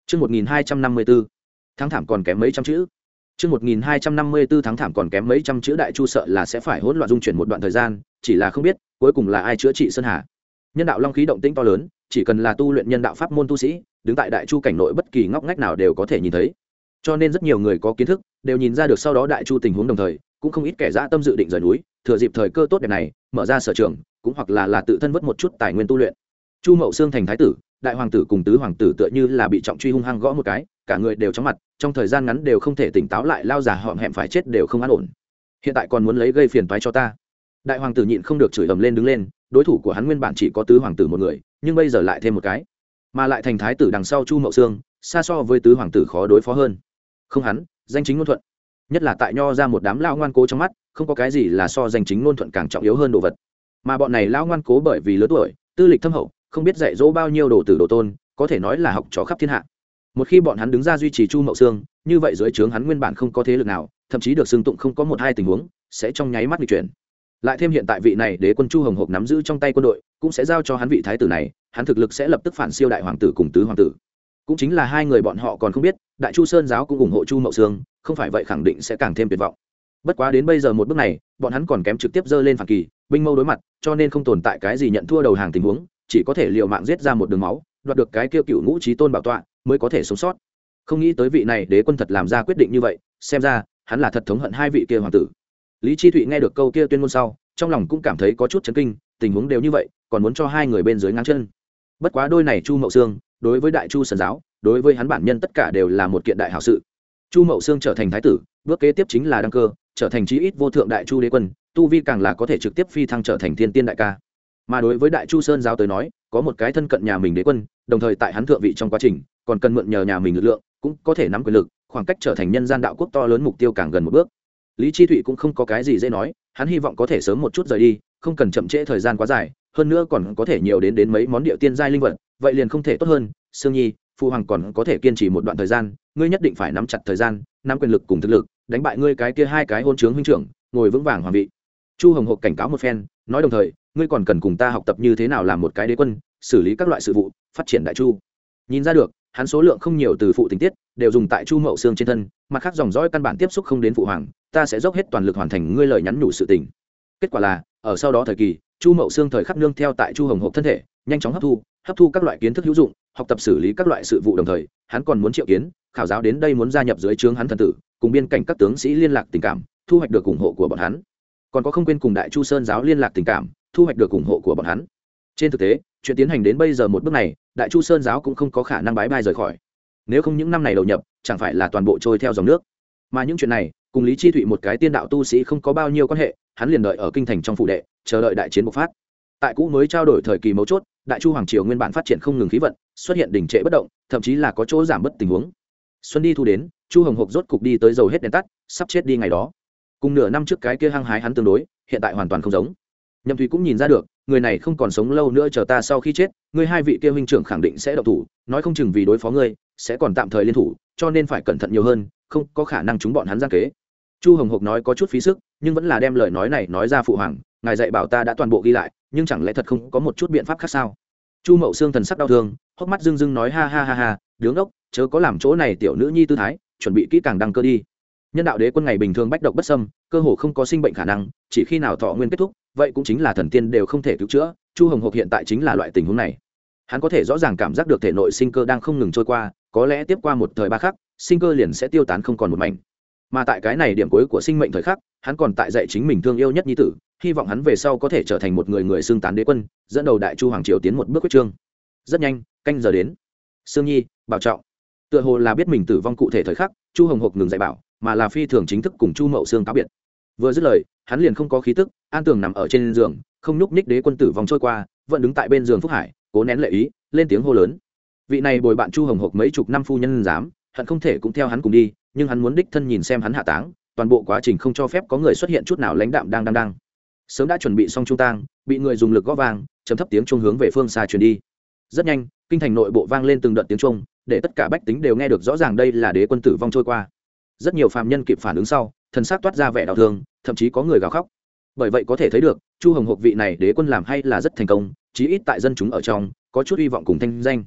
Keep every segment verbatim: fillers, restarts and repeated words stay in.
Chương một nghìn hai trăm năm mươi tư, tháng thảm còn kém mấy trăm chữ. Chương một nghìn hai trăm năm mươi tư tháng thảm còn kém mấy trăm chữ. Đại Chu sợ là sẽ phải hỗn loạn dung chuyển một đoạn thời gian, chỉ là không biết cuối cùng là ai chữa trị Sơn Hà. Nhân đạo long khí động tĩnh to lớn, chỉ cần là tu luyện nhân đạo pháp môn tu sĩ, đứng tại Đại Chu cảnh nội bất kỳ ngóc ngách nào đều có thể nhìn thấy. Cho nên rất nhiều người có kiến thức đều nhìn ra được sau đó Đại Chu tình huống, đồng thời cũng không ít kẻ dã tâm dự định rời núi, thừa dịp thời cơ tốt đẹp này, mở ra sở trường, cũng hoặc là là tự thân vớt một chút tài nguyên tu luyện. Chu Mậu Sương thành thái tử, đại hoàng tử cùng tứ hoàng tử tựa như là bị trọng truy hung hăng gõ một cái, cả người đều chóng mặt, trong thời gian ngắn đều không thể tỉnh táo lại, lao già họm hẹm phải chết đều không an ổn. Hiện tại còn muốn lấy gây phiền toái cho ta. Đại hoàng tử nhịn không được chửi ầm lên đứng lên, đối thủ của hắn nguyên bản chỉ có tứ hoàng tử một người, nhưng bây giờ lại thêm một cái, mà lại thành thái tử đằng sau Chu Mậu Sương, xa so với tứ hoàng tử khó đối phó hơn. Không hắn, danh chính ngôn thuận, nhất là tại nho ra một đám lao ngoan cố trong mắt, không có cái gì là so danh chính ngôn thuận càng trọng yếu hơn đồ vật. Mà bọn này lao ngoan cố bởi vì lớn tuổi, tư lịch thâm hậu, không biết dạy dỗ bao nhiêu đồ tử đồ tôn, có thể nói là học trò khắp thiên hạ. Một khi bọn hắn đứng ra duy trì Chu Mậu Sương, như vậy dưới trướng hắn nguyên bản không có thế lực nào, thậm chí được xưng tụng không có một hai tình huống sẽ trong nháy mắt nghịch chuyển. Lại thêm hiện tại vị này đế quân Chu Hồng Hộc nắm giữ trong tay quân đội, cũng sẽ giao cho hắn vị thái tử này, hắn thực lực sẽ lập tức phản siêu đại hoàng tử cùng tứ hoàng tử. Cũng chính là hai người bọn họ còn không biết, Đại Chu Sơn giáo cũng ủng hộ Chu Mậu Sương, không phải vậy khẳng định sẽ càng thêm tuyệt vọng. Bất quá đến bây giờ một bước này, bọn hắn còn kém trực tiếp dơ lên phản kỳ, binh mâu đối mặt, cho nên không tồn tại cái gì nhận thua đầu hàng tình huống, chỉ có thể liều mạng giết ra một đường máu, đoạt được cái kia cựu ngũ chí tôn bảo tọa, mới có thể sống sót. Không nghĩ tới vị này đế quân thật làm ra quyết định như vậy, xem ra hắn là thật thống hận hai vị kia hoàng tử. Lý Chi Thụy nghe được câu kia tuyên ngôn sau, trong lòng cũng cảm thấy có chút chấn kinh, tình huống đều như vậy, còn muốn cho hai người bên dưới ngang chân. Bất quá đôi này Chu Mậu Sương, đối với Đại Chu Sơn giáo, đối với hắn bản nhân tất cả đều là một kiện đại hảo sự. Chu Mậu Sương trở thành thái tử, bước kế tiếp chính là đăng cơ, trở thành chí ít vô thượng Đại Chu đế quân, tu vi càng là có thể trực tiếp phi thăng trở thành thiên tiên đại ca. Mà đối với Đại Chu Sơn giáo tới nói, có một cái thân cận nhà mình đế quân, đồng thời tại hắn thượng vị trong quá trình, còn cần mượn nhờ nhà mình lực lượng, cũng có thể nắm quyền lực, khoảng cách trở thành nhân gian đạo quốc to lớn mục tiêu càng gần một bước. Lý Chi Thụy cũng không có cái gì dễ nói, hắn hy vọng có thể sớm một chút rời đi, không cần chậm trễ thời gian quá dài, hơn nữa còn có thể nhiều đến đến mấy món địa tiên giai linh vật, vậy liền không thể tốt hơn. Sương Nhi, phụ hoàng còn có thể kiên trì một đoạn thời gian, ngươi nhất định phải nắm chặt thời gian, nắm quyền lực cùng thực lực, đánh bại ngươi cái kia hai cái hôn trướng huynh trưởng, ngồi vững vàng hoàng vị. Chu Hồng Hộc cảnh cáo một phen, nói đồng thời, ngươi còn cần cùng ta học tập như thế nào làm một cái đế quân, xử lý các loại sự vụ, phát triển Đại Chu. Nhìn ra được, hắn số lượng không nhiều từ phụ tình tiết, đều dùng tại Chu Mậu Sương trên thân, mặt khác dòng dõi căn bản tiếp xúc không đến phụ hoàng, ta sẽ dốc hết toàn lực hoàn thành ngươi lời nhắn nhủ sự tình. Kết quả là, ở sau đó thời kỳ, Chu Mậu Sương thời khắc nương theo tại Chu Hồng Hộc thân thể, nhanh chóng hấp thu, hấp thu các loại kiến thức hữu dụng, học tập xử lý các loại sự vụ, đồng thời, hắn còn muốn triệu kiến, khảo giáo đến đây muốn gia nhập dưới trướng hắn thần tử, cùng biên cảnh các tướng sĩ liên lạc tình cảm, thu hoạch được ủng hộ của bọn hắn. Còn có không quên cùng Đại Chu Sơn giáo liên lạc tình cảm, thu hoạch được ủng hộ của bọn hắn. Trên thực tế, chuyện tiến hành đến bây giờ một bước này, Đại Chu Sơn giáo cũng không có khả năng bái bai rời khỏi. Nếu không những năm này đầu nhập, chẳng phải là toàn bộ trôi theo dòng nước. Mà những chuyện này, cùng Lý Chi Thụy một cái tiên đạo tu sĩ không có bao nhiêu quan hệ, hắn liền đợi ở kinh thành trong phủ đệ, chờ đợi đại chiến bộc phát. Tại cũ mới trao đổi thời kỳ mấu chốt, Đại Chu hoàng triều nguyên bản phát triển không ngừng khí vận, xuất hiện đình trệ bất động, thậm chí là có chỗ giảm bất tình huống. Xuân đi thu đến, Chu Hồng Hộc rốt cục đi tới dầu hết đèn tắt, sắp chết đi ngày đó. Cùng nửa năm trước cái kia hăng hái hắn tương đối, hiện tại hoàn toàn không giống. Nhậm Thúy cũng nhìn ra được, người này không còn sống lâu nữa, chờ ta sau khi chết, ngươi hai vị kia huynh trưởng khẳng định sẽ động thủ, nói không chừng vì đối phó ngươi, sẽ còn tạm thời liên thủ, cho nên phải cẩn thận nhiều hơn, không có khả năng chúng bọn hắn gian kế. Chu Hồng Hộc nói có chút phí sức, nhưng vẫn là đem lời nói này nói ra. Phụ hoàng, ngài dạy bảo ta đã toàn bộ ghi lại, nhưng chẳng lẽ thật không có một chút biện pháp khác sao? Chu Mậu Sương thần sắc đau thương, hốc mắt rưng rưng nói ha ha ha ha, đứng đốc, chớ có làm chỗ này tiểu nữ nhi tư thái, chuẩn bị kỹ càng đăng cơ đi. Nhân đạo đế quân ngày bình thường bách độc bất xâm, cơ hồ không có sinh bệnh khả năng, chỉ khi nào thọ nguyên kết thúc, vậy cũng chính là thần tiên đều không thể cứu chữa. Chu Hồng Hộc hiện tại chính là loại tình huống này. Hắn có thể rõ ràng cảm giác được thể nội sinh cơ đang không ngừng trôi qua, có lẽ tiếp qua một thời ba khắc, sinh cơ liền sẽ tiêu tán không còn một mảnh. Mà tại cái này điểm cuối của sinh mệnh thời khắc, hắn còn tại dạy chính mình thương yêu nhất nhi tử, hy vọng hắn về sau có thể trở thành một người người xưng tán đế quân, dẫn đầu Đại Chu hoàng triều tiến một bước quyết trương. Rất nhanh, canh giờ đến. Sương Nhi, bảo trọng. Tựa hồ là biết mình tử vong cụ thể thời khắc, Chu Hồng Hộc ngừng dạy bảo, mà là phi thường chính thức cùng Chu Mậu Sương cáo biệt. Vừa dứt lời, hắn liền không có khí tức, an tường nằm ở trên giường, không nhúc nhích. Đế quân tử vong trôi qua, vẫn đứng tại bên giường Phúc Hải, cố nén lệ ý, lên tiếng hô lớn. Vị này bồi bạn Chu Hồng Hộc mấy chục năm phu nhân dám, hận không thể cũng theo hắn cùng đi, nhưng hắn muốn đích thân nhìn xem hắn hạ táng, toàn bộ quá trình không cho phép có người xuất hiện chút nào lãnh đạm đang đang đang. Sớm đã chuẩn bị xong trung tang, bị người dùng lực gõ vang, trầm thấp tiếng chuông hướng về phương xa truyền đi. Rất nhanh, kinh thành nội bộ vang lên từng đợt tiếng chuông, để tất cả bách tính đều nghe được rõ ràng đây là đế quân tử vong trôi qua. Rất nhiều phàm nhân kịp phản ứng sau, thần sắc toát ra vẻ đau thương, thậm chí có người gào khóc. Bởi vậy có thể thấy được, Chu Hồng Hộc vị này đế quân làm hay là rất thành công, chí ít tại dân chúng ở trong có chút hy vọng cùng thanh danh.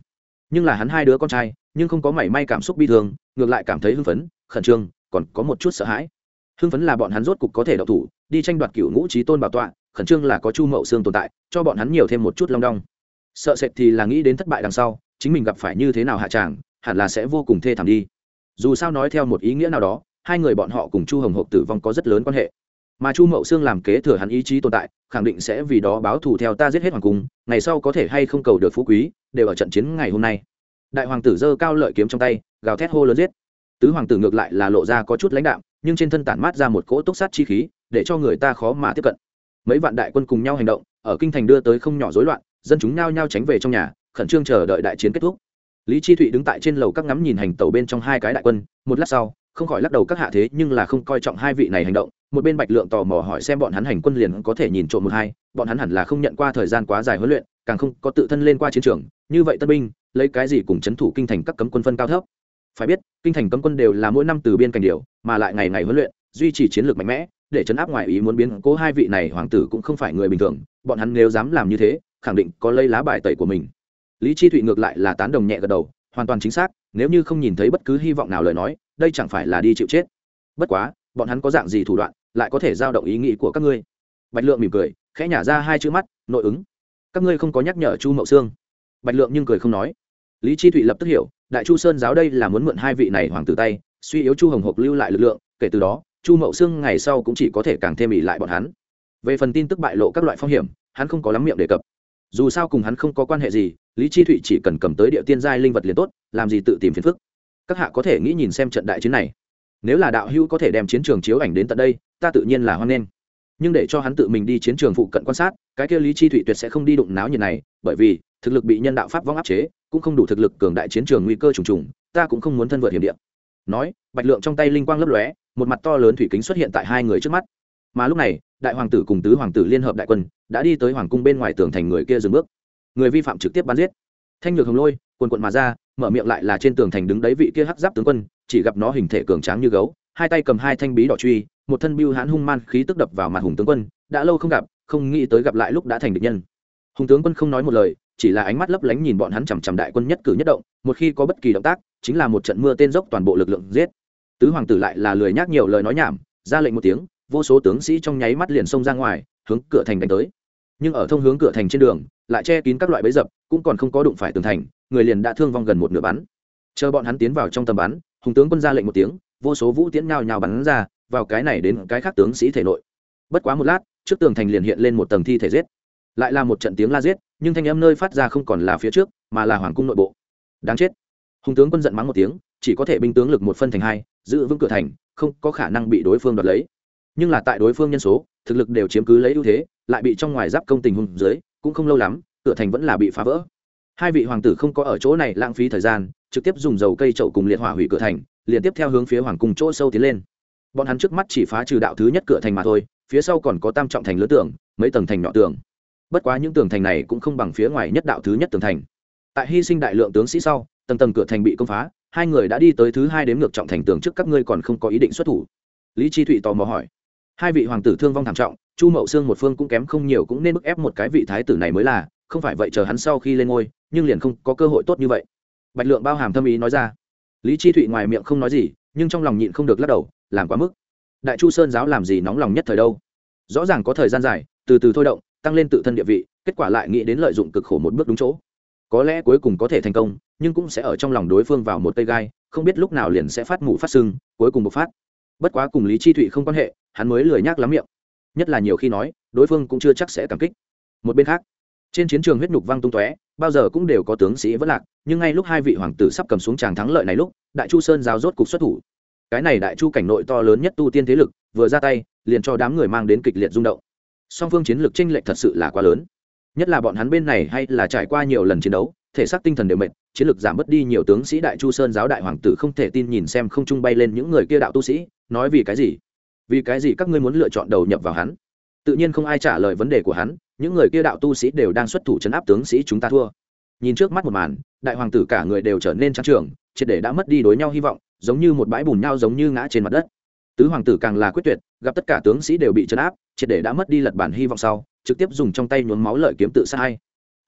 nhưng là hắn hai đứa con trai nhưng không có mảy may cảm xúc bi thương, ngược lại cảm thấy hưng phấn khẩn trương, còn có một chút sợ hãi. Hưng phấn là bọn hắn rốt cục có thể động thủ đi tranh đoạt cựu ngũ trí tôn bảo tọa, khẩn trương là có Chu Mậu Sương tồn tại cho bọn hắn nhiều thêm một chút long đong. Sợ sệt thì là nghĩ đến thất bại đằng sau chính mình gặp phải như thế nào hạ tràng, hẳn là sẽ vô cùng thê thảm đi. Dù sao nói theo một ý nghĩa nào đó, hai người bọn họ cùng Chu Hồng Hộc tử vong có rất lớn quan hệ, mà Chu Mậu Sương làm kế thừa hắn ý chí tồn tại, khẳng định sẽ vì đó báo thù theo ta giết hết hoàng cung, ngày sau có thể hay không cầu được phú quý, đều ở trận chiến ngày hôm nay. Đại hoàng tử giơ cao lợi kiếm trong tay, gào thét hô lớn giết. Tứ hoàng tử ngược lại là lộ ra có chút lãnh đạm, nhưng trên thân tản mát ra một cỗ túc sát chi khí, để cho người ta khó mà tiếp cận. Mấy vạn đại quân cùng nhau hành động, ở kinh thành đưa tới không nhỏ rối loạn, dân chúng nhao nhao tránh về trong nhà, khẩn trương chờ đợi đại chiến kết thúc. Lý Chi Thụy đứng tại trên lầu các ngắm nhìn hành tàu bên trong hai cái đại quân, một lát sau không khỏi lắc đầu các hạ thế nhưng là không coi trọng hai vị này hành động. Một bên Bạch Lượng tò mò hỏi xem bọn hắn hành quân liền có thể nhìn trộm một hai, bọn hắn hẳn là không nhận qua thời gian quá dài huấn luyện, càng không có tự thân lên qua chiến trường, như vậy tân binh lấy cái gì cùng chấn thủ kinh thành các cấm quân phân cao thấp. Phải biết kinh thành cấm quân đều là mỗi năm từ biên cảnh điều, mà lại ngày ngày huấn luyện duy trì chiến lược mạnh mẽ, để chấn áp ngoài ý muốn biến cố hai vị này hoàng tử cũng không phải người bình thường, bọn hắn nếu dám làm như thế khẳng định có lấy lá bài tẩy của mình. Lý Chi Thụy ngược lại là tán đồng nhẹ gật đầu, hoàn toàn chính xác, nếu như không nhìn thấy bất cứ hy vọng nào lời nói, đây chẳng phải là đi chịu chết. Bất quá bọn hắn có dạng gì thủ đoạn lại có thể dao động ý nghĩ của các ngươi? Bạch Lượng mỉm cười khẽ nhả ra hai chữ mắt, nội ứng. Các ngươi không có nhắc nhở Chu Mậu Sương? Bạch Lượng nhưng cười không nói. Lý Chi Thụy lập tức hiểu, Đại Chu Sơn giáo đây là muốn mượn hai vị này hoàng tử tay, suy yếu Chu Hồng Hộc lưu lại lực lượng, kể từ đó Chu Mậu Sương ngày sau cũng chỉ có thể càng thêm ỷ lại bọn hắn. Về phần tin tức bại lộ các loại phong hiểm, hắn không có lắm miệng đề cập. Dù sao cùng hắn không có quan hệ gì, Lý Chi Thụy chỉ cần cầm tới địa tiên giai linh vật liền tốt, làm gì tự tìm phiền phức. Các hạ có thể nghĩ nhìn xem trận đại chiến này, nếu là đạo hữu có thể đem chiến trường chiếu ảnh đến tận đây, ta tự nhiên là hoan nghênh. Nhưng để cho hắn tự mình đi chiến trường phụ cận quan sát, cái kia Lý Chi Thụy tuyệt sẽ không đi đụng náo nhiệt này, bởi vì thực lực bị nhân đạo pháp vong áp chế, cũng không đủ thực lực cường đại chiến trường nguy cơ trùng trùng, ta cũng không muốn thân vượt hiểm địa. Nói, Bạch Lượng trong tay linh quang lấp lóe, một mặt to lớn thủy kính xuất hiện tại hai người trước mắt. Mà lúc này, đại hoàng tử cùng tứ hoàng tử liên hợp đại quân đã đi tới hoàng cung bên ngoài tường thành, người kia dừng bước, người vi phạm trực tiếp bắn giết. Thanh nhược hồng lôi quần quận mà ra, mở miệng lại là trên tường thành đứng đấy vị kia hắc giáp tướng quân, chỉ gặp nó hình thể cường tráng như gấu, hai tay cầm hai thanh bí đỏ truy, một thân bưu hãn hung man khí tức đập vào mặt hùng tướng quân, đã lâu không gặp, không nghĩ tới gặp lại lúc đã thành địch nhân. Hùng tướng quân không nói một lời, chỉ là ánh mắt lấp lánh nhìn bọn hắn chằm chằm đại quân nhất cử nhất động, một khi có bất kỳ động tác chính là một trận mưa tên dốc toàn bộ lực lượng giết. Tứ hoàng tử lại là lười nhác nhiều lời nói nhảm, ra lệnh một tiếng, vô số tướng sĩ trong nháy mắt liền xông ra ngoài, hướng cửa thành đánh tới. Nhưng ở thông hướng cửa thành trên đường lại che kín các loại bẫy dập, cũng còn không có đụng phải tường thành, người liền đã thương vong gần một nửa bắn. Chờ bọn hắn tiến vào trong tầm bắn, hùng tướng quân ra lệnh một tiếng, vô số vũ tiễn nhào nhào bắn ra vào cái này đến cái khác tướng sĩ thể nội. Bất quá một lát, trước tường thành liền hiện lên một tầng thi thể giết, lại là một trận tiếng la giết, nhưng thanh âm nơi phát ra không còn là phía trước, mà là hoàng cung nội bộ. Đáng chết! Hùng tướng quân giận mắng một tiếng, chỉ có thể binh tướng lực một phân thành hai, giữ vững cửa thành, không có khả năng bị đối phương đoạt lấy. Nhưng là tại đối phương nhân số, thực lực đều chiếm cứ lấy ưu thế, lại bị trong ngoài giáp công tình hùng dưới, cũng không lâu lắm, cửa thành vẫn là bị phá vỡ. Hai vị hoàng tử không có ở chỗ này lãng phí thời gian, trực tiếp dùng dầu cây chậu cùng liệt hỏa hủy cửa thành, liền tiếp theo hướng phía hoàng cung chỗ sâu tiến lên. Bọn hắn trước mắt chỉ phá trừ đạo thứ nhất cửa thành mà thôi, phía sau còn có tam trọng thành lớn tường, mấy tầng thành nhỏ tường. Bất quá những tường thành này cũng không bằng phía ngoài nhất đạo thứ nhất tường thành. Tại hy sinh đại lượng tướng sĩ sau, tầng tầng cửa thành bị công phá, hai người đã đi tới thứ hai đếm ngược trọng thành tường trước, các ngươi còn không có ý định xuất thủ? Lý Chi Thụy tò mò hỏi. Hai vị hoàng tử thương vong thảm trọng, Chu Mậu Sương một phương cũng kém không nhiều, cũng nên bức ép một cái vị thái tử này mới là, không phải vậy chờ hắn sau khi lên ngôi, nhưng liền không có cơ hội tốt như vậy. Bạch Lượng bao hàm thâm ý nói ra. Lý Chi Thụy ngoài miệng không nói gì, nhưng trong lòng nhịn không được lắc đầu, làm quá mức. Đại Chu Sơn giáo làm gì nóng lòng nhất thời đâu? Rõ ràng có thời gian dài, từ từ thôi động, tăng lên tự thân địa vị, kết quả lại nghĩ đến lợi dụng cực khổ một bước đúng chỗ. Có lẽ cuối cùng có thể thành công, nhưng cũng sẽ ở trong lòng đối phương vào một cây gai, không biết lúc nào liền sẽ phát mủ phát sưng, cuối cùng bộc phát. Bất quá cùng Lý Chi Thụy không quan hệ, hắn mới lười nhác lắm miệng. Nhất là nhiều khi nói, đối phương cũng chưa chắc sẽ cảm kích. Một bên khác, trên chiến trường huyết nhục văng tung tóe, bao giờ cũng đều có tướng sĩ vất lạc, nhưng ngay lúc hai vị hoàng tử sắp cầm xuống tràng thắng lợi này lúc, Đại Chu Sơn giáo rốt cục xuất thủ. Cái này Đại Chu cảnh nội to lớn nhất tu tiên thế lực, vừa ra tay, liền cho đám người mang đến kịch liệt rung động. Song phương chiến lược chênh lệch thật sự là quá lớn. Nhất là bọn hắn bên này hay là trải qua nhiều lần chiến đấu, thể xác tinh thần đều mệt, chiến lược giảm bớt đi nhiều, tướng sĩ Đại Chu Sơn giáo đại hoàng tử không thể tin nhìn xem không trung bay lên những người kia đạo tu sĩ, nói vì cái gì? Vì cái gì các ngươi muốn lựa chọn đầu nhập vào hắn? Tự nhiên không ai trả lời vấn đề của hắn, những người kia đạo tu sĩ đều đang xuất thủ trấn áp tướng sĩ chúng ta thua. Nhìn trước mắt một màn, đại hoàng tử cả người đều trở nên trắng trường, triệt để đã mất đi đối nhau hy vọng, giống như một bãi bùn nhau giống như ngã trên mặt đất. Tứ hoàng tử càng là quyết tuyệt, gặp tất cả tướng sĩ đều bị trấn áp, triệt để đã mất đi lật bản hy vọng sau, trực tiếp dùng trong tay nhuốm máu lợi kiếm tự sai.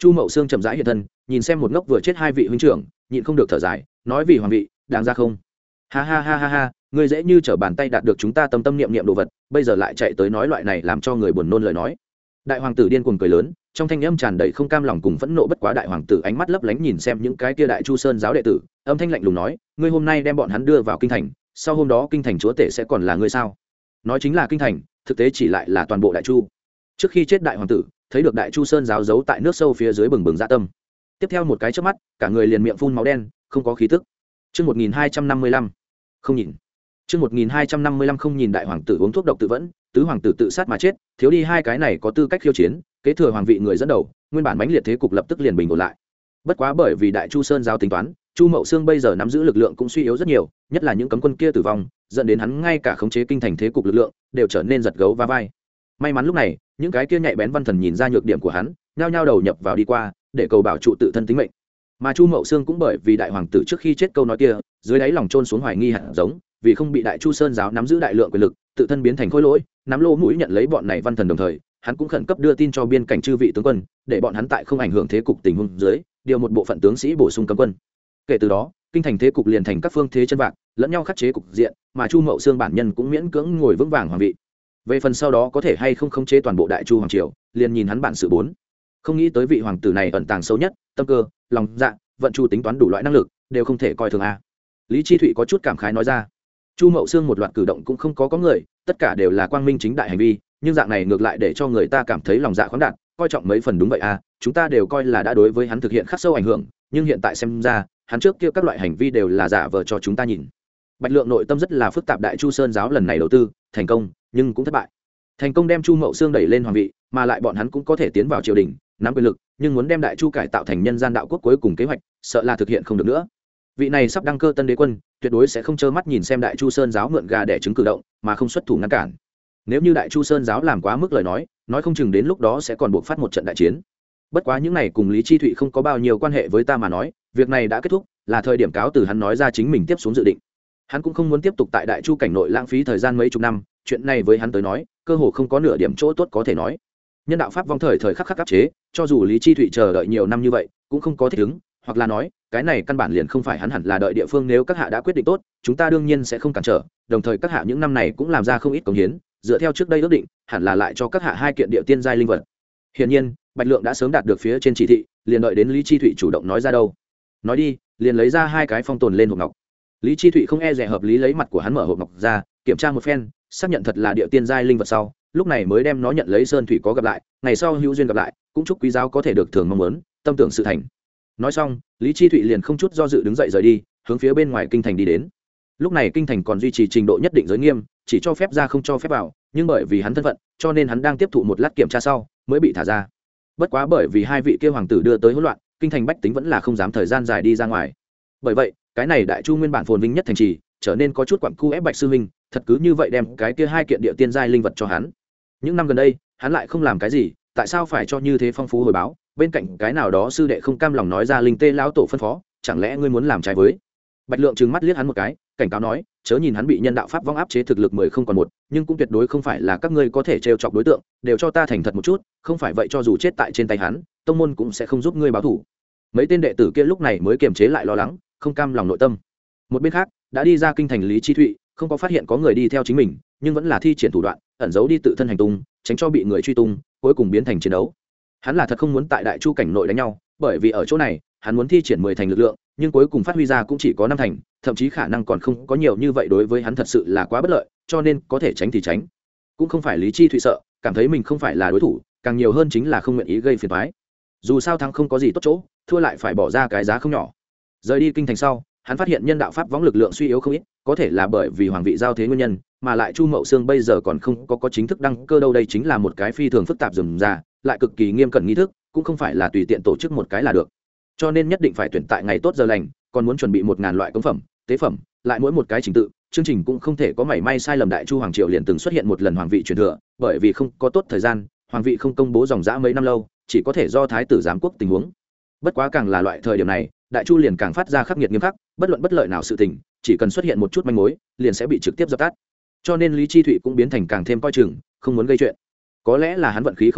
Chu Mậu Sương chậm rãi hiện thân, nhìn xem một ngốc vừa chết hai vị huynh trưởng, nhịn không được thở dài, nói vì hoàng vị đáng ra không? Ha ha ha ha ha, ngươi dễ như trở bàn tay đạt được chúng ta tâm tâm niệm niệm đồ vật, bây giờ lại chạy tới nói loại này làm cho người buồn nôn lời nói. Đại hoàng tử điên cuồng cười lớn, trong thanh âm tràn đầy không cam lòng cùng phẫn nộ. Bất quá đại hoàng tử ánh mắt lấp lánh nhìn xem những cái kia Đại Chu Sơn giáo đệ tử, âm thanh lạnh lùng nói, ngươi hôm nay đem bọn hắn đưa vào kinh thành, sau hôm đó kinh thành chúa tể sẽ còn là ngươi sao? Nói chính là kinh thành, thực tế chỉ lại là toàn bộ Đại Chu. Trước khi chết đại hoàng tử, thấy được Đại Chu Sơn giáo giấu tại nước sâu phía dưới bừng bừng dạ tâm. Tiếp theo một cái chớp mắt, cả người liền miệng phun máu đen, không có khí tức. Chương một nghìn hai trăm năm mươi lăm, không nhìn. Chương một nghìn hai trăm năm mươi lăm không nhìn đại hoàng tử uống thuốc độc tự vẫn, tứ hoàng tử tự sát mà chết, thiếu đi hai cái này có tư cách khiêu chiến, kế thừa hoàng vị người dẫn đầu, nguyên bản mãnh liệt thế cục lập tức liền bình ổn lại. Bất quá bởi vì Đại Chu Sơn giáo tính toán, Chu Mậu Sương bây giờ nắm giữ lực lượng cũng suy yếu rất nhiều, nhất là những cấm quân kia tử vong, dẫn đến hắn ngay cả khống chế kinh thành thế cục lực lượng đều trở nên giật gấu va vai. May mắn lúc này, những cái kia nhạy bén văn thần nhìn ra nhược điểm của hắn, nhao nhao đầu nhập vào đi qua, để cầu bảo trụ tự thân tính mệnh. Mà Chu Mậu Sương cũng bởi vì đại hoàng tử trước khi chết câu nói kia, dưới đáy lòng trôn xuống hoài nghi hạt giống, vì không bị Đại Chu Sơn giáo nắm giữ đại lượng quyền lực, tự thân biến thành khối lỗi, nắm lô mũi nhận lấy bọn này văn thần đồng thời, hắn cũng khẩn cấp đưa tin cho biên cảnh chư vị tướng quân, để bọn hắn tại không ảnh hưởng thế cục tình huống dưới, điều một bộ phận tướng sĩ bổ sung cấm quân. Kể từ đó, kinh thành thế cục liền thành các phương thế chân vạc, lẫn nhau khắc chế cục diện, mà Chu Mậu Sương bản nhân cũng miễn cưỡng ngồi vững vàng hoàng vị. Về phần sau đó có thể hay không khống chế toàn bộ Đại Chu hoàng triều, liền nhìn hắn bản sự bốn. Không nghĩ tới vị hoàng tử này ẩn tàng sâu nhất, tâm cơ, lòng dạ, vận chu tính toán đủ loại năng lực, đều không thể coi thường a. Lý Chi Thụy có chút cảm khái nói ra. Chu Mậu Sương một loạt cử động cũng không có có người, tất cả đều là quang minh chính đại hành vi, nhưng dạng này ngược lại để cho người ta cảm thấy lòng dạ khoáng đạt, coi trọng mấy phần đúng vậy a. Chúng ta đều coi là đã đối với hắn thực hiện khắc sâu ảnh hưởng, nhưng hiện tại xem ra, hắn trước kia các loại hành vi đều là giả vờ cho chúng ta nhìn. Bạch Lượng nội tâm rất là phức tạp. Đại Chu Sơn giáo lần này đầu tư thành công, nhưng cũng thất bại. Thành công đem Chu Mậu Sương đẩy lên hoàng vị, mà lại bọn hắn cũng có thể tiến vào triều đình, nắm quyền lực, nhưng muốn đem Đại Chu cải tạo thành nhân gian đạo quốc cuối cùng kế hoạch, sợ là thực hiện không được nữa. Vị này sắp đăng cơ tân đế quân, tuyệt đối sẽ không trơ mắt nhìn xem Đại Chu Sơn giáo mượn gà đẻ trứng cử động, mà không xuất thủ ngăn cản. Nếu như Đại Chu Sơn giáo làm quá mức lời nói, nói không chừng đến lúc đó sẽ còn buộc phát một trận đại chiến. Bất quá những này cùng Lý Chi Thụy không có bao nhiêu quan hệ với ta mà nói, việc này đã kết thúc, là thời điểm cáo từ hắn nói ra chính mình tiếp xuống dự định. Hắn cũng không muốn tiếp tục tại Đại Chu cảnh nội lãng phí thời gian mấy chục năm, chuyện này với hắn tới nói, cơ hồ không có nửa điểm chỗ tốt có thể nói. Nhân đạo pháp vong thời thời khắc khắc áp chế, cho dù Lý Chi Thụy chờ đợi nhiều năm như vậy, cũng không có thích ứng, hoặc là nói, cái này căn bản liền không phải hắn hẳn là đợi địa phương. Nếu các hạ đã quyết định tốt, chúng ta đương nhiên sẽ không cản trở, đồng thời các hạ những năm này cũng làm ra không ít công hiến, dựa theo trước đây ước định, hẳn là lại cho các hạ hai kiện địa tiên giai linh vật. Hiển nhiên, Bạch Lượng đã sớm đạt được phía trên chỉ thị, liền đợi đến Lý Chi Thụy chủ động nói ra đâu. Nói đi, liền lấy ra hai cái phong tồn lên hộp ngọc. Lý Chi Thụy không e dè hợp lý lấy mặt của hắn mở hộp ngọc ra, kiểm tra một phen, xác nhận thật là địa tiên giai linh vật sau, lúc này mới đem nó nhận lấy. Sơn thủy có gặp lại, ngày sau hữu duyên gặp lại, cũng chúc quý giáo có thể được thường mong muốn, tâm tưởng sự thành. Nói xong, Lý Chi Thụy liền không chút do dự đứng dậy rời đi, hướng phía bên ngoài kinh thành đi đến. Lúc này kinh thành còn duy trì trình độ nhất định giới nghiêm, chỉ cho phép ra không cho phép vào, nhưng bởi vì hắn thân phận, cho nên hắn đang tiếp thụ một lát kiểm tra sau, mới bị thả ra. Bất quá bởi vì hai vị kia hoàng tử đưa tới hỗn loạn, kinh thành bách tính vẫn là không dám thời gian dài đi ra ngoài. Bởi vậy, cái này Đại Chu nguyên bản phồn vinh nhất thành trì, trở nên có chút quặn cu ép Bạch sư huynh, thật cứ như vậy đem cái kia hai kiện địa tiên giai linh vật cho hắn. Những năm gần đây, hắn lại không làm cái gì, tại sao phải cho như thế phong phú hồi báo? Bên cạnh cái nào đó sư đệ không cam lòng nói ra, linh tê lão tổ phân phó, chẳng lẽ ngươi muốn làm trái với? Bạch Lượng trừng mắt liếc hắn một cái, cảnh cáo nói, chớ nhìn hắn bị nhân đạo pháp vong áp chế thực lực mười không còn một, nhưng cũng tuyệt đối không phải là các ngươi có thể trêu chọc đối tượng, đều cho ta thành thật một chút, không phải vậy cho dù chết tại trên tay hắn, tông môn cũng sẽ không giúp ngươi báo thù. Mấy tên đệ tử kia lúc này mới kiềm chế lại lo lắng, không cam lòng nội tâm. Một bên khác, đã đi ra kinh thành Lý Chi Thụy, không có phát hiện có người đi theo chính mình, nhưng vẫn là thi triển thủ đoạn, ẩn giấu đi tự thân hành tung, tránh cho bị người truy tung, cuối cùng biến thành chiến đấu. Hắn là thật không muốn tại Đại Chu cảnh nội đánh nhau, bởi vì ở chỗ này, hắn muốn thi triển mười thành lực lượng, nhưng cuối cùng phát huy ra cũng chỉ có năm thành, thậm chí khả năng còn không có nhiều như vậy, đối với hắn thật sự là quá bất lợi, cho nên có thể tránh thì tránh. Cũng không phải Lý Chi Thụy sợ, cảm thấy mình không phải là đối thủ, càng nhiều hơn chính là không nguyện ý gây phiền toái. Dù sao thắng không có gì tốt chỗ, thua lại phải bỏ ra cái giá không nhỏ. Rời đi kinh thành sau, hắn phát hiện nhân đạo pháp võng lực lượng suy yếu không ít, có thể là bởi vì hoàng vị giao thế nguyên nhân, mà lại Chu Mậu Sương bây giờ còn không có có chính thức đăng cơ đâu. Đây chính là một cái phi thường phức tạp rườm rà, lại cực kỳ nghiêm cẩn nghi thức, cũng không phải là tùy tiện tổ chức một cái là được. Cho nên nhất định phải tuyển tại ngày tốt giờ lành, còn muốn chuẩn bị một ngàn loại cống phẩm, tế phẩm, lại mỗi một cái trình tự, chương trình cũng không thể có mảy may sai lầm. Đại Chu hoàng triều liền từng xuất hiện một lần hoàng vị truyền thừa, bởi vì không có tốt thời gian, hoàng vị không công bố dòng dã mấy năm lâu, chỉ có thể do thái tử giám quốc tình huống. Bất quá càng là loại thời điểm này, Đại Chu liền càng phát ra khắc nghiệt nghiêm khắc, bất luận bất lợi nào sự tình, chỉ cần xuất hiện một chút manh mối, liền sẽ bị trực tiếp dập tắt. Cho nên Lý Chi Thụy cũng biến thành càng thêm coi chừng, không muốn gây chuyện. Có lẽ là hắn vận khí không tệ,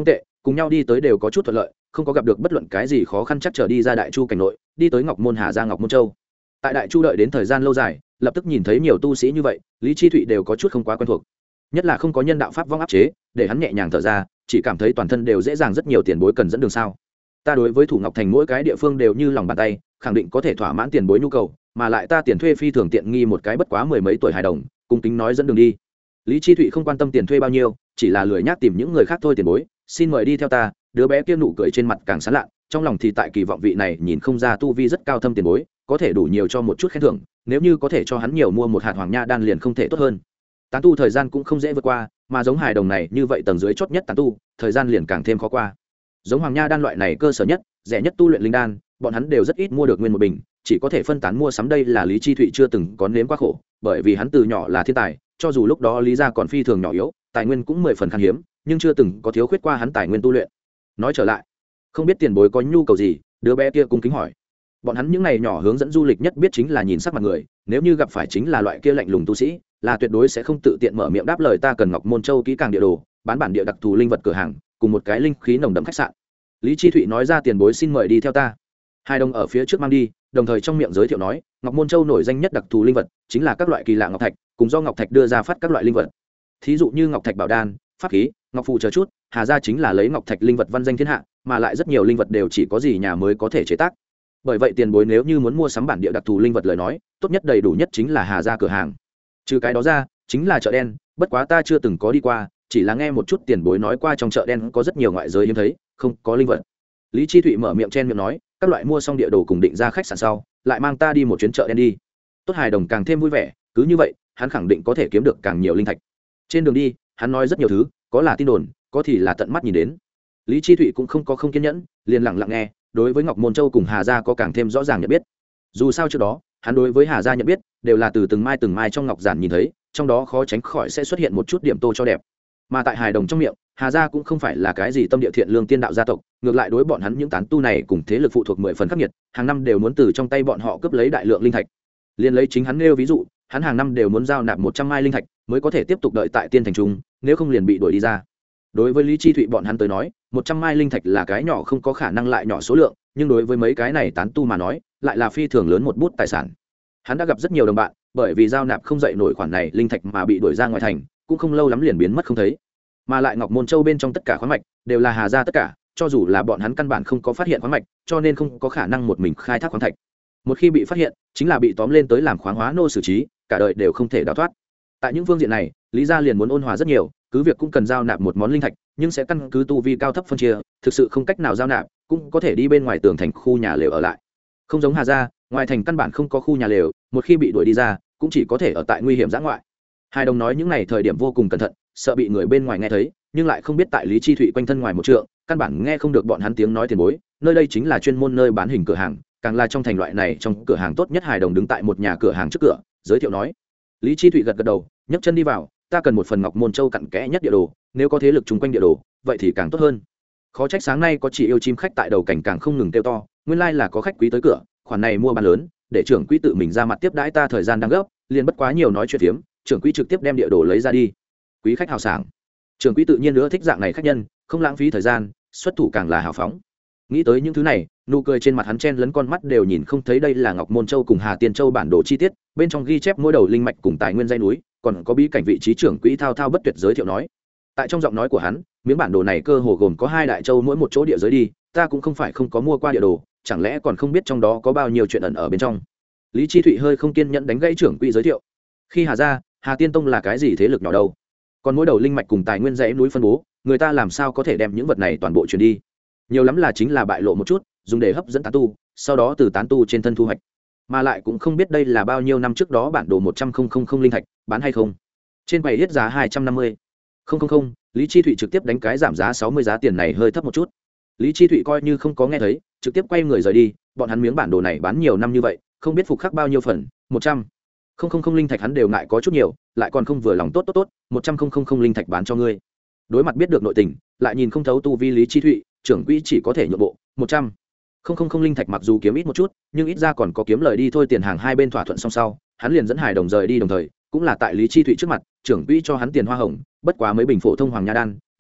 cùng nhau đi tới đều có chút thuận lợi, không có gặp được bất luận cái gì khó khăn, chắc trở đi ra đại chu cảnh nội, đi tới ngọc môn hà ra ngọc môn châu. Tại đại chu đợi đến thời gian lâu dài, lập tức nhìn thấy nhiều tu sĩ như vậy, Lý Chi Thụy đều có chút không quá quen thuộc, nhất là không có nhân đạo pháp vong áp chế, để hắn nhẹ nhàng thở ra, chỉ cảm thấy toàn thân đều dễ dàng rất nhiều tiền bối cần dẫn đường sao. Ta đối với thủ ngọc thành mỗi cái địa phương đều như lòng bàn tay, khẳng định có thể thỏa mãn tiền bối nhu cầu, mà lại ta tiền thuê phi thường tiện nghi, một cái bất quá mười mấy tuổi hài đồng, cung kính nói dẫn đường đi. Lý Chi Thụy không quan tâm tiền thuê bao nhiêu, chỉ là lười nhác tìm những người khác thôi. Tiền bối, xin mời đi theo ta. Đứa bé kia nụ cười trên mặt càng sán lạ, trong lòng thì tại kỳ vọng vị này nhìn không ra tu vi rất cao thâm tiền bối có thể đủ nhiều cho một chút khen thưởng, nếu như có thể cho hắn nhiều mua một hạt hoàng nha đan liền không thể tốt hơn. Tán tu thời gian cũng không dễ vượt qua, mà giống hài đồng này như vậy tầng dưới chót nhất tán tu, thời gian liền càng thêm khó qua. Giống hoàng nha đan loại này cơ sở nhất, rẻ nhất tu luyện linh đan, bọn hắn đều rất ít mua được nguyên một bình, chỉ có thể phân tán mua sắm. Đây là Lý Chi Thụy chưa từng có nếm quá khổ, bởi vì hắn từ nhỏ là thiên tài, cho dù lúc đó Lý gia còn phi thường nhỏ yếu, tài nguyên cũng mười phần khan hiếm, nhưng chưa từng có thiếu khuyết qua hắn tài nguyên tu luyện. Nói trở lại, không biết tiền bối có nhu cầu gì? Đứa bé kia cung kính hỏi. Bọn hắn những ngày nhỏ hướng dẫn du lịch nhất biết chính là nhìn sắc mặt người, nếu như gặp phải chính là loại kia lạnh lùng tu sĩ, là tuyệt đối sẽ không tự tiện mở miệng đáp lời. Ta cần Ngọc Môn Châu kỹ càng địa đồ, bán bản địa đặc thù linh vật cửa hàng, cùng một cái linh khí nồng đậm khách sạn. Lý Chi Thụy nói ra. Tiền bối xin mời đi theo ta. Hai đồng ở phía trước mang đi, đồng thời trong miệng giới thiệu nói, Ngọc Môn Châu nổi danh nhất đặc thù linh vật chính là các loại kỳ lạ ngọc thạch, cùng do ngọc thạch đưa ra phát các loại linh vật. Thí dụ như ngọc thạch bảo đan, pháp khí, ngọc phù chờ chút. Hà gia chính là lấy ngọc thạch linh vật văn danh thiên hạ, mà lại rất nhiều linh vật đều chỉ có gì nhà mới có thể chế tác. Bởi vậy tiền bối nếu như muốn mua sắm bản địa đặc thù linh vật lời nói, tốt nhất đầy đủ nhất chính là Hà gia cửa hàng. Trừ cái đó ra, chính là chợ đen, bất quá ta chưa từng có đi qua, chỉ là nghe một chút tiền bối nói qua trong chợ đen có rất nhiều ngoại giới hiếm thấy, không có linh vật. Lý Chi Thụy mở miệng chen miệng nói, các loại mua xong địa đồ cùng định ra khách sạn sau, lại mang ta đi một chuyến chợ đen đi. Tốt, hài đồng càng thêm vui vẻ, cứ như vậy, hắn khẳng định có thể kiếm được càng nhiều linh thạch. Trên đường đi, hắn nói rất nhiều thứ, có là tin đồn, có thì là tận mắt nhìn đến. Lý Chi Thụy cũng không có không kiên nhẫn, liền lặng lặng nghe, đối với Ngọc Môn Châu cùng Hà gia có càng thêm rõ ràng nhận biết. Dù sao trước đó, hắn đối với Hà gia nhận biết đều là từ từng mai từng mai trong ngọc giản nhìn thấy, trong đó khó tránh khỏi sẽ xuất hiện một chút điểm tô cho đẹp. Mà tại hài đồng trong miệng, Hà gia cũng không phải là cái gì tâm địa thiện lương tiên đạo gia tộc, ngược lại đối bọn hắn những tán tu này cùng thế lực phụ thuộc mười phần khắc nghiệt, hàng năm đều muốn từ trong tay bọn họ cướp lấy đại lượng linh thạch. Liên lấy chính hắn nêu ví dụ, hắn hàng năm đều muốn giao nạp một trăm mai linh thạch mới có thể tiếp tục đợi tại tiên thành trung, nếu không liền bị đuổi đi ra. Đối với Lý Chi Thụy bọn hắn tới nói, một trăm mai linh thạch là cái nhỏ không có khả năng lại nhỏ số lượng, nhưng đối với mấy cái này tán tu mà nói, lại là phi thường lớn một bút tài sản. Hắn đã gặp rất nhiều đồng bạn, bởi vì giao nạp không dậy nổi khoản này linh thạch mà bị đuổi ra ngoài thành, cũng không lâu lắm liền biến mất không thấy. Mà lại Ngọc Môn Châu bên trong tất cả khoáng mạch đều là Hà gia tất cả, cho dù là bọn hắn căn bản không có phát hiện khoáng mạch, cho nên không có khả năng một mình khai thác khoáng thạch. Một khi bị phát hiện, chính là bị tóm lên tới làm khoáng hóa nô xử trí, cả đời đều không thể đào thoát. Tại những phương diện này, Lý gia liền muốn ôn hòa rất nhiều, cứ việc cũng cần giao nạp một món linh thạch, nhưng sẽ căn cứ tu vi cao thấp phân chia, thực sự không cách nào giao nạp, cũng có thể đi bên ngoài tường thành khu nhà lều ở lại. Không giống Hà gia, ngoài thành căn bản không có khu nhà lều, một khi bị đuổi đi ra, cũng chỉ có thể ở tại nguy hiểm dã ngoại. Hai đồng nói những này thời điểm vô cùng cẩn thận, sợ bị người bên ngoài nghe thấy, nhưng lại không biết tại Lý Chi Thụy quanh thân ngoài một trượng, căn bản nghe không được bọn hắn tiếng nói tiền bối, nơi đây chính là chuyên môn nơi bán hình cửa hàng, càng là trong thành loại này trong cửa hàng tốt nhất. Hài đồng đứng tại một nhà cửa hàng trước cửa, giới thiệu nói. Lý Chi Thụy gật gật đầu, nhấc chân đi vào, ta cần một phần Ngọc Môn Châu cặn kẽ nhất địa đồ, nếu có thế lực chung quanh địa đồ, vậy thì càng tốt hơn. Khó trách sáng nay có chỉ yêu chim khách tại đầu cảnh càng không ngừng kêu to, nguyên lai là có khách quý tới cửa, khoản này mua bán lớn, để trưởng quỹ tự mình ra mặt tiếp đãi ta, thời gian đang gấp, liền bất quá nhiều nói chuyện phiếm, trưởng quỹ trực tiếp đem địa đồ lấy ra đi. Quý khách hào sảng, trưởng quỹ tự nhiên nữa thích dạng này khách nhân, không lãng phí thời gian, xuất thủ càng là hào phóng. Nghĩ tới những thứ này, nụ cười trên mặt hắn chen lấn con mắt đều nhìn không thấy. Đây là Ngọc Môn Châu cùng Hà Tiên Châu bản đồ chi tiết, bên trong ghi chép mỗi đầu linh mạch cùng tài nguyên dãy núi, còn có bí cảnh vị trí. Trưởng quỹ thao thao bất tuyệt giới thiệu nói. Tại trong giọng nói của hắn, miếng bản đồ này cơ hồ gồm có hai đại châu mỗi một chỗ địa giới đi, ta cũng không phải không có mua qua địa đồ, chẳng lẽ còn không biết trong đó có bao nhiêu chuyện ẩn ở bên trong. Lý Chi Thụy hơi không kiên nhẫn đánh gãy trưởng quỹ giới thiệu. Khi Hà gia, Hà Tiên Tông là cái gì thế lực nhỏ đâu? Còn mỗi đầu linh mạch cùng tài nguyên dãy núi phân bố, người ta làm sao có thể đem những vật này toàn bộ truyền đi? Nhiều lắm là chính là bại lộ một chút, dùng để hấp dẫn tán tu, sau đó từ tán tu trên thân thu hoạch. Mà lại cũng không biết đây là bao nhiêu năm trước đó bản đồ một trăm linh linh thạch, bán hay không. Trên quầy hết giá hai trăm năm mươi. Không không không, Lý Chi Thụy trực tiếp đánh cái giảm giá sáu mươi, giá tiền này hơi thấp một chút. Lý Chi Thụy coi như không có nghe thấy, trực tiếp quay người rời đi. Bọn hắn miếng bản đồ này bán nhiều năm như vậy, không biết phục khắc bao nhiêu phần, một trăm. Không không không linh thạch hắn đều ngại có chút nhiều, lại còn không vừa lòng, tốt tốt tốt, một trăm không linh thạch bán cho ngươi. Đối mặt biết được nội tình, lại nhìn không thấu tu vi Lý Chi Thụy, trưởng quỹ chỉ có thể nhượng bộ, một trăm không linh thạch mặc dù kiếm ít một chút, nhưng ít ra còn có kiếm lời đi thôi. Tiền hàng hai bên thỏa thuận xong sau, hắn liền dẫn Hải Đồng rời đi, đồng thời cũng là tại Lý Chi Thụy trước mặt, trưởng quỹ cho hắn tiền hoa hồng, bất quá mấy bình phổ thông hoàng nha đan,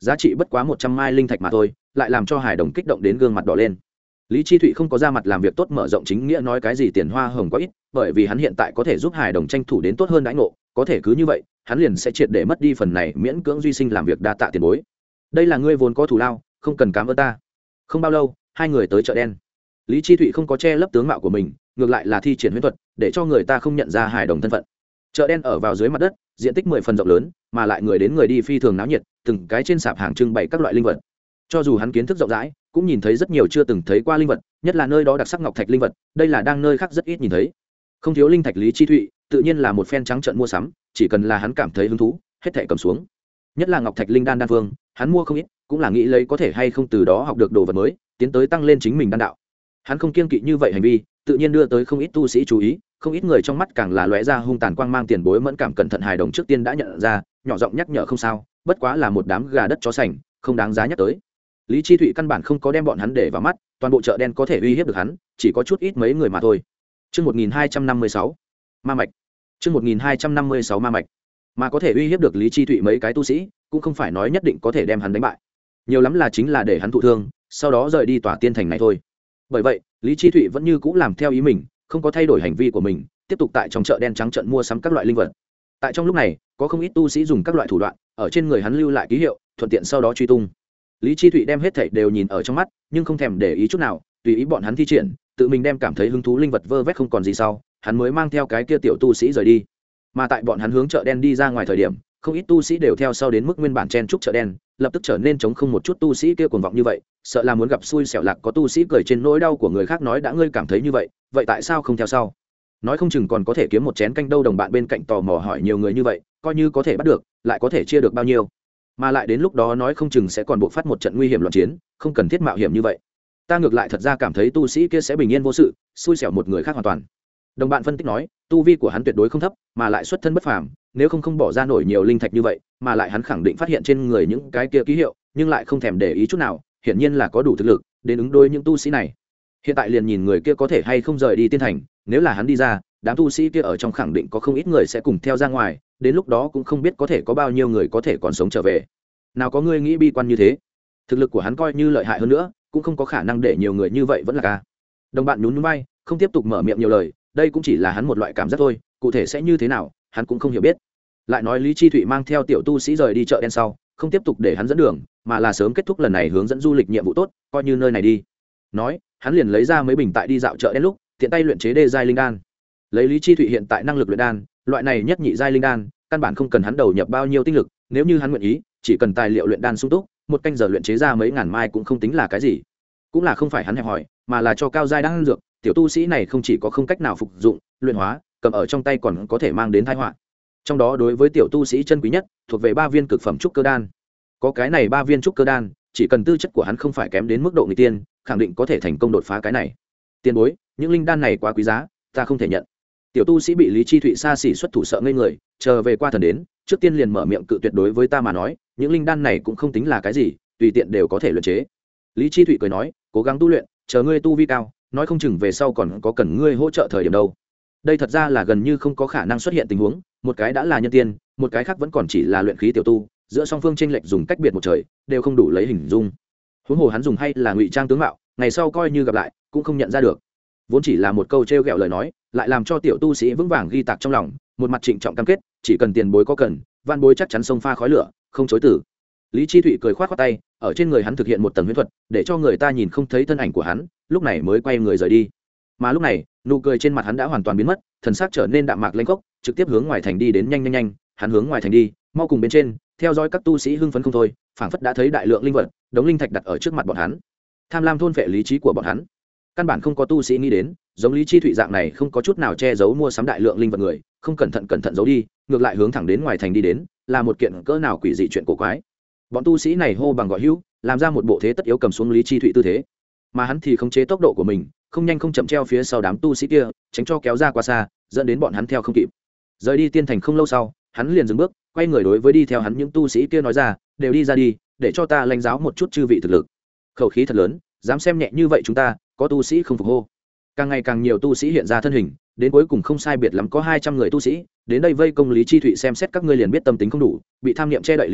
giá trị bất quá một trăm mai linh thạch mà thôi, lại làm cho hài đồng kích động đến gương mặt đỏ lên. Lý Chi Thụy không có ra mặt làm việc tốt mở rộng chính nghĩa nói cái gì tiền hoa hồng quá ít, bởi vì hắn hiện tại có thể giúp hài đồng tranh thủ đến tốt hơn đãi ngộ, có thể cứ như vậy hắn liền sẽ triệt để mất đi phần này miễn cưỡng duy sinh làm việc đa tạ tiền bối. Đây là ngươi vốn có thù lao, không cần cảm ơn ta. Không bao lâu hai người tới chợ đen. Lý Chi Thụy không có che lấp tướng mạo của mình, ngược lại là thi triển huyễn thuật để cho người ta không nhận ra hài đồng thân phận. Chợ đen ở vào dưới mặt đất, diện tích mười phần rộng lớn, mà lại người đến người đi phi thường náo nhiệt, từng cái trên sạp hàng trưng bày các loại linh vật. Cho dù hắn kiến thức rộng rãi, cũng nhìn thấy rất nhiều chưa từng thấy qua linh vật, nhất là nơi đó đặc sắc ngọc thạch linh vật, đây là đang nơi khác rất ít nhìn thấy. Không thiếu linh thạch Lý Chi Thụy, tự nhiên là một phen trắng trợn mua sắm, chỉ cần là hắn cảm thấy hứng thú, hết thảy cầm xuống. Nhất là ngọc thạch linh đan đan phương, hắn mua không ít, cũng là nghĩ lấy có thể hay không từ đó học được đồ vật mới, tiến tới tăng lên chính mình đan đạo. Hắn không kiêng kỵ như vậy hành vi, tự nhiên đưa tới không ít tu sĩ chú ý, không ít người trong mắt càng là lóe ra hung tàn quang mang tiền bối mẫn cảm cẩn thận hài đồng trước tiên đã nhận ra, nhỏ giọng nhắc nhở không sao, bất quá là một đám gà đất chó sành, không đáng giá nhắc tới. Lý Chi Thụy căn bản không có đem bọn hắn để vào mắt, toàn bộ chợ đen có thể uy hiếp được hắn, chỉ có chút ít mấy người mà thôi. Chương một nghìn hai trăm năm mươi sáu, ma mạch. Chương một nghìn hai trăm năm mươi sáu ma mạch. Mà có thể uy hiếp được Lý Chi Thụy mấy cái tu sĩ, cũng không phải nói nhất định có thể đem hắn đánh bại. Nhiều lắm là chính là để hắn thụ thương, sau đó rời đi tòa tiên thành này thôi. Bởi vậy, Lý Chi Thụy vẫn như cũ làm theo ý mình, không có thay đổi hành vi của mình, tiếp tục tại trong chợ đen trắng trợn mua sắm các loại linh vật. Tại trong lúc này, có không ít tu sĩ dùng các loại thủ đoạn, ở trên người hắn lưu lại ký hiệu, thuận tiện sau đó truy tung. Lý Chi Thụy đem hết thảy đều nhìn ở trong mắt, nhưng không thèm để ý chút nào, tùy ý bọn hắn thi triển, tự mình đem cảm thấy hứng thú linh vật vơ vét không còn gì sau, hắn mới mang theo cái kia tiểu tu sĩ rời đi. Mà tại bọn hắn hướng chợ đen đi ra ngoài thời điểm, không ít tu sĩ đều theo sau đến mức nguyên bản chen trúc chợ đen, lập tức trở nên trống không một chút tu sĩ kia cuồng vọng như vậy, sợ là muốn gặp xui xẻo lạc có tu sĩ cười trên nỗi đau của người khác nói đã ngươi cảm thấy như vậy, vậy tại sao không theo sau? Nói không chừng còn có thể kiếm một chén canh đâu đồng bạn bên cạnh tò mò hỏi nhiều người như vậy, coi như có thể bắt được, lại có thể chia được bao nhiêu? Mà lại đến lúc đó nói không chừng sẽ còn buộc phát một trận nguy hiểm loạn chiến, không cần thiết mạo hiểm như vậy. Ta ngược lại thật ra cảm thấy tu sĩ kia sẽ bình yên vô sự, xui xẻo một người khác hoàn toàn. Đồng bạn phân tích nói, tu vi của hắn tuyệt đối không thấp, mà lại xuất thân bất phàm, nếu không không bỏ ra nổi nhiều linh thạch như vậy, mà lại hắn khẳng định phát hiện trên người những cái kia ký hiệu, nhưng lại không thèm để ý chút nào, hiển nhiên là có đủ thực lực đến ứng đối những tu sĩ này. Hiện tại liền nhìn người kia có thể hay không rời đi tiên thành, nếu là hắn đi ra, đám tu sĩ kia ở trong khẳng định có không ít người sẽ cùng theo ra ngoài, đến lúc đó cũng không biết có thể có bao nhiêu người có thể còn sống trở về. Nào có người nghĩ bi quan như thế, thực lực của hắn coi như lợi hại hơn nữa, cũng không có khả năng để nhiều người như vậy vẫn là ca. Đồng bạn nhún nhún vai, không tiếp tục mở miệng nhiều lời, đây cũng chỉ là hắn một loại cảm giác thôi, cụ thể sẽ như thế nào hắn cũng không hiểu biết. Lại nói Lý Chi Thụy mang theo tiểu tu sĩ rời đi chợ đen sau, không tiếp tục để hắn dẫn đường, mà là sớm kết thúc lần này hướng dẫn du lịch nhiệm vụ tốt, coi như nơi này đi. Nói, hắn liền lấy ra mấy bình tại đi dạo chợ đen lúc tiện tay luyện chế đê giai linh đan. Lấy Lý Chi Thụy hiện tại năng lực luyện đan, loại này nhất nhị giai linh đan căn bản không cần hắn đầu nhập bao nhiêu tinh lực, nếu như hắn nguyện ý, chỉ cần tài liệu luyện đan sung túc, một canh giờ luyện chế ra mấy ngàn mai cũng không tính là cái gì. Cũng là không phải hắn hẹp hỏi, mà là cho cao giai đan dược, tiểu tu sĩ này không chỉ có không cách nào phục dụng, luyện hóa, cầm ở trong tay còn có thể mang đến tai họa. Trong đó đối với tiểu tu sĩ chân quý nhất, thuộc về ba viên cực phẩm trúc cơ đan. Có cái này ba viên trúc cơ đan, chỉ cần tư chất của hắn không phải kém đến mức độ nghịch tiên, khẳng định có thể thành công đột phá cái này. Tiền bối, những linh đan này quá quý giá, ta không thể nhận. Tiểu tu sĩ bị Lý Chi Thụy xa xỉ xuất thủ sợ ngây người, chờ về qua thần đến, trước tiên liền mở miệng cự tuyệt đối với ta mà nói, những linh đan này cũng không tính là cái gì, tùy tiện đều có thể luyện chế. Lý Chi Thụy cười nói, cố gắng tu luyện, chờ ngươi tu vi cao, nói không chừng về sau còn có cần ngươi hỗ trợ thời điểm đâu. Đây thật ra là gần như không có khả năng xuất hiện tình huống, một cái đã là nhân tiên, một cái khác vẫn còn chỉ là luyện khí tiểu tu, giữa song phương chênh lệch dùng cách biệt một trời, đều không đủ lấy hình dung. Huống hồ hắn dùng hay là ngụy trang tướng mạo, ngày sau coi như gặp lại, cũng không nhận ra được. Vốn chỉ là một câu trêu ghẹo lời nói, lại làm cho tiểu tu sĩ vững vàng ghi tạc trong lòng, một mặt trịnh trọng cam kết, chỉ cần tiền bối có cần, van bối chắc chắn xông pha khói lửa, không chối từ. Lý Chi Thụy cười khoát khoát tay, ở trên người hắn thực hiện một tầng huyễn thuật, để cho người ta nhìn không thấy thân ảnh của hắn, lúc này mới quay người rời đi. Mà lúc này, nụ cười trên mặt hắn đã hoàn toàn biến mất, thần sắc trở nên đạm mạc lênh khốc, trực tiếp hướng ngoài thành đi đến nhanh nhanh nhanh, hắn hướng ngoài thành đi, mau cùng bên trên, theo dõi các tu sĩ hưng phấn không thôi, phảng phất đã thấy đại lượng linh vật, đống linh thạch đặt ở trước mặt bọn hắn. Tham lam thôn phệ lý trí của bọn hắn. Căn bản không có tu sĩ nghĩ đến, giống Lý Chi Thụy dạng này không có chút nào che giấu mua sắm đại lượng linh vật người, không cẩn thận cẩn thận giấu đi, ngược lại hướng thẳng đến ngoài thành đi đến, là một kiện cỡ nào quỷ dị chuyện cổ quái. Bọn tu sĩ này hô bằng gọi hữu, làm ra một bộ thế tất yếu cầm xuống Lý Chi Thụy tư thế, mà hắn thì khống chế tốc độ của mình, không nhanh không chậm treo phía sau đám tu sĩ kia, tránh cho kéo ra quá xa, dẫn đến bọn hắn theo không kịp. Rời đi tiên thành không lâu sau, hắn liền dừng bước, quay người đối với đi theo hắn những tu sĩ kia nói ra, đều đi ra đi, để cho ta lãnh giáo một chút chư vị thực lực. Khẩu khí thật lớn, dám xem nhẹ như vậy chúng ta, có tu sĩ không phục hô. Càng ngày càng nhiều tu sĩ hiện ra thân hình, đến cuối cùng không sai biệt lắm có hai trăm người tu sĩ, đến đây vây công Lý Chi Thụy xem xét các ngươi liền biết tâm tính không đủ, bị tham niệm che đậy lý trí,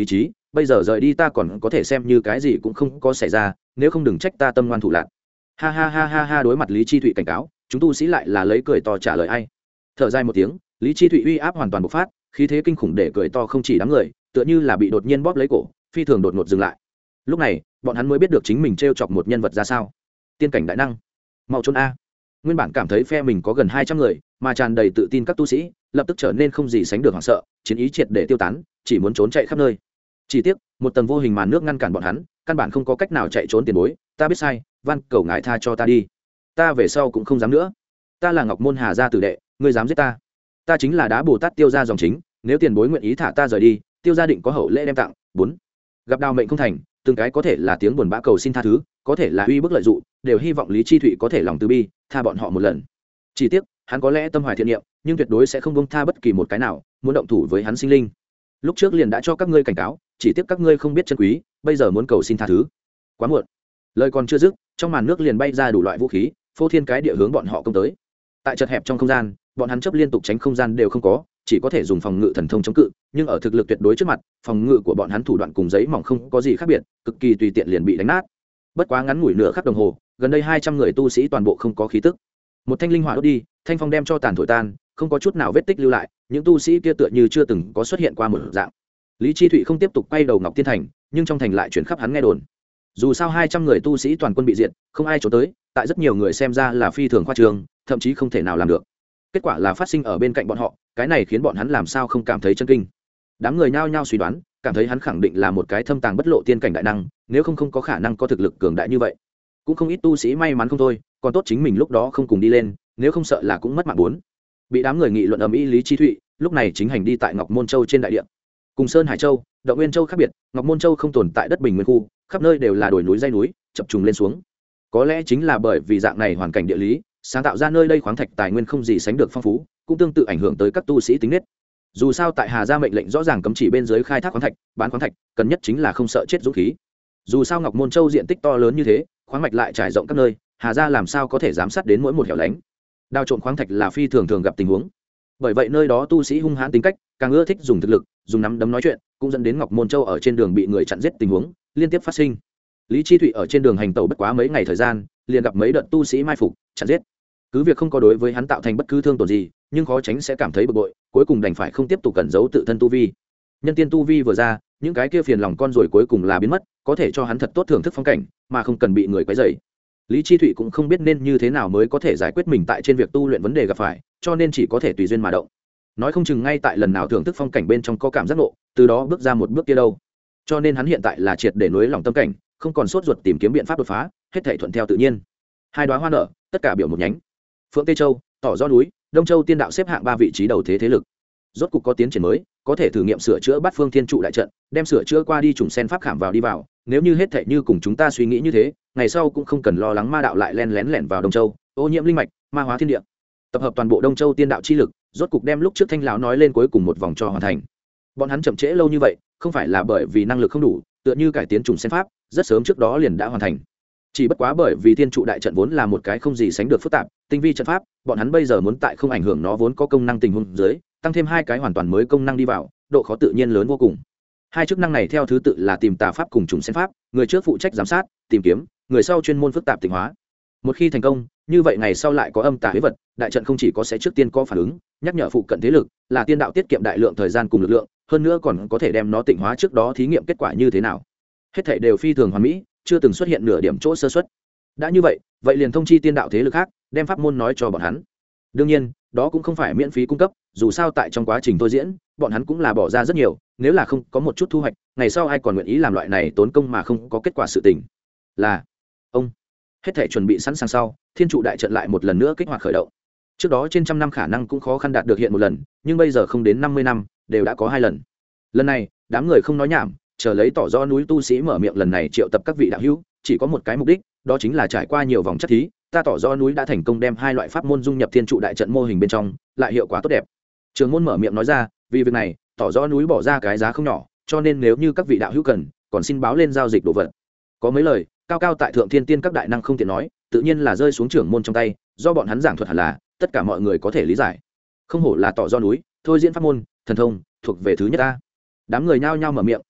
bây giờ rời đi ta còn có thể xem như cái gì cũng không có xảy ra, nếu không đừng trách ta tâm ngoan thủ lạc. Ha ha ha ha ha. Đối mặt Lý Chi Thụy cảnh cáo, chúng tu sĩ lại là lấy cười to trả lời ai. Thở dài một tiếng, Lý Chi Thụy uy áp hoàn toàn bộc phát, khí thế kinh khủng để cười to không chỉ đám người, tựa như là bị đột nhiên bóp lấy cổ, phi thường đột ngột dừng lại. Lúc này bọn hắn mới biết được chính mình t r e o chọc một nhân vật ra sao. Tiên cảnh đại năng, mau trốn a. Nguyên bản cảm thấy phe mình có gần hai trăm người mà tràn đầy tự tin các tu sĩ lập tức trở nên không gì sánh được hoảng sợ, chiến ý triệt để tiêu tán, chỉ muốn trốn chạy khắp nơi. Chỉ tiếc một tầng vô hình màn nước ngăn cản bọn hắn, căn bản không có cách nào chạy trốn tiền bối. Ta biết sai, van cầu ngài tha cho ta đi, ta về sau cũng không dám nữa. Ta là Ngọc Môn Hà gia tử đệ, ngươi dám giết ta? Ta chính là Đá Bồ Tát Tiêu gia dòng chính, nếu tiền bối nguyện ý thả ta rời đi, Tiêu gia định có hậu lễ đem tặng. Bốn, gặp đào mệnh không thành, từng cái có thể là tiếng buồn bã cầu xin tha thứ, có thể là uy bức lợi dụng, đều hy vọng Lý Chi Thụy có thể lòng từ bi tha bọn họ một lần. Chỉ tiếc hắn có lẽ tâm hoài thiện niệm, nhưng tuyệt đối sẽ không buông tha bất kỳ một cái nào muốn động thủ với hắn sinh linh. Lúc trước liền đã cho các ngươi cảnh cáo, chỉ tiếc các ngươi không biết chân quý, bây giờ muốn cầu xin tha thứ, quá muộn. Lời còn chưa dứt, trong màn nước liền bay ra đủ loại vũ khí, phô thiên cái địa hướng bọn họ công tới. Tại chật hẹp trong không gian, bọn hắn chấp liên tục tránh không gian đều không có, chỉ có thể dùng phòng ngự thần thông chống cự, nhưng ở thực lực tuyệt đối trước mặt, phòng ngự của bọn hắn thủ đoạn cùng giấy mỏng không có gì khác biệt, cực kỳ tùy tiện liền bị đánh nát. Bất quá ngắn ngủi nửa khắc đồng hồ, gần đây hai trăm người tu sĩ toàn bộ không có khí tức. Một thanh linh hỏa đốt đi, thanh phong đem cho tàn thổi tan, không có chút nào vết tích lưu lại, những tu sĩ kia tựa như chưa từng có xuất hiện qua một dạng. Lý Chi Thụy không tiếp tục quay đầu Ngọc Tiên Thành, nhưng trong thành lại chuyển khắp hắn nghe đồn. Dù sao hai trăm người tu sĩ toàn quân bị diệt, không ai trốn tới, tại rất nhiều người xem ra là phi thường khoa trương, thậm chí không thể nào làm được. Kết quả là phát sinh ở bên cạnh bọn họ, cái này khiến bọn hắn làm sao không cảm thấy chân kinh. Đám người nhao nhao suy đoán, cảm thấy hắn khẳng định là một cái thâm tàng bất lộ tiên cảnh đại năng, nếu không không có khả năng có thực lực cường đại như vậy. Cũng không ít tu sĩ may mắn không thôi, còn tốt chính mình lúc đó không cùng đi lên, nếu không sợ là cũng mất mạng bốn. Bị đám người nghị luận ầm ĩ, Lý Chi Thụy lúc này chính hành đi tại Ngọc Môn Châu trên đại địa. Cùng Sơn Hải Châu, Động Nguyên Châu khác biệt, Ngọc Môn Châu không tồn tại đất bình nguyên khu, khắp nơi đều là đồi núi dãy núi, chập trùng lên xuống. Có lẽ chính là bởi vì dạng này hoàn cảnh địa lý, sáng tạo ra nơi đây khoáng thạch tài nguyên không gì sánh được phong phú, cũng tương tự ảnh hưởng tới các tu sĩ tính nết. Dù sao tại Hà gia mệnh lệnh rõ ràng cấm chỉ bên dưới khai thác khoáng thạch, bán khoáng thạch, cần nhất chính là không sợ chết dũng khí. Dù sao Ngọc Môn Châu diện tích to lớn như thế, khoáng mạch lại trải rộng các nơi, Hà gia làm sao có thể giám sát đến mỗi một hẻo lánh. Đao trộm khoáng thạch là phi thường thường gặp tình huống. Bởi vậy nơi đó tu sĩ hung hãn tính cách, càng ưa thích dùng thực lực, dùng nắm đấm nói chuyện, cũng dẫn đến Ngọc Môn Châu ở trên đường bị người chặn giết tình huống liên tiếp phát sinh. Lý Chi Thụy ở trên đường hành tẩu bất quá mấy ngày thời gian, liền gặp mấy đợt tu sĩ mai phục, chặn giết. Cứ việc không có đối với hắn tạo thành bất cứ thương tổn gì, nhưng khó tránh sẽ cảm thấy bực bội, cuối cùng đành phải không tiếp tục cẩn giấu tự thân tu vi. Nhân tiên tu vi vừa ra, những cái kia phiền lòng con rồi cuối cùng là biến mất, có thể cho hắn thật tốt thưởng thức phong cảnh, mà không cần bị người quấy rầy. Lý Chi Thụy cũng không biết nên như thế nào mới có thể giải quyết mình tại trên việc tu luyện vấn đề gặp phải, cho nên chỉ có thể tùy duyên mà động. Nói không chừng ngay tại lần nào thưởng thức phong cảnh bên trong có cảm giác nộ, từ đó bước ra một bước kia đâu. Cho nên hắn hiện tại là triệt để nuối lòng tâm cảnh, không còn sốt ruột tìm kiếm biện pháp đột phá, hết thảy thuận theo tự nhiên. Hai đóa hoa nở, tất cả biểu một nhánh. Phượng Tây Châu, Tỏ Do núi, Đông Châu tiên đạo xếp hạng ba vị trí đầu thế thế lực. Rốt cục có tiến triển mới, có thể thử nghiệm sửa chữa Bát Phương Thiên trụ đại trận, đem sửa chữa qua đi trùng sen pháp khảm vào đi vào, nếu như hết thảy như cùng chúng ta suy nghĩ như thế, ngày sau cũng không cần lo lắng ma đạo lại len lén lẻn vào Đông Châu, ô nhiễm linh mạch, ma hóa thiên địa. Tập hợp toàn bộ Đông Châu tiên đạo chi lực, rốt cục đem lúc trước Thanh lão nói lên cuối cùng một vòng cho hoàn thành. Bọn hắn chậm trễ lâu như vậy, không phải là bởi vì năng lực không đủ, tựa như cải tiến trùng sen pháp, rất sớm trước đó liền đã hoàn thành. Chỉ bất quá bởi vì thiên trụ đại trận vốn là một cái không gì sánh được phức tạp, tinh vi trận pháp, bọn hắn bây giờ muốn tại không ảnh hưởng nó vốn có công năng tình huống dưới, tăng thêm hai cái hoàn toàn mới công năng đi vào, độ khó tự nhiên lớn vô cùng. Hai chức năng này theo thứ tự là tìm tà pháp cùng trùng sen pháp, người trước phụ trách giám sát, tìm kiếm, người sau chuyên môn phức tạp tịnh hóa. Một khi thành công, như vậy ngày sau lại có âm tà huyết vật, đại trận không chỉ có sẽ trước tiên có phản ứng, nhắc nhở phụ cận thế lực, là tiên đạo tiết kiệm đại lượng thời gian cùng lực lượng, hơn nữa còn có thể đem nó tịnh hóa trước đó thí nghiệm kết quả như thế nào. Hết thảy đều phi thường hoàn mỹ, chưa từng xuất hiện nửa điểm chỗ sơ suất. Đã như vậy, vậy liền thông chi tiên đạo thế lực khác, đem pháp môn nói cho bọn hắn. Đương nhiên, đó cũng không phải miễn phí cung cấp, dù sao tại trong quá trình tôi diễn, bọn hắn cũng là bỏ ra rất nhiều, nếu là không có một chút thu hoạch, ngày sau ai còn nguyện ý làm loại này tốn công mà không có kết quả sự tình. Là ông hết thảy chuẩn bị sẵn sàng sau, thiên trụ đại trận lại một lần nữa kích hoạt khởi động. Trước đó trên trăm năm khả năng cũng khó khăn đạt được hiện một lần, nhưng bây giờ không đến năm mươi năm, đều đã có hai lần. Lần này, đám người không nói nhảm, chờ lấy Tỏ Do núi tu sĩ mở miệng lần này triệu tập các vị đạo hữu, chỉ có một cái mục đích, đó chính là trải qua nhiều vòng chất thí, ta Tỏ Do núi đã thành công đem hai loại pháp môn dung nhập thiên trụ đại trận mô hình bên trong, lại hiệu quả tốt đẹp. Trường môn mở miệng nói ra, vì việc này, Tỏ Do núi bỏ ra cái giá không nhỏ, cho nên nếu như các vị đạo hữu cần, còn xin báo lên giao dịch đồ vật. Có mấy lời, cao cao tại thượng thiên tiên các đại năng không tiện nói, tự nhiên là rơi xuống trưởng môn trong tay, do bọn hắn giảng thuật hẳn là tất cả mọi người có thể lý giải. Không hổ là Tỏ Do núi, thôi diễn pháp môn, thần thông, thuộc về thứ nhất ta. Đám người nhao nhao mở miệng,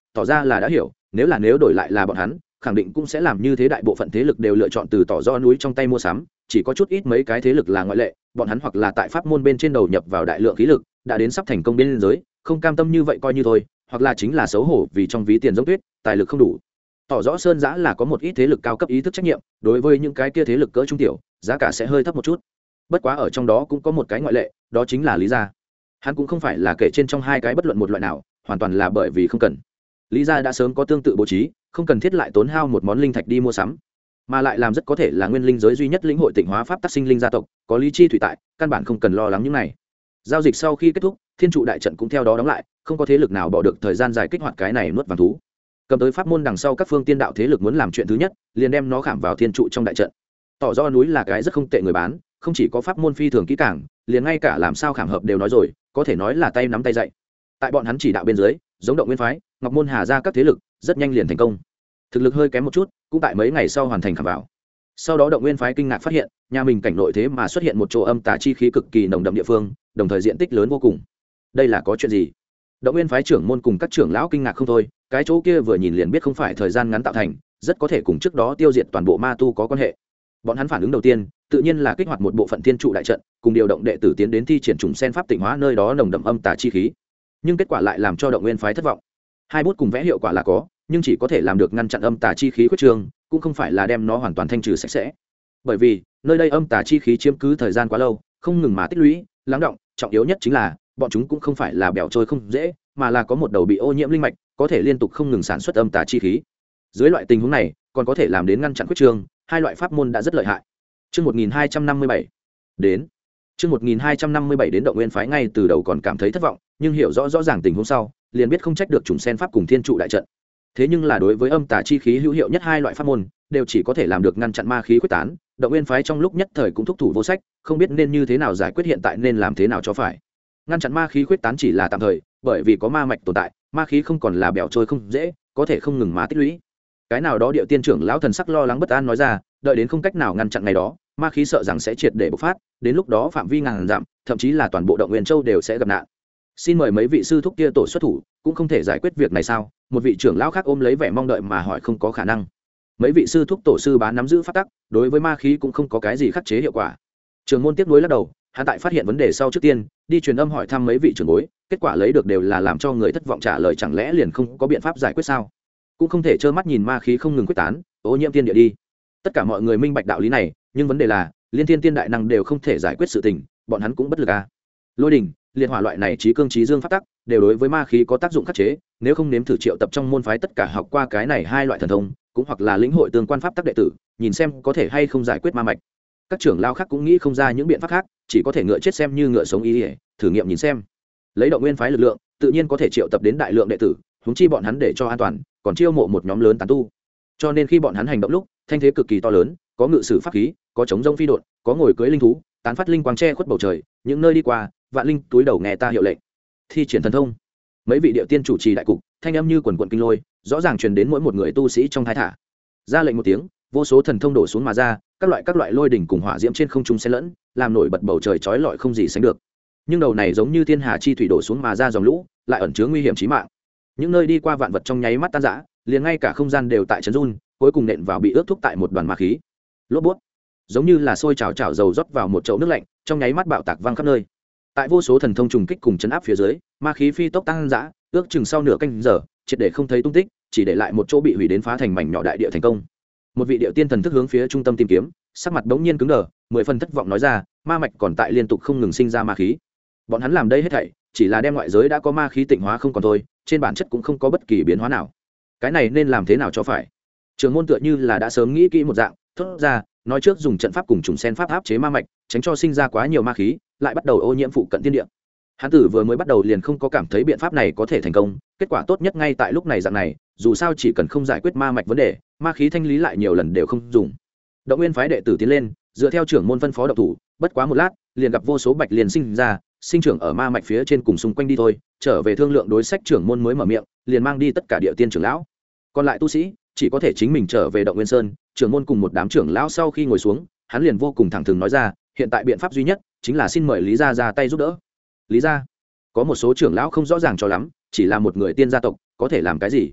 tỏ ra là đã hiểu, nếu là nếu đổi lại là bọn hắn khẳng định cũng sẽ làm như thế. Đại bộ phận thế lực đều lựa chọn từ tỏ do núi trong tay mua sắm, chỉ có chút ít mấy cái thế lực là ngoại lệ, bọn hắn hoặc là tại pháp môn bên trên đầu nhập vào đại lượng khí lực, đã đến sắp thành công biên giới, không cam tâm như vậy coi như thôi, hoặc là chính là xấu hổ vì trong ví tiền giống tuyết, tài lực không đủ. Tỏ rõ sơn giã là có một ít thế lực cao cấp ý thức trách nhiệm, đối với những cái kia thế lực cỡ trung tiểu, giá cả sẽ hơi thấp một chút. Bất quá ở trong đó cũng có một cái ngoại lệ, đó chính là Lý gia. Hắn cũng không phải là kể trên trong hai cái bất luận một loại nào, hoàn toàn là bởi vì không cần. Lý gia đã sớm có tương tự bố trí, không cần thiết lại tốn hao một món linh thạch đi mua sắm, mà lại làm rất có thể là nguyên linh giới duy nhất lĩnh hội tịnh hóa pháp tắc sinh linh gia tộc, có lý chi thủy tại, căn bản không cần lo lắng những này. Giao dịch sau khi kết thúc, thiên trụ đại trận cũng theo đó đóng lại, không có thế lực nào bỏ được thời gian dài kích hoạt cái này nuốt vàng thú. Cầm tới pháp môn đằng sau, các phương tiên đạo thế lực muốn làm chuyện thứ nhất, liền đem nó khảm vào thiên trụ trong đại trận. Tỏ rõ núi là cái rất không tệ người bán, không chỉ có pháp môn phi thường kỹ càng, liền ngay cả làm sao khảm hợp đều nói rồi, có thể nói là tay nắm tay dạy. Tại bọn hắn chỉ đạo bên dưới, giống động nguyên phái, ngọc môn hà ra các thế lực rất nhanh liền thành công. Thực lực hơi kém một chút, cũng tại mấy ngày sau hoàn thành khảm vào. Sau đó động nguyên phái kinh ngạc phát hiện, nhà mình cảnh nội thế mà xuất hiện một chỗ âm tà chi khí cực kỳ nồng đậm địa phương, đồng thời diện tích lớn vô cùng. Đây là có chuyện gì? Động nguyên phái trưởng môn cùng các trưởng lão kinh ngạc không thôi, cái chỗ kia vừa nhìn liền biết không phải thời gian ngắn tạo thành, rất có thể cùng trước đó tiêu diệt toàn bộ ma tu có quan hệ. Bọn hắn phản ứng đầu tiên tự nhiên là kích hoạt một bộ phận thiên trụ đại trận, cùng điều động đệ tử tiến đến thi triển trùng sen pháp tịnh hóa nơi đó nồng đậm âm tà chi khí. Nhưng kết quả lại làm cho động nguyên phái thất vọng. Hai bút cùng vẽ hiệu quả là có, nhưng chỉ có thể làm được ngăn chặn âm tà chi khí khuyết trương, cũng không phải là đem nó hoàn toàn thanh trừ sạch sẽ. Bởi vì nơi đây âm tà chi khí chiếm cứ thời gian quá lâu, không ngừng mà tích lũy lắng động, trọng yếu nhất chính là bọn chúng cũng không phải là bèo trôi không dễ, mà là có một đầu bị ô nhiễm linh mạch, có thể liên tục không ngừng sản xuất âm tà chi khí. Dưới loại tình huống này còn có thể làm đến ngăn chặn khuyết trương, hai loại pháp môn đã rất lợi hại. Chương một nghìn hai trăm năm mươi bảy đến Chương một nghìn hai trăm năm mươi bảy đến động nguyên phái ngay từ đầu còn cảm thấy thất vọng, nhưng hiểu rõ rõ ràng tình huống sau, liền biết không trách được trùng sen pháp cùng thiên trụ đại trận. Thế nhưng là đối với âm tà chi khí hữu hiệu nhất hai loại pháp môn, đều chỉ có thể làm được ngăn chặn ma khí quyết tán, động nguyên phái trong lúc nhất thời cũng thúc thủ vô sách, không biết nên như thế nào giải quyết, hiện tại nên làm thế nào cho phải. Ngăn chặn ma khí quyết tán chỉ là tạm thời, bởi vì có ma mạch tồn tại, ma khí không còn là bèo trôi không dễ, có thể không ngừng mà tích lũy. Cái nào đó điệu tiên trưởng lão thần sắc lo lắng bất an nói ra, đợi đến không cách nào ngăn chặn ngày đó, ma khí sợ rằng sẽ triệt để bộc phát, đến lúc đó phạm vi ngàn dặm, thậm chí là toàn bộ động nguyên châu đều sẽ gặp nạn. Xin mời mấy vị sư thúc kia tổ xuất thủ, cũng không thể giải quyết việc này sao? Một vị trưởng lão khác ôm lấy vẻ mong đợi mà hỏi. Không có khả năng. Mấy vị sư thúc tổ sư bá nắm giữ pháp tắc, đối với ma khí cũng không có cái gì khắc chế hiệu quả. Trường môn tiếp nối lắc đầu, hắn tại phát hiện vấn đề sau trước tiên đi truyền âm hỏi thăm mấy vị trưởng bối, kết quả lấy được đều là làm cho người thất vọng trả lời. Chẳng lẽ liền không có biện pháp giải quyết sao? Cũng không thể trơ mắt nhìn ma khí không ngừng quyết tán, ô nhiễm tiên địa đi. Tất cả mọi người minh bạch đạo lý này, nhưng vấn đề là liên thiên tiên đại năng đều không thể giải quyết sự tình, bọn hắn cũng bất lực à. Lôi đình, liệt hỏa loại này trí cương trí dương pháp tắc đều đối với ma khí có tác dụng khắc chế, nếu không nếm thử triệu tập trong môn phái tất cả học qua cái này hai loại thần thông, cũng hoặc là lĩnh hội tương quan pháp tắc đệ tử, nhìn xem có thể hay không giải quyết ma mạch. Các trưởng lao khác cũng nghĩ không ra những biện pháp khác, chỉ có thể ngựa chết xem như ngựa sống ý ỉa, thử nghiệm nhìn xem. Lấy động nguyên phái lực lượng, tự nhiên có thể triệu tập đến đại lượng đệ tử, huống chi bọn hắn để cho an toàn, còn chiêu mộ một nhóm lớn tán tu. Cho nên khi bọn hắn hành động lúc, thanh thế cực kỳ to lớn, có ngự sử pháp khí, có chống rông phi đột, có ngồi cưỡi linh thú, tán phát linh quang che khuất bầu trời, những nơi đi qua, vạn linh túi đầu nghe ta hiệu lệnh, thi triển thần thông. Mấy vị điệu tiên chủ trì đại cục, thanh âm như quần quần kinh lôi, rõ ràng truyền đến mỗi một người tu sĩ trong thái thả. Ra lệnh một tiếng, vô số thần thông đổ xuống mà ra, các loại các loại lôi đỉnh cùng hỏa diễm trên không trung xen lẫn, làm nổi bật bầu trời chói lọi không gì sánh được. Nhưng đầu này giống như thiên hà chi thủy đổ xuống mà ra dòng lũ, lại ẩn chứa nguy hiểm chí mạng. Những nơi đi qua vạn vật trong nháy mắt tan rã, liền ngay cả không gian đều tại chấn run, cuối cùng nện vào bị ướt thúc tại một đoàn ma khí. Lốp bút, giống như là sôi trào trào dầu rót vào một chậu nước lạnh, trong nháy mắt bạo tạc vang khắp nơi. Tại vô số thần thông trùng kích cùng chấn áp phía dưới, ma khí phi tốc tăng dã, ước chừng sau nửa canh giờ, triệt để không thấy tung tích, chỉ để lại một chỗ bị hủy đến phá thành mảnh nhỏ đại địa thành công. Một vị điệu tiên thần thức hướng phía trung tâm tìm kiếm, sắc mặt bỗng nhiên cứng đờ, mười phần thất vọng nói ra, ma mạch còn tại liên tục không ngừng sinh ra ma khí. Bọn hắn làm đây hết thảy, chỉ là đem ngoại giới đã có ma khí tịnh hóa không còn thôi, trên bản chất cũng không có bất kỳ biến hóa nào. Cái này nên làm thế nào cho phải? Trường môn tựa như là đã sớm nghĩ kỹ một dạng, thốt ra, nói trước dùng trận pháp cùng trùng sen pháp áp chế ma mạch, tránh cho sinh ra quá nhiều ma khí, lại bắt đầu ô nhiễm phụ cận thiên địa. Hán tử vừa mới bắt đầu liền không có cảm thấy biện pháp này có thể thành công, kết quả tốt nhất ngay tại lúc này dạng này, dù sao chỉ cần không giải quyết ma mạch vấn đề, ma khí thanh lý lại nhiều lần đều không dùng. Động nguyên phái đệ tử tiến lên, dựa theo trưởng môn phân phó động thủ, bất quá một lát, liền gặp vô số bạch liền sinh ra, sinh trưởng ở ma mạch phía trên cùng xung quanh đi thôi, trở về thương lượng đối sách trưởng môn mới mở miệng, liền mang đi tất cả địa tiên trưởng lão. Còn lại tu sĩ, chỉ có thể chính mình trở về động nguyên sơn. Trưởng môn cùng một đám trưởng lão sau khi ngồi xuống, hắn liền vô cùng thẳng thừng nói ra, hiện tại biện pháp duy nhất chính là xin mời Lý gia ra tay giúp đỡ. Lý gia? Có một số trưởng lão không rõ ràng cho lắm, chỉ là một người tiên gia tộc, có thể làm cái gì?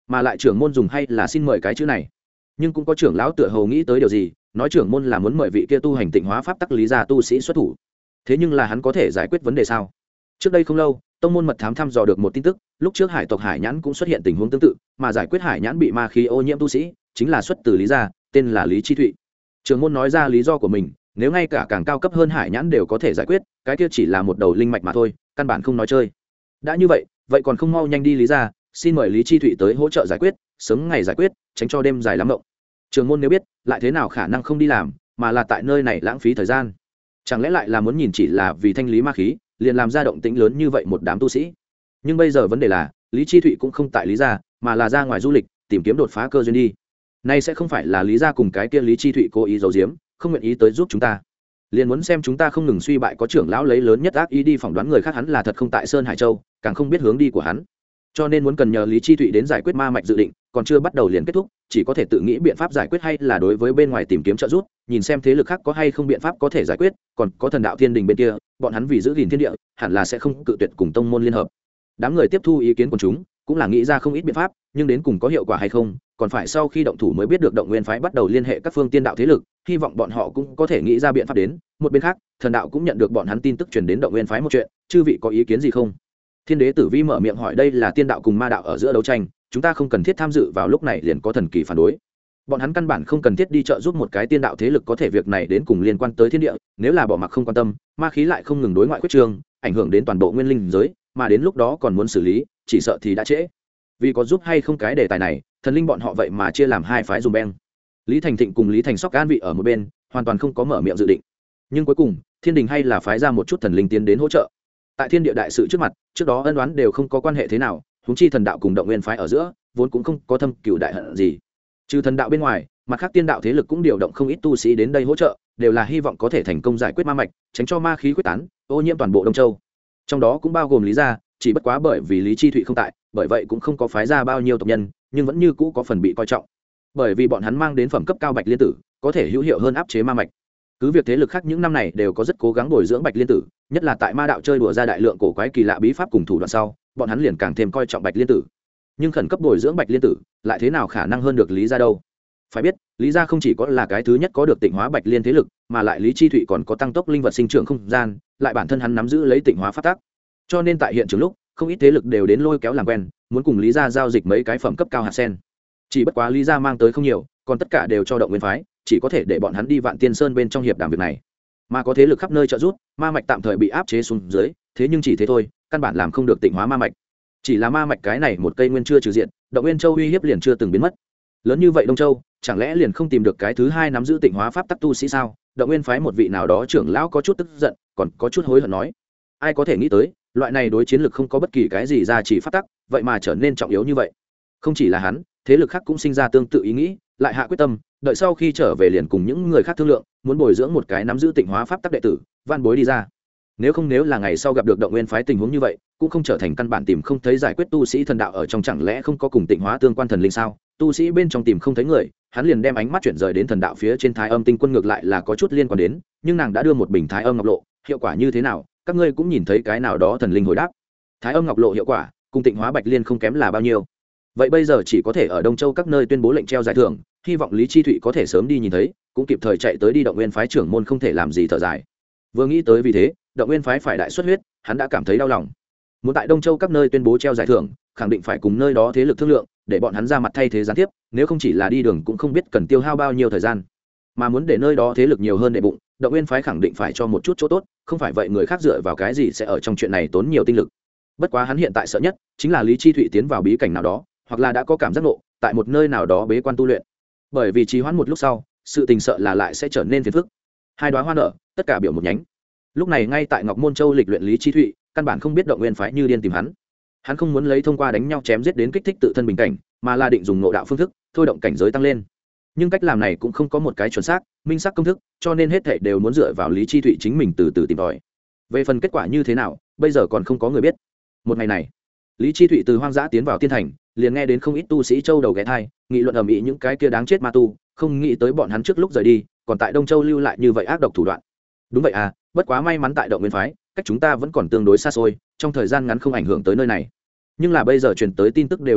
mà lại trưởng môn dùng hay là xin mời cái chữ này. Nhưng cũng có trưởng lão tựa hồ nghĩ tới điều gì, nói trưởng môn là muốn mời vị kia tu hành tịnh hóa pháp tắc lý gia tu sĩ xuất thủ. Thế nhưng là hắn có thể giải quyết vấn đề sao? Trước đây không lâu, tông môn mật thám thăm dò được một tin tức, lúc trước hải tộc hải nhãn cũng xuất hiện tình huống tương tự, mà giải quyết hải nhãn bị ma khí ô nhiễm tu sĩ chính là xuất từ lý gia, tên là Lý Chi Thụy. Trưởng môn nói ra lý do của mình, nếu ngay cả càng cao cấp hơn hải nhãn đều có thể giải quyết, cái kia chỉ là một đầu linh mạch mà thôi, căn bản không nói chơi. Đã như vậy, vậy còn không mau nhanh đi lý gia, xin mời Lý Chi Thụy tới hỗ trợ giải quyết, sớm ngày giải quyết, tránh cho đêm dài lắm mộng. Trưởng môn nếu biết, lại thế nào khả năng không đi làm, mà là tại nơi này lãng phí thời gian. Chẳng lẽ lại là muốn nhìn chỉ là vì thanh lý ma khí, liền làm ra động tĩnh lớn như vậy một đám tu sĩ. Nhưng bây giờ vấn đề là, Lý Chi Thụy cũng không tại lý gia, mà là ra ngoài du lịch, tìm kiếm đột phá cơ duyên đi. Nay sẽ không phải là lý gia cùng cái kia Lý Chi Thụy cố ý giấu giếm, không nguyện ý tới giúp chúng ta. Liền muốn xem chúng ta không ngừng suy bại có trưởng lão lấy lớn nhất ác ý đi phỏng đoán người khác hắn là thật không tại Sơn Hải Châu, càng không biết hướng đi của hắn. Cho nên muốn cần nhờ Lý Chi Thụy đến giải quyết ma mạch dự định, còn chưa bắt đầu liền kết thúc, chỉ có thể tự nghĩ biện pháp giải quyết hay là đối với bên ngoài tìm kiếm trợ giúp, nhìn xem thế lực khác có hay không biện pháp có thể giải quyết, còn có thần đạo thiên đình bên kia, bọn hắn vì giữ gìn thiên địa, hẳn là sẽ không cự tuyệt cùng tông môn liên hợp. Đám người tiếp thu ý kiến của chúng, cũng là nghĩ ra không ít biện pháp, nhưng đến cùng có hiệu quả hay không, còn phải sau khi động thủ mới biết được. Động Nguyên phái bắt đầu liên hệ các phương tiên đạo thế lực, hy vọng bọn họ cũng có thể nghĩ ra biện pháp đến. Một bên khác, thần đạo cũng nhận được bọn hắn tin tức truyền đến Động Nguyên phái một chuyện, chư vị có ý kiến gì không? Thiên đế Tử Vi mở miệng hỏi, đây là tiên đạo cùng ma đạo ở giữa đấu tranh, chúng ta không cần thiết tham dự vào lúc này liền có thần kỳ phản đối. Bọn hắn căn bản không cần thiết đi trợ giúp một cái tiên đạo thế lực, có thể việc này đến cùng liên quan tới thiên địa, nếu là bỏ mặc không quan tâm, ma khí lại không ngừng đối ngoại quyết trường, ảnh hưởng đến toàn bộ nguyên linh giới, mà đến lúc đó còn muốn xử lý, chỉ sợ thì đã trễ. Vì có giúp hay không cái đề tài này, thần linh bọn họ vậy mà chia làm hai phái dùm beng. Lý Thành Thịnh cùng Lý Thành Sóc an vị ở một bên, hoàn toàn không có mở miệng dự định. Nhưng cuối cùng, Thiên Đình hay là phái ra một chút thần linh tiến đến hỗ trợ. Tại thiên địa đại sự trước mặt, trước đó ân oán đều không có quan hệ thế nào, huống chi thần đạo cùng Động Nguyên phái ở giữa, vốn cũng không có thâm cừu đại hận gì. Trừ thần đạo bên ngoài, mặt khác tiên đạo thế lực cũng điều động không ít tu sĩ đến đây hỗ trợ, đều là hy vọng có thể thành công giải quyết ma mạch, tránh cho ma khí quyết tán, ô nhiễm toàn bộ Đông Châu. Trong đó cũng bao gồm Lý gia, chỉ bất quá bởi vì Lý Chi Thụy không tại, bởi vậy cũng không có phái ra bao nhiêu tộc nhân, nhưng vẫn như cũ có phần bị coi trọng. Bởi vì bọn hắn mang đến phẩm cấp cao Bạch Liên tử, có thể hữu hiệu hơn áp chế ma mạch. Cứ việc thế lực khác những năm này đều có rất cố gắng bồi dưỡng Bạch Liên tử, nhất là tại ma đạo chơi đùa ra đại lượng cổ quái kỳ lạ bí pháp cùng thủ đoạn sau, bọn hắn liền càng thêm coi trọng Bạch Liên tử. Nhưng khẩn cấp bồi dưỡng Bạch Liên tử, lại thế nào khả năng hơn được Lý gia đâu? Phải biết, Lý gia không chỉ có là cái thứ nhất có được tịnh hóa Bạch Liên thế lực, mà lại Lý Chi Thụy còn có tăng tốc linh vật sinh trưởng không gian, lại bản thân hắn nắm giữ lấy tịnh hóa pháp tắc. Cho nên tại hiện trường lúc, không ít thế lực đều đến lôi kéo làm quen, muốn cùng Lý gia giao dịch mấy cái phẩm cấp cao hạt sen. Chỉ bất quá Lý gia mang tới không nhiều, còn tất cả đều cho Động Nguyên phái, chỉ có thể để bọn hắn đi Vạn Tiên Sơn bên trong hiệp đàm việc này. Mà có thế lực khắp nơi trợ giúp, ma mạch tạm thời bị áp chế xuống dưới, thế nhưng chỉ thế thôi, căn bản làm không được tịnh hóa ma mạch. Chỉ là ma mạch cái này một cây nguyên chưa trừ diện, Động Nguyên Châu uy hiếp liền chưa từng biến mất. Lớn như vậy Đông Châu, chẳng lẽ liền không tìm được cái thứ hai nắm giữ tịnh hóa pháp tắc tu sĩ sao? Động Nguyên phái một vị nào đó trưởng lão có chút tức giận, còn có chút hối hận nói: ai có thể nghĩ tới, loại này đối chiến lực không có bất kỳ cái gì ra chỉ pháp tắc, vậy mà trở nên trọng yếu như vậy. Không chỉ là hắn, thế lực khác cũng sinh ra tương tự ý nghĩ, lại hạ quyết tâm, đợi sau khi trở về liền cùng những người khác thương lượng, muốn bồi dưỡng một cái nắm giữ tịnh hóa pháp tắc đệ tử, van bối đi ra. Nếu không nếu là ngày sau gặp được Động Nguyên phái tình huống như vậy, cũng không trở thành căn bản tìm không thấy giải quyết tu sĩ thần đạo ở trong, chẳng lẽ không có cùng tịnh hóa tương quan thần linh sao? Tu sĩ bên trong tìm không thấy người, hắn liền đem ánh mắt chuyển rời đến thần đạo phía trên. Thái Âm Tinh Quân ngược lại là có chút liên quan đến, nhưng nàng đã đưa một bình Thái Âm Ngọc Lộ, hiệu quả như thế nào, các ngươi cũng nhìn thấy cái nào đó thần linh hồi đáp. Thái Âm Ngọc Lộ hiệu quả cùng tịnh hóa Bạch Liên không kém là bao nhiêu. Vậy bây giờ chỉ có thể ở Đông Châu các nơi tuyên bố lệnh treo giải thưởng, hy vọng Lý Chi Thụy có thể sớm đi nhìn thấy, cũng kịp thời chạy tới đi. Động Nguyên phái trưởng môn không thể làm gì thở dài. Vừa nghĩ tới vì thế, Động Nguyên phái phải đại xuất huyết, hắn đã cảm thấy đau lòng. Muốn tại Đông Châu các nơi tuyên bố treo giải thưởng, khẳng định phải cùng nơi đó thế lực thương lượng, để bọn hắn ra mặt thay thế gián tiếp, nếu không chỉ là đi đường cũng không biết cần tiêu hao bao nhiêu thời gian. Mà muốn để nơi đó thế lực nhiều hơn để bụng, Động Nguyên phái khẳng định phải cho một chút chỗ tốt, không phải vậy người khác dựa vào cái gì sẽ ở trong chuyện này tốn nhiều tinh lực. Bất quá hắn hiện tại sợ nhất chính là Lý Chi Thụy tiến vào bí cảnh nào đó, hoặc là đã có cảm giác nộ, tại một nơi nào đó bế quan tu luyện. Bởi vì trì hoãn một lúc sau, sự tình sợ là lại sẽ trở nên phiền phức. Hai đóa hoa nở, tất cả biểu một nhánh. Lúc này ngay tại Ngọc Môn Châu lịch luyện Lý Chi Thụy, căn bản không biết Động Nguyên phái như điên tìm hắn. Hắn không muốn lấy thông qua đánh nhau chém giết đến kích thích tự thân bình cảnh, mà là định dùng ngộ đạo phương thức, thôi động cảnh giới tăng lên. Nhưng cách làm này cũng không có một cái chuẩn xác, minh xác công thức, cho nên hết thảy đều muốn dựa vào Lý Chi Thụy chính mình từ từ tìm tòi. Về phần kết quả như thế nào, bây giờ còn không có người biết. Một ngày này, Lý Chi Thụy từ hoang dã tiến vào tiên thành, liền nghe đến không ít tu sĩ châu đầu ghé thai, nghị luận ầm ĩ những cái kia đáng chết ma tu, không nghĩ tới bọn hắn trước lúc rời đi, còn tại Đông Châu lưu lại như vậy ác độc thủ đoạn. Đúng vậy à, bất quá may mắn tại Động Nguyên phái, cách chúng ta vẫn còn tương đối xa xôi, trong thời gian ngắn không ảnh hưởng tới nơi này. Nhưng là bây giờ truyền tới tin tức đều đang nói,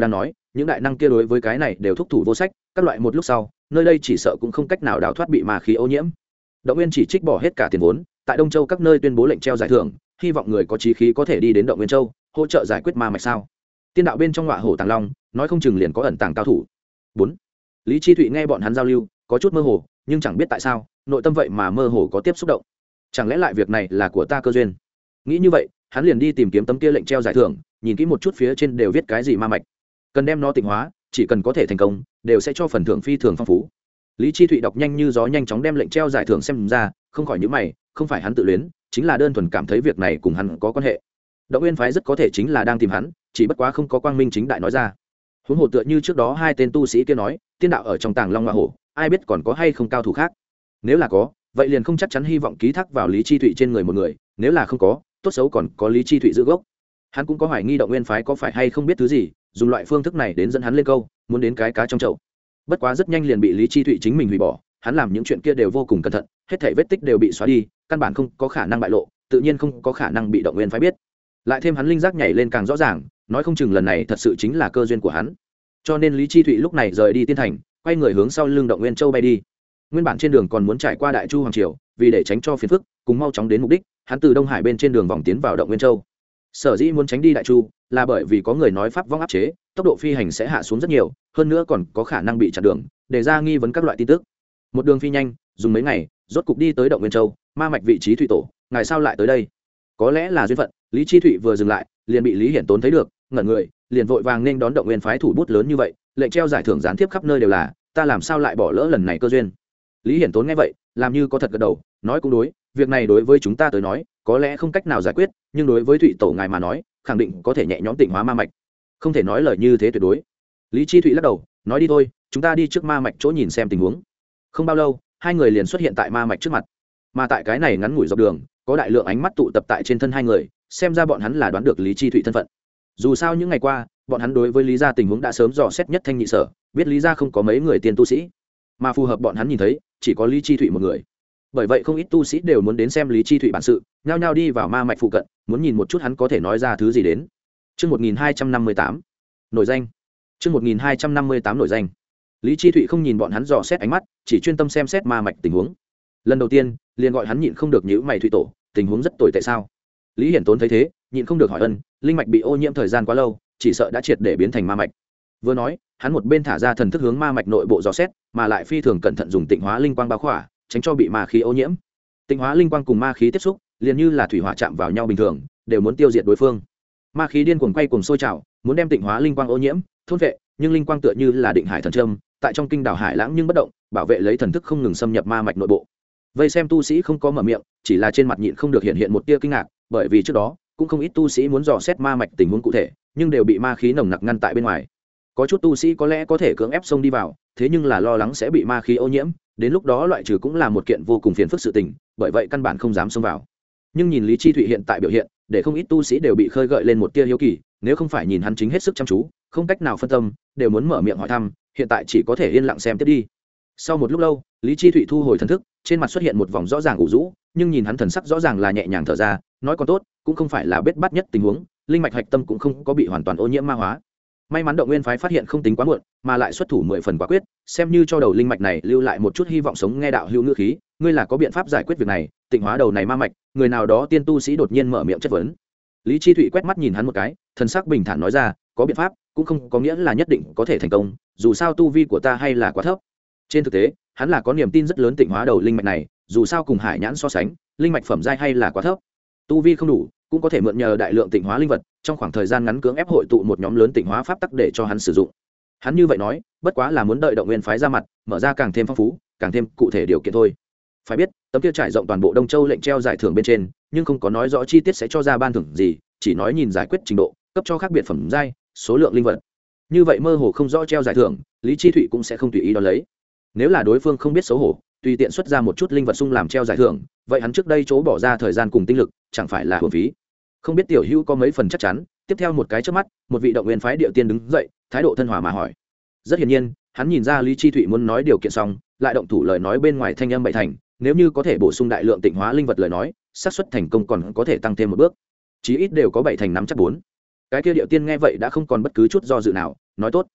những đại năng kia đối với cái này đều thúc thủ vô sách, các loại một lúc sau nơi đây chỉ sợ cũng không cách nào đào thoát bị ma khí ô nhiễm. Động Nguyên chỉ trích bỏ hết cả tiền vốn tại Đông Châu các nơi tuyên bố lệnh treo giải thưởng, hy vọng người có chí khí có thể đi đến Động Nguyên Châu hỗ trợ giải quyết ma mạch sao. Tiên đạo bên trong ngọa hổ tàng long nói không chừng liền có ẩn tàng cao thủ. Bốn. Lý Chi Thụy nghe bọn hắn giao lưu có chút mơ hồ, nhưng chẳng biết tại sao nội tâm vậy mà mơ hồ có tiếp xúc động. Chẳng lẽ lại việc này là của ta cơ duyên? Nghĩ như vậy hắn liền đi tìm kiếm tấm kia lệnh treo giải thưởng, nhìn kỹ một chút phía trên đều viết cái gì ma mạch, cần đem nó tịnh hóa, chỉ cần có thể thành công đều sẽ cho phần thưởng phi thường phong phú. Lý Chi Thụy đọc nhanh như gió nhanh chóng đem lệnh treo giải thưởng xem ra, không khỏi nhíu mày, không phải hắn tự luyến, chính là đơn thuần cảm thấy việc này cùng hắn có quan hệ. Động Nguyên phái rất có thể chính là đang tìm hắn, chỉ bất quá không có quang minh chính đại nói ra. Huống hồ tựa như trước đó hai tên tu sĩ kia nói, tiên đạo ở trong tàng long hoa hổ, ai biết còn có hay không cao thủ khác. Nếu là có, vậy liền không chắc chắn hy vọng ký thác vào Lý Chi Thụy trên người một người, nếu là không có, tốt xấu còn có Lý Chi Thụy giữ gốc. Hắn cũng có hoài nghi Động Nguyên phái có phải hay không biết thứ gì, dùng loại phương thức này đến dẫn hắn lên câu, muốn đến cái cá trong chậu. Bất quá rất nhanh liền bị Lý Chi Thụy chính mình hủy bỏ, hắn làm những chuyện kia đều vô cùng cẩn thận, hết thảy vết tích đều bị xóa đi, căn bản không có khả năng bại lộ, tự nhiên không có khả năng bị Động Nguyên phái biết. Lại thêm hắn linh giác nhảy lên càng rõ ràng, nói không chừng lần này thật sự chính là cơ duyên của hắn. Cho nên Lý Chi Thụy lúc này rời đi tiên thành, quay người hướng sau lưng Động Nguyên Châu bay đi. Nguyên bản trên đường còn muốn trải qua Đại Chu hoàng triều, vì để tránh cho phiền phức, cùng mau chóng đến mục đích, hắn từ Đông Hải bên trên đường vòng tiến vào Động Nguyên Châu. Sở dĩ muốn tránh đi Đại Chu, là bởi vì có người nói pháp vong áp chế, tốc độ phi hành sẽ hạ xuống rất nhiều, hơn nữa còn có khả năng bị chặn đường, để ra nghi vấn các loại tin tức. Một đường phi nhanh, dùng mấy ngày, rốt cục đi tới Động Nguyên Châu, ma mạch vị trí thủy tổ, ngài sao lại tới đây? Có lẽ là duyên phận, Lý Chi Thụy vừa dừng lại, liền bị Lý Hiển Tốn thấy được, ngẩn người, liền vội vàng nên đón Động Nguyên phái thủ bút lớn như vậy, lệnh treo giải thưởng gián tiếp khắp nơi đều là, ta làm sao lại bỏ lỡ lần này cơ duyên? Lý Hiển Tốn nghe vậy, làm như có thật gật đầu, nói cũng đối, việc này đối với chúng ta tới nói, có lẽ không cách nào giải quyết, nhưng đối với Thụy tổ ngài mà nói, khẳng định có thể nhẹ nhõm tịnh hóa ma mạch. Không thể nói lời như thế tuyệt đối. Lý Chi Thụy lắc đầu, nói đi thôi, chúng ta đi trước ma mạch chỗ nhìn xem tình huống. Không bao lâu, hai người liền xuất hiện tại ma mạch trước mặt. Mà tại cái này ngắn ngủi dọc đường, có đại lượng ánh mắt tụ tập tại trên thân hai người, xem ra bọn hắn là đoán được Lý Chi Thụy thân phận. Dù sao những ngày qua, bọn hắn đối với Lý gia tình huống đã sớm dò xét nhất thanh nhị sở, biết Lý gia không có mấy người tiên tu sĩ, mà phù hợp bọn hắn nhìn thấy, chỉ có Lý Chi Thụy một người. Bởi vậy không ít tu sĩ đều muốn đến xem Lý Chi Thụy bản sự, nhao nhao đi vào ma mạch phụ cận, muốn nhìn một chút hắn có thể nói ra thứ gì đến. Chương một nghìn hai trăm năm mươi tám, nổi danh. Chương một nghìn hai trăm năm mươi tám nổi danh. Lý Chi Thụy không nhìn bọn hắn dò xét ánh mắt, chỉ chuyên tâm xem xét ma mạch tình huống. Lần đầu tiên, liền gọi hắn nhịn không được nhíu mày, Thụy tổ, tình huống rất tồi tệ sao? Lý Hiển Tốn thấy thế, nhịn không được hỏi ân, linh mạch bị ô nhiễm thời gian quá lâu, chỉ sợ đã triệt để biến thành ma mạch. Vừa nói, hắn một bên thả ra thần thức hướng ma mạch nội bộ dò xét, mà lại phi thường cẩn thận dùng tịnh hóa linh quang bao khỏa, tránh cho bị ma khí ô nhiễm. Tịnh hóa linh quang cùng ma khí tiếp xúc, liền như là thủy hỏa chạm vào nhau bình thường, đều muốn tiêu diệt đối phương. Ma khí điên cuồng quay cuồng sôi trào, muốn đem tịnh hóa linh quang ô nhiễm, thôn vệ, nhưng linh quang tựa như là định hải thần châm, tại trong kinh đảo hải lãng nhưng bất động, bảo vệ lấy thần thức không ngừng xâm nhập ma mạch nội bộ. Vây xem tu sĩ không có mở miệng, chỉ là trên mặt nhịn không được hiện hiện một tia kinh ngạc, bởi vì trước đó cũng không ít tu sĩ muốn dò xét ma mạch tình huống cụ thể, nhưng đều bị ma khí nồng nặc ngăn tại bên ngoài. Có chút tu sĩ có lẽ có thể cưỡng ép xông đi vào, thế nhưng là lo lắng sẽ bị ma khí ô nhiễm, đến lúc đó loại trừ cũng là một kiện vô cùng phiền phức sự tình, bởi vậy căn bản không dám xông vào. Nhưng nhìn Lý Chi Thụy hiện tại biểu hiện, để không ít tu sĩ đều bị khơi gợi lên một tia hiếu kỳ, nếu không phải nhìn hắn chính hết sức chăm chú, không cách nào phân tâm, đều muốn mở miệng hỏi thăm, hiện tại chỉ có thể yên lặng xem tiếp đi. Sau một lúc lâu, Lý Chi Thụy thu hồi thần thức, trên mặt xuất hiện một vòng rõ ràng ủ rũ, nhưng nhìn hắn thần sắc rõ ràng là nhẹ nhàng thở ra, nói còn tốt, cũng không phải là bết bát nhất tình huống, linh mạch hạch tâm cũng không có bị hoàn toàn ô nhiễm ma hóa. May mắn Động Nguyên phái phát hiện không tính quá muộn, mà lại xuất thủ mười phần quả quyết, xem như cho đầu linh mạch này lưu lại một chút hy vọng sống. Nghe đạo hữu ngữ khí, ngươi là có biện pháp giải quyết việc này, tịnh hóa đầu này ma mạch. Người nào đó tiên tu sĩ đột nhiên mở miệng chất vấn. Lý Chi Thụy quét mắt nhìn hắn một cái, thần sắc bình thản nói ra, có biện pháp, cũng không có nghĩa là nhất định có thể thành công, dù sao tu vi của ta hay là quá thấp. Trên thực tế, hắn là có niềm tin rất lớn tịnh hóa đầu linh mạch này, dù sao cùng hải nhãn so sánh, linh mạch phẩm giai hay là quá thấp, tu vi không đủ, cũng có thể mượn nhờ đại lượng tịnh hóa linh vật, trong khoảng thời gian ngắn cưỡng ép hội tụ một nhóm lớn tịnh hóa pháp tắc để cho hắn sử dụng. Hắn như vậy nói, bất quá là muốn đợi Động Nguyên phái ra mặt, mở ra càng thêm phong phú, càng thêm cụ thể điều kiện thôi. Phải biết, tấm kia trải rộng toàn bộ Đông Châu lệnh treo giải thưởng bên trên, nhưng không có nói rõ chi tiết sẽ cho ra ban thưởng gì, chỉ nói nhìn giải quyết trình độ, cấp cho khác biệt phẩm giai, số lượng linh vật. Như vậy mơ hồ không rõ treo giải thưởng, Lý Chi Thụy cũng sẽ không tùy ý đón lấy. Nếu là đối phương không biết xấu hổ, tùy tiện xuất ra một chút linh vật sung làm treo giải thưởng, vậy hắn trước đây chỗ bỏ ra thời gian cùng tinh lực, chẳng phải là uổng phí. Không biết tiểu hữu có mấy phần chắc chắn. Tiếp theo một cái chớp mắt, một vị Động Nguyên phái địa tiên đứng dậy, thái độ thân hòa mà hỏi. Rất hiển nhiên, hắn nhìn ra Lý Chi Thụy muốn nói điều kiện xong, lại động thủ lời nói bên ngoài thanh âm bảy thành, nếu như có thể bổ sung đại lượng tịnh hóa linh vật lời nói, xác suất thành công còn có thể tăng thêm một bước, chí ít đều có bảy thành nắm chắc bốn. Cái kia địa tiên nghe vậy đã không còn bất cứ chút do dự nào, nói tốt.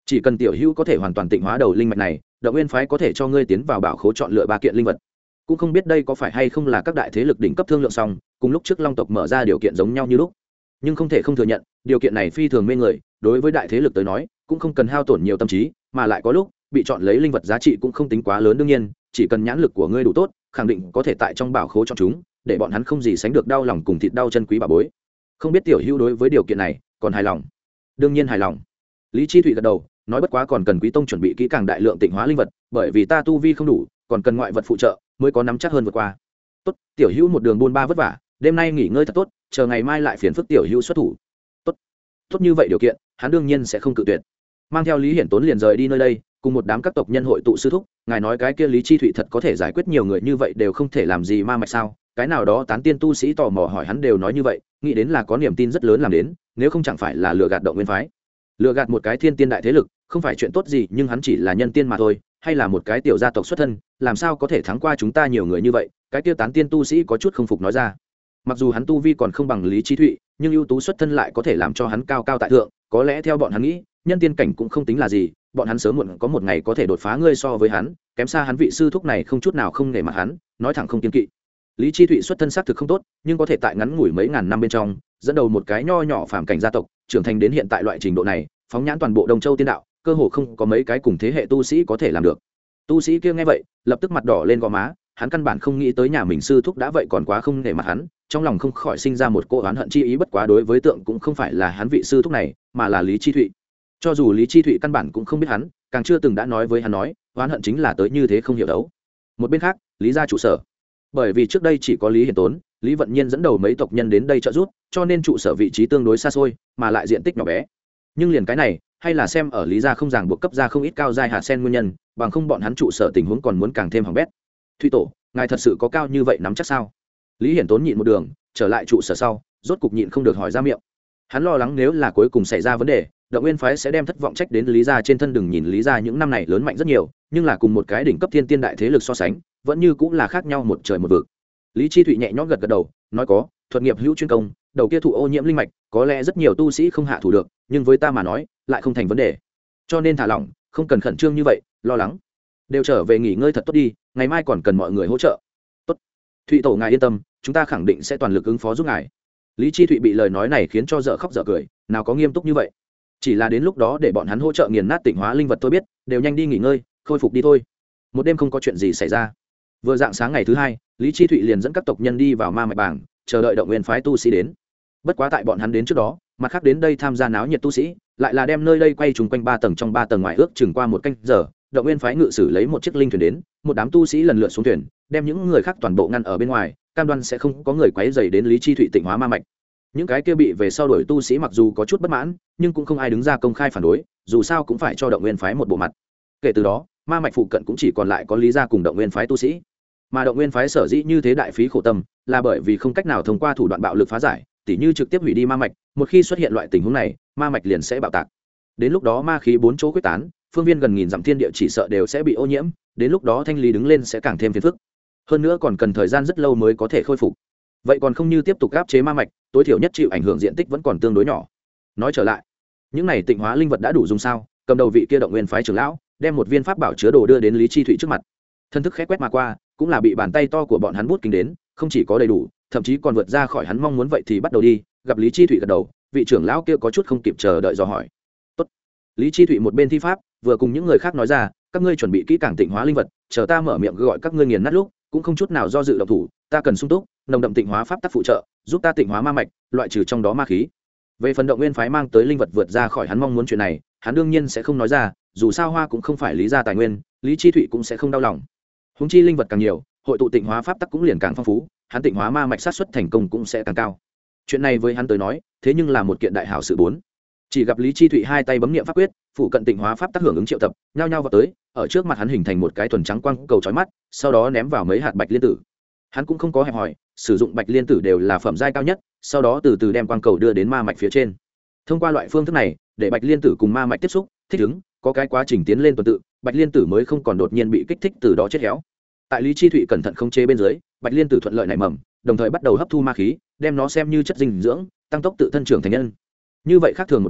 chỉ cần tiểu hữu có thể hoàn toàn tịnh hóa đầu linh mạch này, động nguyên phái có thể cho ngươi tiến vào bảo khố chọn lựa ba kiện linh vật. Cũng không biết đây có phải hay không là các đại thế lực đỉnh cấp thương lượng xong, cùng lúc trước Long tộc mở ra điều kiện giống nhau như lúc. Nhưng không thể không thừa nhận, điều kiện này phi thường mê người, đối với đại thế lực tới nói, cũng không cần hao tổn nhiều tâm trí, mà lại có lúc bị chọn lấy linh vật giá trị cũng không tính quá lớn. Đương nhiên, chỉ cần nhãn lực của ngươi đủ tốt, khẳng định có thể tại trong bảo khố chọn chúng, để bọn hắn không gì sánh được đau lòng cùng thịt đau chân quý bà bối. Không biết tiểu hữu đối với điều kiện này còn hài lòng? Đương nhiên hài lòng. Lý Chi Thụy gật đầu, nói bất quá còn cần Quý tông chuẩn bị kỹ càng đại lượng tịnh hóa linh vật, bởi vì ta tu vi không đủ, còn cần ngoại vật phụ trợ mới có nắm chắc hơn vượt qua. Tốt, tiểu hữu một đường buôn ba vất vả, đêm nay nghỉ ngơi thật tốt, chờ ngày mai lại phiền phức tiểu hữu xuất thủ. Tốt. Tốt như vậy điều kiện, hắn đương nhiên sẽ không cự tuyệt. Mang theo Lý Hiển Tốn liền rời đi nơi đây, cùng một đám các tộc nhân hội tụ sư thúc, ngài nói cái kia Lý Chi Thụy thật có thể giải quyết nhiều người như vậy đều không thể làm gì ma mạch sao? Cái nào đó tán tiên tu sĩ tò mò hỏi hắn đều nói như vậy, nghĩ đến là có niềm tin rất lớn làm đến, nếu không chẳng phải là lừa gạt động nguyên phái. Lừa gạt một cái thiên tiên đại thế lực, không phải chuyện tốt gì, nhưng hắn chỉ là nhân tiên mà thôi, hay là một cái tiểu gia tộc xuất thân, làm sao có thể thắng qua chúng ta nhiều người như vậy? Cái kia tán tiên tu sĩ có chút không phục nói ra. Mặc dù hắn tu vi còn không bằng Lý Chi Thụy, nhưng ưu tú xuất thân lại có thể làm cho hắn cao cao tại thượng, có lẽ theo bọn hắn nghĩ, nhân tiên cảnh cũng không tính là gì, bọn hắn sớm muộn có một ngày có thể đột phá ngươi so với hắn, kém xa hắn vị sư thúc này không chút nào không nể mặt hắn, nói thẳng không kiên kỵ. Lý Chi Thụy xuất thân xác thực không tốt, nhưng có thể tại ngắn ngủi mấy ngàn năm bên trong, dẫn đầu một cái nho nhỏ phàm cảnh gia tộc, trưởng thành đến hiện tại loại trình độ này, phóng nhãn toàn bộ Đông Châu tiên đạo, cơ hồ không có mấy cái cùng thế hệ tu sĩ có thể làm được. Tu sĩ kia nghe vậy, lập tức mặt đỏ lên gò má, hắn căn bản không nghĩ tới nhà mình sư thúc đã vậy còn quá không nể mặt hắn, trong lòng không khỏi sinh ra một cỗ oán hận chi ý, bất quá đối với tượng cũng không phải là hắn vị sư thúc này, mà là Lý Chi Thụy. Cho dù Lý Chi Thụy căn bản cũng không biết hắn, càng chưa từng đã nói với hắn nói, oán hận chính là tới như thế không hiểu đấu. Một bên khác, Lý gia trụ sở. Bởi vì trước đây chỉ có Lý Hiển Tốn, Lý Vận Nhiên dẫn đầu mấy tộc nhân đến đây trợ giúp, cho nên trụ sở vị trí tương đối xa xôi, mà lại diện tích nhỏ bé. Nhưng liền cái này, hay là xem ở Lý gia không ràng buộc cấp ra không ít cao giai hạt sen nguyên nhân, bằng không bọn hắn trụ sở tình huống còn muốn càng thêm hỏng bét. Thụy tổ, ngài thật sự có cao như vậy nắm chắc sao? Lý Hiển Tốn nhịn một đường, trở lại trụ sở sau, rốt cục nhịn không được hỏi ra miệng. Hắn lo lắng nếu là cuối cùng xảy ra vấn đề, động nguyên phái sẽ đem thất vọng trách đến Lý gia trên thân. Đừng nhìn Lý gia những năm này lớn mạnh rất nhiều, nhưng là cùng một cái đỉnh cấp thiên tiên đại thế lực so sánh, vẫn như cũng là khác nhau một trời một vực. Lý Chi Thụy nhẹ nhõm gật gật đầu, nói có, thuật nghiệp hữu chuyên công, đầu kia thụ ô nhiễm linh mạch, có lẽ rất nhiều tu sĩ không hạ thủ được, nhưng với ta mà nói, lại không thành vấn đề. Cho nên thả lỏng, không cần khẩn trương như vậy, lo lắng. Đều trở về nghỉ ngơi thật tốt đi, ngày mai còn cần mọi người hỗ trợ. Tốt. Thụy tổ ngài yên tâm, chúng ta khẳng định sẽ toàn lực ứng phó giúp ngài. Lý Chi Thụy bị lời nói này khiến cho dở khóc dở cười, nào có nghiêm túc như vậy. Chỉ là đến lúc đó để bọn hắn hỗ trợ nghiền nát tịnh hóa linh vật tôi biết, đều nhanh đi nghỉ ngơi, khôi phục đi thôi. Một đêm không có chuyện gì xảy ra. Vừa dạng sáng ngày thứ hai, Lý Chi Thụy liền dẫn các tộc nhân đi vào ma mạch bảng, chờ đợi động nguyên phái tu sĩ đến. Bất quá tại bọn hắn đến trước đó, mặt khác đến đây tham gia náo nhiệt tu sĩ, lại là đem nơi đây quay trùng quanh ba tầng trong ba tầng ngoài ước chừng qua một canh giờ, động nguyên phái ngự sử lấy một chiếc linh thuyền đến, một đám tu sĩ lần lượt xuống thuyền, đem những người khác toàn bộ ngăn ở bên ngoài, cam đoan sẽ không có người quấy rầy đến Lý Chi Thụy tịnh hóa ma mạch. Những cái kia bị về sau đuổi tu sĩ mặc dù có chút bất mãn, nhưng cũng không ai đứng ra công khai phản đối, dù sao cũng phải cho động nguyên phái một bộ mặt. Kể từ đó, ma mạch phụ cận cũng chỉ còn lại có Lý gia cùng động nguyên phái tu sĩ. Mà động nguyên phái sở dĩ như thế đại phí khổ tâm, là bởi vì không cách nào thông qua thủ đoạn bạo lực phá giải, tỉ như trực tiếp hủy đi ma mạch, một khi xuất hiện loại tình huống này, ma mạch liền sẽ bạo tạc. Đến lúc đó ma khí bốn chỗ quyết tán, phương viên gần nghìn dặm thiên địa chỉ sợ đều sẽ bị ô nhiễm, đến lúc đó thanh lý đứng lên sẽ càng thêm phiền phức. Hơn nữa còn cần thời gian rất lâu mới có thể khôi phục. Vậy còn không như tiếp tục áp chế ma mạch, tối thiểu nhất chịu ảnh hưởng diện tích vẫn còn tương đối nhỏ. Nói trở lại, những này tịnh hóa linh vật đã đủ dùng sao? Cầm đầu vị kia động nguyên phái trưởng lão, đem một viên pháp bảo chứa đồ đưa đến Lý Chi Thụy trước mặt. Thân thức khẽ quét mà qua, cũng là bị bàn tay to của bọn hắn bút kính đến, không chỉ có đầy đủ, thậm chí còn vượt ra khỏi hắn mong muốn. Vậy thì bắt đầu đi. Gặp Lý Chi Thụy gật đầu, vị trưởng lão kia có chút không kịp chờ đợi dò hỏi. Tốt. Lý Chi Thụy một bên thi pháp, vừa cùng những người khác nói ra, các ngươi chuẩn bị kỹ càng tịnh hóa linh vật, chờ ta mở miệng gọi các ngươi nghiền nát lúc, cũng không chút nào do dự động thủ, ta cần sung túc nồng đậm tịnh hóa pháp tắc phụ trợ, giúp ta tịnh hóa ma mạch, loại trừ trong đó ma khí. Về phần động nguyên phái mang tới linh vật vượt ra khỏi hắn mong muốn chuyện này, hắn đương nhiên sẽ không nói ra, dù sao hoa cũng không phải Lý gia tài nguyên, Lý Chi Thụy cũng sẽ không đau lòng. Huống chi linh vật càng nhiều, hội tụ tịnh hóa pháp tắc cũng liền càng phong phú, hắn tịnh hóa ma mạch sát suất thành công cũng sẽ càng cao. Chuyện này với hắn tới nói, thế nhưng là một kiện đại hảo sự bốn. Chỉ gặp Lý Chi Thụy hai tay bấm niệm pháp quyết, phụ cận tịnh hóa pháp tác hưởng ứng triệu tập, nhao nhao vào tới, ở trước mặt hắn hình thành một cái thuần trắng quang cầu chói mắt, sau đó ném vào mấy hạt bạch liên tử. Hắn cũng không có hẹp hòi, sử dụng bạch liên tử đều là phẩm giai cao nhất, sau đó từ từ đem quang cầu đưa đến ma mạch phía trên. Thông qua loại phương thức này, để bạch liên tử cùng ma mạch tiếp xúc, thích ứng, có cái quá trình tiến lên tuần tự, bạch liên tử mới không còn đột nhiên bị kích thích từ đó chết héo. Tại Lý Chi Thụy cẩn thận khống chế bên dưới, bạch liên tử thuận lợi nảy mầm, đồng thời bắt đầu hấp thu ma khí, đem nó xem như chất dinh dưỡng, tăng tốc tự thân trưởng thành nhân. Như vậy khác thường một màn,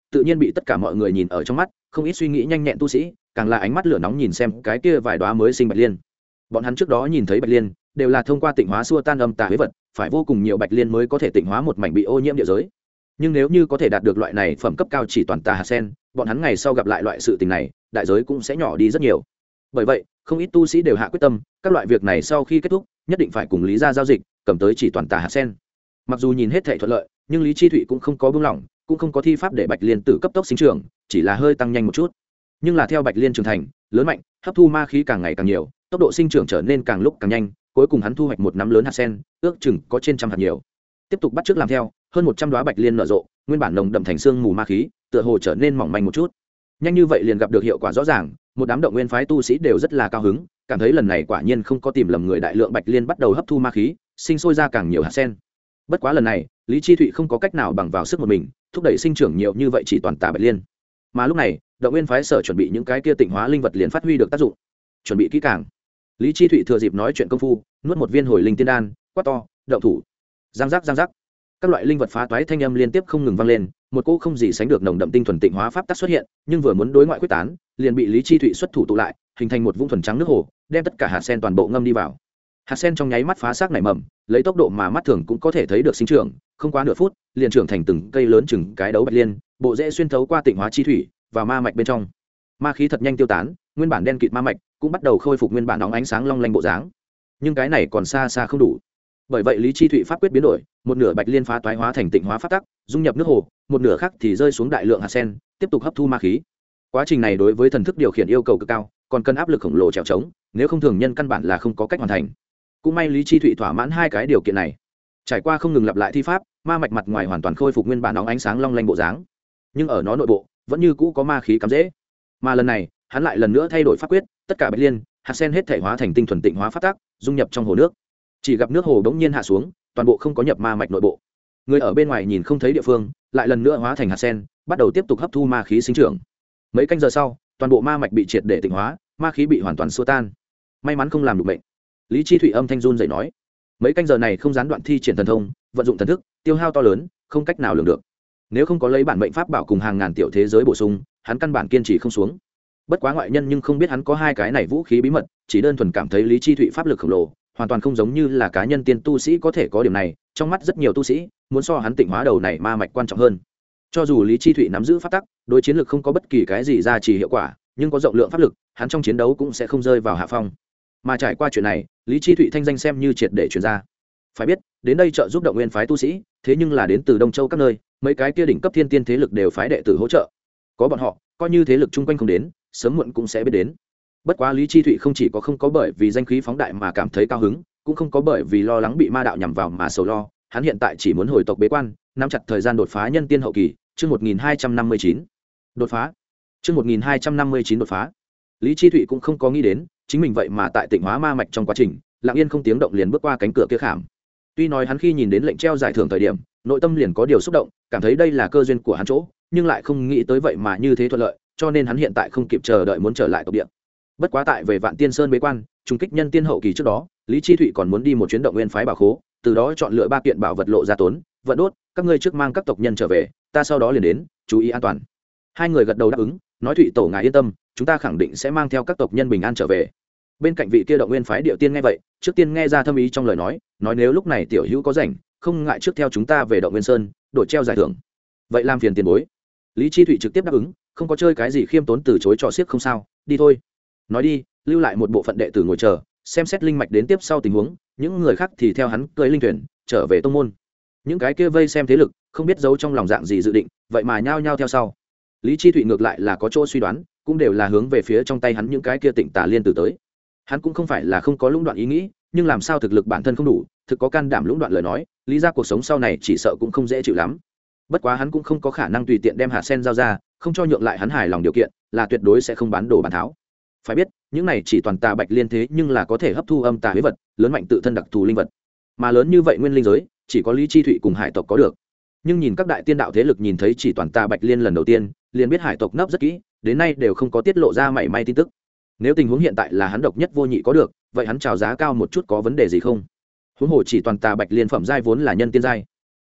tự nhiên bị tất cả mọi người nhìn ở trong mắt, không ít suy nghĩ nhanh nhẹn tu sĩ càng là ánh mắt lửa nóng nhìn xem cái kia vài đóa mới sinh bạch liên. Bọn hắn trước đó nhìn thấy bạch liên đều là thông qua tịnh hóa xua tan âm tà huế vật, phải vô cùng nhiều bạch liên mới có thể tịnh hóa một mảnh bị ô nhiễm địa giới. Nhưng nếu như có thể đạt được loại này phẩm cấp cao chỉ toàn tà hạt sen, bọn hắn ngày sau gặp lại loại sự tình này, đại giới cũng sẽ nhỏ đi rất nhiều. Bởi vậy, không ít tu sĩ đều hạ quyết tâm, các loại việc này sau khi kết thúc, nhất định phải cùng Lý gia giao dịch, cầm tới chỉ toàn tà hạt sen. Mặc dù nhìn hết thảy thuận lợi, nhưng Lý Chi Thụy cũng không có buông lỏng, cũng không có thi pháp để bạch liên tử cấp tốc sinh trưởng, chỉ là hơi tăng nhanh một chút. Nhưng là theo bạch liên trưởng thành, lớn mạnh, hấp thu ma khí càng ngày càng nhiều, tốc độ sinh trưởng trở nên càng lúc càng nhanh, cuối cùng hắn thu hoạch một nắm lớn hạt sen, ước chừng có trên trăm hạt nhiều. Tiếp tục bắt chước làm theo, hơn một trăm đóa bạch liên nở rộ, nguyên bản nồng đậm thành xương mù ma khí, tựa hồ trở nên mỏng manh một chút. Nhanh như vậy liền gặp được hiệu quả rõ ràng, một đám động nguyên phái tu sĩ đều rất là cao hứng, cảm thấy lần này quả nhiên không có tìm lầm người, đại lượng bạch liên bắt đầu hấp thu ma khí, sinh sôi ra càng nhiều hạt sen. Bất quá lần này, Lý Chi Thụy không có cách nào bằng vào sức một mình, thúc đẩy sinh trưởng nhiều như vậy chỉ toàn tà bạch liên. Mà lúc này, động nguyên phái sở chuẩn bị những cái kia tịnh hóa linh vật liền phát huy được tác dụng. Chuẩn bị kỹ càng. Lý Chi Thụy thừa dịp nói chuyện công phu, nuốt một viên hồi linh tiên đan, quát to, động thủ. Giang giác giang giác. Các loại linh vật phá toái thanh âm liên tiếp không ngừng vang lên, một cỗ không gì sánh được nồng đậm tinh thuần tịnh hóa pháp tắc xuất hiện, nhưng vừa muốn đối ngoại quyết tán, liền bị Lý Chi Thụy xuất thủ tụ lại, hình thành một vũng thuần trắng nước hồ, đem tất cả hạt sen toàn bộ ngâm đi vào. Hạt sen trong nháy mắt phá xác nảy mầm, lấy tốc độ mà mắt thường cũng có thể thấy được sinh trưởng, không quá nửa phút, liền trưởng thành từng cây lớn chừng cái đấu bạch liên, bộ rễ xuyên thấu qua tịnh hóa chi thủy, vào ma mạch bên trong. Ma khí thật nhanh tiêu tán, nguyên bản đen kịt ma mạch cũng bắt đầu khôi phục nguyên bản óng ánh sáng long lanh bộ dáng. Nhưng cái này còn xa xa không đủ. Bởi vậy Lý Chi Thụy pháp quyết biến đổi, một nửa bạch liên phá toái hóa thành tịnh hóa pháp tắc, dung nhập nước hồ, một nửa khác thì rơi xuống đại lượng hạt sen, tiếp tục hấp thu ma khí. Quá trình này đối với thần thức điều khiển yêu cầu cực cao, còn cần áp lực khổng lồ trèo trống, nếu không thường nhân căn bản là không có cách hoàn thành. Cũng may Lý Chi Thụy thỏa mãn hai cái điều kiện này. Trải qua không ngừng lặp lại thi pháp, ma mạch mặt ngoài hoàn toàn khôi phục nguyên bản óng ánh sáng long lanh bộ dáng, nhưng ở nó nội bộ vẫn như cũ có ma khí cắm rễ. Mà lần này, hắn lại lần nữa thay đổi pháp quyết, tất cả bạch liên, hạt sen hết thể hóa thành tinh thuần tịnh hóa pháp tắc, dung nhập trong hồ nước. Chỉ gặp nước hồ bỗng nhiên hạ xuống, toàn bộ không có nhập ma mạch nội bộ. Người ở bên ngoài nhìn không thấy địa phương, lại lần nữa hóa thành hạt sen, bắt đầu tiếp tục hấp thu ma khí sinh trưởng. Mấy canh giờ sau, toàn bộ ma mạch bị triệt để tịnh hóa, ma khí bị hoàn toàn xua tan. May mắn không làm được bệnh. Lý Chi Thụy âm thanh run rẩy nói, mấy canh giờ này không gián đoạn thi triển thần thông, vận dụng thần thức, tiêu hao to lớn, không cách nào lường được. Nếu không có lấy bản mệnh pháp bảo cùng hàng ngàn tiểu thế giới bổ sung, hắn căn bản kiên trì không xuống. Bất quá ngoại nhân nhưng không biết hắn có hai cái này vũ khí bí mật, chỉ đơn thuần cảm thấy Lý Chi Thụy pháp lực khổng lồ, hoàn toàn không giống như là cá nhân tiên tu sĩ có thể có điểm này, trong mắt rất nhiều tu sĩ muốn so hắn tịnh hóa đầu này ma mạch quan trọng hơn. Cho dù Lý Chi Thụy nắm giữ pháp tắc, đối chiến lực không có bất kỳ cái gì ra chỉ hiệu quả, nhưng có rộng lượng pháp lực, hắn trong chiến đấu cũng sẽ không rơi vào hạ phong. Mà trải qua chuyện này, Lý Chi Thụy thanh danh xem như triệt để truyền ra. Phải biết, đến đây trợ giúp động nguyên phái tu sĩ, thế nhưng là đến từ Đông Châu các nơi, mấy cái kia đỉnh cấp thiên tiên thế lực đều phái đệ tử hỗ trợ. Có bọn họ, coi như thế lực chung quanh không đến, sớm muộn cũng sẽ biết đến. Bất quá Lý Chi Thụy không chỉ có không có bởi vì danh khí phóng đại mà cảm thấy cao hứng, cũng không có bởi vì lo lắng bị ma đạo nhằm vào mà sầu lo, hắn hiện tại chỉ muốn hồi tộc bế quan, nắm chặt thời gian đột phá nhân tiên hậu kỳ, chương một nghìn hai trăm năm mươi chín. Đột phá. Chương một nghìn hai trăm năm mươi chín đột phá. Lý Chi Thụy cũng không có nghĩ đến, chính mình vậy mà tại Tịnh Hóa ma mạch trong quá trình, lặng yên không tiếng động liền bước qua cánh cửa kia khảm. Tuy nói hắn khi nhìn đến lệnh treo giải thưởng thời điểm, nội tâm liền có điều xúc động, cảm thấy đây là cơ duyên của hắn chỗ, nhưng lại không nghĩ tới vậy mà như thế thuận lợi, cho nên hắn hiện tại không kịp chờ đợi muốn trở lại tộc địa. Bất quá tại về Vạn Tiên Sơn bế quan, trùng kích nhân tiên hậu kỳ trước đó, Lý Chi Thụy còn muốn đi một chuyến động nguyên phái bảo khố, từ đó chọn lựa ba kiện bảo vật lộ ra tốn, vận đốt, các ngươi trước mang các tộc nhân trở về, ta sau đó liền đến, chú ý an toàn. Hai người gật đầu đáp ứng, nói Thụy tổ ngài yên tâm, chúng ta khẳng định sẽ mang theo các tộc nhân bình an trở về. Bên cạnh vị kia động nguyên phái điệu tiên nghe vậy, trước tiên nghe ra thâm ý trong lời nói, nói nếu lúc này tiểu hữu có rảnh, không ngại trước theo chúng ta về động nguyên sơn, đổi treo giải thưởng. Vậy làm phiền tiền bối. Lý Chi Thụy trực tiếp đáp ứng, không có chơi cái gì khiêm tốn từ chối trò xiếc không sao, đi thôi. Nói đi, lưu lại một bộ phận đệ tử ngồi chờ, xem xét linh mạch đến tiếp sau tình huống, những người khác thì theo hắn cưỡi linh thuyền trở về tông môn. Những cái kia vây xem thế lực, không biết giấu trong lòng dạng gì dự định, vậy mà nhao nhao theo sau. Lý Chi Thụy ngược lại là có chỗ suy đoán, cũng đều là hướng về phía trong tay hắn những cái kia Tịnh Tà liên tử tới. Hắn cũng không phải là không có lũng đoạn ý nghĩ, nhưng làm sao thực lực bản thân không đủ, thực có can đảm lũng đoạn lời nói, lý ra cuộc sống sau này chỉ sợ cũng không dễ chịu lắm. Bất quá hắn cũng không có khả năng tùy tiện đem hạt sen giao ra, không cho nhượng lại hắn hài lòng điều kiện, là tuyệt đối sẽ không bán đồ bán tháo. Phải biết, những này chỉ toàn tà bạch liên thế nhưng là có thể hấp thu âm tà huyết vật, lớn mạnh tự thân đặc thù linh vật. Mà lớn như vậy nguyên linh giới, chỉ có Lý Chi Thụy cùng hải tộc có được. Nhưng nhìn các đại tiên đạo thế lực nhìn thấy chỉ toàn tà bạch liên lần đầu tiên, liền biết hải tộc nấp rất kỹ, đến nay đều không có tiết lộ ra mảy may tin tức. Nếu tình huống hiện tại là hắn độc nhất vô nhị có được, vậy hắn chào giá cao một chút có vấn đề gì không? Huống hồ chỉ toàn tà bạch liên phẩm giai vốn là nhân tiên giai,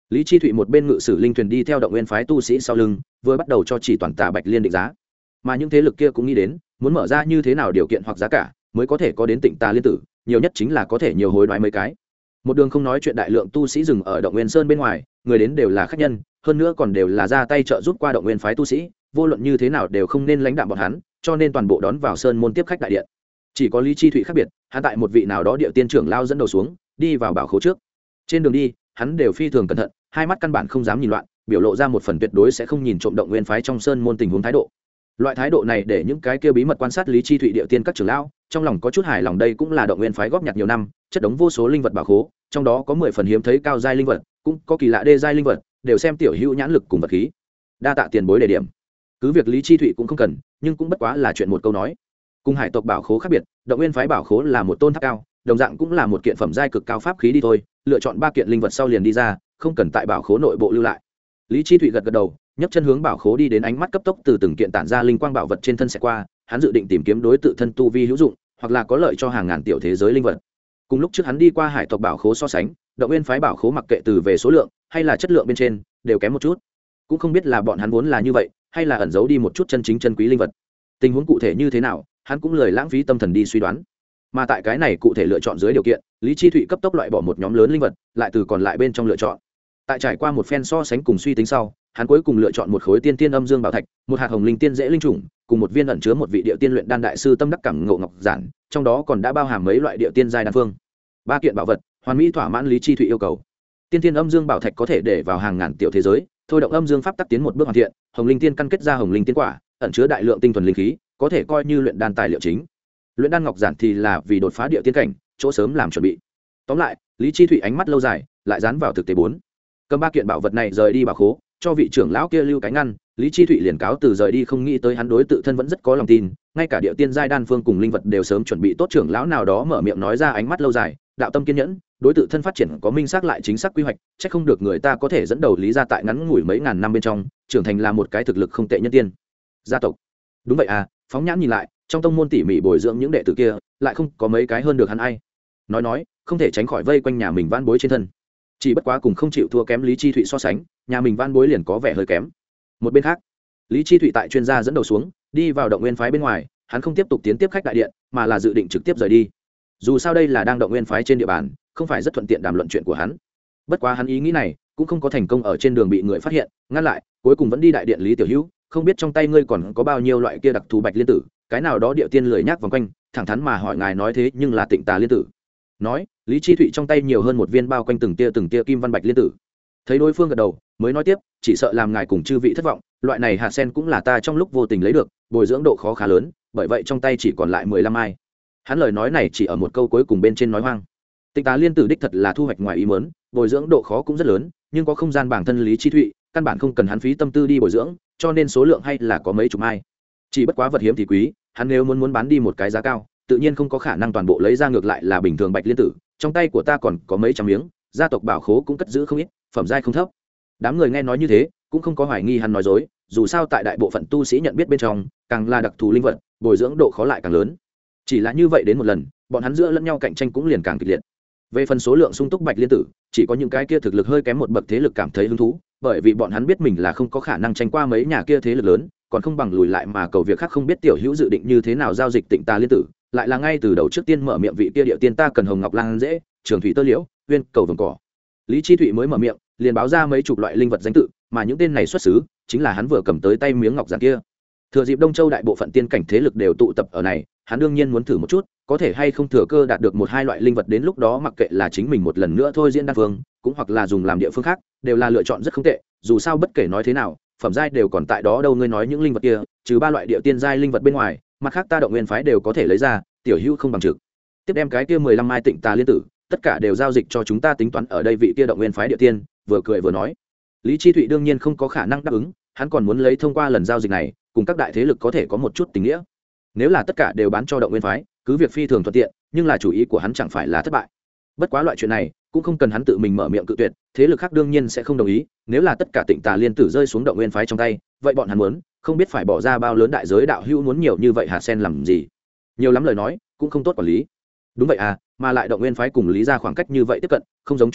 Lý Chi Thụy một bên ngự sử linh thuyền đi theo động nguyên phái tu sĩ sau lưng, vừa bắt đầu cho chỉ toàn tà Bạch Liên định giá. Mà những thế lực kia cũng nghĩ đến, muốn mở ra như thế nào điều kiện hoặc giá cả, mới có thể có đến Tịnh Tà Liên tử, nhiều nhất chính là có thể nhiều hối đoái mấy cái. Một đường không nói chuyện, đại lượng tu sĩ dừng ở động nguyên sơn bên ngoài, người đến đều là khách nhân, hơn nữa còn đều là ra tay trợ giúp qua động nguyên phái tu sĩ, vô luận như thế nào đều không nên lãnh đạm bọn hắn, cho nên toàn bộ đón vào sơn môn tiếp khách đại điện. Chỉ có Lý Chi Thụy khác biệt, hắn tại một vị nào đó địa tiên trưởng lao dẫn đầu xuống, đi vào bảo khố trước. Trên đường đi, hắn đều phi thường cẩn thận, hai mắt căn bản không dám nhìn loạn, biểu lộ ra một phần tuyệt đối sẽ không nhìn trộm động nguyên phái trong sơn môn tình huống thái độ. Loại thái độ này để những cái kia bí mật quan sát Lý Chi Thụy địa tiên các trưởng lão trong lòng có chút hài lòng, đây cũng là động nguyên phái góp nhặt nhiều năm, chất đống vô số linh vật bảo khố, trong đó có mười phần hiếm thấy cao giai linh vật, cũng có kỳ lạ đê giai linh vật, đều xem tiểu hữu nhãn lực cùng vật khí. Đa tạ tiền bối đề điểm. Cứ việc Lý Chi Thụy cũng không cần, nhưng cũng bất quá là chuyện một câu nói. Cùng hải tộc bảo khố khác biệt, động nguyên phái bảo khố là một tôn tháp cao, đồng dạng cũng là một kiện phẩm giai cực cao pháp khí đi thôi, lựa chọn ba kiện linh vật sau liền đi ra, không cần tại bảo khố nội bộ lưu lại. Lý Chi Thụy gật gật đầu, nhấc chân hướng bảo khố đi đến, ánh mắt cấp tốc từ từng kiện tản ra linh quang bảo vật trên thân sẽ qua, hắn dự định tìm kiếm đối tự thân tu vi hữu dụng, hoặc là có lợi cho hàng ngàn tiểu thế giới linh vật. Cùng lúc trước hắn đi qua hải tộc bảo khố so sánh, động nguyên phái bảo khố mặc kệ từ về số lượng hay là chất lượng bên trên đều kém một chút, cũng không biết là bọn hắn vốn là như vậy, hay là ẩn giấu đi một chút chân chính chân quý linh vật. Tình huống cụ thể như thế nào, hắn cũng lười lãng phí tâm thần đi suy đoán. Mà tại cái này cụ thể lựa chọn dưới điều kiện, Lý Chi Thụy cấp tốc loại bỏ một nhóm lớn linh vật, lại từ còn lại bên trong lựa chọn. Tại trải qua một phen so sánh cùng suy tính sau, hắn cuối cùng lựa chọn một khối tiên tiên âm dương bảo thạch, một hạt hồng linh tiên dễ linh trùng, cùng một viên ẩn chứa một vị địa tiên luyện đan đại sư tâm đắc cảm ngộ ngọc giản, trong đó còn đã bao hàm mấy loại địa tiên giai đan phương. Ba kiện bảo vật, hoàn mỹ thỏa mãn Lý Chi Thụy yêu cầu. Tiên tiên âm dương bảo thạch có thể để vào hàng ngàn tiểu thế giới, thôi động âm dương pháp tắc tiến một bước hoàn thiện, hồng linh tiên căn kết ra hồng linh tiên quả, ẩn chứa đại lượng tinh thuần linh khí, có thể coi như luyện đan tài liệu chính. Luyện đan ngọc giản thì là vì đột phá địa tiên cảnh, chỗ sớm làm chuẩn bị. Tóm lại, Lý Chi Thụy ánh mắt lâu dài, lại dán vào thực tế bốn. Cầm ba kiện bảo vật này rời đi bảo khố, cho vị trưởng lão kia lưu cái ngăn, Lý Chi Thụy liền cáo từ rời đi, không nghĩ tới hắn đối tự thân vẫn rất có lòng tin, ngay cả địa tiên giai đan phương cùng linh vật đều sớm chuẩn bị tốt. Trưởng lão nào đó mở miệng nói ra, ánh mắt lâu dài, đạo tâm kiên nhẫn, đối tự thân phát triển có minh xác lại chính xác quy hoạch, chắc không được người ta có thể dẫn đầu Lý gia tại ngắn ngủi mấy ngàn năm bên trong trưởng thành là một cái thực lực không tệ nhân tiên gia tộc. Đúng vậy à, phóng nhãn nhìn lại, trong tông môn tỉ mỉ bồi dưỡng những đệ tử kia, lại không có mấy cái hơn được hắn ai. Nói nói, không thể tránh khỏi vây quanh nhà mình van bối trên thân. Chỉ bất quá cùng không chịu thua kém Lý Chi Thụy so sánh, nhà mình van bối liền có vẻ hơi kém. Một bên khác, Lý Chi Thụy tại chuyên gia dẫn đầu xuống, đi vào động nguyên phái bên ngoài, hắn không tiếp tục tiến tiếp khách đại điện, mà là dự định trực tiếp rời đi. Dù sao đây là đang động nguyên phái trên địa bàn, không phải rất thuận tiện đàm luận chuyện của hắn. Bất quá hắn ý nghĩ này cũng không có thành công ở trên đường bị người phát hiện, ngăn lại, cuối cùng vẫn đi đại điện. Lý tiểu hữu, không biết trong tay ngươi còn có bao nhiêu loại kia đặc thù bạch liên tử, cái nào đó địa tiên lười nhác vòng quanh, thẳng thắn mà hỏi ngài nói thế nhưng là Tịnh Tà liên tử. Nói, Lý Chi Thụy trong tay nhiều hơn một viên bao quanh từng tia từng tia kim văn bạch liên tử. Thấy đối phương gật đầu, mới nói tiếp, chỉ sợ làm ngài cùng chư vị thất vọng, loại này hạt sen cũng là ta trong lúc vô tình lấy được, bồi dưỡng độ khó khá lớn, bởi vậy trong tay chỉ còn lại mười lăm mai. Hắn lời nói này chỉ ở một câu cuối cùng bên trên nói hoang. Tịnh Tà liên tử đích thật là thu hoạch ngoài ý muốn, bồi dưỡng độ khó cũng rất lớn, nhưng có không gian bản thân Lý Chi Thụy, căn bản không cần hắn phí tâm tư đi bồi dưỡng, cho nên số lượng hay là có mấy chục mai. Chỉ bất quá vật hiếm thì quý, hắn nếu muốn muốn bán đi một cái giá cao, tự nhiên không có khả năng toàn bộ lấy ra, ngược lại là bình thường bạch liên tử, trong tay của ta còn có mấy trăm miếng, gia tộc bảo khố cũng cất giữ không ít, phẩm giai không thấp. Đám người nghe nói như thế, cũng không có hoài nghi hắn nói dối, dù sao tại đại bộ phận tu sĩ nhận biết bên trong, càng là đặc thù linh vật, bồi dưỡng độ khó lại càng lớn. Chỉ là như vậy đến một lần, bọn hắn giữa lẫn nhau cạnh tranh cũng liền càng kịch liệt. Về phần số lượng sung túc bạch liên tử, chỉ có những cái kia thực lực hơi kém một bậc thế lực cảm thấy hứng thú, bởi vì bọn hắn biết mình là không có khả năng tranh qua mấy nhà kia thế lực lớn, còn không bằng lùi lại mà cầu việc khác. Không biết tiểu hữu dự định như thế nào giao dịch Tịnh Tà liên tử, lại là ngay từ đầu trước tiên mở miệng vị kia địa tiên ta cần hồng ngọc lan dễ, trường thủy tơ liễu, uyên cầu vườn cỏ. Lý Chi Thụy mới mở miệng, liền báo ra mấy chục loại linh vật danh tự, mà những tên này xuất xứ chính là hắn vừa cầm tới tay miếng ngọc giản kia. Thừa dịp Đông Châu đại bộ phận tiên cảnh thế lực đều tụ tập ở này, hắn đương nhiên muốn thử một chút, có thể hay không thừa cơ đạt được một hai loại linh vật, đến lúc đó mặc kệ là chính mình một lần nữa thôi diễn đan phương, cũng hoặc là dùng làm địa phương khác, đều là lựa chọn rất không tệ. Dù sao bất kể nói thế nào, phẩm giai đều còn tại đó đâu. Ngươi nói những linh vật kia, trừ ba loại địa tiên giai linh vật bên ngoài, mặt khác ta động nguyên phái đều có thể lấy ra, tiểu hữu không bằng trực tiếp đem cái kia mười lăm mai Tịnh Tà liên tử, tất cả đều giao dịch cho chúng ta tính toán. Ở đây vị kia động nguyên phái địa tiên vừa cười vừa nói. Lý Chi Thụy đương nhiên không có khả năng đáp ứng, hắn còn muốn lấy thông qua lần giao dịch này cùng các đại thế lực có thể có một chút tình nghĩa. Nếu là tất cả đều bán cho động nguyên phái, cứ việc phi thường thuận tiện, nhưng là chủ ý của hắn chẳng phải là thất bại. Bất quá loại chuyện này cũng không cần hắn tự mình mở miệng cự tuyệt, thế lực khác đương nhiên sẽ không đồng ý. Nếu là tất cả Tịnh Tà liên tử rơi xuống động nguyên phái trong tay, vậy bọn hắn muốn không biết phải bỏ ra bao lớn đại giới. Đạo hữu muốn nhiều như vậy hạt sen làm gì? Nhiều lắm lời nói cũng không tốt quản lý. Đúng vậy à, mà lại động nguyên phái cùng Lý gia khoảng cách như vậy tiếp cận, không giống chúng ta,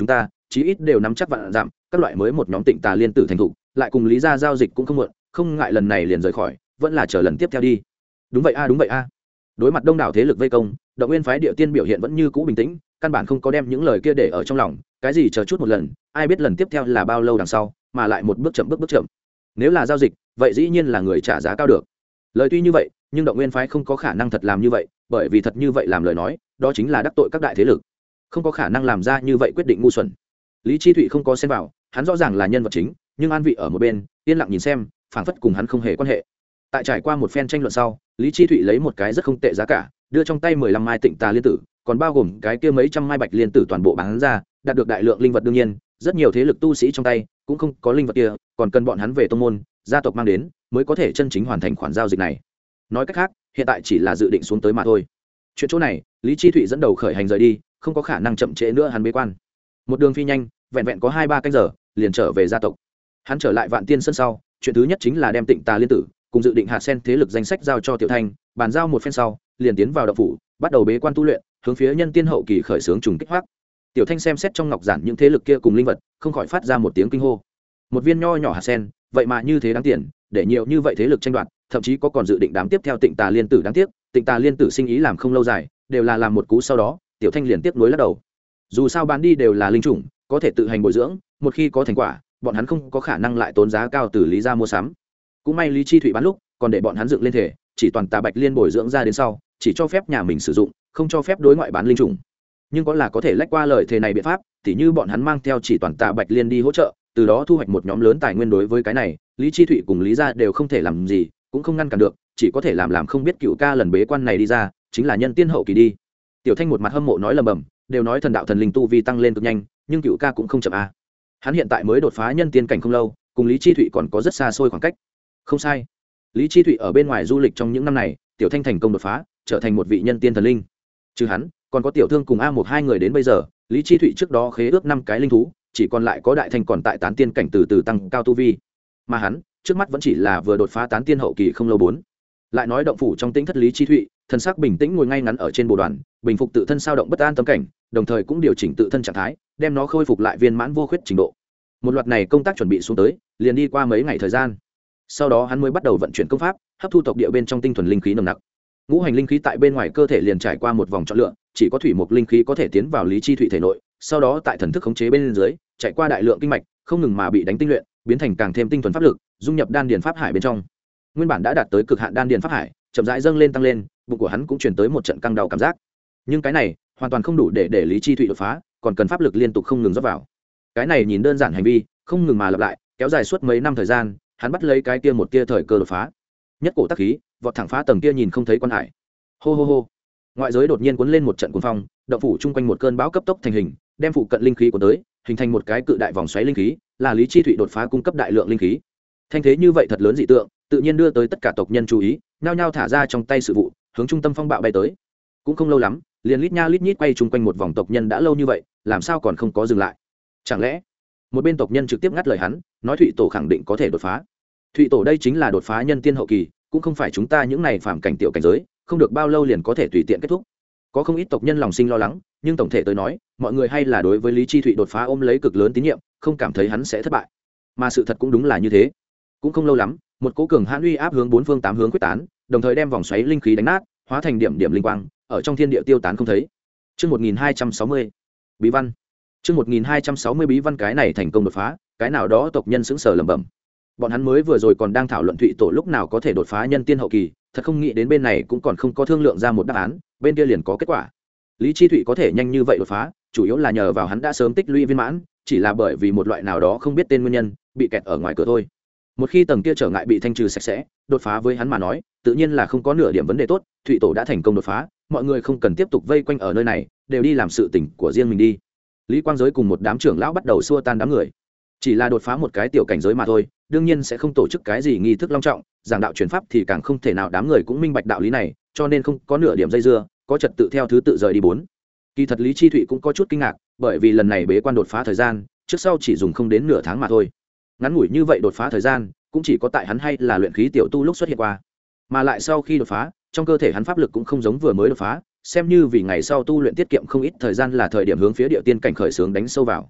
chí ít đều nắm chắc vạn giảm các loại mới một nhóm tịnh tà liên tử thành thục, lại cùng lý gia giao dịch cũng không muộn, không ngại lần này liền rời khỏi, vẫn là chờ lần tiếp theo đi. Đúng vậy a đúng vậy a. Đối mặt đông đảo thế lực vây công, Động Nguyên phái Địa Tiên biểu hiện vẫn như cũ bình tĩnh, căn bản không có đem những lời kia để ở trong lòng, cái gì chờ chút một lần, ai biết lần tiếp theo là bao lâu đằng sau, mà lại một bước chậm bước bước chậm. Nếu là giao dịch, vậy dĩ nhiên là người trả giá cao được. Lời tuy như vậy, nhưng Động Nguyên phái không có khả năng thật làm như vậy, bởi vì thật như vậy làm lời nói, đó chính là đắc tội các đại thế lực, không có khả năng làm ra như vậy quyết định ngu xuẩn. Lý Chi Thụy không có xen vào, hắn rõ ràng là nhân vật chính, nhưng an vị ở một bên, yên lặng nhìn xem, phảng phất cùng hắn không hề quan hệ. Tại trải qua một phen tranh luận sau, Lý Chi Thụy lấy một cái rất không tệ giá cả, đưa trong tay mười lăm mai tịnh tà liên tử, còn bao gồm cái kia mấy trăm mai bạch liên tử toàn bộ bán ra, đạt được đại lượng linh vật. Đương nhiên, rất nhiều thế lực tu sĩ trong tay cũng không có linh vật kia, còn cần bọn hắn về tông môn, gia tộc mang đến, mới có thể chân chính hoàn thành khoản giao dịch này. Nói cách khác, hiện tại chỉ là dự định xuống tới mà thôi. Chuyện chỗ này, Lý Chi Thụy dẫn đầu khởi hành rời đi, không có khả năng chậm trễ nữa hắn bế quan. Một đường phi nhanh, vẹn vẹn có hai ba canh giờ, liền trở về gia tộc. Hắn trở lại Vạn Tiên Sơn sau, chuyện thứ nhất chính là đem tịnh tà liên tử cùng dự định hạt sen thế lực danh sách giao cho Tiểu Thanh, bàn giao một phen sau, liền tiến vào động phủ, bắt đầu bế quan tu luyện, hướng phía nhân tiên hậu kỳ khởi xướng trùng kích hoác. Tiểu Thanh xem xét trong ngọc giản những thế lực kia cùng linh vật, không khỏi phát ra một tiếng kinh hô. Một viên nho nhỏ hạt sen, vậy mà như thế đáng tiền, để nhiều như vậy thế lực tranh đoạt, thậm chí có còn dự định đám tiếp theo tịnh tà liên tử. Đáng tiếc, tịnh tà liên tử sinh ý làm không lâu dài, đều là làm một cú sau đó, Tiểu Thanh liền tiếp nối lắc đầu. Dù sao bán đi đều là linh chủng, có thể tự hành bồi dưỡng, một khi có thành quả, bọn hắn không có khả năng lại tốn giá cao từ lý ra mua sắm. Cũng may Lý Chi Thụy bán lúc, còn để bọn hắn dựng lên thể, chỉ toàn tà bạch liên bồi dưỡng ra đến sau, chỉ cho phép nhà mình sử dụng, không cho phép đối ngoại bán linh chủng. Nhưng có là có thể lách qua lời thề này biện pháp, tỉ như bọn hắn mang theo chỉ toàn tà bạch liên đi hỗ trợ, từ đó thu hoạch một nhóm lớn tài nguyên. Đối với cái này, Lý Chi Thụy cùng Lý gia đều không thể làm gì, cũng không ngăn cản được, chỉ có thể làm làm không biết. Cựu ca lần bế quan này đi ra, chính là nhân tiên hậu kỳ đi. Tiểu Thanh một mặt hâm mộ nói lầm bầm, đều nói thần đạo thần linh tu vi tăng lên cực nhanh, nhưng Cựu ca cũng không chậm a. Hắn hiện tại mới đột phá nhân tiên cảnh không lâu, cùng Lý Chi Thụy còn có rất xa xôi khoảng cách. Không sai, Lý Chi Thụy ở bên ngoài du lịch trong những năm này, Tiểu Thanh thành công đột phá, trở thành một vị nhân tiên thần linh. Trừ hắn, còn có Tiểu Thương cùng A một hai người đến bây giờ, Lý Chi Thụy trước đó khế ước năm cái linh thú, chỉ còn lại có Đại Thanh còn tại tán tiên cảnh từ từ tăng cao tu vi. Mà hắn, trước mắt vẫn chỉ là vừa đột phá tán tiên hậu kỳ không lâu bốn. Lại nói động phủ trong tĩnh thất Lý Chi Thụy, thần sắc bình tĩnh ngồi ngay ngắn ở trên bồ đoàn, bình phục tự thân sao động bất an tâm cảnh, đồng thời cũng điều chỉnh tự thân trạng thái, đem nó khôi phục lại viên mãn vô khuyết trình độ. Một loạt này công tác chuẩn bị xuống tới, liền đi qua mấy ngày thời gian. Sau đó hắn mới bắt đầu vận chuyển công pháp, hấp thu tộc địa bên trong tinh thuần linh khí nồng nặc. Ngũ hành linh khí tại bên ngoài cơ thể liền trải qua một vòng chọn lựa, chỉ có thủy mộc linh khí có thể tiến vào Lý Chi Thụy thể nội, sau đó tại thần thức khống chế bên dưới, chạy qua đại lượng kinh mạch, không ngừng mà bị đánh tinh luyện, biến thành càng thêm tinh thuần pháp lực, dung nhập đan điền pháp hải bên trong. Nguyên bản đã đạt tới cực hạn đan điền pháp hải, chậm rãi dâng lên tăng lên, bụng của hắn cũng truyền tới một trận căng đau cảm giác. Nhưng cái này hoàn toàn không đủ để để Lý Chi Thụy đột phá, còn cần pháp lực liên tục không ngừng rót vào. Cái này nhìn đơn giản hành vi, không ngừng mà lặp lại, kéo dài suốt mấy năm thời gian, hắn bắt lấy cái kia một tia thời cơ đột phá. Nhất cổ tác khí, vọt thẳng phá tầng kia nhìn không thấy quan hải. Hô hô hô. Ngoại giới đột nhiên cuốn lên một trận cuồng phong, động phủ chung quanh một cơn bão cấp tốc thành hình, đem phụ cận linh khí cuốn tới, hình thành một cái cự đại vòng xoáy linh khí, là Lý Chi Thụy đột phá cung cấp đại lượng linh khí. Thanh thế như vậy thật lớn dị tượng, tự nhiên đưa tới tất cả tộc nhân chú ý, nhao nhao thả ra trong tay sự vụ, hướng trung tâm phong bạo bay tới. Cũng không lâu lắm, liền lít nha lít nhít quay chung quanh một vòng tộc nhân đã lâu như vậy, làm sao còn không có dừng lại? Chẳng lẽ một bên tộc nhân trực tiếp ngắt lời hắn, nói Thụy tổ khẳng định có thể đột phá. Thụy tổ đây chính là đột phá nhân tiên hậu kỳ, cũng không phải chúng ta những này phàm cảnh tiểu cảnh giới, không được bao lâu liền có thể tùy tiện kết thúc. Có không ít tộc nhân lòng sinh lo lắng, nhưng tổng thể tới nói, mọi người hay là đối với Lý Chi Thụy đột phá ôm lấy cực lớn tín nhiệm, không cảm thấy hắn sẽ thất bại. Mà sự thật cũng đúng là như thế. Cũng không lâu lắm, một cỗ cường hãn uy áp hướng bốn phương tám hướng quyết tán, đồng thời đem vòng xoáy linh khí đánh nát, hóa thành điểm điểm linh quang, ở trong thiên địa tiêu tán không thấy. Chương một nghìn hai trăm sáu mươi, bí văn. Chương một nghìn hai trăm sáu mươi bí văn, cái này thành công đột phá, cái nào đó tộc nhân sững sờ lẩm bẩm. Bọn hắn mới vừa rồi còn đang thảo luận Thụy tổ lúc nào có thể đột phá nhân tiên hậu kỳ, thật không nghĩ đến bên này cũng còn không có thương lượng ra một đáp án, bên kia liền có kết quả. Lý Chi Thụy có thể nhanh như vậy đột phá, chủ yếu là nhờ vào hắn đã sớm tích lũy viên mãn, chỉ là bởi vì một loại nào đó không biết tên nguyên nhân, bị kẹt ở ngoài cửa thôi. Một khi tầng kia trở ngại bị thanh trừ sạch sẽ, đột phá với hắn mà nói, tự nhiên là không có nửa điểm vấn đề tốt. Thụy tổ đã thành công đột phá, mọi người không cần tiếp tục vây quanh ở nơi này, đều đi làm sự tình của riêng mình đi. Lý Quang Giới cùng một đám trưởng lão bắt đầu xua tan đám người. Chỉ là đột phá một cái tiểu cảnh giới mà thôi, đương nhiên sẽ không tổ chức cái gì nghi thức long trọng, giảng đạo truyền pháp thì càng không thể nào. Đám người cũng minh bạch đạo lý này, cho nên không có nửa điểm dây dưa, có trật tự theo thứ tự rời đi bốn. Kỳ thật Lý Chi Thụy cũng có chút kinh ngạc, bởi vì lần này bế quan đột phá thời gian, trước sau chỉ dùng không đến nửa tháng mà thôi. Ngắn ngủi như vậy đột phá thời gian, cũng chỉ có tại hắn hay là luyện khí tiểu tu lúc xuất hiện qua. Mà lại sau khi đột phá, trong cơ thể hắn pháp lực cũng không giống vừa mới đột phá, xem như vì ngày sau tu luyện tiết kiệm không ít thời gian, là thời điểm hướng phía địa tiên cảnh khởi xướng đánh sâu vào.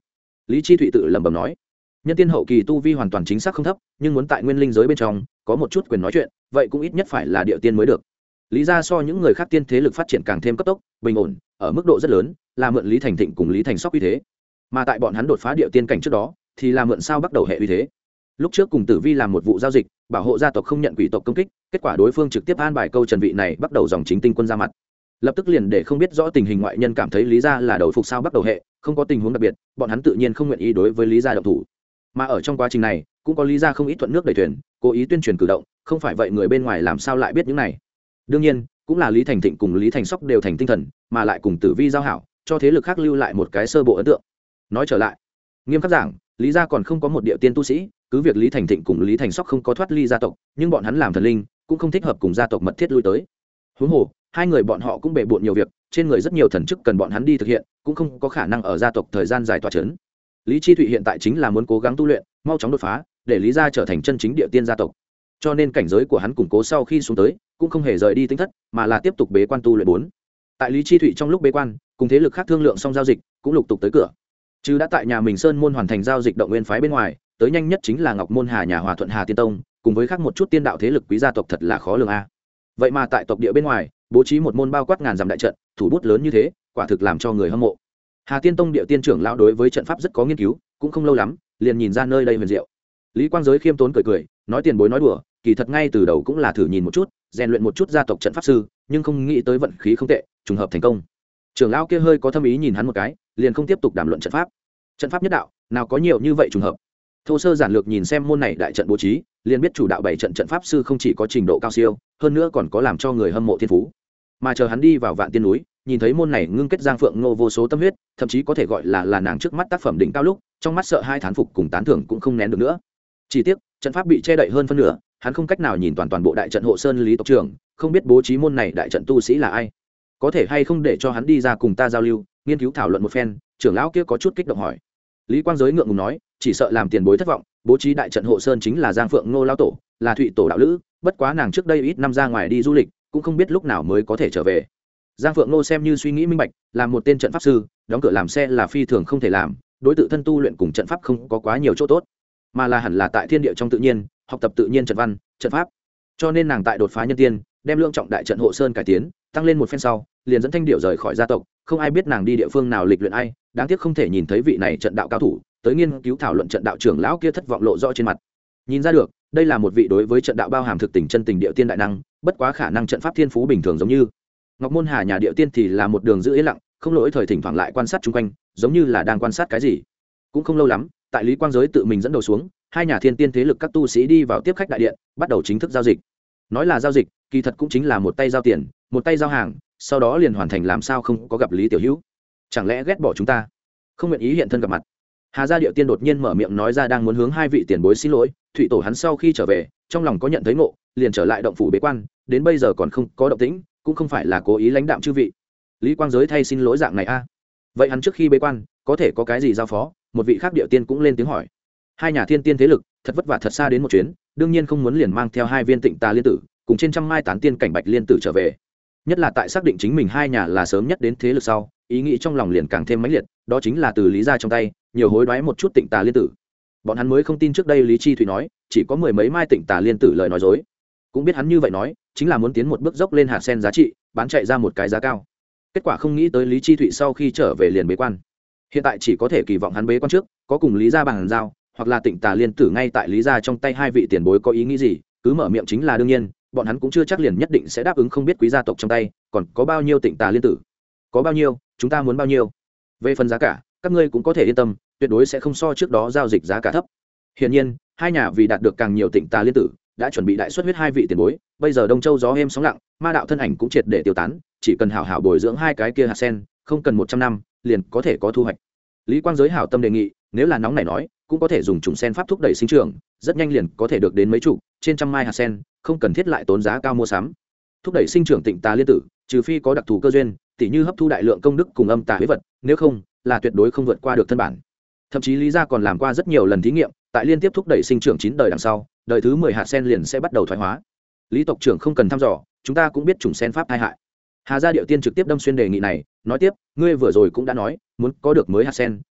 Lý Chi Thụy tự lẩm bẩm nói. Nhân tiên hậu kỳ tu vi hoàn toàn chính xác không thấp, nhưng muốn tại nguyên linh giới bên trong có một chút quyền nói chuyện, vậy cũng ít nhất phải là địa tiên mới được. Lý gia so những người khác tiên thế lực phát triển càng thêm cấp tốc, bình ổn, ở mức độ rất lớn, là mượn Lý Thành Thịnh cùng Lý Thành Sóc uy thế. Mà tại bọn hắn đột phá địa tiên cảnh trước đó, thì là mượn sao bắt đầu hệ uy thế. Lúc trước cùng Tử Vi làm một vụ giao dịch, bảo hộ gia tộc không nhận quỷ tộc công kích, kết quả đối phương trực tiếp an bài câu Trần vị này bắt đầu dòng chính tinh quân ra mặt. Lập tức liền để không biết rõ tình hình ngoại nhân cảm thấy Lý gia là đầu phục sao bắt đầu hệ, không có tình huống đặc biệt, bọn hắn tự nhiên không nguyện ý đối với Lý gia động thủ. Mà ở trong quá trình này, cũng có Lý gia không ít thuận nước đẩy thuyền, cố ý tuyên truyền cử động, không phải vậy người bên ngoài làm sao lại biết những này. Đương nhiên, cũng là Lý Thành Thịnh cùng Lý Thành Sóc đều thành tinh thần, mà lại cùng Tử Vi giao hảo, cho thế lực khác lưu lại một cái sơ bộ ấn tượng. Nói trở lại, nghiêm khắc giảng, Lý gia còn không có một địa tiên tu sĩ, cứ việc Lý Thành Thịnh cùng Lý Thành Sóc không có thoát ly gia tộc, nhưng bọn hắn làm thần linh, cũng không thích hợp cùng gia tộc mật thiết lui tới. Huống hồ, hai người bọn họ cũng bề bộn nhiều việc, trên người rất nhiều thần chức cần bọn hắn đi thực hiện, cũng không có khả năng ở gia tộc thời gian dài tỏa chấn. Lý Chi Thụy hiện tại chính là muốn cố gắng tu luyện, mau chóng đột phá, để Lý gia trở thành chân chính địa tiên gia tộc. Cho nên cảnh giới của hắn củng cố sau khi xuống tới, cũng không hề rời đi tinh thất, mà là tiếp tục bế quan tu luyện bốn. Tại Lý Chi Thụy trong lúc bế quan, cùng thế lực khác thương lượng xong giao dịch, cũng lục tục tới cửa. Chứ đã tại nhà mình Sơn môn hoàn thành giao dịch động nguyên phái bên ngoài, tới nhanh nhất chính là Ngọc môn Hà nhà Hòa Thuận Hà Tiên Tông, cùng với khác một chút tiên đạo thế lực quý gia tộc thật là khó lường a. Vậy mà tại tộc địa bên ngoài, bố trí một môn bao quát ngàn dặm đại trận, thủ bút lớn như thế, quả thực làm cho người hâm mộ. Hà Tiên Tông địa tiên trưởng lão đối với trận pháp rất có nghiên cứu, cũng không lâu lắm, liền nhìn ra nơi đây huyền diệu. Lý Quang Giới khiêm tốn cười cười, nói tiền bối nói đùa, kỳ thật ngay từ đầu cũng là thử nhìn một chút, rèn luyện một chút gia tộc trận pháp sư, nhưng không nghĩ tới vận khí không tệ, trùng hợp thành công. Trưởng lão kia hơi có thâm ý nhìn hắn một cái, liền không tiếp tục đàm luận trận pháp. Trận pháp nhất đạo, nào có nhiều như vậy trùng hợp. Thô sơ giản lược nhìn xem môn này đại trận bố trí, liền biết chủ đạo bảy trận trận pháp sư không chỉ có trình độ cao siêu, hơn nữa còn có làm cho người hâm mộ thiên phú. Mà chờ hắn đi vào Vạn Tiên núi, nhìn thấy môn này ngưng kết Giang Phượng Ngô vô số tâm huyết, thậm chí có thể gọi là là nàng trước mắt tác phẩm đỉnh cao lúc, trong mắt sợ hai thán phục cùng tán thưởng cũng không nén được nữa. Chỉ tiếc, trận pháp bị che đậy hơn phân nửa, hắn không cách nào nhìn toàn toàn bộ đại trận hộ sơn Lý tộc trưởng, không biết bố trí môn này đại trận tu sĩ là ai, có thể hay không để cho hắn đi ra cùng ta giao lưu, nghiên cứu thảo luận một phen. Trưởng lão kia có chút kích động hỏi. Lý Quang Giới ngượng ngùng nói, chỉ sợ làm tiền bối thất vọng, bố trí đại trận hộ sơn chính là Giang Phượng Ngô lão tổ, là Thụy tổ đạo lữ, bất quá nàng trước đây ít năm ra ngoài đi du lịch, cũng không biết lúc nào mới có thể trở về. Giang Phượng Ngô xem như suy nghĩ minh bạch, làm một tên trận pháp sư, đóng cửa làm xe là phi thường không thể làm, đối tự thân tu luyện cùng trận pháp không có quá nhiều chỗ tốt, mà là hẳn là tại thiên địa trong tự nhiên, học tập tự nhiên trận văn, trận pháp. Cho nên nàng tại đột phá nhân tiên, đem lượng trọng đại trận hộ sơn cải tiến, tăng lên một phen sau, liền dẫn Thanh Điểu rời khỏi gia tộc, không ai biết nàng đi địa phương nào lịch luyện ai, đáng tiếc không thể nhìn thấy vị này trận đạo cao thủ, tới nghiên cứu thảo luận trận đạo trưởng lão kia thất vọng lộ rõ trên mặt. Nhìn ra được, đây là một vị đối với trận đạo bao hàm thực tình chân tình địa tiên đại năng, bất quá khả năng trận pháp thiên phú bình thường giống như Ngọc môn Hà nhà địa tiên thì là một đường giữ yên lặng, không lỗi thời thỉnh thoảng lại quan sát chung quanh, giống như là đang quan sát cái gì. Cũng không lâu lắm, tại Lý Quang Giới tự mình dẫn đầu xuống, hai nhà thiên tiên thế lực các tu sĩ đi vào tiếp khách đại điện, bắt đầu chính thức giao dịch. Nói là giao dịch, kỳ thật cũng chính là một tay giao tiền, một tay giao hàng, sau đó liền hoàn thành. Làm sao không có gặp Lý tiểu hữu, chẳng lẽ ghét bỏ chúng ta, không nguyện ý hiện thân gặp mặt? Hà gia địa tiên đột nhiên mở miệng nói ra, đang muốn hướng hai vị tiền bối xin lỗi. Thụy tổ hắn sau khi trở về, trong lòng có nhận thấy ngộ, liền trở lại động phủ bế quan, đến bây giờ còn không có động tĩnh, cũng không phải là cố ý lãnh đạm chư vị. Lý Quang Giới thay xin lỗi dạng này a. Vậy hắn trước khi bế quan có thể có cái gì giao phó? Một vị khác địa tiên cũng lên tiếng hỏi. Hai nhà thiên tiên thế lực thật vất vả thật xa đến một chuyến, đương nhiên không muốn liền mang theo hai viên Tịnh Tà liên tử cùng trên trăm mai tán tiên cảnh bạch liên tử trở về. Nhất là tại xác định chính mình hai nhà là sớm nhất đến thế lực sau, ý nghĩ trong lòng liền càng thêm mãnh liệt, đó chính là từ Lý gia trong tay nhiều hối đoái một chút Tịnh Tà liên tử. Bọn hắn mới không tin trước đây Lý Chi Thủy nói chỉ có mười mấy mai Tịnh Tà liên tử lời nói dối, cũng biết hắn như vậy nói chính là muốn tiến một bước dốc lên hạt sen giá trị, bán chạy ra một cái giá cao. Kết quả không nghĩ tới Lý Chi Thụy sau khi trở về liền bế quan, hiện tại chỉ có thể kỳ vọng hắn bế quan trước có cùng Lý gia bàn giao, hoặc là Tịnh Tà liên tử ngay tại Lý gia trong tay. Hai vị tiền bối có ý nghĩ gì cứ mở miệng chính là đương nhiên, bọn hắn cũng chưa chắc liền nhất định sẽ đáp ứng. Không biết quý gia tộc trong tay còn có bao nhiêu Tịnh Tà liên tử? Có bao nhiêu chúng ta muốn bao nhiêu. Về phần giá cả, các ngươi cũng có thể yên tâm, tuyệt đối sẽ không so trước đó giao dịch giá cả thấp. Hiển nhiên, hai nhà vì đạt được càng nhiều Tịnh Tà liên tử, đã chuẩn bị đại xuất huyết hai vị tiền bối. Bây giờ Đông Châu gió êm sóng lặng, ma đạo thân ảnh cũng triệt để tiêu tán, chỉ cần hảo hảo bồi dưỡng hai cái kia hạt sen, không cần một trăm năm liền có thể có thu hoạch. Lý Quang Giới hảo tâm đề nghị, nếu là nóng này nói, cũng có thể dùng trùng sen pháp thúc đẩy sinh trưởng, rất nhanh liền có thể được đến mấy chục trên trăm mai hạt sen, không cần thiết lại tốn giá cao mua sắm. Thúc đẩy sinh trưởng Tịnh Tà liên tử, trừ phi có đặc thù cơ duyên, tỉ như hấp thu đại lượng công đức cùng âm tà huyết vật, nếu không là tuyệt đối không vượt qua được thân bản. Thậm chí Lý gia còn làm qua rất nhiều lần thí nghiệm, tại liên tiếp thúc đẩy sinh trưởng chín đời đằng sau, đời thứ mười hạt sen liền sẽ bắt đầu thoái hóa. Lý tộc trưởng không cần thăm dò, chúng ta cũng biết trùng sen pháp tai hại. Hà gia điệu tiên trực tiếp đâm xuyên đề nghị này, nói tiếp, ngươi vừa rồi cũng đã nói muốn có được mới hạt sen,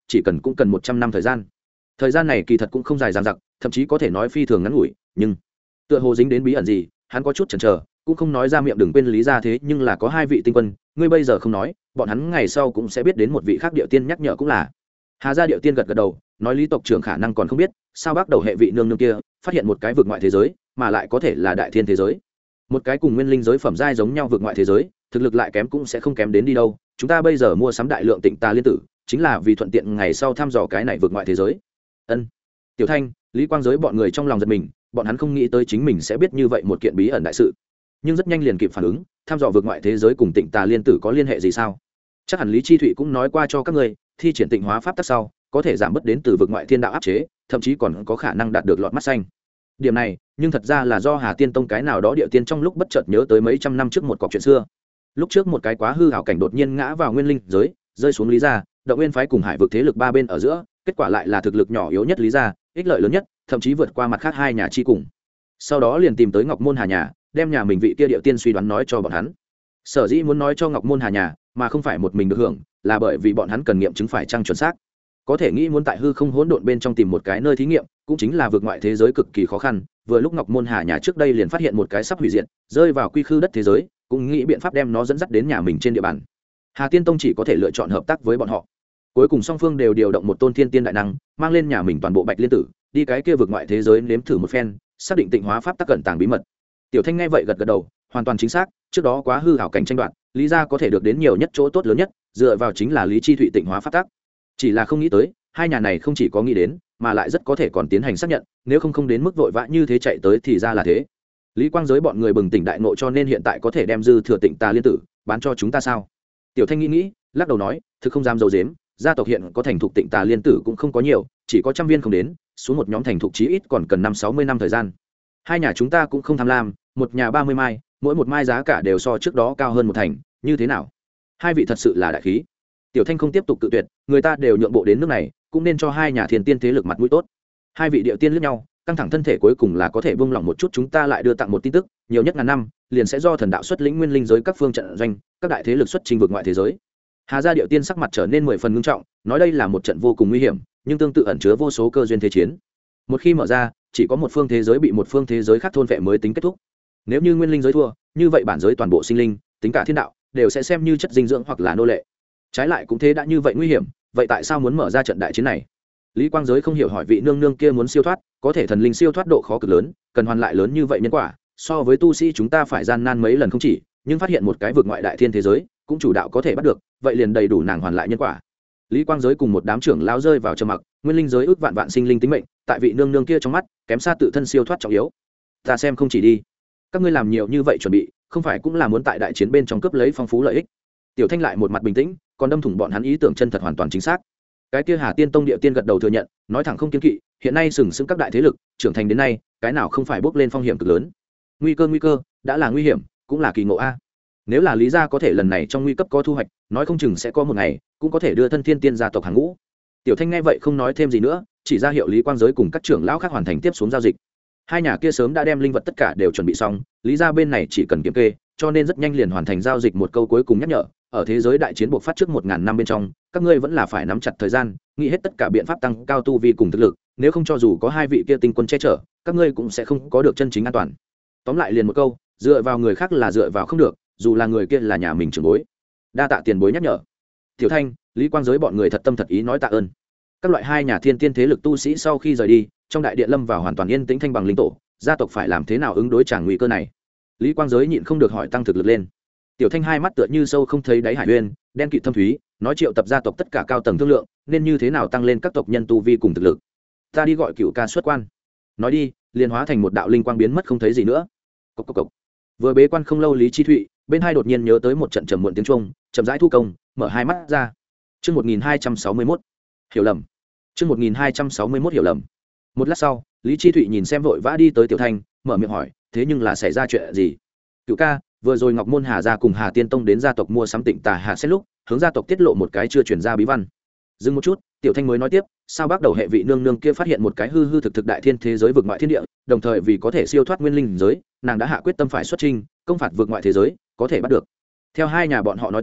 chỉ cần cũng cần một trăm năm thời gian. Thời gian này kỳ thật cũng không dài dằng dặc, thậm chí có thể nói phi thường ngắn ngủi, nhưng tựa hồ dính đến bí ẩn gì, hắn có chút chần chờ, cũng không nói ra miệng. Đừng quên Lý gia thế nhưng là có hai vị tinh quân, ngươi bây giờ không nói, bọn hắn ngày sau cũng sẽ biết đến một vị khác điệu tiên nhắc nhở cũng là. Hà gia điệu tiên gật gật đầu, nói Lý tộc trưởng khả năng còn không biết, sao bắt đầu hệ vị nương nương kia phát hiện một cái vực ngoại thế giới, mà lại có thể là đại thiên thế giới, một cái cùng nguyên linh giới phẩm giai giống nhau vực ngoại thế giới, thực lực lại kém cũng sẽ không kém đến đi đâu. Chúng ta bây giờ mua sắm đại lượng Tịnh Tà Liên Tử, chính là vì thuận tiện ngày sau thăm dò cái này vực ngoại thế giới. Ân. Tiểu Thanh, Lý Quang Giới bọn người trong lòng giật mình, bọn hắn không nghĩ tới chính mình sẽ biết như vậy một kiện bí ẩn đại sự, nhưng rất nhanh liền kịp phản ứng, thăm dò vực ngoại thế giới cùng Tịnh Tà Liên Tử có liên hệ gì sao? Chắc hẳn Lý Chi Thụy cũng nói qua cho các ngươi, thi triển Tịnh Hóa pháp tắc sau, có thể giảm bớt đến từ vực ngoại thiên đạo áp chế, thậm chí còn có khả năng đạt được lọt mắt xanh. Điểm này, nhưng thật ra là do Hà Tiên Tông cái nào đó địa tiên trong lúc bất chợt nhớ tới mấy trăm năm trước một cọc chuyện xưa. Lúc trước một cái quá hư hảo cảnh đột nhiên ngã vào nguyên linh giới, rơi xuống Lý gia, Động Nguyên phái cùng Hải vực thế lực ba bên ở giữa, kết quả lại là thực lực nhỏ yếu nhất Lý gia, ích lợi lớn nhất, thậm chí vượt qua mặt khác hai nhà chi cùng. Sau đó liền tìm tới Ngọc Môn Hà nhà, đem nhà mình vị kia địa tiên suy đoán nói cho bọn hắn. Sở dĩ muốn nói cho Ngọc Môn Hà nhà, mà không phải một mình được hưởng, là bởi vì bọn hắn cần nghiệm chứng phải chăng chuẩn xác. Có thể nghĩ muốn tại hư không hỗn độn bên trong tìm một cái nơi thí nghiệm, cũng chính là vượt ngoại thế giới cực kỳ khó khăn. Vừa lúc Ngọc Môn Hà nhà trước đây liền phát hiện một cái sắp hủy diệt, rơi vào quy khư đất thế giới, cũng nghĩ biện pháp đem nó dẫn dắt đến nhà mình trên địa bàn. Hà Tiên Tông chỉ có thể lựa chọn hợp tác với bọn họ. Cuối cùng song phương đều điều động một tôn thiên tiên đại năng, mang lên nhà mình toàn bộ Bạch Liên Tử, đi cái kia vượt ngoại thế giới nếm thử một phen, xác định Tịnh Hóa pháp tắc cẩn tàng bí mật. Tiểu Thanh nghe vậy gật gật đầu, hoàn toàn chính xác, trước đó quá hư hảo cảnh tranh đoạt, Lý gia có thể được đến nhiều nhất chỗ tốt lớn nhất, dựa vào chính là Lý Chi Thụy Tịnh Hóa pháp tắc. Chỉ là không nghĩ tới, hai nhà này không chỉ có nghĩ đến, mà lại rất có thể còn tiến hành xác nhận, nếu không không đến mức vội vã như thế chạy tới thì ra là thế. Lý Quang Giới bọn người bừng tỉnh đại ngộ, cho nên hiện tại có thể đem dư thừa Tịnh Tà Liên Tử bán cho chúng ta sao? Tiểu Thanh nghĩ nghĩ, lắc đầu nói, thực không dám dầu dếm, gia tộc hiện có thành thục Tịnh Tà Liên Tử cũng không có nhiều, chỉ có trăm viên không đến, xuống một nhóm thành thục chí ít còn cần năm sáu mươi năm thời gian. Hai nhà chúng ta cũng không tham lam, một nhà ba mươi mai, mỗi một mai giá cả đều so trước đó cao hơn một thành, như thế nào? Hai vị thật sự là đại khí. Tiểu Thanh không tiếp tục cự tuyệt, người ta đều nhượng bộ đến nước này, cũng nên cho hai nhà thiên tiên thế lực mặt mũi tốt. Hai vị điệu tiên liếc nhau, căng thẳng thân thể, cuối cùng là có thể buông lỏng một chút. Chúng ta lại đưa tặng một tin tức, nhiều nhất ngàn năm, liền sẽ do thần đạo xuất lĩnh nguyên linh giới các phương trận doanh, các đại thế lực xuất trình vực ngoại thế giới. Hà gia điệu tiên sắc mặt trở nên mười phần ngưng trọng, nói đây là một trận vô cùng nguy hiểm, nhưng tương tự ẩn chứa vô số cơ duyên thế chiến. Một khi mở ra, chỉ có một phương thế giới bị một phương thế giới khác thôn vệ mới tính kết thúc. Nếu như nguyên linh giới thua, như vậy bản giới toàn bộ sinh linh, tính cả thiên đạo, đều sẽ xem như chất dinh dưỡng hoặc là nô lệ. Trái lại cũng thế, đã như vậy nguy hiểm, vậy tại sao muốn mở ra trận đại chiến này? Lý Quang Giới không hiểu hỏi, vị nương nương kia muốn siêu thoát, có thể thần linh siêu thoát độ khó cực lớn, cần hoàn lại lớn như vậy nhân quả, so với tu sĩ chúng ta phải gian nan mấy lần không chỉ, nhưng phát hiện một cái vực ngoại đại thiên thế giới, cũng chủ đạo có thể bắt được, vậy liền đầy đủ nàng hoàn lại nhân quả. Lý Quang Giới cùng một đám trưởng lão rơi vào trầm mặc, nguyên linh giới ước vạn vạn sinh linh tính mệnh, tại vị nương nương kia trong mắt, kém xa tự thân siêu thoát trọng yếu. Ta xem không chỉ đi, các ngươi làm nhiều như vậy chuẩn bị, không phải cũng là muốn tại đại chiến bên trong cướp lấy phong phú lợi ích? Tiểu Thanh lại một mặt bình tĩnh, còn đâm thủng bọn hắn ý tưởng chân thật hoàn toàn chính xác. Cái kia Hà Tiên Tông địa tiên gật đầu thừa nhận, nói thẳng không kiêng kỵ, hiện nay sừng sững các đại thế lực, trưởng thành đến nay, cái nào không phải bước lên phong hiểm cực lớn. Nguy cơ nguy cơ, đã là nguy hiểm, cũng là kỳ ngộ a. Nếu là Lý gia có thể lần này trong nguy cấp có thu hoạch, nói không chừng sẽ có một ngày, cũng có thể đưa thân thiên tiên gia tộc hàng ngũ. Tiểu Thanh nghe vậy không nói thêm gì nữa, chỉ ra hiệu Lý Quang Giới cùng các trưởng lão khác hoàn thành tiếp xuống giao dịch. Hai nhà kia sớm đã đem linh vật tất cả đều chuẩn bị xong, Lý gia bên này chỉ cần kiểm kê, cho nên rất nhanh liền hoàn thành giao dịch. Một câu cuối cùng nhắc nhở, ở thế giới đại chiến buộc phát trước một ngàn năm bên trong, các ngươi vẫn là phải nắm chặt thời gian, nghĩ hết tất cả biện pháp tăng cao tu vi cùng thực lực, nếu không cho dù có hai vị kia tinh quân che chở, các ngươi cũng sẽ không có được chân chính an toàn. Tóm lại liền một câu, dựa vào người khác là dựa vào không được, dù là người kia là nhà mình trưởng bối. Đa tạ tiền bối nhắc nhở. Tiểu Thanh, Lý Quang Giới bọn người thật tâm thật ý nói tạ ơn. Các loại hai nhà thiên tiên thế lực tu sĩ sau khi rời đi, trong đại điện lâm vào hoàn toàn yên tĩnh thanh bằng linh tổ, gia tộc phải làm thế nào ứng đối tràng nguy cơ này? Lý Quang Giới nhịn không được hỏi tăng thực lực lên. Tiểu Thanh hai mắt tựa như sâu không thấy đáy hải uyên, đen kịt thâm thúy, nói triệu tập gia tộc tất cả cao tầng thương lượng, nên như thế nào tăng lên các tộc nhân tu vi cùng thực lực. Ta đi gọi Cửu ca xuất quan. Nói đi, liền hóa thành một đạo linh quang biến mất không thấy gì nữa. Cốc cốc cốc. Vừa bế quan không lâu, Lý Chi Thụy bên hai đột nhiên nhớ tới một trận trầm muộn tiếng chuông, chậm rãi thu công, mở hai mắt ra. Chương một nghìn hai trăm sáu mươi mốt, hiểu lầm. Chương một nghìn hai trăm sáu mươi mốt, hiểu lầm. Một lát sau, Lý Chi Thụy nhìn xem vội vã đi tới Tiểu Thanh, mở miệng hỏi, thế nhưng là xảy ra chuyện gì? Cửu ca, vừa rồi Ngọc Môn Hà gia cùng Hà Tiên Tông đến gia tộc mua sắm Tịnh Tà Hà xét lúc, hướng gia tộc tiết lộ một cái chưa truyền ra bí văn. Dừng một chút, Tiểu Thanh mới nói tiếp, sao bắt đầu hệ vị nương nương kia phát hiện một cái hư hư thực thực đại thiên thế giới vực ngoại thiên địa, đồng thời vì có thể siêu thoát nguyên linh giới, nàng đã hạ quyết tâm phải xuất chinh, công phạt vực ngoại thế giới, có thể bắt được. Theo hai nhà bọn họ nói tới,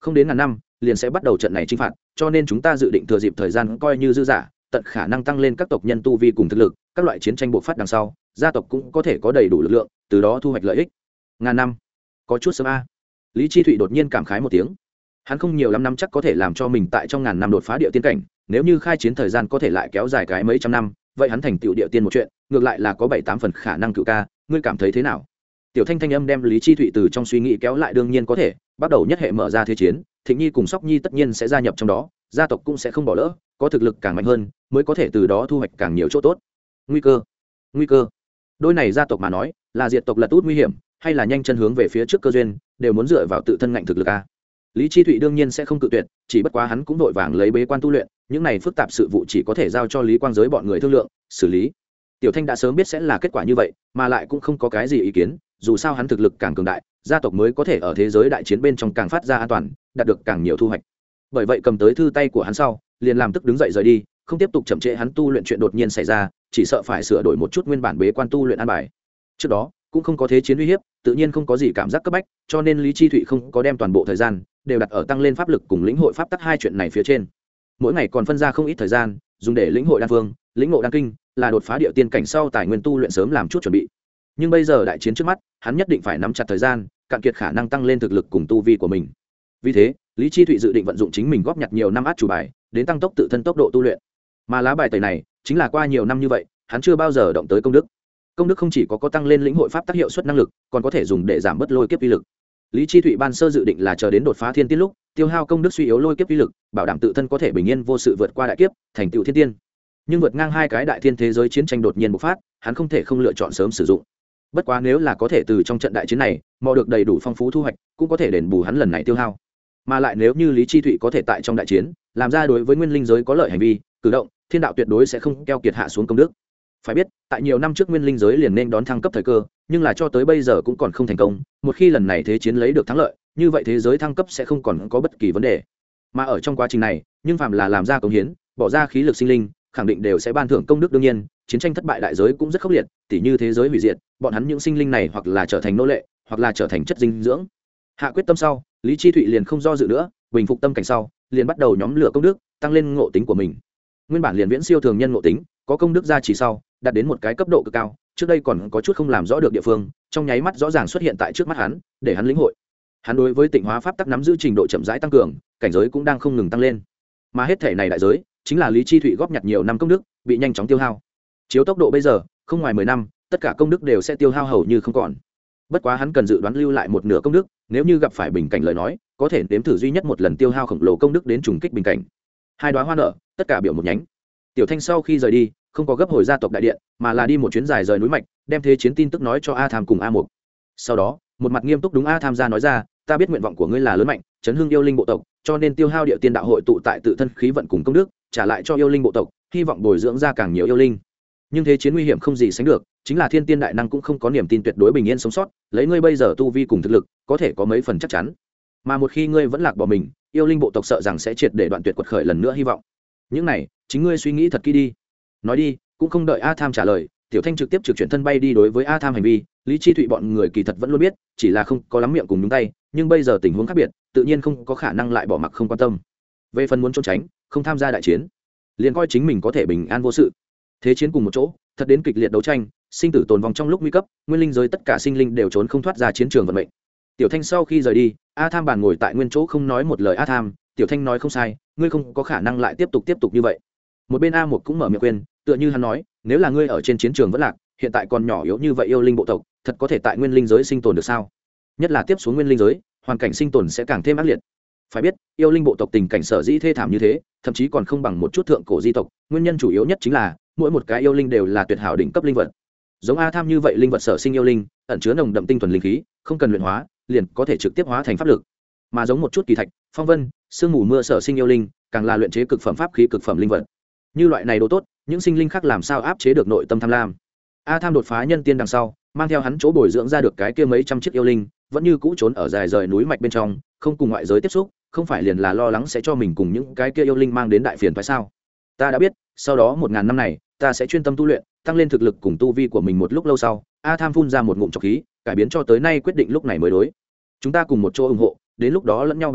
không đến ngàn năm liền sẽ bắt đầu trận này chinh phạt, cho nên chúng ta dự định thừa dịp thời gian coi như dư giả, tận khả năng tăng lên các tộc nhân tu vi cùng thực lực, các loại chiến tranh bộc phát đằng sau, gia tộc cũng có thể có đầy đủ lực lượng, từ đó thu hoạch lợi ích. Ngàn năm, có chút sớm a. Lý Chi Thụy đột nhiên cảm khái một tiếng. Hắn không nhiều lắm năm chắc có thể làm cho mình tại trong ngàn năm đột phá địa tiên cảnh, nếu như khai chiến thời gian có thể lại kéo dài cái mấy trăm năm, vậy hắn thành tựu địa tiên một chuyện, ngược lại là có bảy tám phần khả năng cựu ca, ngươi cảm thấy thế nào? Tiểu Thanh thanh âm đem Lý Chi Thụy từ trong suy nghĩ kéo lại, đương nhiên có thể, bắt đầu nhất hệ mở ra thế chiến, Thịnh Nhi cùng Sóc Nhi tất nhiên sẽ gia nhập trong đó, gia tộc cũng sẽ không bỏ lỡ, có thực lực càng mạnh hơn, mới có thể từ đó thu hoạch càng nhiều chỗ tốt. Nguy cơ, nguy cơ. Đôi này gia tộc mà nói, là diệt tộc lật út nguy hiểm, hay là nhanh chân hướng về phía trước cơ duyên, đều muốn dựa vào tự thân ngạnh thực lực a. Lý Chi Thụy đương nhiên sẽ không cự tuyệt, chỉ bất quá hắn cũng vội vàng lấy bế quan tu luyện, những này phức tạp sự vụ chỉ có thể giao cho Lý Quang giới bọn người thương lượng, xử lý. Tiểu Thanh đã sớm biết sẽ là kết quả như vậy, mà lại cũng không có cái gì ý kiến, dù sao hắn thực lực càng cường đại, gia tộc mới có thể ở thế giới đại chiến bên trong càng phát ra an toàn, đạt được càng nhiều thu hoạch. Bởi vậy cầm tới thư tay của hắn sau, liền làm tức đứng dậy rời đi, không tiếp tục chậm trễ hắn tu luyện. Chuyện đột nhiên xảy ra, chỉ sợ phải sửa đổi một chút nguyên bản bế quan tu luyện an bài. Trước đó cũng không có thế chiến uy hiếp, tự nhiên không có gì cảm giác cấp bách, cho nên Lý Chi Thụy không có đem toàn bộ thời gian đều đặt ở tăng lên pháp lực cùng lĩnh hội pháp tắc hai chuyện này phía trên. Mỗi ngày còn phân ra không ít thời gian dùng để lĩnh hội đan phương, lĩnh ngộ đan kinh, là đột phá địa tiên cảnh sau tài nguyên tu luyện sớm làm chút chuẩn bị. Nhưng bây giờ đại chiến trước mắt, hắn nhất định phải nắm chặt thời gian, cạn kiệt khả năng tăng lên thực lực cùng tu vi của mình. Vì thế, Lý Chi Thụy dự định vận dụng chính mình góp nhặt nhiều năm át chủ bài, đến tăng tốc tự thân tốc độ tu luyện. Mà lá bài tẩy này, chính là qua nhiều năm như vậy, hắn chưa bao giờ động tới công đức. Công đức không chỉ có có tăng lên lĩnh hội pháp tác hiệu suất năng lực, còn có thể dùng để giảm bớt lôi kiếp uy lực. Lý Chi Thụy ban sơ dự định là chờ đến đột phá thiên tiên lúc, tiêu hao công đức suy yếu lôi kiếp uy lực, bảo đảm tự thân có thể bình yên vô sự vượt qua đại kiếp, thành tựu thiên tiên. Nhưng vượt ngang hai cái đại thiên thế giới chiến tranh đột nhiên bộc phát, hắn không thể không lựa chọn sớm sử dụng. Bất quá nếu là có thể từ trong trận đại chiến này mò được đầy đủ phong phú thu hoạch, cũng có thể đền bù hắn lần này tiêu hao. Mà lại nếu như Lý Chi Thụy có thể tại trong đại chiến làm ra đối với nguyên linh giới có lợi hành vi, cử động, thiên đạo tuyệt đối sẽ không keo kiệt hạ xuống công đức. Phải biết, tại nhiều năm trước nguyên linh giới liền nên đón thăng cấp thời cơ, nhưng là cho tới bây giờ cũng còn không thành công. Một khi lần này thế chiến lấy được thắng lợi, như vậy thế giới thăng cấp sẽ không còn có bất kỳ vấn đề. Mà ở trong quá trình này, nhưng phàm là làm ra công hiến, bỏ ra khí lực sinh linh, khẳng định đều sẽ ban thưởng công đức. Đương nhiên, chiến tranh thất bại đại giới cũng rất khốc liệt, tỉ như thế giới hủy diệt, bọn hắn những sinh linh này hoặc là trở thành nô lệ, hoặc là trở thành chất dinh dưỡng. Hạ quyết tâm sau, Lý Chi Thụy liền không do dự nữa, bình phục tâm cảnh sau, liền bắt đầu nhóm lửa công đức, tăng lên ngộ tính của mình. Nguyên bản liền viễn siêu thường nhân ngộ tính, có công đức gia trì sau, đạt đến một cái cấp độ cực cao, trước đây còn có chút không làm rõ được địa phương, trong nháy mắt rõ ràng xuất hiện tại trước mắt hắn, để hắn lĩnh hội. Hắn đối với tịnh hóa pháp tắc nắm giữ trình độ chậm rãi tăng cường, cảnh giới cũng đang không ngừng tăng lên. Mà hết thể này đại giới, chính là Lý Chi Thụy góp nhặt nhiều năm công đức, bị nhanh chóng tiêu hao. Chiếu tốc độ bây giờ, không ngoài mười năm, tất cả công đức đều sẽ tiêu hao hầu như không còn. Bất quá hắn cần dự đoán lưu lại một nửa công đức, nếu như gặp phải bình cảnh lời nói, có thể nếm thử duy nhất một lần tiêu hao khổng lồ công đức đến trùng kích bình cảnh. Hai đóa hoa nở, tất cả biểu một nhánh. Tiểu Thanh sau khi rời đi, không có gấp hồi gia tộc đại điện, mà là đi một chuyến dài rời núi mạch, đem thế chiến tin tức nói cho A Tham cùng A Mục. Sau đó, một mặt nghiêm túc đúng A Tham gia nói ra, ta biết nguyện vọng của ngươi là lớn mạnh, chấn hưng yêu linh bộ tộc, cho nên tiêu hao địa tiên đạo hội tụ tại tự thân khí vận cùng công đức, trả lại cho yêu linh bộ tộc, hy vọng bồi dưỡng ra càng nhiều yêu linh. Nhưng thế chiến nguy hiểm không gì sánh được, chính là thiên tiên đại năng cũng không có niềm tin tuyệt đối bình yên sống sót, lấy ngươi bây giờ tu vi cùng thực lực, có thể có mấy phần chắc chắn. Mà một khi ngươi vẫn lạc bỏ mình, yêu linh bộ tộc sợ rằng sẽ triệt để đoạn tuyệt quật khởi lần nữa hy vọng. Những này, chính ngươi suy nghĩ thật kỹ đi. Nói đi, cũng không đợi A Tham trả lời, Tiểu Thanh trực tiếp trực chuyển thân bay đi. Đối với A Tham hành vi, Lý Chi Thụy bọn người kỳ thật vẫn luôn biết, chỉ là không có lắm miệng cùng nhúng tay, nhưng bây giờ tình huống khác biệt, tự nhiên không có khả năng lại bỏ mặc không quan tâm. Về phần muốn trốn tránh, không tham gia đại chiến, liền coi chính mình có thể bình an vô sự. Thế chiến cùng một chỗ, thật đến kịch liệt đấu tranh, sinh tử tồn vong trong lúc nguy cấp, nguyên linh giới tất cả sinh linh đều trốn không thoát ra chiến trường vận mệnh. Tiểu Thanh sau khi rời đi, A Tham bàn ngồi tại nguyên chỗ không nói một lời. A Tham, Tiểu Thanh nói không sai, ngươi không có khả năng lại tiếp tục tiếp tục như vậy. Một bên A Mục cũng mở miệng khuyên, tựa như hắn nói, nếu là ngươi ở trên chiến trường vẫn lạc, hiện tại còn nhỏ yếu như vậy yêu linh bộ tộc, thật có thể tại nguyên linh giới sinh tồn được sao? Nhất là tiếp xuống nguyên linh giới, hoàn cảnh sinh tồn sẽ càng thêm ác liệt. Phải biết, yêu linh bộ tộc tình cảnh sở dĩ thê thảm như thế, thậm chí còn không bằng một chút thượng cổ di tộc, nguyên nhân chủ yếu nhất chính là mỗi một cái yêu linh đều là tuyệt hảo đỉnh cấp linh vật. Giống A Tham như vậy linh vật sở sinh yêu linh, ẩn chứa nồng đậm tinh thuần linh khí, không cần luyện hóa, liền có thể trực tiếp hóa thành pháp lực. Mà giống một chút kỳ thạch, phong vân, sương mù mưa sở sinh yêu linh, càng là luyện chế cực phẩm pháp khí cực phẩm linh vật. Như loại này đồ tốt, những sinh linh khác làm sao áp chế được nội tâm tham lam. A Tham đột phá nhân tiên đằng sau, mang theo hắn chỗ bồi dưỡng ra được cái kia mấy trăm chiếc yêu linh, vẫn như cũ trốn ở dài rời núi mạch bên trong, không cùng ngoại giới tiếp xúc, không phải liền là lo lắng sẽ cho mình cùng những cái kia yêu linh mang đến đại phiền phải sao? Ta đã biết, sau đó một ngàn năm này, ta sẽ chuyên tâm tu luyện, tăng lên thực lực cùng tu vi của mình. Một lúc lâu sau, A Tham phun ra một ngụm trọc khí, cải biến cho tới nay quyết định lúc này mới đối. Chúng ta cùng một chỗ ủng hộ, đến lúc đó lẫn nhau bảo vệ,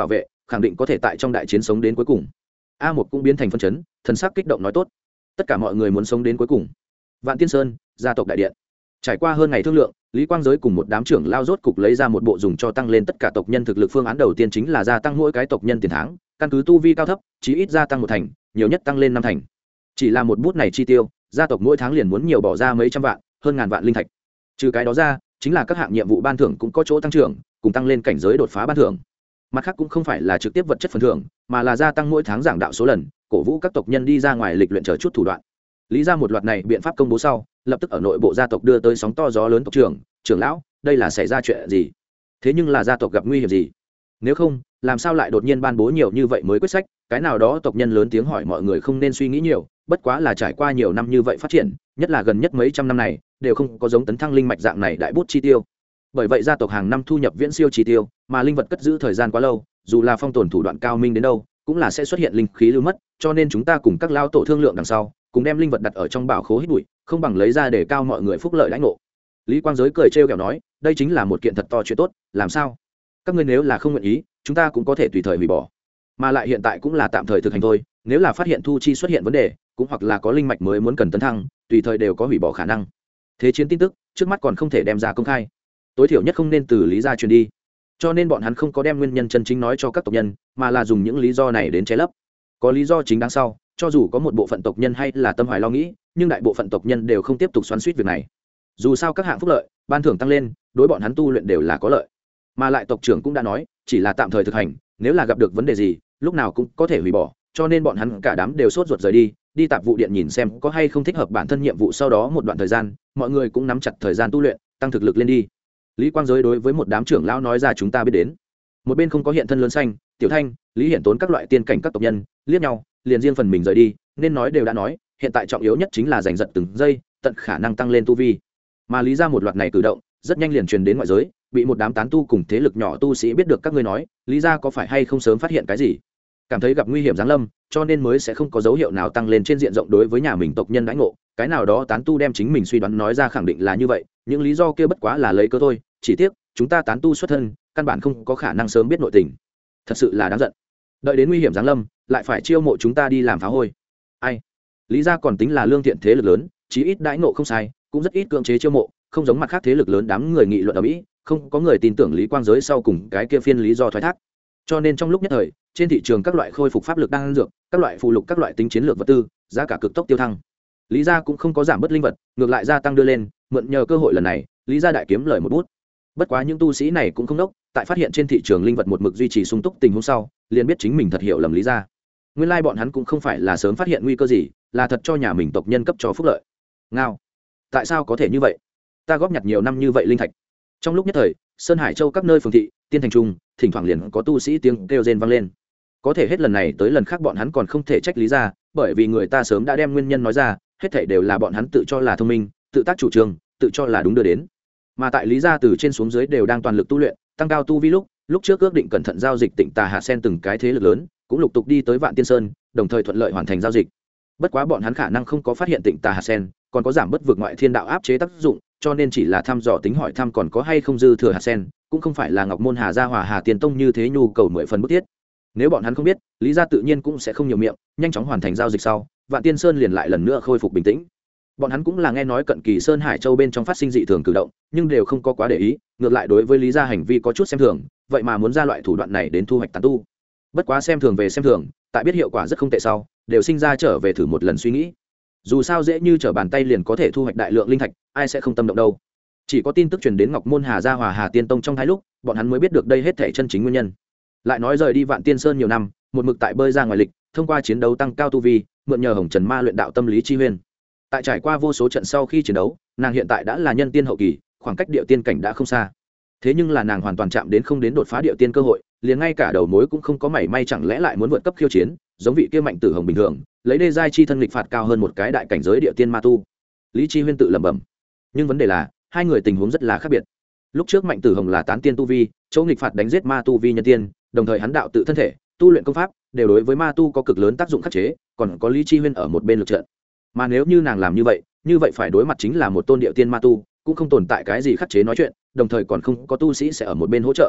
khẳng định có thể tại trong đại chiến sống đến cuối cùng. A một cũng biến thành phân chấn, thần sắc kích động nói tốt. Tất cả mọi người muốn sống đến cuối cùng. Vạn Tiên Sơn, gia tộc đại điện. Trải qua hơn ngày thương lượng, Lý Quang Giới cùng một đám trưởng lao rốt cục lấy ra một bộ dùng cho tăng lên tất cả tộc nhân thực lực phương án. Đầu tiên chính là gia tăng mỗi cái tộc nhân tiền tháng, căn cứ tu vi cao thấp, chí ít gia tăng một thành, nhiều nhất tăng lên năm thành. Chỉ là một bút này chi tiêu, gia tộc mỗi tháng liền muốn nhiều bỏ ra mấy trăm vạn, hơn ngàn vạn linh thạch. Trừ cái đó ra, chính là các hạng nhiệm vụ ban thưởng cũng có chỗ tăng trưởng, cùng tăng lên cảnh giới đột phá ban thưởng. Mặt khác cũng không phải là trực tiếp vật chất phần thưởng, mà là gia tăng mỗi tháng giảng đạo số lần, cổ vũ các tộc nhân đi ra ngoài lịch luyện chờ chút thủ đoạn. Lý ra một loạt này biện pháp công bố sau, lập tức ở nội bộ gia tộc đưa tới sóng to gió lớn. Tộc trưởng, trưởng lão, đây là xảy ra chuyện gì? Thế nhưng là gia tộc gặp nguy hiểm gì? Nếu không, làm sao lại đột nhiên ban bố nhiều như vậy mới quyết sách? Cái nào đó tộc nhân lớn tiếng hỏi. Mọi người không nên suy nghĩ nhiều, bất quá là trải qua nhiều năm như vậy phát triển, nhất là gần nhất mấy trăm năm này, đều không có giống tấn thăng linh mạch dạng này đại bút chi tiêu. Bởi vậy gia tộc hàng năm thu nhập viễn siêu chi tiêu, mà linh vật cất giữ thời gian quá lâu, dù là phong tồn thủ đoạn cao minh đến đâu, cũng là sẽ xuất hiện linh khí lưu mất, cho nên chúng ta cùng các lao tổ thương lượng đằng sau, cùng đem linh vật đặt ở trong bảo khố hít bụi, không bằng lấy ra để cao mọi người phúc lợi lãnh ngộ. Lý Quang Giới cười trêu ghẹo nói, đây chính là một kiện thật to chuyện tốt, làm sao? Các ngươi nếu là không nguyện ý, chúng ta cũng có thể tùy thời hủy bỏ. Mà lại hiện tại cũng là tạm thời thực hành thôi, nếu là phát hiện thu chi xuất hiện vấn đề, cũng hoặc là có linh mạch mới muốn cần tấn thăng, tùy thời đều có hủy bỏ khả năng. Thế chiến tin tức, trước mắt còn không thể đem ra công khai, tối thiểu nhất không nên từ lý gia truyền đi. Cho nên bọn hắn không có đem nguyên nhân chân chính nói cho các tộc nhân, mà là dùng những lý do này đến che lấp. Có lý do chính đáng sau, cho dù có một bộ phận tộc nhân hay là tâm hoài lo nghĩ, nhưng đại bộ phận tộc nhân đều không tiếp tục xoắn xuýt việc này. Dù sao các hạng phúc lợi, ban thưởng tăng lên, đối bọn hắn tu luyện đều là có lợi. Mà lại tộc trưởng cũng đã nói, chỉ là tạm thời thực hành, nếu là gặp được vấn đề gì, lúc nào cũng có thể hủy bỏ, cho nên bọn hắn cả đám đều sốt ruột rời đi, đi tạp vụ điện nhìn xem có hay không thích hợp bản thân nhiệm vụ. Sau đó một đoạn thời gian, mọi người cũng nắm chặt thời gian tu luyện, tăng thực lực lên đi. Lý Quang Giới đối với một đám trưởng lão nói ra, chúng ta biết đến. Một bên không có hiện thân lớn xanh, Tiểu Thanh, Lý Hiển Tốn các loại tiên cảnh các tộc nhân liếc nhau, liền riêng phần mình rời đi. Nên nói đều đã nói, hiện tại trọng yếu nhất chính là giành giật từng giây, tận khả năng tăng lên tu vi. Mà lý ra một loạt này cử động, rất nhanh liền truyền đến ngoại giới, bị một đám tán tu cùng thế lực nhỏ tu sĩ biết được. Các ngươi nói, lý ra có phải hay không sớm phát hiện cái gì, cảm thấy gặp nguy hiểm giáng lâm, cho nên mới sẽ không có dấu hiệu nào tăng lên trên diện rộng đối với nhà mình tộc nhân đãi ngộ. Cái nào đó tán tu đem chính mình suy đoán nói ra, khẳng định là như vậy, những lý do kia bất quá là lấy cớ thôi, chỉ tiếc chúng ta tán tu xuất thân, căn bản không có khả năng sớm biết nội tình, thật sự là đáng giận. Đợi đến nguy hiểm giáng lâm, lại phải chiêu mộ chúng ta đi làm phá hôi. Ai, lý ra còn tính là lương thiện thế lực lớn, chí ít đãi ngộ không sai, cũng rất ít cưỡng chế chiêu mộ, không giống mặt khác thế lực lớn đám người nghị luận ở mỹ, không có người tin tưởng Lý Quang Giới sau cùng cái kia phiên lý do thoái thác. Cho nên trong lúc nhất thời, trên thị trường các loại khôi phục pháp lực đang dược, các loại phụ lục, các loại tính chiến lược vật tư, giá cả cực tốc tiêu thăng. Lý gia cũng không có giảm bớt linh vật, ngược lại gia tăng đưa lên, mượn nhờ cơ hội lần này, Lý gia đại kiếm lời một bút. Bất quá những tu sĩ này cũng không đốc, tại phát hiện trên thị trường linh vật một mực duy trì sung túc tình huống sau, liền biết chính mình thật hiểu lầm Lý gia. Nguyên lai bọn hắn cũng không phải là sớm phát hiện nguy cơ gì, là thật cho nhà mình tộc nhân cấp cho phúc lợi. Ngao, tại sao có thể như vậy? Ta góp nhặt nhiều năm như vậy linh thạch. Trong lúc nhất thời, Sơn Hải Châu các nơi phường thị, tiên thành trung, thỉnh thoảng liền có tu sĩ tiếng kêu rên vang lên. Có thể hết lần này tới lần khác bọn hắn còn không thể trách Lý gia, bởi vì người ta sớm đã đem nguyên nhân nói ra, hết thảy đều là bọn hắn tự cho là thông minh, tự tác chủ trương, tự cho là đúng đưa đến. Mà tại Lý gia từ trên xuống dưới đều đang toàn lực tu luyện, tăng cao tu vi lúc, lúc trước ước định cẩn thận giao dịch Tịnh Tà Hạt Sen từng cái thế lực lớn, cũng lục tục đi tới Vạn Tiên Sơn, đồng thời thuận lợi hoàn thành giao dịch. Bất quá bọn hắn khả năng không có phát hiện Tịnh Tà Hạt Sen, còn có giảm bất vượt ngoại thiên đạo áp chế tác dụng, cho nên chỉ là thăm dò tính hỏi thăm còn có hay không dư thừa hạt sen, cũng không phải là Ngọc Môn Hà Gia Hòa Hà Tiền Tông như thế nhu cầu mười phần bức thiết. Nếu bọn hắn không biết, Lý gia tự nhiên cũng sẽ không nhiều miệng, nhanh chóng hoàn thành giao dịch sau, Vạn Tiên Sơn liền lại lần nữa khôi phục bình tĩnh. Bọn hắn cũng là nghe nói cận kỳ Sơn Hải Châu bên trong phát sinh dị thường cử động, nhưng đều không có quá để ý, ngược lại đối với Lý gia hành vi có chút xem thường, vậy mà muốn ra loại thủ đoạn này đến thu hoạch tán tu. Bất quá xem thường về xem thường, tại biết hiệu quả rất không tệ sau, đều sinh ra trở về thử một lần suy nghĩ. Dù sao dễ như trở bàn tay liền có thể thu hoạch đại lượng linh thạch, ai sẽ không tâm động đâu. Chỉ có tin tức truyền đến Ngọc Môn Hà Gia Hòa Hà Tiên Tông trong thái lúc, bọn hắn mới biết được đây hết thảy chân chính nguyên nhân. Lại nói rời đi Vạn Tiên Sơn nhiều năm, một mực tại bơi ra ngoài lịch, thông qua chiến đấu tăng cao tu vi, mượn nhờ Hồng Trần Ma luyện đạo tâm lý chi huyền. Tại trải qua vô số trận sau khi chiến đấu, nàng hiện tại đã là nhân tiên hậu kỳ, khoảng cách địa tiên cảnh đã không xa. Thế nhưng là nàng hoàn toàn chạm đến không đến đột phá địa tiên cơ hội, liền ngay cả đầu mối cũng không có mảy may, chẳng lẽ lại muốn vượt cấp khiêu chiến, giống vị kia Mạnh Tử Hồng bình thường, lấy đê giai chi thân lịch phạt cao hơn một cái đại cảnh giới địa tiên ma tu. Lý Chi Huyên tự lẩm bẩm. Nhưng vấn đề là, hai người tình huống rất là khác biệt. Lúc trước Mạnh Tử Hồng là tán tiên tu vi, chỗ nghịch phạt đánh giết ma tu vi nhân tiên, đồng thời hắn đạo tự thân thể, tu luyện công pháp, đều đối với ma tu có cực lớn tác dụng khắc chế, còn có Lý Chi Huyên ở một bên lực trận. Mà nếu như nàng làm như vậy, như vậy phải đối mặt chính là một tôn địa tiên ma tu, cũng không tồn tại cái gì khắc chế nói chuyện, đồng thời còn không có tu sĩ sẽ ở một bên hỗ trợ.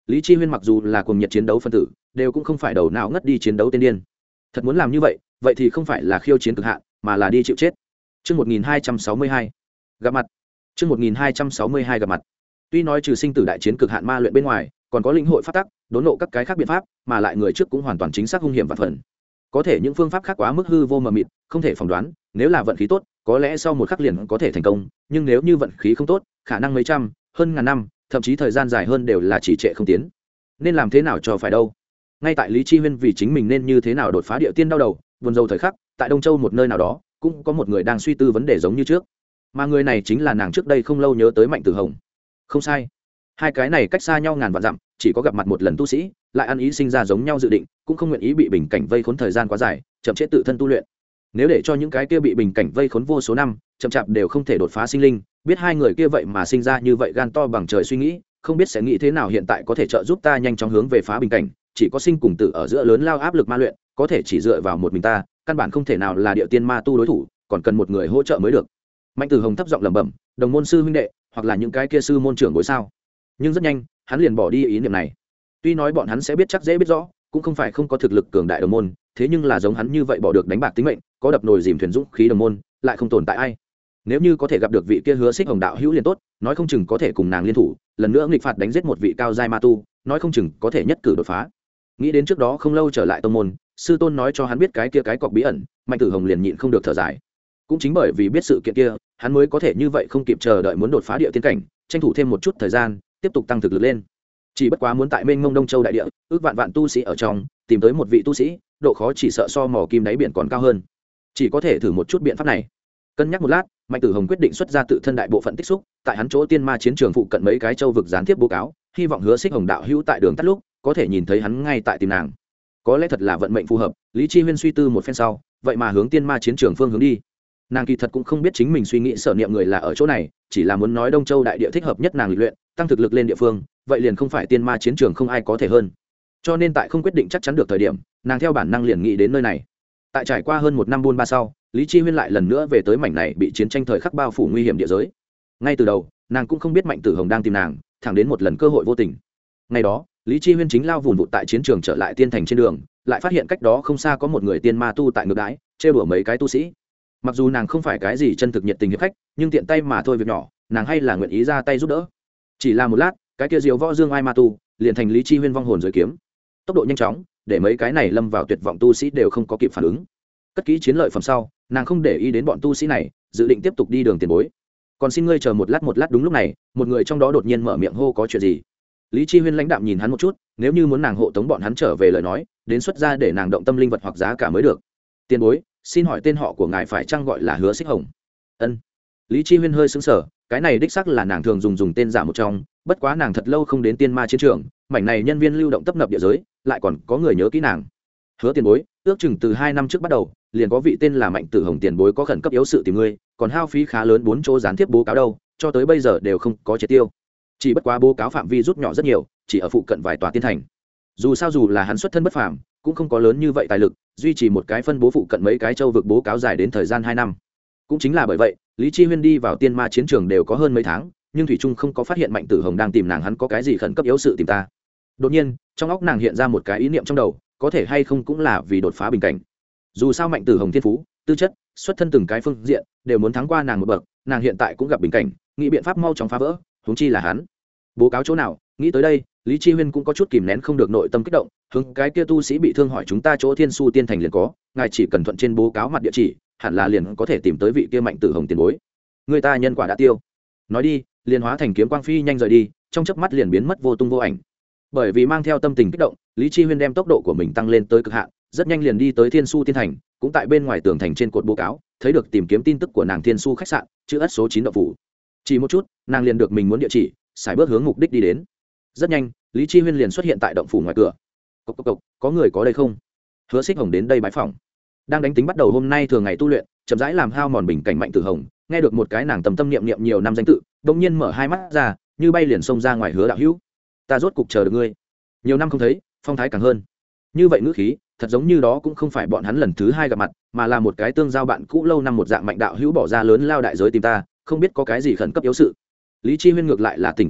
Lý Chi Huyên mặc dù là cuồng nhiệt chiến đấu phân tử, đều cũng không phải đầu não ngất đi chiến đấu tiên điên. Thật muốn làm như vậy, vậy thì không phải là khiêu chiến cực hạn, mà là đi chịu chết. Chương một nghìn hai trăm sáu mươi hai, gặp mặt. Chương một nghìn hai trăm sáu mươi hai gặp mặt. Tuy nói trừ sinh tử đại chiến cực hạn ma luyện bên ngoài, còn có linh hội pháp tắc, đốn nộ các cái khác biện pháp, mà lại người trước cũng hoàn toàn chính xác hung hiểm và phần. Có thể những phương pháp khác quá mức hư vô mờ mịt, không thể phỏng đoán, nếu là vận khí tốt, có lẽ sau một khắc liền có thể thành công, nhưng nếu như vận khí không tốt, khả năng mấy trăm, hơn ngàn năm, thậm chí thời gian dài hơn đều là chỉ trệ không tiến. Nên làm thế nào cho phải đâu? Ngay tại Lý Chi Huyên vì chính mình nên như thế nào đột phá địa tiên đau đầu, buồn rầu thời khắc, tại Đông Châu một nơi nào đó, cũng có một người đang suy tư vấn đề giống như trước. Mà người này chính là nàng trước đây không lâu nhớ tới Mạnh Tử Hồng. Không sai, hai cái này cách xa nhau ngàn vạn dặm, chỉ có gặp mặt một lần tu sĩ, lại ăn ý sinh ra giống nhau dự định, cũng không nguyện ý bị bình cảnh vây khốn thời gian quá dài, chậm trễ tự thân tu luyện. Nếu để cho những cái kia bị bình cảnh vây khốn vô số năm, chậm chạp đều không thể đột phá sinh linh, biết hai người kia vậy mà sinh ra như vậy gan to bằng trời suy nghĩ, không biết sẽ nghĩ thế nào hiện tại có thể trợ giúp ta nhanh chóng hướng về phá bình cảnh, chỉ có sinh cùng tử ở giữa lớn lao áp lực ma luyện, có thể chỉ dựa vào một mình ta, căn bản không thể nào là địa tiên ma tu đối thủ, còn cần một người hỗ trợ mới được. Mạnh Tử Hồng thấp giọng lẩm bẩm, đồng môn sư huynh đệ, hoặc là những cái kia sư môn trưởng bối sao? Nhưng rất nhanh, hắn liền bỏ đi ý niệm này. Tuy nói bọn hắn sẽ biết chắc dễ biết rõ, cũng không phải không có thực lực cường đại đồng môn, thế nhưng là giống hắn như vậy bỏ được đánh bạc tính mệnh, có đập nồi dìm thuyền dũng khí đồng môn, lại không tồn tại ai. Nếu như có thể gặp được vị kia Hứa Xích Hồng đạo hữu liền tốt, nói không chừng có thể cùng nàng liên thủ, lần nữa nghịch phạt đánh giết một vị cao giai ma tu, nói không chừng có thể nhất cử đột phá. Nghĩ đến trước đó không lâu trở lại tông môn, sư tôn nói cho hắn biết cái kia cái cọc bí ẩn, Mạnh Tử Hồng liền nhịn không được thở dài. Cũng chính bởi vì biết sự kiện kia, hắn mới có thể như vậy không kịp chờ đợi muốn đột phá địa tiên cảnh, tranh thủ thêm một chút thời gian, tiếp tục tăng thực lực lên. Chỉ bất quá muốn tại mênh mông Đông Châu đại địa, ước vạn vạn tu sĩ ở trong, tìm tới một vị tu sĩ, độ khó chỉ sợ so mỏ kim đáy biển còn cao hơn. Chỉ có thể thử một chút biện pháp này. Cân nhắc một lát, Mạnh Tử Hồng quyết định xuất ra tự thân đại bộ phận tích xúc, tại hắn chỗ tiên ma chiến trường phụ cận mấy cái châu vực gián tiếp báo cáo, hy vọng Hứa Xích Hồng đạo hữu tại đường tắt lúc có thể nhìn thấy hắn ngay tại tìm nàng. Có lẽ thật là vận mệnh phù hợp, Lý Chi Huyên suy tư một phen sau, vậy mà hướng tiên ma chiến trường phương hướng đi. Nàng kỳ thật cũng không biết chính mình suy nghĩ sở niệm người là ở chỗ này, chỉ là muốn nói Đông Châu đại địa thích hợp nhất nàng luyện luyện, tăng thực lực lên địa phương, vậy liền không phải tiên ma chiến trường không ai có thể hơn. Cho nên tại không quyết định chắc chắn được thời điểm, nàng theo bản năng liền nghĩ đến nơi này. Tại trải qua hơn một năm buôn ba sau, Lý Chi Huyên lại lần nữa về tới mảnh này bị chiến tranh thời khắc bao phủ nguy hiểm địa giới. Ngay từ đầu, nàng cũng không biết Mạnh Tử Hồng đang tìm nàng, thẳng đến một lần cơ hội vô tình. Ngày đó, Lý Chi Huyên chính lao vùn vụt tại chiến trường trở lại tiên thành trên đường, lại phát hiện cách đó không xa có một người tiên ma tu tại ngược đãi, trêu đùa mấy cái tu sĩ. Mặc dù nàng không phải cái gì chân thực nhiệt tình hiệp khách, nhưng tiện tay mà thôi việc nhỏ, nàng hay là nguyện ý ra tay giúp đỡ. Chỉ là một lát, cái kia diều võ dương ai ma tu liền thành Lý Chi Huyên vong hồn dưới kiếm. Tốc độ nhanh chóng, để mấy cái này lâm vào tuyệt vọng tu sĩ đều không có kịp phản ứng. Cất kỹ chiến lợi phẩm sau, nàng không để ý đến bọn tu sĩ này, dự định tiếp tục đi đường tiền bối. Còn xin ngươi chờ một lát một lát. Đúng lúc này, một người trong đó đột nhiên mở miệng hô có chuyện gì. Lý Chi Huyên lãnh đạm nhìn hắn một chút, nếu như muốn nàng hộ tống bọn hắn trở về lời nói, đến xuất ra để nàng động tâm linh vật hoặc giá cả mới được. Tiền bối, xin hỏi tên họ của ngài phải chăng gọi là Hứa Xích Hồng? Ân. Lý Chi Huyên hơi sững sờ, cái này đích xác là nàng thường dùng dùng tên giả một trong, bất quá nàng thật lâu không đến tiên ma chiến trường, mảnh này nhân viên lưu động tấp nập địa giới, lại còn có người nhớ kỹ nàng. Hứa tiền bối, ước chừng từ hai năm trước bắt đầu, liền có vị tên là Mạnh Tử Hồng tiền bối có khẩn cấp yếu sự tìm ngươi, còn hao phí khá lớn bốn chỗ gián tiếp bố cáo đâu, cho tới bây giờ đều không có triệt tiêu. Chỉ bất quá bố cáo phạm vi rút nhỏ rất nhiều, chỉ ở phụ cận vài tòa tiên thành. Dù sao dù là hắn xuất thân bất phàm, cũng không có lớn như vậy tài lực, duy trì một cái phân bố phụ cận mấy cái châu vực bố cáo dài đến thời gian hai năm. Cũng chính là bởi vậy, Lý Chi Huyên đi vào tiên ma chiến trường đều có hơn mấy tháng, nhưng thủy trung không có phát hiện Mạnh Tử Hồng đang tìm nàng, hắn có cái gì khẩn cấp yếu sự tìm ta. Đột nhiên, trong óc nàng hiện ra một cái ý niệm trong đầu, có thể hay không cũng là vì đột phá bình cảnh. Dù sao Mạnh Tử Hồng thiên phú, tư chất, xuất thân từng cái phương diện đều muốn thắng qua nàng một bậc, nàng hiện tại cũng gặp bình cảnh, nghĩ biện pháp mau chóng phá vỡ, huống chi là hắn. Bố cáo chỗ nào? Nghĩ tới đây, Lý Chi Huyên cũng có chút kìm nén không được nội tâm kích động, hướng cái kia tu sĩ bị thương hỏi chúng ta chỗ Thiên Su Tiên Thành liền có, ngài chỉ cần thuận trên bố cáo mặt địa chỉ, hẳn là liền có thể tìm tới vị kia Mạnh Tử Hồng tiền bối. Người ta nhân quả đã tiêu. Nói đi, liền hóa thành kiếm quang phi nhanh rời đi, trong chớp mắt liền biến mất vô tung vô ảnh. Bởi vì mang theo tâm tình kích động, Lý Chi Huyên đem tốc độ của mình tăng lên tới cực hạn, rất nhanh liền đi tới Thiên Su Tiên Thành, cũng tại bên ngoài tường thành trên cột bố cáo, thấy được tìm kiếm tin tức của nàng Thiên Su khách sạn, chữ ất số chín động phủ. Chỉ một chút, nàng liền được mình muốn địa chỉ, xài bước hướng mục đích đi đến. Rất nhanh, Lý Chi Huyên liền xuất hiện tại động phủ ngoài cửa. Cộc cộc cộc, có người có đây không? Hứa Xích Hồng đến đây bái phỏng. Đang đánh tính bắt đầu hôm nay thường ngày tu luyện, chậm rãi làm hao mòn bình cảnh Mạnh Tử Hồng, nghe được một cái nàng tầm tâm niệm niệm nhiều năm danh tự, đột nhiên mở hai mắt ra, như bay liền xông ra ngoài. Hứa đạo hữu, ta rốt cục chờ được ngươi. Nhiều năm không thấy, phong thái càng hơn. Như vậy ngữ khí, thật giống như đó cũng không phải bọn hắn lần thứ hai gặp mặt, mà là một cái tương giao bạn cũ lâu năm một dạng. Mạnh đạo hữu bỏ ra lớn lao đại giới tìm ta, không biết có cái gì khẩn cấp yếu sự. Lý Chi Huyên ngược lại là tỉnh táo lại,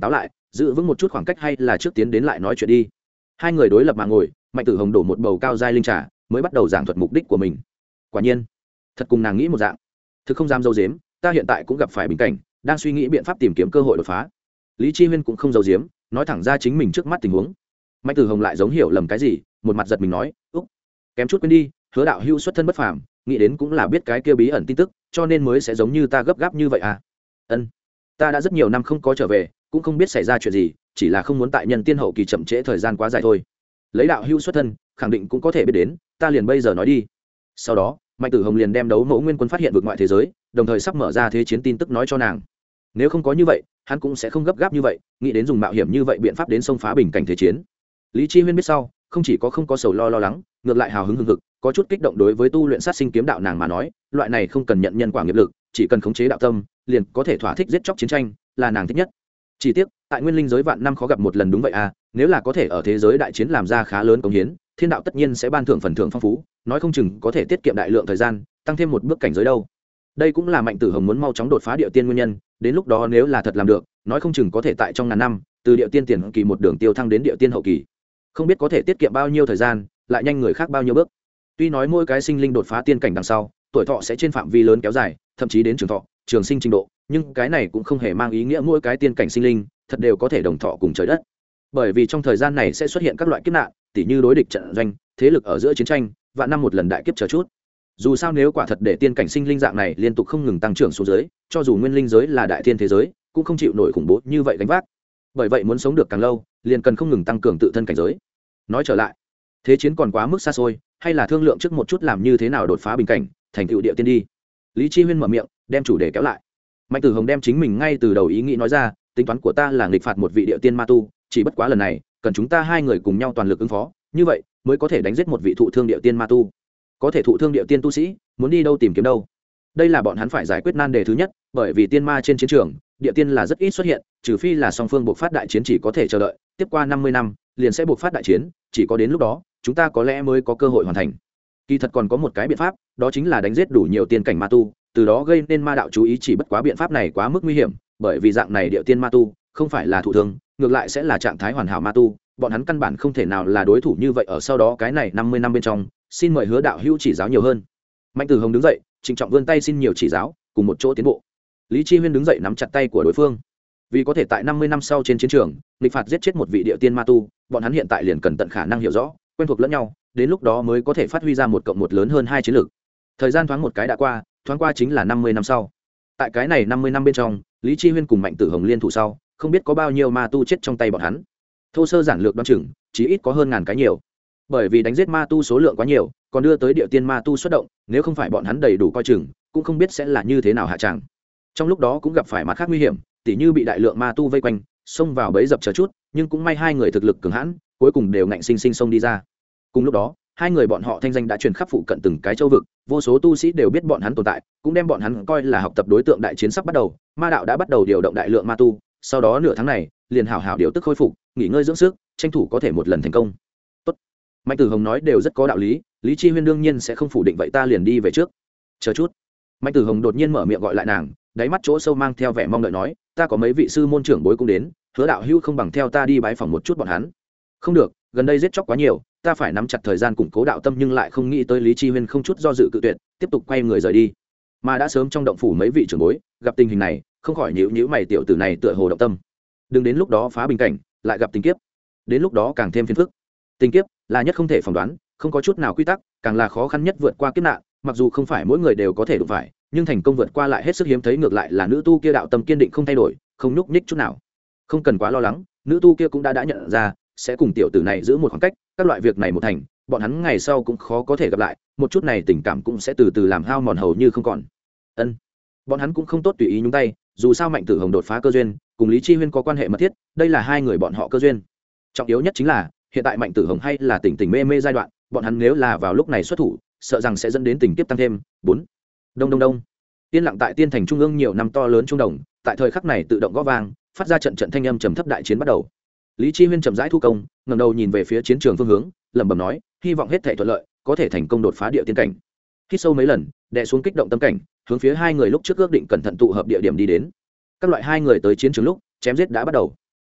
giữ vững một chút khoảng cách hay là trước tiến đến lại nói chuyện đi. Hai người đối lập mà ngồi, Mạnh Tử Hồng đổ một bầu cao giai linh trà, mới bắt đầu giảng thuật mục đích của mình. Quả nhiên thật cùng nàng nghĩ một dạng, thực không dám dâu dếm, ta hiện tại cũng gặp phải bình cảnh, đang suy nghĩ biện pháp tìm kiếm cơ hội đột phá. Lý Chi Huyên cũng không dâu dếm, nói thẳng ra chính mình trước mắt tình huống. Mạnh Tử Hồng lại giống hiểu lầm cái gì, một mặt giật mình nói, úc, kém chút quên đi, Hứa đạo hữu xuất thân bất phàm, nghĩ đến cũng là biết cái kia bí ẩn tin tức, cho nên mới sẽ giống như ta gấp gáp như vậy à? Ân, ta đã rất nhiều năm không có trở về, cũng không biết xảy ra chuyện gì, chỉ là không muốn tại nhân tiên hậu kỳ chậm trễ thời gian quá dài thôi. Lấy đạo hữu xuất thân, khẳng định cũng có thể biết đến, ta liền bây giờ nói đi. Sau đó, Mạnh Tử Hồng liền đem đấu mẫu nguyên quân phát hiện vượt ngoại thế giới, đồng thời sắp mở ra thế chiến tin tức nói cho nàng. Nếu không có như vậy, hắn cũng sẽ không gấp gáp như vậy, nghĩ đến dùng mạo hiểm như vậy biện pháp đến xông phá bình cảnh thế chiến. Lý Chi Huyên biết sau, không chỉ có không có sầu lo lo lắng, ngược lại hào hứng hừng hực, có chút kích động. Đối với tu luyện sát sinh kiếm đạo nàng mà nói, loại này không cần nhận nhân quả nghiệp lực, chỉ cần khống chế đạo tâm, liền có thể thỏa thích giết chóc chiến tranh, là nàng thích nhất. Chỉ tiếc, tại nguyên linh giới vạn năm khó gặp một lần đúng vậy à, nếu là có thể ở thế giới đại chiến làm ra khá lớn công hiến, thiên đạo tất nhiên sẽ ban thưởng phần thưởng phong phú, nói không chừng có thể tiết kiệm đại lượng thời gian, tăng thêm một bước cảnh giới đâu. Đây cũng là Mạnh Tử Hồng muốn mau chóng đột phá địa tiên nguyên nhân, đến lúc đó nếu là thật làm được, nói không chừng có thể tại trong ngàn năm, từ địa tiên tiền kỳ một đường tiêu thăng đến địa tiên hậu kỳ. Không biết có thể tiết kiệm bao nhiêu thời gian, lại nhanh người khác bao nhiêu bước. Tuy nói mỗi cái sinh linh đột phá tiên cảnh đằng sau, tuổi thọ sẽ trên phạm vi lớn kéo dài, thậm chí đến trường thọ, trường sinh trình độ, nhưng cái này cũng không hề mang ý nghĩa mỗi cái tiên cảnh sinh linh thật đều có thể đồng thọ cùng trời đất. Bởi vì trong thời gian này sẽ xuất hiện các loại kiếp nạn, tỉ như đối địch trận doanh, thế lực ở giữa chiến tranh, vạn năm một lần đại kiếp chờ chút. Dù sao nếu quả thật để tiên cảnh sinh linh dạng này liên tục không ngừng tăng trưởng xuống dưới, cho dù nguyên linh giới là đại thiên thế giới, cũng không chịu nổi khủng bố như vậy gánh vác. Bởi vậy muốn sống được càng lâu, liền cần không ngừng tăng cường tự thân cảnh giới. Nói trở lại, thế chiến còn quá mức xa xôi, hay là thương lượng trước một chút làm như thế nào đột phá bình cảnh, thành tựu địa tiên đi. Lý Chi Huyên mở miệng, đem chủ đề kéo lại. Mạnh Tử Hồng đem chính mình ngay từ đầu ý nghĩ nói ra, tính toán của ta là nghịch phạt một vị địa tiên ma tu, chỉ bất quá lần này, cần chúng ta hai người cùng nhau toàn lực ứng phó, như vậy mới có thể đánh giết một vị thụ thương địa tiên ma tu. Có thể thụ thương địa tiên tu sĩ, muốn đi đâu tìm kiếm đâu? Đây là bọn hắn phải giải quyết nan đề thứ nhất, bởi vì tiên ma trên chiến trường, địa tiên là rất ít xuất hiện, trừ phi là song phương buộc phát đại chiến, chỉ có thể chờ đợi, tiếp qua năm mươi năm, liền sẽ buộc phát đại chiến, chỉ có đến lúc đó, chúng ta có lẽ mới có cơ hội hoàn thành. Kỳ thật còn có một cái biện pháp, đó chính là đánh giết đủ nhiều tiên cảnh ma tu, từ đó gây nên ma đạo chú ý, chỉ bất quá biện pháp này quá mức nguy hiểm, bởi vì dạng này địa tiên ma tu không phải là thụ thương, ngược lại sẽ là trạng thái hoàn hảo ma tu, bọn hắn căn bản không thể nào là đối thủ như vậy. Ở sau đó cái này năm mươi năm bên trong, xin mời Hứa đạo hữu chỉ giáo nhiều hơn. Mạnh Tử Hồng đứng dậy, trịnh trọng vươn tay xin nhiều chỉ giáo, cùng một chỗ tiến bộ. Lý Chi Huyên đứng dậy nắm chặt tay của đối phương, vì có thể tại năm mươi năm sau trên chiến trường nghịch phạt giết chết một vị địa tiên ma tu, bọn hắn hiện tại liền cần tận khả năng hiểu rõ, quen thuộc lẫn nhau, đến lúc đó mới có thể phát huy ra một cộng một lớn hơn hai chiến lược. Thời gian thoáng một cái đã qua, thoáng qua chính là năm mươi năm sau. Tại cái này năm mươi năm bên trong, Lý Chi Huyên cùng Mạnh Tử Hồng liên thủ sau, không biết có bao nhiêu ma tu chết trong tay bọn hắn. Thô sơ giản lược đoán chừng, chí ít có hơn ngàn cái nhiều. Bởi vì đánh giết ma tu số lượng quá nhiều, còn đưa tới địa tiên ma tu xuất động, nếu không phải bọn hắn đầy đủ coi chừng, cũng không biết sẽ là như thế nào hạ tràng. Trong lúc đó cũng gặp phải mặt khác nguy hiểm, tỉ như bị đại lượng ma tu vây quanh, xông vào bẫy dập chờ chút, nhưng cũng may hai người thực lực cường hãn, cuối cùng đều ngạnh sinh sinh xông đi ra. Cùng lúc đó, hai người bọn họ thanh danh đã truyền khắp phụ cận từng cái châu vực, vô số tu sĩ đều biết bọn hắn tồn tại, cũng đem bọn hắn coi là học tập đối tượng. Đại chiến sắp bắt đầu, ma đạo đã bắt đầu điều động đại lượng ma tu, sau đó nửa tháng này liền hảo hảo điều tức khôi phục, nghỉ ngơi dưỡng sức, tranh thủ có thể một lần thành công. Tốt. Mạnh Tử Hồng nói đều rất có đạo lý, Lý Chi Huyên đương nhiên sẽ không phủ định, vậy ta liền đi về trước. Chờ chút. Mạnh Tử Hồng đột nhiên mở miệng gọi lại nàng, đáy mắt chỗ sâu mang theo vẻ mong đợi nói, ta có mấy vị sư môn trưởng bối cũng đến, Hứa đạo hữu không bằng theo ta đi bái phỏng một chút bọn hắn. Không được, gần đây giết chóc quá nhiều, ta phải nắm chặt thời gian củng cố đạo tâm, nhưng lại không nghĩ tới Lý Chi Huyên không chút do dự cự tuyệt, tiếp tục quay người rời đi. Mà đã sớm trong động phủ mấy vị trưởng bối gặp tình hình này, không khỏi nhíu nhíu mày, tiểu tử này tựa hồ động tâm, đừng đến lúc đó phá bình cảnh lại gặp tình kiếp, đến lúc đó càng thêm phiền phức. Tình kiếp là nhất không thể phỏng đoán, không có chút nào quy tắc, càng là khó khăn nhất vượt qua kiếp nạn, mặc dù không phải mỗi người đều có thể đụng phải, nhưng thành công vượt qua lại hết sức hiếm thấy. Ngược lại là nữ tu kia đạo tâm kiên định không thay đổi, không nhúc nhích chút nào. Không cần quá lo lắng, nữ tu kia cũng đã đã nhận ra sẽ cùng tiểu tử này giữ một khoảng cách, các loại việc này một thành, bọn hắn ngày sau cũng khó có thể gặp lại, một chút này tình cảm cũng sẽ từ từ làm hao mòn hầu như không còn. Ân, bọn hắn cũng không tốt tùy ý nhúng tay, dù sao Mạnh Tử Hồng đột phá cơ duyên cùng Lý Chi Huyên có quan hệ mật thiết, đây là hai người bọn họ cơ duyên. Trọng yếu nhất chính là hiện tại Mạnh Tử Hồng hay là tỉnh tỉnh mê mê giai đoạn, bọn hắn nếu là vào lúc này xuất thủ, sợ rằng sẽ dẫn đến tình kiếp tăng thêm. Bốn. Đông đông đông. Tiên lặng tại tiên thành trung ương nhiều năm to lớn trung đồng, tại thời khắc này tự động gõ vang, phát ra trận trận thanh âm trầm thấp. Đại chiến bắt đầu. Lý Chi Huyên chậm rãi thu công, ngẩng đầu nhìn về phía chiến trường phương hướng, lẩm bẩm nói, hy vọng hết thảy thuận lợi, có thể thành công đột phá địa tiên cảnh. Hít sâu mấy lần, đè xuống kích động tâm cảnh, hướng phía hai người lúc trước ước định cẩn thận tụ hợp địa điểm đi đến. Các loại hai người tới chiến trường lúc, chém giết đã bắt đầu.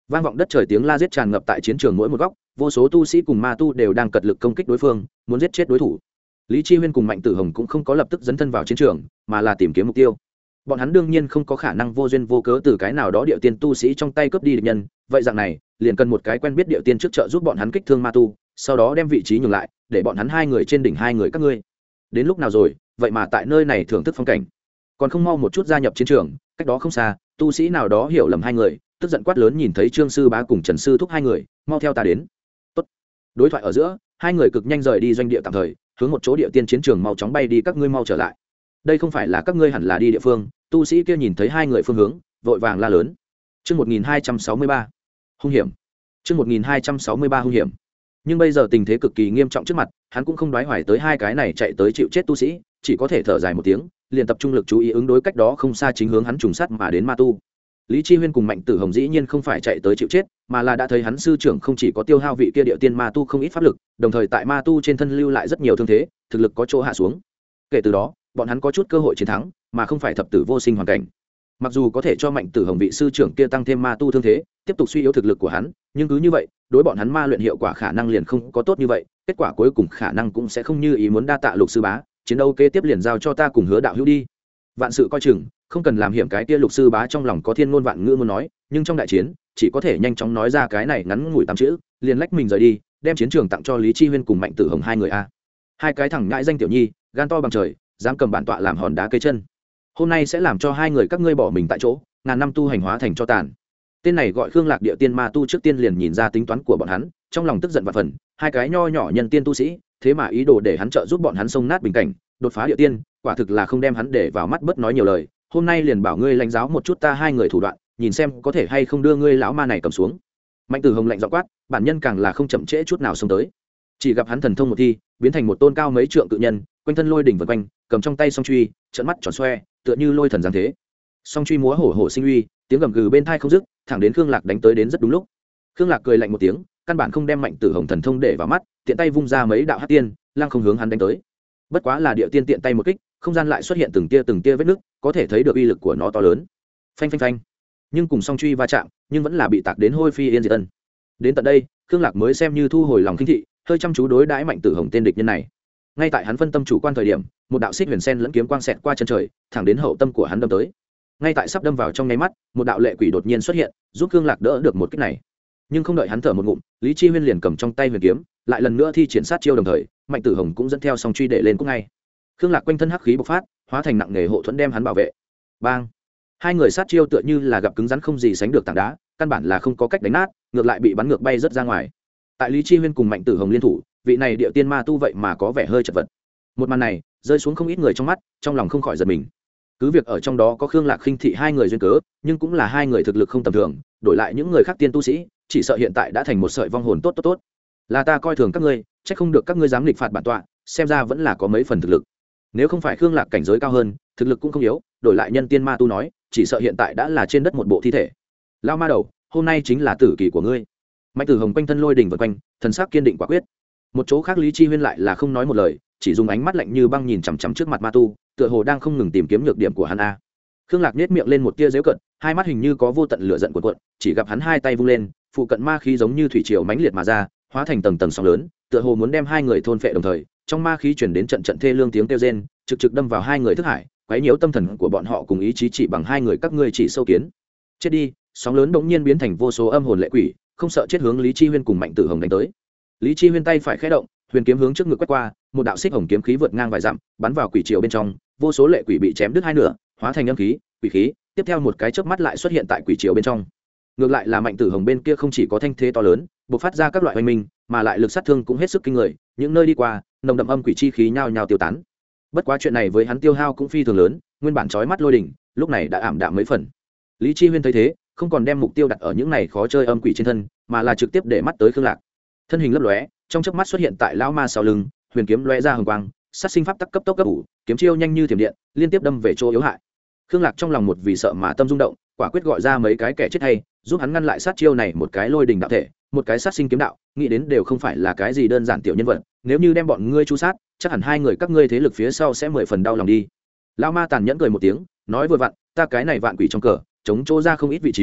Vang vọng đất trời tiếng la giết tràn ngập tại chiến trường mỗi một góc, vô số tu sĩ cùng ma tu đều đang cật lực công kích đối phương, muốn giết chết đối thủ. Lý Chi Huyên cùng Mạnh Tử Hồng cũng không có lập tức dấn thân vào chiến trường, mà là tìm kiếm mục tiêu. Bọn hắn đương nhiên không có khả năng vô duyên vô cớ từ cái nào đó địa tiên tu sĩ trong tay cướp đi địch nhân, vậy dạng này, liền cần một cái quen biết địa tiên trước trợ giúp bọn hắn kích thương ma tu, sau đó đem vị trí nhường lại, để bọn hắn hai người trên đỉnh hai người các ngươi. Đến lúc nào rồi, vậy mà tại nơi này thưởng thức phong cảnh, còn không mau một chút gia nhập chiến trường. Cách đó không xa, tu sĩ nào đó hiểu lầm hai người, tức giận quát lớn nhìn thấy Trương sư bá cùng Trần sư thúc hai người, mau theo ta đến. Tốt. Đối thoại ở giữa, hai người cực nhanh rời đi doanh địa tạm thời, hướng một chỗ địa tiên chiến trường mau chóng bay đi, các ngươi mau trở lại. Đây không phải là các ngươi hẳn là đi địa phương. Tu sĩ kia nhìn thấy hai người phương hướng, vội vàng la lớn. Chương một nghìn hai trăm sáu mươi ba, hung hiểm. Chương một nghìn hai trăm sáu mươi ba hung hiểm. Nhưng bây giờ tình thế cực kỳ nghiêm trọng trước mặt, hắn cũng không đoái hoài tới hai cái này chạy tới chịu chết tu sĩ, chỉ có thể thở dài một tiếng, liền tập trung lực chú ý ứng đối cách đó không xa chính hướng hắn trùng sát mà đến ma tu. Lý Chi Huyên cùng Mạnh Tử Hồng dĩ nhiên không phải chạy tới chịu chết, mà là đã thấy hắn sư trưởng không chỉ có tiêu hao vị kia địa tiên ma tu không ít pháp lực, đồng thời tại ma tu trên thân lưu lại rất nhiều thương thế, thực lực có chỗ hạ xuống. Kể từ đó, bọn hắn có chút cơ hội chiến thắng, mà không phải thập tử vô sinh hoàn cảnh. Mặc dù có thể cho Mạnh Tử Hồng vị sư trưởng kia tăng thêm ma tu thương thế, tiếp tục suy yếu thực lực của hắn, nhưng cứ như vậy, đối bọn hắn ma luyện hiệu quả khả năng liền không có tốt như vậy, kết quả cuối cùng khả năng cũng sẽ không như ý muốn. Đa tạ Lục sư bá, chiến đấu kế tiếp liền giao cho ta cùng Hứa đạo hữu đi. Vạn sự coi chừng, không cần làm hiểm. Cái kia Lục sư bá trong lòng có thiên ngôn vạn ngữ muốn nói, nhưng trong đại chiến chỉ có thể nhanh chóng nói ra cái này ngắn ngủi tám chữ, liền lách mình rời đi, đem chiến trường tặng cho Lý Chi Huyên cùng Mạnh Tử Hồng hai người. A, hai cái thằng ngại danh tiểu nhi, gan to bằng trời, dám cầm bản tọa làm hòn đá cây chân, hôm nay sẽ làm cho hai người các ngươi bỏ mình tại chỗ, ngàn năm tu hành hóa thành cho tàn. Tên này gọi Khương Lạc địa tiên ma tu trước tiên liền nhìn ra tính toán của bọn hắn, trong lòng tức giận vạn phần. Hai cái nho nhỏ nhân tiên tu sĩ, thế mà ý đồ để hắn trợ giúp bọn hắn xông nát bình cảnh, đột phá địa tiên, quả thực là không đem hắn để vào mắt, bớt nói nhiều lời. Hôm nay liền bảo ngươi lãnh giáo một chút ta hai người thủ đoạn, nhìn xem có thể hay không đưa ngươi lão ma này cầm xuống. Mạnh Tử Hồng lạnh giọng quát, bản nhân càng là không chậm trễ chút nào xông tới. Chỉ gặp hắn thần thông một thi, biến thành một tôn cao mấy trượng cự nhân, quanh thân lôi đỉnh vần quanh, cầm trong tay song truy, trợn mắt tròn xoe, tựa như lôi thần giáng thế. Song truy múa hổ hổ sinh uy, tiếng gầm gừ bên tai không dứt, thẳng đến Khương Lạc đánh tới đến rất đúng lúc. Khương Lạc cười lạnh một tiếng, căn bản không đem Mạnh Tử Hồng thần thông để vào mắt, tiện tay vung ra mấy đạo hắc tiên, lăng không hướng hắn đánh tới. Bất quá là địa tiên tiện tay một kích, không gian lại xuất hiện từng tia từng tia vết nứt, có thể thấy được uy lực của nó to lớn. Phanh phanh phanh. Nhưng cùng song truy va chạm, nhưng vẫn là bị tạc đến hôi phi yên diệt tân. Đến tận đây, Khương Lạc mới xem như thu hồi lòng khinh thị, hơi chăm chú đối đãi Mạnh Tử Hồng tên địch nhân này. Ngay tại hắn phân tâm chủ quan thời điểm, một đạo xích huyền sen lẫn kiếm quang xẹt qua chân trời, thẳng đến hậu tâm của hắn đâm tới. Ngay tại sắp đâm vào trong nháy mắt, một đạo lệ quỷ đột nhiên xuất hiện, giúp Khương Lạc đỡ được một kích này. Nhưng không đợi hắn thở một ngụm, Lý Chi Huyên liền cầm trong tay huyền kiếm, lại lần nữa thi triển sát chiêu, đồng thời, Mạnh Tử Hồng cũng dẫn theo song truy để lên cũng ngay. Khương Lạc quanh thân hắc khí bộc phát, hóa thành nặng nghề hộ thuẫn đem hắn bảo vệ. Bang! Hai người sát chiêu tựa như là gặp cứng rắn không gì sánh được tảng đá, căn bản là không có cách đánh nát, ngược lại bị bắn ngược bay rất ra ngoài. Tại Lý Chi Huyên cùng Mạnh Tử Hồng liên thủ, vị này địa tiên ma tu vậy mà có vẻ hơi chật vật. Một màn này rơi xuống không ít người trong mắt, trong lòng không khỏi giật mình. Cứ việc ở trong đó có Khương Lạc khinh thị hai người duyên cớ, nhưng cũng là hai người thực lực không tầm thường, đổi lại những người khác tiên tu sĩ, chỉ sợ hiện tại đã thành một sợi vong hồn tốt tốt tốt. Là ta coi thường các ngươi, chắc không được các ngươi dám nghịch phạt bản tọa, xem ra vẫn là có mấy phần thực lực. Nếu không phải Khương Lạc cảnh giới cao hơn, thực lực cũng không yếu, đổi lại nhân tiên ma tu nói, chỉ sợ hiện tại đã là trên đất một bộ thi thể. Lao ma đầu, hôm nay chính là tử kỳ của ngươi. Mạnh Tử Hồng quanh thân lôi đỉnh vần quanh, thần sắc kiên định quả quyết. Một chỗ khác Lý Chi Huyên lại là không nói một lời, chỉ dùng ánh mắt lạnh như băng nhìn chằm chằm trước mặt ma tu, tựa hồ đang không ngừng tìm kiếm nhược điểm của hắn a. Khương Lạc nhếch miệng lên một tia giễu cợt, hai mắt hình như có vô tận lửa giận cuộn cuộn, chỉ gặp hắn hai tay vung lên, phụ cận ma khí giống như thủy triều mãnh liệt mà ra, hóa thành tầng tầng sóng lớn, tựa hồ muốn đem hai người thôn phệ đồng thời, trong ma khí truyền đến trận trận thê lương tiếng kêu rên, trực trực đâm vào hai người thức hải, quấy nhiễu tâm thần của bọn họ cùng ý chí chỉ bằng hai người các ngươi chỉ sâu kiến. Chết đi, sóng lớn bỗng nhiên biến thành vô số âm hồn lệ quỷ, không sợ chết hướng Lý Chi Huyên cùng Mạnh Tử Hồng đánh tới. Lý Chi Huyên tay phải khẽ động, huyền kiếm hướng trước ngực quét qua, một đạo xích hồng kiếm khí vượt ngang vài dặm, bắn vào quỷ triều bên trong, vô số lệ quỷ bị chém đứt hai nửa, hóa thành âm khí, quỷ khí, tiếp theo một cái chớp mắt lại xuất hiện tại quỷ triều bên trong. Ngược lại là Mạnh Tử Hồng bên kia không chỉ có thanh thế to lớn, bộc phát ra các loại oanh minh, mà lại lực sát thương cũng hết sức kinh người, những nơi đi qua, nồng đậm âm quỷ chi khí nhao nhao tiêu tán. Bất quá chuyện này với hắn tiêu hao cũng phi thường lớn, nguyên bản chói mắt lôi đỉnh, lúc này đã ảm đạm mấy phần. Lý Chi Huyên thấy thế, không còn đem mục tiêu đặt ở những này khó chơi âm quỷ trên thân, mà là trực tiếp để mắt tới Khương Lạc. Thân hình lấp lóe, trong chớp mắt xuất hiện tại lão ma sau lưng, huyền kiếm lóe ra hừng quang, sát sinh pháp tắc cấp tốc cấp ủ, kiếm chiêu nhanh như thiểm điện, liên tiếp đâm về chỗ yếu hại. Khương Lạc trong lòng một vì sợ mà tâm rung động, quả quyết gọi ra mấy cái kẻ chết hay, giúp hắn ngăn lại sát chiêu này, một cái lôi đình đạo thể, một cái sát sinh kiếm đạo, nghĩ đến đều không phải là cái gì đơn giản tiểu nhân vật, nếu như đem bọn ngươi chu sát, chắc hẳn hai người các ngươi thế lực phía sau sẽ mười phần đau lòng đi. Lão ma tàn nhẫn cười một tiếng, nói vừa vặn, ta cái này vạn quỷ trong cờ, chống chỗ ra không ít vị trí,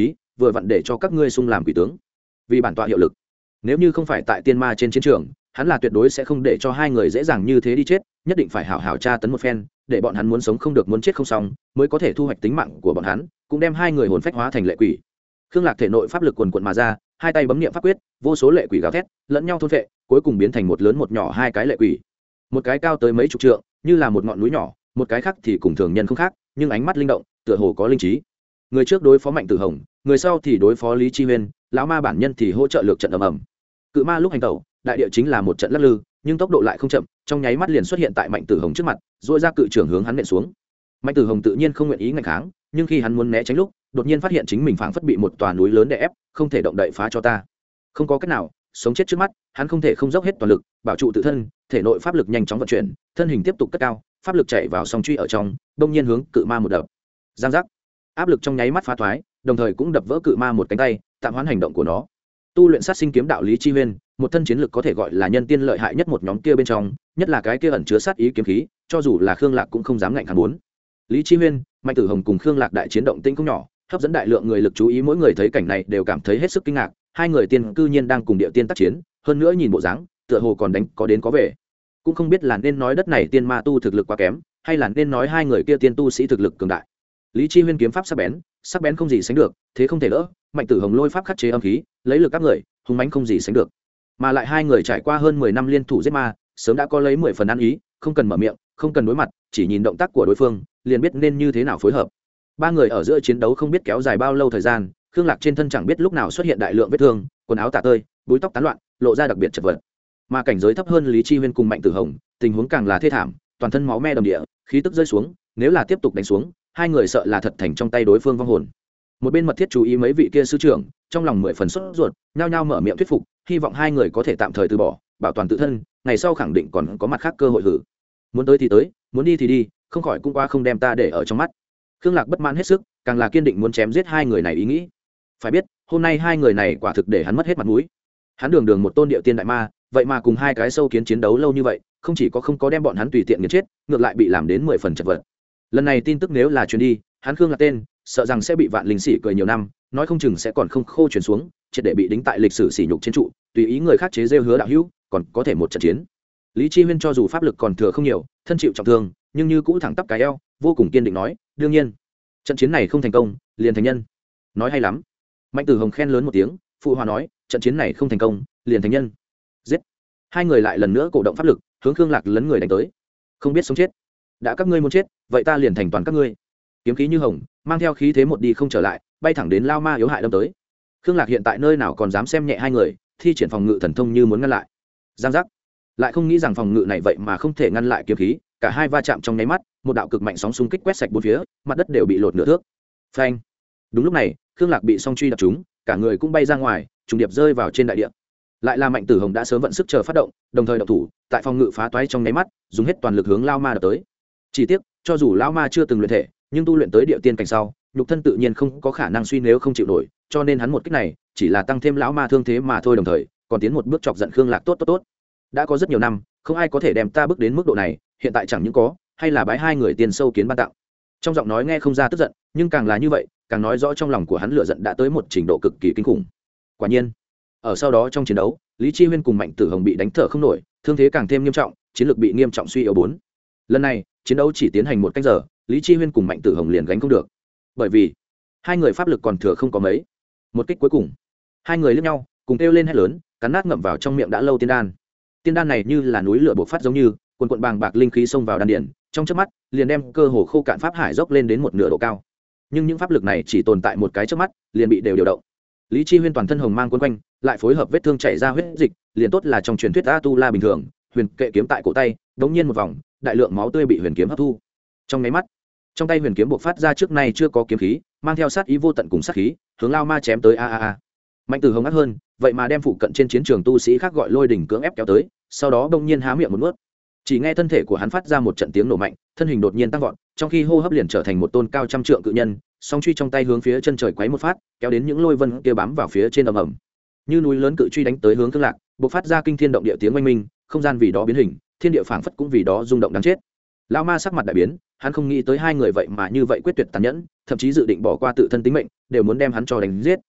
vừa vặn để cho các ngươi xung làm quỷ tướng vì bản tọa hiệu lực. Nếu như không phải tại tiên ma trên chiến trường, hắn là tuyệt đối sẽ không để cho hai người dễ dàng như thế đi chết, nhất định phải hảo hảo tra tấn một phen, để bọn hắn muốn sống không được muốn chết không xong, mới có thể thu hoạch tính mạng của bọn hắn, cũng đem hai người hồn phách hóa thành lệ quỷ. Khương Lạc thể nội pháp lực quần quần mà ra, hai tay bấm niệm pháp quyết, vô số lệ quỷ gào thét, lẫn nhau thôn phệ, cuối cùng biến thành một lớn một nhỏ hai cái lệ quỷ. Một cái cao tới mấy chục trượng, như là một ngọn núi nhỏ, một cái khác thì cùng thường nhân không khác, nhưng ánh mắt linh động, tựa hồ có linh trí. Người trước đối phó Mạnh Tử Hồng, người sau thì đối phó Lý Chi Huyên, lão ma bản nhân thì hỗ trợ lược trận ầm ầm. Cự ma lúc hành tẩu, đại địa chính là một trận lắc lư, nhưng tốc độ lại không chậm, trong nháy mắt liền xuất hiện tại Mạnh Tử Hồng trước mặt, duỗi ra cự trưởng hướng hắn nện xuống. Mạnh Tử Hồng tự nhiên không nguyện ý ngăn kháng, nhưng khi hắn muốn né tránh lúc, đột nhiên phát hiện chính mình phảng phất bị một tòa núi lớn đè ép, không thể động đậy phá cho ta. Không có cách nào, sống chết trước mắt, hắn không thể không dốc hết toàn lực, bảo trụ tự thân, thể nội pháp lực nhanh chóng vận chuyển, thân hình tiếp tục cất cao, pháp lực chạy vào song truy ở trong, đông nhiên hướng cự ma một đập. Giang giác. Áp lực trong nháy mắt phá thoái, đồng thời cũng đập vỡ cự ma một cánh tay, tạm hoãn hành động của nó. Tu luyện sát sinh kiếm đạo Lý Chi Huyên, một thân chiến lực có thể gọi là nhân tiên lợi hại nhất một nhóm kia bên trong, nhất là cái kia ẩn chứa sát ý kiếm khí, cho dù là Khương Lạc cũng không dám ngạnh kháng muốn. Lý Chi Huyên, Mạnh Tử Hồng cùng Khương Lạc đại chiến động tĩnh không nhỏ, hấp dẫn đại lượng người lực chú ý, mỗi người thấy cảnh này đều cảm thấy hết sức kinh ngạc, hai người tiên cư nhiên đang cùng địa tiên tác chiến, hơn nữa nhìn bộ dáng, tựa hồ còn đánh có đến có về. Cũng không biết là nên nói đất này tiên ma tu thực lực quá kém, hay là nên nói hai người kia tiên tu sĩ thực lực cường đại. Lý Chi Huyên kiếm pháp sắc bén, sắc bén không gì sánh được, thế không thể đỡ, Mạnh Tử Hồng lôi pháp khắc chế âm khí, lấy lực các người, hùng mãnh không gì sánh được. Mà lại hai người trải qua hơn mười năm liên thủ giết ma, sớm đã có lấy mười phần ăn ý, không cần mở miệng, không cần đối mặt, chỉ nhìn động tác của đối phương, liền biết nên như thế nào phối hợp. Ba người ở giữa chiến đấu không biết kéo dài bao lâu thời gian, Khương Lạc trên thân chẳng biết lúc nào xuất hiện đại lượng vết thương, quần áo tả tơi, búi tóc tán loạn, lộ ra đặc biệt chật vật. Mà cảnh giới thấp hơn Lý Chi Huyên cùng Mạnh Tử Hồng, tình huống càng là thê thảm, toàn thân máu me đầm địa, khí tức rơi xuống, nếu là tiếp tục đánh xuống, hai người sợ là thật thành trong tay đối phương vong hồn. Một bên mật thiết chú ý mấy vị kia sư trưởng, trong lòng mười phần sốt ruột, nhao nhao mở miệng thuyết phục, hy vọng hai người có thể tạm thời từ bỏ, bảo toàn tự thân, ngày sau khẳng định còn có mặt khác cơ hội hử. Muốn tới thì tới, muốn đi thì đi, không khỏi cũng qua không đem ta để ở trong mắt. Khương Lạc bất mãn hết sức, càng là kiên định muốn chém giết hai người này ý nghĩ. Phải biết, hôm nay hai người này quả thực để hắn mất hết mặt mũi. Hắn đường đường một tôn điệu tiên đại ma, vậy mà cùng hai cái sâu kiến chiến đấu lâu như vậy, không chỉ có không có đem bọn hắn tùy tiện nghiền chết, ngược lại bị làm đến mười phần chật vật. Lần này tin tức nếu là truyền đi, hắn Khương Lạc tên, sợ rằng sẽ bị vạn linh sĩ cười nhiều năm, nói không chừng sẽ còn không khô truyền xuống, triệt để bị đính tại lịch sử sỉ nhục trên trụ, tùy ý người khác chế giễu hứa đạo hữu, còn có thể một trận chiến. Lý Chi Huyên cho dù pháp lực còn thừa không nhiều, thân chịu trọng thương, nhưng như cũ thẳng tắp cái eo, vô cùng kiên định nói, đương nhiên, trận chiến này không thành công, liền thành nhân. Nói hay lắm. Mạnh Tử Hồng khen lớn một tiếng, phụ hòa nói, trận chiến này không thành công, liền thành nhân. Giết. Hai người lại lần nữa cổ động pháp lực, hướng Khương Lạc lấn người đánh tới. Không biết sống chết. Đã các ngươi muốn chết, vậy ta liền thành toàn các ngươi. Kiếm khí như hồng, mang theo khí thế một đi không trở lại, bay thẳng đến lao ma yếu hại đâm tới. Khương Lạc hiện tại nơi nào còn dám xem nhẹ hai người, thi triển phòng ngự thần thông như muốn ngăn lại. Giang giác. Lại không nghĩ rằng phòng ngự này vậy mà không thể ngăn lại kiếm khí, cả hai va chạm trong nháy mắt, một đạo cực mạnh sóng xung kích quét sạch bốn phía, mặt đất đều bị lột nửa thước. Phanh. Đúng lúc này, Khương Lạc bị song truy đập trúng, cả người cũng bay ra ngoài, trùng điệp rơi vào trên đại địa. Lại là Mạnh Tử Hồng đã sớm vận sức chờ phát động, đồng thời động thủ, tại phòng ngự phá toái trong nháy mắt, dùng hết toàn lực hướng lao ma đập tới. Chỉ tiếc, cho dù lao ma chưa từng luyện thể, nhưng tu luyện tới địa tiên cảnh sau, nhục thân tự nhiên không có khả năng suy nếu không chịu nổi, cho nên hắn một kích này chỉ là tăng thêm lão ma thương thế mà thôi, đồng thời còn tiến một bước chọc giận Khương Lạc. Tốt tốt tốt, đã có rất nhiều năm, không ai có thể đem ta bước đến mức độ này, hiện tại chẳng những có, hay là bái hai người tiền sâu kiến ban tặng. Trong giọng nói nghe không ra tức giận, nhưng càng là như vậy, càng nói rõ trong lòng của hắn lửa giận đã tới một trình độ cực kỳ kinh khủng. Quả nhiên, ở sau đó trong chiến đấu, Lý Chi Huyên cùng Mạnh Tử Hồng bị đánh thở không nổi, thương thế càng thêm nghiêm trọng, chiến lược bị nghiêm trọng suy yếu bốn. Lần này, chiến đấu chỉ tiến hành một canh giờ, Lý Chi Huyên cùng Mạnh Tử Hồng liền gánh không được, bởi vì hai người pháp lực còn thừa không có mấy. Một kích cuối cùng, hai người liếc nhau, cùng kêu lên hét lớn, cắn nát ngậm vào trong miệng đã lâu tiên đan. Tiên đan này như là núi lửa bộc phát giống như quần quần bàng bạc linh khí xông vào đan điền, trong chớp mắt liền đem cơ hồ khô cạn pháp hải dốc lên đến một nửa độ cao. Nhưng những pháp lực này chỉ tồn tại một cái chớp mắt, liền bị đều điều động. Lý Chi Huyên toàn thân hồng mang quấn quanh, lại phối hợp vết thương chảy ra huyết dịch, liền tốt là trong truyền thuyết A Tu La bình thường, huyền kệ kiếm tại cổ tay, đống nhiên một vòng, đại lượng máu tươi bị huyền kiếm hấp thu. Trong mấy mắt, trong tay huyền kiếm bộc phát ra trước nay chưa có kiếm khí, mang theo sát ý vô tận cùng sát khí, hướng lao ma chém tới. A a a. Mạnh Tử Hồng ác hơn, vậy mà đem phụ cận trên chiến trường tu sĩ khác gọi lôi đỉnh cưỡng ép kéo tới, sau đó đông nhiên há miệng một nuốt. Chỉ nghe thân thể của hắn phát ra một trận tiếng nổ mạnh, thân hình đột nhiên tăng vọt, trong khi hô hấp liền trở thành một tôn cao trăm trượng cự nhân, song truy trong tay hướng phía chân trời quấy một phát, kéo đến những lôi vân kia bám vào phía trên ầm ầm. Như núi lớn cự truy đánh tới hướng Khương Lạc, bộc phát ra kinh thiên động địa tiếng oanh minh, không gian vì đó biến hình, thiên địa phảng phất cũng vì đó rung động đáng chết. Lão ma sắc mặt đại biến, hắn không nghĩ tới hai người vậy mà như vậy quyết tuyệt tàn nhẫn, thậm chí dự định bỏ qua tự thân tính mệnh, đều muốn đem hắn cho đánh giết.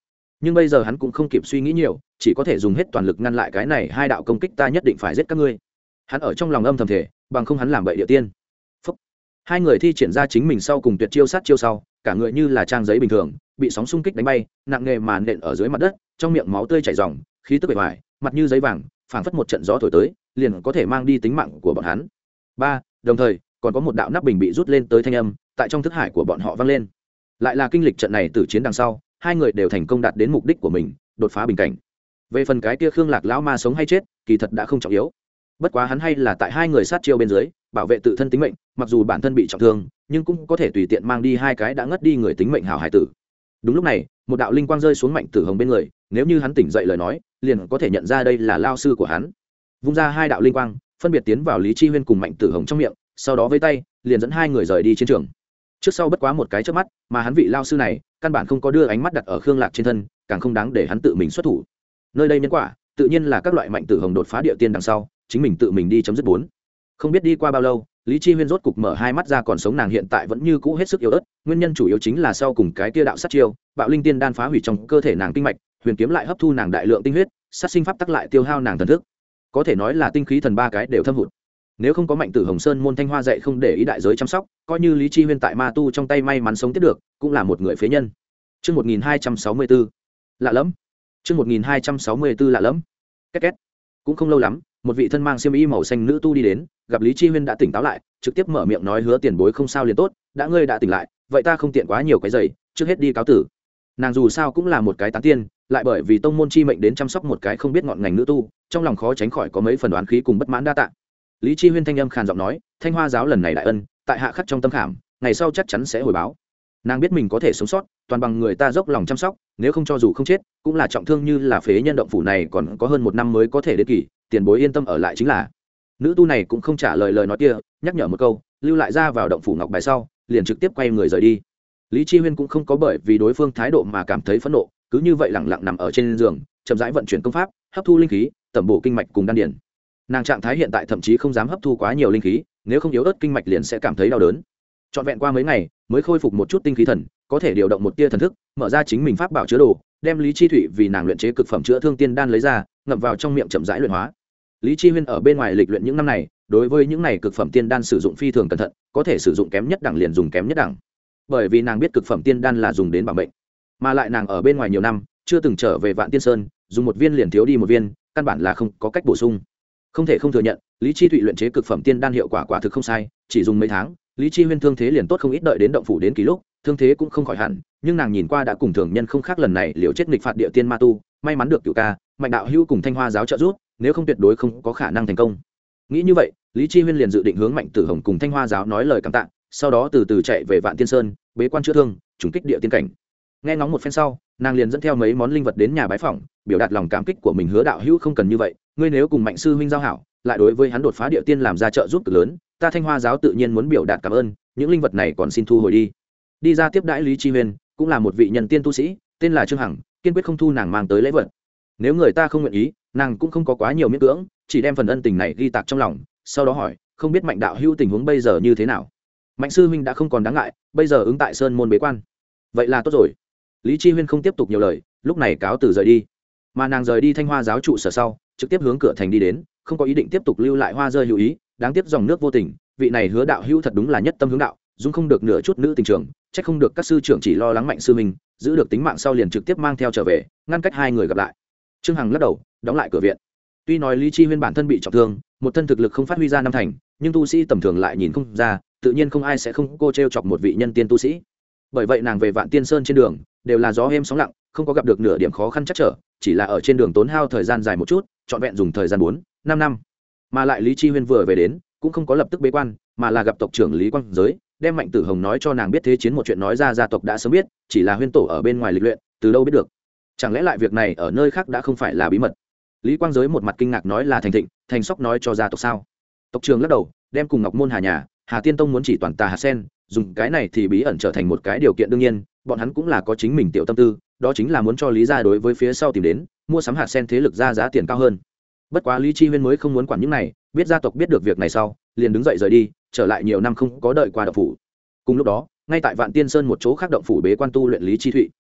nhưng bây giờ hắn cũng không kịp suy nghĩ nhiều, chỉ có thể dùng hết toàn lực ngăn lại cái này hai đạo công kích. Ta nhất định phải giết các ngươi. Hắn ở trong lòng âm thầm thể, bằng không hắn làm bậy địa tiên. Phúc. Hai người thi triển ra chính mình sau cùng tuyệt chiêu sát chiêu sau, cả người như là trang giấy bình thường bị sóng xung kích đánh bay, nặng nề mà nện ở dưới mặt đất, trong miệng máu tươi chảy ròng, khí tức bề ngoài mặt như giấy vàng, phảng phất một trận gió thổi tới liền có thể mang đi tính mạng của bọn hắn. Ba, đồng thời còn có một đạo nắp bình bị rút lên tới thanh âm tại trong thức hải của bọn họ vang lên. Lại là kinh lịch trận này từ chiến đằng sau, hai người đều thành công đạt đến mục đích của mình, đột phá bình cảnh. Về phần cái kia Khương Lạc lão ma sống hay chết, kỳ thật đã không trọng yếu. Bất quá hắn hay là tại hai người sát chiêu bên dưới, bảo vệ tự thân tính mệnh, mặc dù bản thân bị trọng thương, nhưng cũng có thể tùy tiện mang đi hai cái đã ngất đi người tính mệnh hảo hải tử. Đúng lúc này, một đạo linh quang rơi xuống Mạnh Tử Hồng bên người, nếu như hắn tỉnh dậy lời nói, liền có thể nhận ra đây là lao sư của hắn. Vung ra hai đạo linh quang, phân biệt tiến vào Lý Chi Huyên cùng Mạnh Tử Hồng trong miệng, sau đó với tay, liền dẫn hai người rời đi chiến trường. Trước sau bất quá một cái chớp mắt, mà hắn vị lao sư này, căn bản không có đưa ánh mắt đặt ở Khương Lạc trên thân, càng không đáng để hắn tự mình xuất thủ. Nơi đây nhân quả, tự nhiên là các loại Mạnh Tử Hồng đột phá địa tiên đằng sau, chính mình tự mình đi chấm dứt bốn. Không biết đi qua bao lâu, Lý Chi Huyên rốt cục mở hai mắt ra, còn sống nàng hiện tại vẫn như cũ hết sức yếu ớt, nguyên nhân chủ yếu chính là sau cùng cái kia đạo sát chiêu, bạo linh tiên đan phá hủy trong cơ thể nàng kinh mạch, huyền kiếm lại hấp thu nàng đại lượng tinh huyết, sát sinh pháp tắc lại tiêu hao nàng thần thức. Có thể nói là tinh khí thần ba cái đều thâm hụt. Nếu không có Mạnh Tử Hồng Sơn môn Thanh Hoa dạy không để ý đại giới chăm sóc, coi như Lý Chi Huyên tại ma tu trong tay may mắn sống tiếp được, cũng là một người phế nhân. Chương một nghìn hai trăm sáu mươi tư. Lạ lẫm. Chương một nghìn hai trăm sáu mươi tư lạ lẫm. Két két. Cũng không lâu lắm, một vị thân mang xiêm y màu xanh nữ tu đi đến, gặp Lý Chi Huyên đã tỉnh táo lại, trực tiếp mở miệng nói: hứa tiền bối không sao liền tốt, đã ngươi đã tỉnh lại, vậy ta không tiện quá nhiều cái giày, trước hết đi cáo tử. Nàng dù sao cũng là một cái tán tiên, lại bởi vì tông môn chi mệnh đến chăm sóc một cái không biết ngọn ngành nữ tu, trong lòng khó tránh khỏi có mấy phần đoán khí cùng bất mãn đa tạ. Lý Chi Huyên thanh âm khàn giọng nói: Thanh Hoa giáo lần này đại ân, tại hạ khắc trong tâm khảm, ngày sau chắc chắn sẽ hồi báo. Nàng biết mình có thể sống sót, toàn bằng người ta dốc lòng chăm sóc, nếu không cho dù không chết, cũng là trọng thương như là phế nhân. Động phủ này còn có hơn một năm mới có thể đến kỳ, tiền bối yên tâm ở lại chính là. Nữ tu này cũng không trả lời lời nói kia, nhắc nhở một câu, lưu lại ra vào động phủ ngọc bài sau, liền trực tiếp quay người rời đi. Lý Chi Huyên cũng không có bởi vì đối phương thái độ mà cảm thấy phẫn nộ, cứ như vậy lặng lặng nằm ở trên giường, chậm rãi vận chuyển công pháp, hấp thu linh khí, tẩm bổ kinh mạch cùng đan điền. Nàng trạng thái hiện tại thậm chí không dám hấp thu quá nhiều linh khí, nếu không yếu ớt kinh mạch liền sẽ cảm thấy đau đớn. Trọn vẹn qua mấy ngày mới khôi phục một chút tinh khí thần, có thể điều động một tia thần thức, mở ra chính mình pháp bảo chứa đồ, đem Lý Chi Thụy vì nàng luyện chế cực phẩm chữa thương tiên đan lấy ra, ngậm vào trong miệng chậm rãi luyện hóa. Lý Chi Huyên ở bên ngoài lịch luyện những năm này, đối với những này cực phẩm tiên đan sử dụng phi thường cẩn thận, có thể sử dụng kém nhất đẳng liền dùng kém nhất đẳng. Bởi vì nàng biết cực phẩm tiên đan là dùng đến bảo mệnh, mà lại nàng ở bên ngoài nhiều năm, chưa từng trở về Vạn Tiên Sơn, dùng một viên liền thiếu đi một viên, căn bản là không có cách bổ sung. Không thể không thừa nhận, Lý Chi Thụy luyện chế cực phẩm tiên đan hiệu quả quả thực không sai, chỉ dùng mấy tháng, Lý Chi Huyên thương thế liền tốt không ít. Đợi đến động phủ đến kỳ lúc, thương thế cũng không khỏi hẳn, nhưng nàng nhìn qua đã cùng thường nhân không khác. Lần này liều chết nghịch phạt địa tiên ma tu, may mắn được Cửu ca, Mạnh đạo hữu cùng Thanh Hoa giáo trợ giúp, nếu không tuyệt đối không có khả năng thành công. Nghĩ như vậy, Lý Chi Huyên liền dự định hướng Mạnh Tử Hồng cùng Thanh Hoa giáo nói lời cảm tạ, sau đó từ từ chạy về Vạn Tiên Sơn, bế quan chữa thương, trùng kích địa tiên cảnh. Nghe ngóng một phen sau, nàng liền dẫn theo mấy món linh vật đến nhà bái phỏng, biểu đạt lòng cảm kích của mình. Hứa đạo hữu không cần như vậy, ngươi nếu cùng Mạnh sư huynh giao hảo, lại đối với hắn đột phá địa tiên làm ra trợ giúp cực lớn, ta Thanh Hoa giáo tự nhiên muốn biểu đạt cảm ơn, những linh vật này còn xin thu hồi đi. Đi ra tiếp đãi Lý Chi Huyên, cũng là một vị nhân tiên tu sĩ, tên là Trương Hằng, kiên quyết không thu nàng mang tới lễ vật. Nếu người ta không nguyện ý, nàng cũng không có quá nhiều miễn cưỡng, chỉ đem phần ân tình này ghi tạc trong lòng, sau đó hỏi, không biết Mạnh đạo hữu tình huống bây giờ như thế nào? Mạnh sư huynh đã không còn đáng ngại, bây giờ ứng tại sơn môn bế quan. Vậy là tốt rồi. Lý Chi Huyên không tiếp tục nhiều lời, lúc này cáo từ rời đi. Mà nàng rời đi Thanh Hoa giáo trụ sở sau, trực tiếp hướng cửa thành đi đến, không có ý định tiếp tục lưu lại hoa rơi hữu ý, đáng tiếc dòng nước vô tình, vị này Hứa đạo hữu thật đúng là nhất tâm hướng đạo, dung không được nửa chút nữ tình trường, trách không được các sư trưởng chỉ lo lắng Mạnh sư huynh giữ được tính mạng sau liền trực tiếp mang theo trở về, ngăn cách hai người gặp lại. Trương Hằng lắc đầu, đóng lại cửa viện. Tuy nói Lý Chi Huyên bản thân bị trọng thương, một thân thực lực không phát huy ra năm thành, nhưng tu sĩ tầm thường lại nhìn không ra, tự nhiên không ai sẽ không cô trêu chọc một vị nhân tiên tu sĩ. Bởi vậy nàng về Vạn Tiên Sơn trên đường đều là gió êm sóng lặng, không có gặp được nửa điểm khó khăn chắc trở, chỉ là ở trên đường tốn hao thời gian dài một chút, trọn vẹn dùng thời gian bốn năm năm. Mà lại Lý Chi Huyên vừa về đến, cũng không có lập tức bế quan, mà là gặp tộc trưởng Lý Quang Giới, đem Mạnh Tử Hồng nói cho nàng biết thế chiến một chuyện nói ra. Gia tộc đã sớm biết, chỉ là Huyên tổ ở bên ngoài lịch luyện, từ đâu biết được? Chẳng lẽ lại việc này ở nơi khác đã không phải là bí mật? Lý Quang Giới một mặt kinh ngạc nói là Thành Thịnh, Thành Sóc nói cho gia tộc sao? Tộc trưởng lắc đầu, đem cùng Ngọc Môn Hà nhà, Hà Tiên Tông muốn chỉ toàn tà hạt sen, dùng cái này thì bí ẩn trở thành một cái điều kiện. Đương nhiên, bọn hắn cũng là có chính mình tiểu tâm tư, đó chính là muốn cho Lý gia đối với phía sau tìm đến, mua sắm hạt sen thế lực ra giá tiền cao hơn. Bất quá Lý Chi Huyên mới không muốn quản những này, biết gia tộc biết được việc này sau, liền đứng dậy rời đi, trở lại nhiều năm không có đợi qua động phủ. Cùng lúc đó, ngay tại Vạn Tiên Sơn một chỗ khác động phủ bế quan tu luyện Lý Chi Thụy.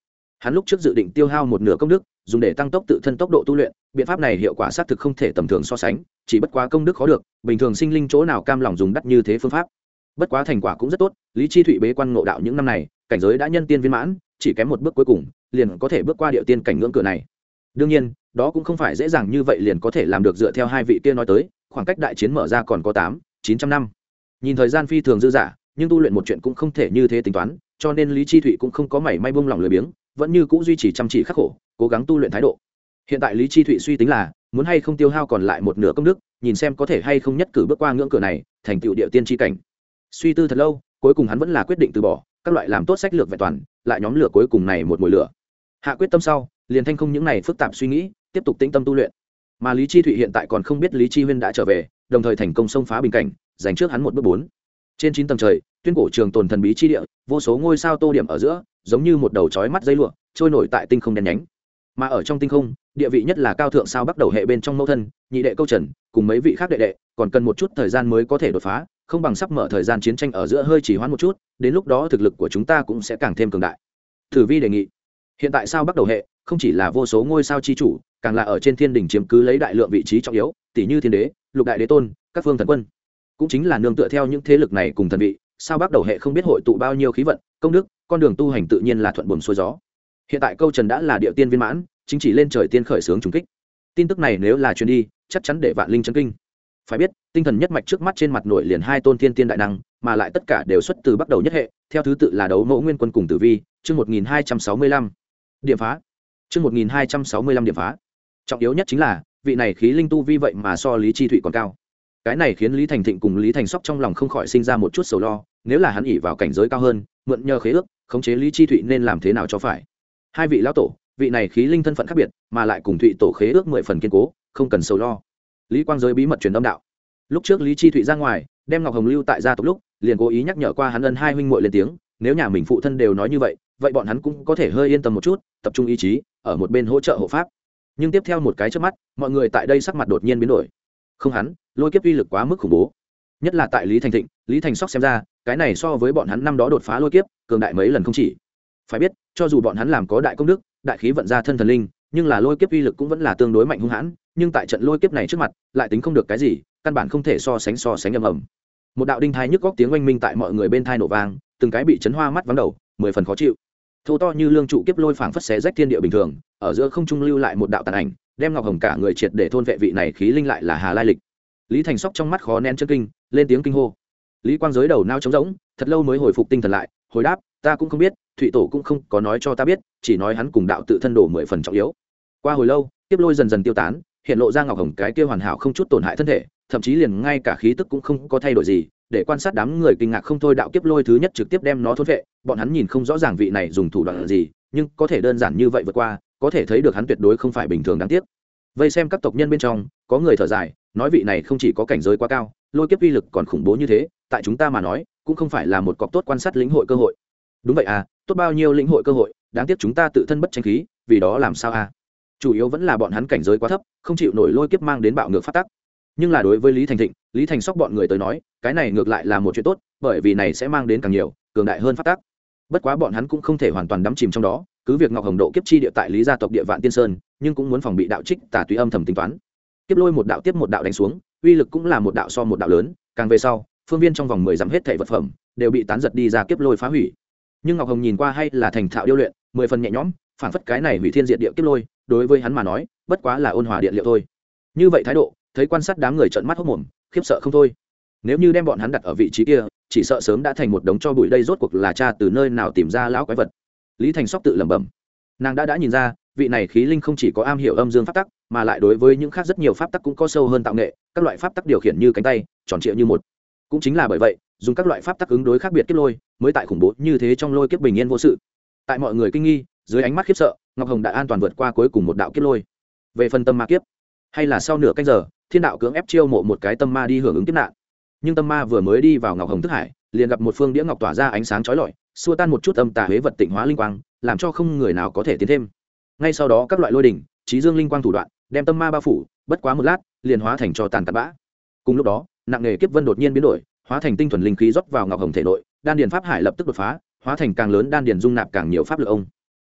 hắn lúc trước dự định tiêu hao một nửa công đức dùng để tăng tốc tự thân tốc độ tu luyện, biện pháp này hiệu quả xác thực không thể tầm thường so sánh, chỉ bất quá công đức khó được, bình thường sinh linh chỗ nào cam lòng dùng đắt như thế phương pháp. Bất quá thành quả cũng rất tốt, Lý Chi Thụy bế quan ngộ đạo những năm này, cảnh giới đã nhân tiên viên mãn, chỉ kém một bước cuối cùng, liền có thể bước qua địa tiên cảnh ngưỡng cửa này. Đương nhiên, đó cũng không phải dễ dàng như vậy liền có thể làm được, dựa theo hai vị kia nói tới, khoảng cách đại chiến mở ra còn có tám, chín trăm năm. Nhìn thời gian phi thường dư dả, nhưng tu luyện một chuyện cũng không thể như thế tính toán, cho nên Lý Chi Thụy cũng không có mảy may buông lỏng lười biếng, vẫn như cũ duy trì chăm chỉ khắc khổ, cố gắng tu luyện thái độ. Hiện tại Lý Chi Thụy suy tính là muốn hay không tiêu hao còn lại một nửa công đức, nhìn xem có thể hay không nhất cử bước qua ngưỡng cửa này, thành tựu địa tiên chi cảnh. Suy tư thật lâu, cuối cùng hắn vẫn là quyết định từ bỏ các loại làm tốt sách lược vẹn toàn, lại nhóm lửa cuối cùng này một mùi lửa. Hạ quyết tâm sau, liền thanh không những này phức tạp suy nghĩ, tiếp tục tĩnh tâm tu luyện. Mà Lý Chi Thụy hiện tại còn không biết Lý Chi Huyên đã trở về, đồng thời thành công xông phá bình cảnh, giành trước hắn một bước bốn. Trên chín tầng trời, tuyên cổ trường tồn thần bí chi địa, vô số ngôi sao tô điểm ở giữa, giống như một đầu chói mắt dây lụa, trôi nổi tại tinh không đen nhánh. Mà ở trong tinh không, địa vị nhất là cao thượng sao bắt đầu hệ bên trong mẫu thân, nhị đệ Câu Trần, cùng mấy vị khác đệ đệ, còn cần một chút thời gian mới có thể đột phá, không bằng sắp mở thời gian chiến tranh ở giữa hơi chỉ hoãn một chút, đến lúc đó thực lực của chúng ta cũng sẽ càng thêm cường đại. Thử Vi đề nghị. Hiện tại sao bắt đầu hệ, không chỉ là vô số ngôi sao chi chủ, càng là ở trên thiên đỉnh chiếm cứ lấy đại lượng vị trí trọng yếu, tỷ như thiên đế, lục đại đế tôn, các phương thần quân. Cũng chính là nương tựa theo những thế lực này cùng thần vị, sao bắt đầu hệ không biết hội tụ bao nhiêu khí vận, công đức, con đường tu hành tự nhiên là thuận buồm xuôi gió. Hiện tại Câu Trần đã là địa tiên viên mãn, chính chỉ lên trời tiên khởi sướng trùng kích. Tin tức này nếu là truyền đi, chắc chắn để vạn linh chấn kinh. Phải biết, tinh thần nhất mạch trước mắt trên mặt nổi liền hai tôn thiên tiên đại năng, mà lại tất cả đều xuất từ bắt đầu nhất hệ, theo thứ tự là Đấu Mẫu Nguyên Quân cùng Tử Vi, chương một nghìn hai trăm sáu mươi lăm. Điểm phá. Chương một nghìn hai trăm sáu mươi lăm điểm phá. Trọng yếu nhất chính là, vị này khí linh tu vi vậy mà so Lý Chi Thụy còn cao. Cái này khiến Lý Thành Thịnh cùng Lý Thành Sóc trong lòng không khỏi sinh ra một chút sầu lo, nếu là hắn ỷ vào cảnh giới cao hơn, mượn nhờ khế ước, khống chế Lý Chi Thụy nên làm thế nào cho phải. Hai vị lão tổ, vị này khí linh thân phận khác biệt, mà lại cùng Thụy tổ khế ước mười phần kiên cố, không cần sầu lo. Lý Quang giới bí mật truyền âm đạo. Lúc trước Lý Chi Thụy ra ngoài, đem Ngọc Hồng lưu tại gia tộc lúc, liền cố ý nhắc nhở qua hắn ân hai huynh muội lên tiếng, nếu nhà mình phụ thân đều nói như vậy, vậy bọn hắn cũng có thể hơi yên tâm một chút, tập trung ý chí, ở một bên hỗ trợ hộ pháp. Nhưng tiếp theo một cái chớp mắt, mọi người tại đây sắc mặt đột nhiên biến đổi. Không hắn, lôi kiếp uy lực quá mức khủng bố. Nhất là tại Lý Thành Thịnh, Lý Thành Sóc xem ra, cái này so với bọn hắn năm đó đột phá lôi kiếp, cường đại mấy lần không chỉ. Phải biết, cho dù bọn hắn làm có đại công đức, đại khí vận ra thân thần linh, nhưng là lôi kiếp uy lực cũng vẫn là tương đối mạnh hung hãn, nhưng tại trận lôi kiếp này trước mặt, lại tính không được cái gì, căn bản không thể so sánh so sánh ầm ầm. Một đạo đinh thai nhức góc tiếng oanh minh tại mọi người bên thai nổ vang, từng cái bị chấn hoa mắt vắng đầu, mười phần khó chịu. Thô to như lương trụ kiếp lôi phảng phất xé rách thiên địa bình thường, ở giữa không trung lưu lại một đạo tàn ảnh, đem Ngọc Hồng cả người triệt để thôn vệ. Vị này khí linh lại là Hà Lai Lịch. Lý Thành Sóc trong mắt khó nén chân kinh, lên tiếng kinh hô. Lý Quang giới đầu nao trống rỗng, thật lâu mới hồi phục tinh thần lại, hồi đáp, ta cũng không biết, Thụy tổ cũng không có nói cho ta biết, chỉ nói hắn cùng đạo tự thân đổ mười phần trọng yếu. Qua hồi lâu, kiếp lôi dần dần tiêu tán, hiện lộ ra Ngọc Hồng cái kia hoàn hảo không chút tổn hại thân thể, thậm chí liền ngay cả khí tức cũng không có thay đổi gì, để quan sát đám người kinh ngạc không thôi. Đạo kiếp lôi thứ nhất trực tiếp đem nó thôn vệ, bọn hắn nhìn không rõ ràng vị này dùng thủ đoạn gì, nhưng có thể đơn giản như vậy vượt qua, có thể thấy được hắn tuyệt đối không phải bình thường đáng tiếc. Vây xem các tộc nhân bên trong, có người thở dài, nói vị này không chỉ có cảnh giới quá cao, lôi kiếp uy lực còn khủng bố như thế, tại chúng ta mà nói, cũng không phải là một cọc tốt quan sát lĩnh hội cơ hội. Đúng vậy à, tốt bao nhiêu lĩnh hội cơ hội, đáng tiếc chúng ta tự thân bất tranh khí, vì đó làm sao à? Chủ yếu vẫn là bọn hắn cảnh giới quá thấp, không chịu nổi lôi kiếp mang đến bạo ngược phát tắc. Nhưng là đối với Lý Thành Thịnh, Lý Thành Sóc bọn người tới nói, cái này ngược lại là một chuyện tốt, bởi vì này sẽ mang đến càng nhiều, cường đại hơn phát tắc. Bất quá bọn hắn cũng không thể hoàn toàn đắm chìm trong đó, cứ việc Ngọc Hồng độ kiếp chi địa tại Lý gia tộc địa Vạn Tiên Sơn, nhưng cũng muốn phòng bị đạo trích tà túy âm thầm tính toán. Kiếp lôi một đạo tiếp một đạo đánh xuống, uy lực cũng là một đạo so một đạo lớn, càng về sau, phương viên trong vòng mười dặm hết thảy vật phẩm đều bị tán giật đi ra kiếp lôi phá hủy. Nhưng Ngọc Hồng nhìn qua hay là thành thạo điêu luyện, mười phần nhẹ nhõm, phản phất cái này hủy thiên diệt địa kiếp lôi, đối với hắn mà nói, bất quá là ôn hòa điện liệu thôi. Như vậy thái độ, thấy quan sát đám người trợn mắt hốt mồm, khiếp sợ không thôi. Nếu như đem bọn hắn đặt ở vị trí kia, chỉ sợ sớm đã thành một đống tro bụi. Đây rốt cuộc là cha từ nơi nào tìm ra lão quái vật. Lý Thành Sóc tự lẩm bẩm. Nàng đã đã nhìn ra, vị này khí linh không chỉ có am hiểu âm dương pháp tắc, mà lại đối với những khác rất nhiều pháp tắc cũng có sâu hơn tạo nghệ, các loại pháp tắc điều khiển như cánh tay, tròn trịa như một. Cũng chính là bởi vậy, dùng các loại pháp tắc ứng đối khác biệt kiếp lôi, mới tại khủng bố như thế trong lôi kiếp bình yên vô sự. Tại mọi người kinh nghi, dưới ánh mắt khiếp sợ, Ngọc Hồng đã an toàn vượt qua cuối cùng một đạo kiếp lôi. Về phần tâm ma kiếp, hay là sau nửa canh giờ, Thiên đạo cưỡng ép chiêu mộ một cái tâm ma đi hưởng ứng kiếp nạn. Nhưng tâm ma vừa mới đi vào Ngọc Hồng thức hải, liền gặp một phương đĩa ngọc tỏa ra ánh sáng chói lọi, xua tan một chút âm tà huế vật, tịnh hóa linh quang, làm cho không người nào có thể tiến thêm. Ngay sau đó các loại lôi đỉnh, trí dương linh quang thủ đoạn, đem tâm ma bao phủ, bất quá một lát, liền hóa thành cho tàn tạt bã. Cùng lúc đó, nặng nề kiếp vân đột nhiên biến đổi, hóa thành tinh thuần linh khí rót vào Ngọc Hồng thể nội, đan điền pháp hải lập tức đột phá, hóa thành càng lớn đan điền dung nạp càng nhiều pháp lực ông.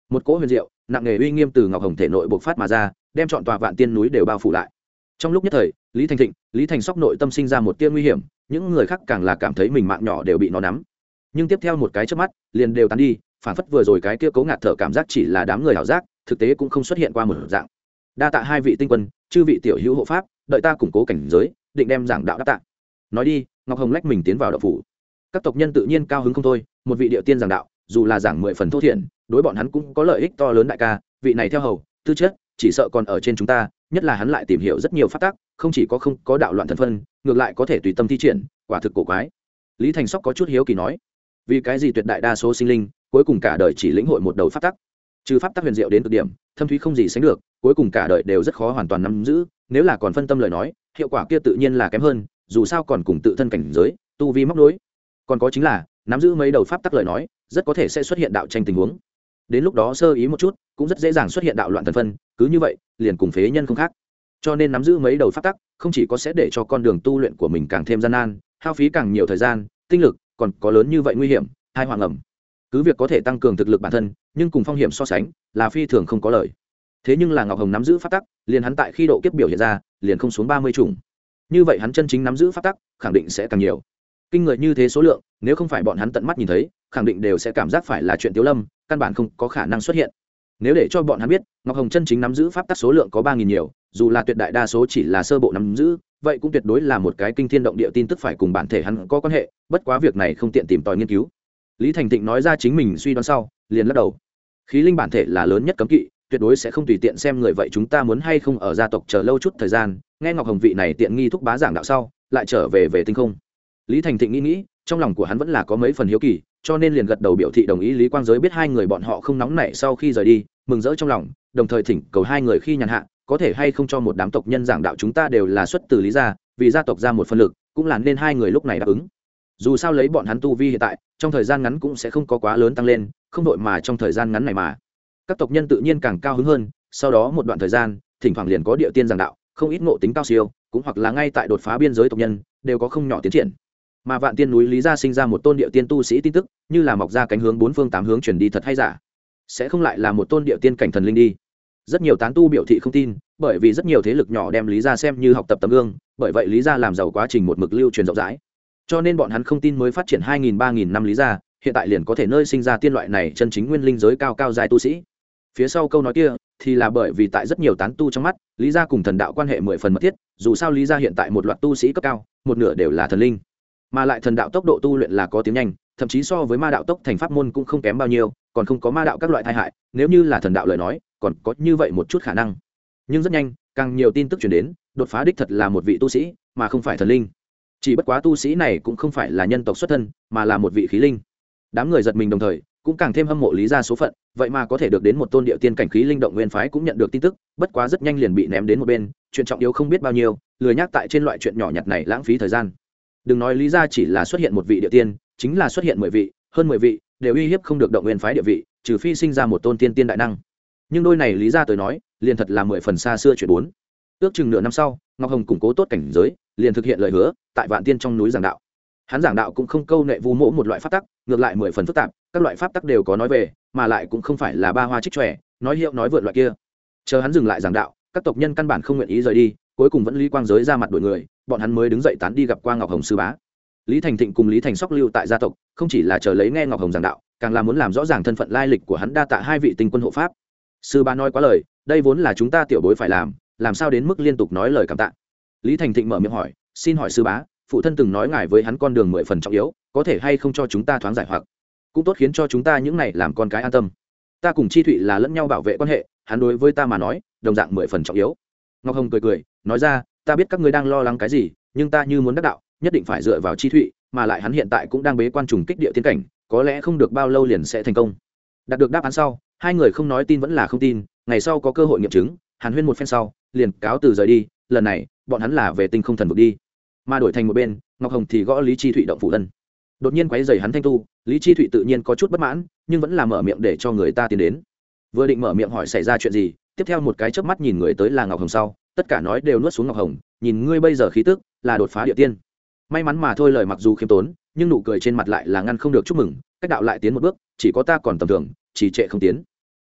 một cỗ huyền diệu nặng nề uy nghiêm từ ngọc hồng thể nội bộc phát mà ra, đem trọn tòa vạn tiên núi đều bao phủ lại. Trong lúc nhất thời, lý thành thịnh, lý thành sóc nội tâm sinh ra một tia nguy hiểm, những người khác càng là cảm thấy mình mạng nhỏ đều bị nó nắm. Nhưng tiếp theo một cái chớp mắt liền đều tan đi, phản phất vừa rồi cái kia cố ngạt thở cảm giác chỉ là đám người ảo giác, thực tế cũng không xuất hiện qua một dạng. Đa tạ hai vị tinh quân, chư vị tiểu hữu hộ pháp, đợi ta củng cố cảnh giới, định đem giảng đạo đáp tạ. Nói đi, ngọc hồng lách mình tiến vào đạo phủ. Các tộc nhân tự nhiên cao hứng không thôi, một vị địa tiên giảng đạo, dù là giảng mười phần thô thiển, đối bọn hắn cũng có lợi ích to lớn. Đại ca, vị này theo hầu tư chất chỉ sợ còn ở trên chúng ta, nhất là hắn lại tìm hiểu rất nhiều pháp tắc, không chỉ có không có đạo loạn thần phân, ngược lại có thể tùy tâm thi triển, quả thực cổ quái. Lý Thành Sóc có chút hiếu kỳ nói, vì cái gì tuyệt đại đa số sinh linh cuối cùng cả đời chỉ lĩnh hội một đầu pháp tắc, trừ pháp tắc huyền diệu đến cực điểm, thâm thúy không gì sánh được, cuối cùng cả đời đều rất khó hoàn toàn nắm giữ, nếu là còn phân tâm lời nói, hiệu quả kia tự nhiên là kém hơn, dù sao còn cùng tự thân cảnh giới tu vi móc nối. Còn có chính là nắm giữ mấy đầu pháp tắc lời nói, rất có thể sẽ xuất hiện đạo tranh tình huống, đến lúc đó sơ ý một chút cũng rất dễ dàng xuất hiện đạo loạn thần phân, cứ như vậy liền cùng phế nhân không khác. Cho nên nắm giữ mấy đầu pháp tắc không chỉ có sẽ để cho con đường tu luyện của mình càng thêm gian nan, hao phí càng nhiều thời gian tinh lực, còn có lớn như vậy nguy hiểm hai hoàng ẩm. Cứ việc có thể tăng cường thực lực bản thân, nhưng cùng phong hiểm so sánh là phi thường không có lợi. Thế nhưng là ngọc hồng nắm giữ pháp tắc, liền hắn tại khi độ kiếp biểu hiện ra liền không xuống ba mươi chủng, như vậy hắn chân chính nắm giữ pháp tắc khẳng định sẽ càng nhiều. Kinh người như thế số lượng, nếu không phải bọn hắn tận mắt nhìn thấy, khẳng định đều sẽ cảm giác phải là chuyện tiếu lâm, căn bản không có khả năng xuất hiện. Nếu để cho bọn hắn biết ngọc hồng chân chính nắm giữ pháp tắc số lượng có ba nghìn nhiều, dù là tuyệt đại đa số chỉ là sơ bộ nắm giữ, vậy cũng tuyệt đối là một cái kinh thiên động địa tin tức, phải cùng bản thể hắn có quan hệ, bất quá việc này không tiện tìm tòi nghiên cứu. Lý Thành Tịnh nói ra chính mình suy đoán sau liền lắc đầu. Khí linh bản thể là lớn nhất cấm kỵ, tuyệt đối sẽ không tùy tiện xem người, vậy chúng ta muốn hay không ở gia tộc chờ lâu chút thời gian, nghe ngọc hồng vị này tiện nghi thúc bá giảng đạo sau lại trở về về tinh không. Lý Thành Tịnh nghĩ nghĩ, trong lòng của hắn vẫn là có mấy phần hiếu kỳ, cho nên liền gật đầu biểu thị đồng ý. Lý Quang Giới biết hai người bọn họ không nóng nảy, sau khi rời đi mừng rỡ trong lòng, đồng thời thỉnh cầu hai người khi nhàn hạ có thể hay không cho một đám tộc nhân giảng đạo, chúng ta đều là xuất từ Lý gia, vì gia tộc ra một phần lực, cũng là nên hai người lúc này đáp ứng. Dù sao lấy bọn hắn tu vi hiện tại, trong thời gian ngắn cũng sẽ không có quá lớn tăng lên, không đội mà trong thời gian ngắn này mà các tộc nhân tự nhiên càng cao hứng hơn. Sau đó một đoạn thời gian, thỉnh thoảng liền có địa tiên giảng đạo, không ít ngộ tính cao siêu, cũng hoặc là ngay tại đột phá biên giới tộc nhân đều có không nhỏ tiến triển. Mà vạn tiên núi Lý gia sinh ra một tôn địa tiên tu sĩ, tin tức như là mọc ra cánh hướng bốn phương tám hướng truyền đi, thật hay giả? Sẽ không lại là một tôn địa tiên cảnh thần linh đi? Rất nhiều tán tu biểu thị không tin, bởi vì rất nhiều thế lực nhỏ đem Lý gia xem như học tập tấm gương, bởi vậy Lý gia làm giàu quá trình một mực lưu truyền rộng rãi, cho nên bọn hắn không tin mới phát triển hai nghìn ba nghìn năm Lý gia hiện tại liền có thể nơi sinh ra tiên loại này chân chính nguyên linh giới cao cao dài tu sĩ. Phía sau câu nói kia thì là bởi vì tại rất nhiều tán tu trong mắt, Lý gia cùng thần đạo quan hệ mười phần mật thiết, dù sao Lý gia hiện tại một loạt tu sĩ cấp cao, một nửa đều là thần linh, mà lại thần đạo tốc độ tu luyện là có tiếng nhanh, thậm chí so với ma đạo tốc thành pháp môn cũng không kém bao nhiêu, còn không có ma đạo các loại tai hại, nếu như là thần đạo lời nói còn có như vậy một chút khả năng. Nhưng rất nhanh càng nhiều tin tức truyền đến, đột phá đích thật là một vị tu sĩ mà không phải thần linh, chỉ bất quá tu sĩ này cũng không phải là nhân tộc xuất thân, mà là một vị khí linh. Đám người giật mình, đồng thời cũng càng thêm hâm mộ Lý gia số phận, vậy mà có thể được đến một tôn địa tiên cảnh khí linh. Động Nguyên phái cũng nhận được tin tức, bất quá rất nhanh liền bị ném đến một bên, chuyện trọng yếu không biết bao nhiêu, lười nhắc tại trên loại chuyện nhỏ nhặt này lãng phí thời gian. Đừng nói Lý gia chỉ là xuất hiện một vị địa tiên, chính là xuất hiện mười vị, hơn mười vị, đều uy hiếp không được Động Nguyên phái địa vị, trừ phi sinh ra một tôn tiên tiên đại năng. Nhưng đôi này Lý gia tới nói, liền thật là mười phần xa xưa chuyện bốn. Ước chừng nửa năm sau, Ngọc Hồng củng cố tốt cảnh giới, liền thực hiện lời hứa, tại Vạn Tiên trong núi giảng đạo. Hắn giảng đạo cũng không câu nệ vu mỗ một loại pháp tắc, ngược lại mười phần phức tạp, các loại pháp tắc đều có nói về, mà lại cũng không phải là ba hoa trích tròe, nói hiệu nói vượt loại kia. Chờ hắn dừng lại giảng đạo, các tộc nhân căn bản không nguyện ý rời đi, cuối cùng vẫn Lý Quang Giới ra mặt đuổi người, bọn hắn mới đứng dậy tán đi gặp qua Ngọc Hồng sư bá. Lý Thành Thịnh cùng Lý Thành Sóc lưu tại gia tộc, không chỉ là chờ lấy nghe Ngọc Hồng giảng đạo, càng là muốn làm rõ ràng thân phận lai lịch của hắn, đa tạ hai vị tinh quân hộ pháp. Sư bá nói quá lời, đây vốn là chúng ta tiểu bối phải làm, làm sao đến mức liên tục nói lời cảm tạ. Lý Thành Thịnh mở miệng hỏi, xin hỏi sư bá, phụ thân từng nói ngài với hắn con đường mười phần trọng yếu, có thể hay không cho chúng ta thoáng giải hoặc, cũng tốt khiến cho chúng ta những này làm con cái an tâm. Ta cùng Chi Thụy là lẫn nhau bảo vệ quan hệ, hắn đối với ta mà nói đồng dạng mười phần trọng yếu. Ngọc Hồng cười cười nói ra, ta biết các ngươi đang lo lắng cái gì, nhưng ta như muốn đắc đạo nhất định phải dựa vào Chi Thụy, mà lại hắn hiện tại cũng đang bế quan trùng kích địa tiên cảnh, có lẽ không được bao lâu liền sẽ thành công. Đạt được đáp án sau, hai người không nói tin vẫn là không tin, ngày sau có cơ hội nghiệm chứng. Hàn huyên một phen sau liền cáo từ rời đi, lần này bọn hắn là về tinh không thần vực đi, mà đổi thành một bên Ngọc Hồng thì gõ Lý Chi Thụy động phủ ân. Đột nhiên quấy rầy hắn thanh tu, Lý Chi Thụy tự nhiên có chút bất mãn, nhưng vẫn là mở miệng để cho người ta tiến đến. Vừa định mở miệng hỏi xảy ra chuyện gì, tiếp theo một cái chớp mắt nhìn người tới là Ngọc Hồng sau, tất cả nói đều nuốt xuống. Ngọc Hồng, nhìn ngươi bây giờ khí tức là đột phá địa tiên, may mắn mà thôi. Lời mặc dù khiêm tốn, nhưng nụ cười trên mặt lại là ngăn không được chúc mừng. Cách đạo lại tiến một bước, chỉ có ta còn tầm thường, chỉ trệ không tiến.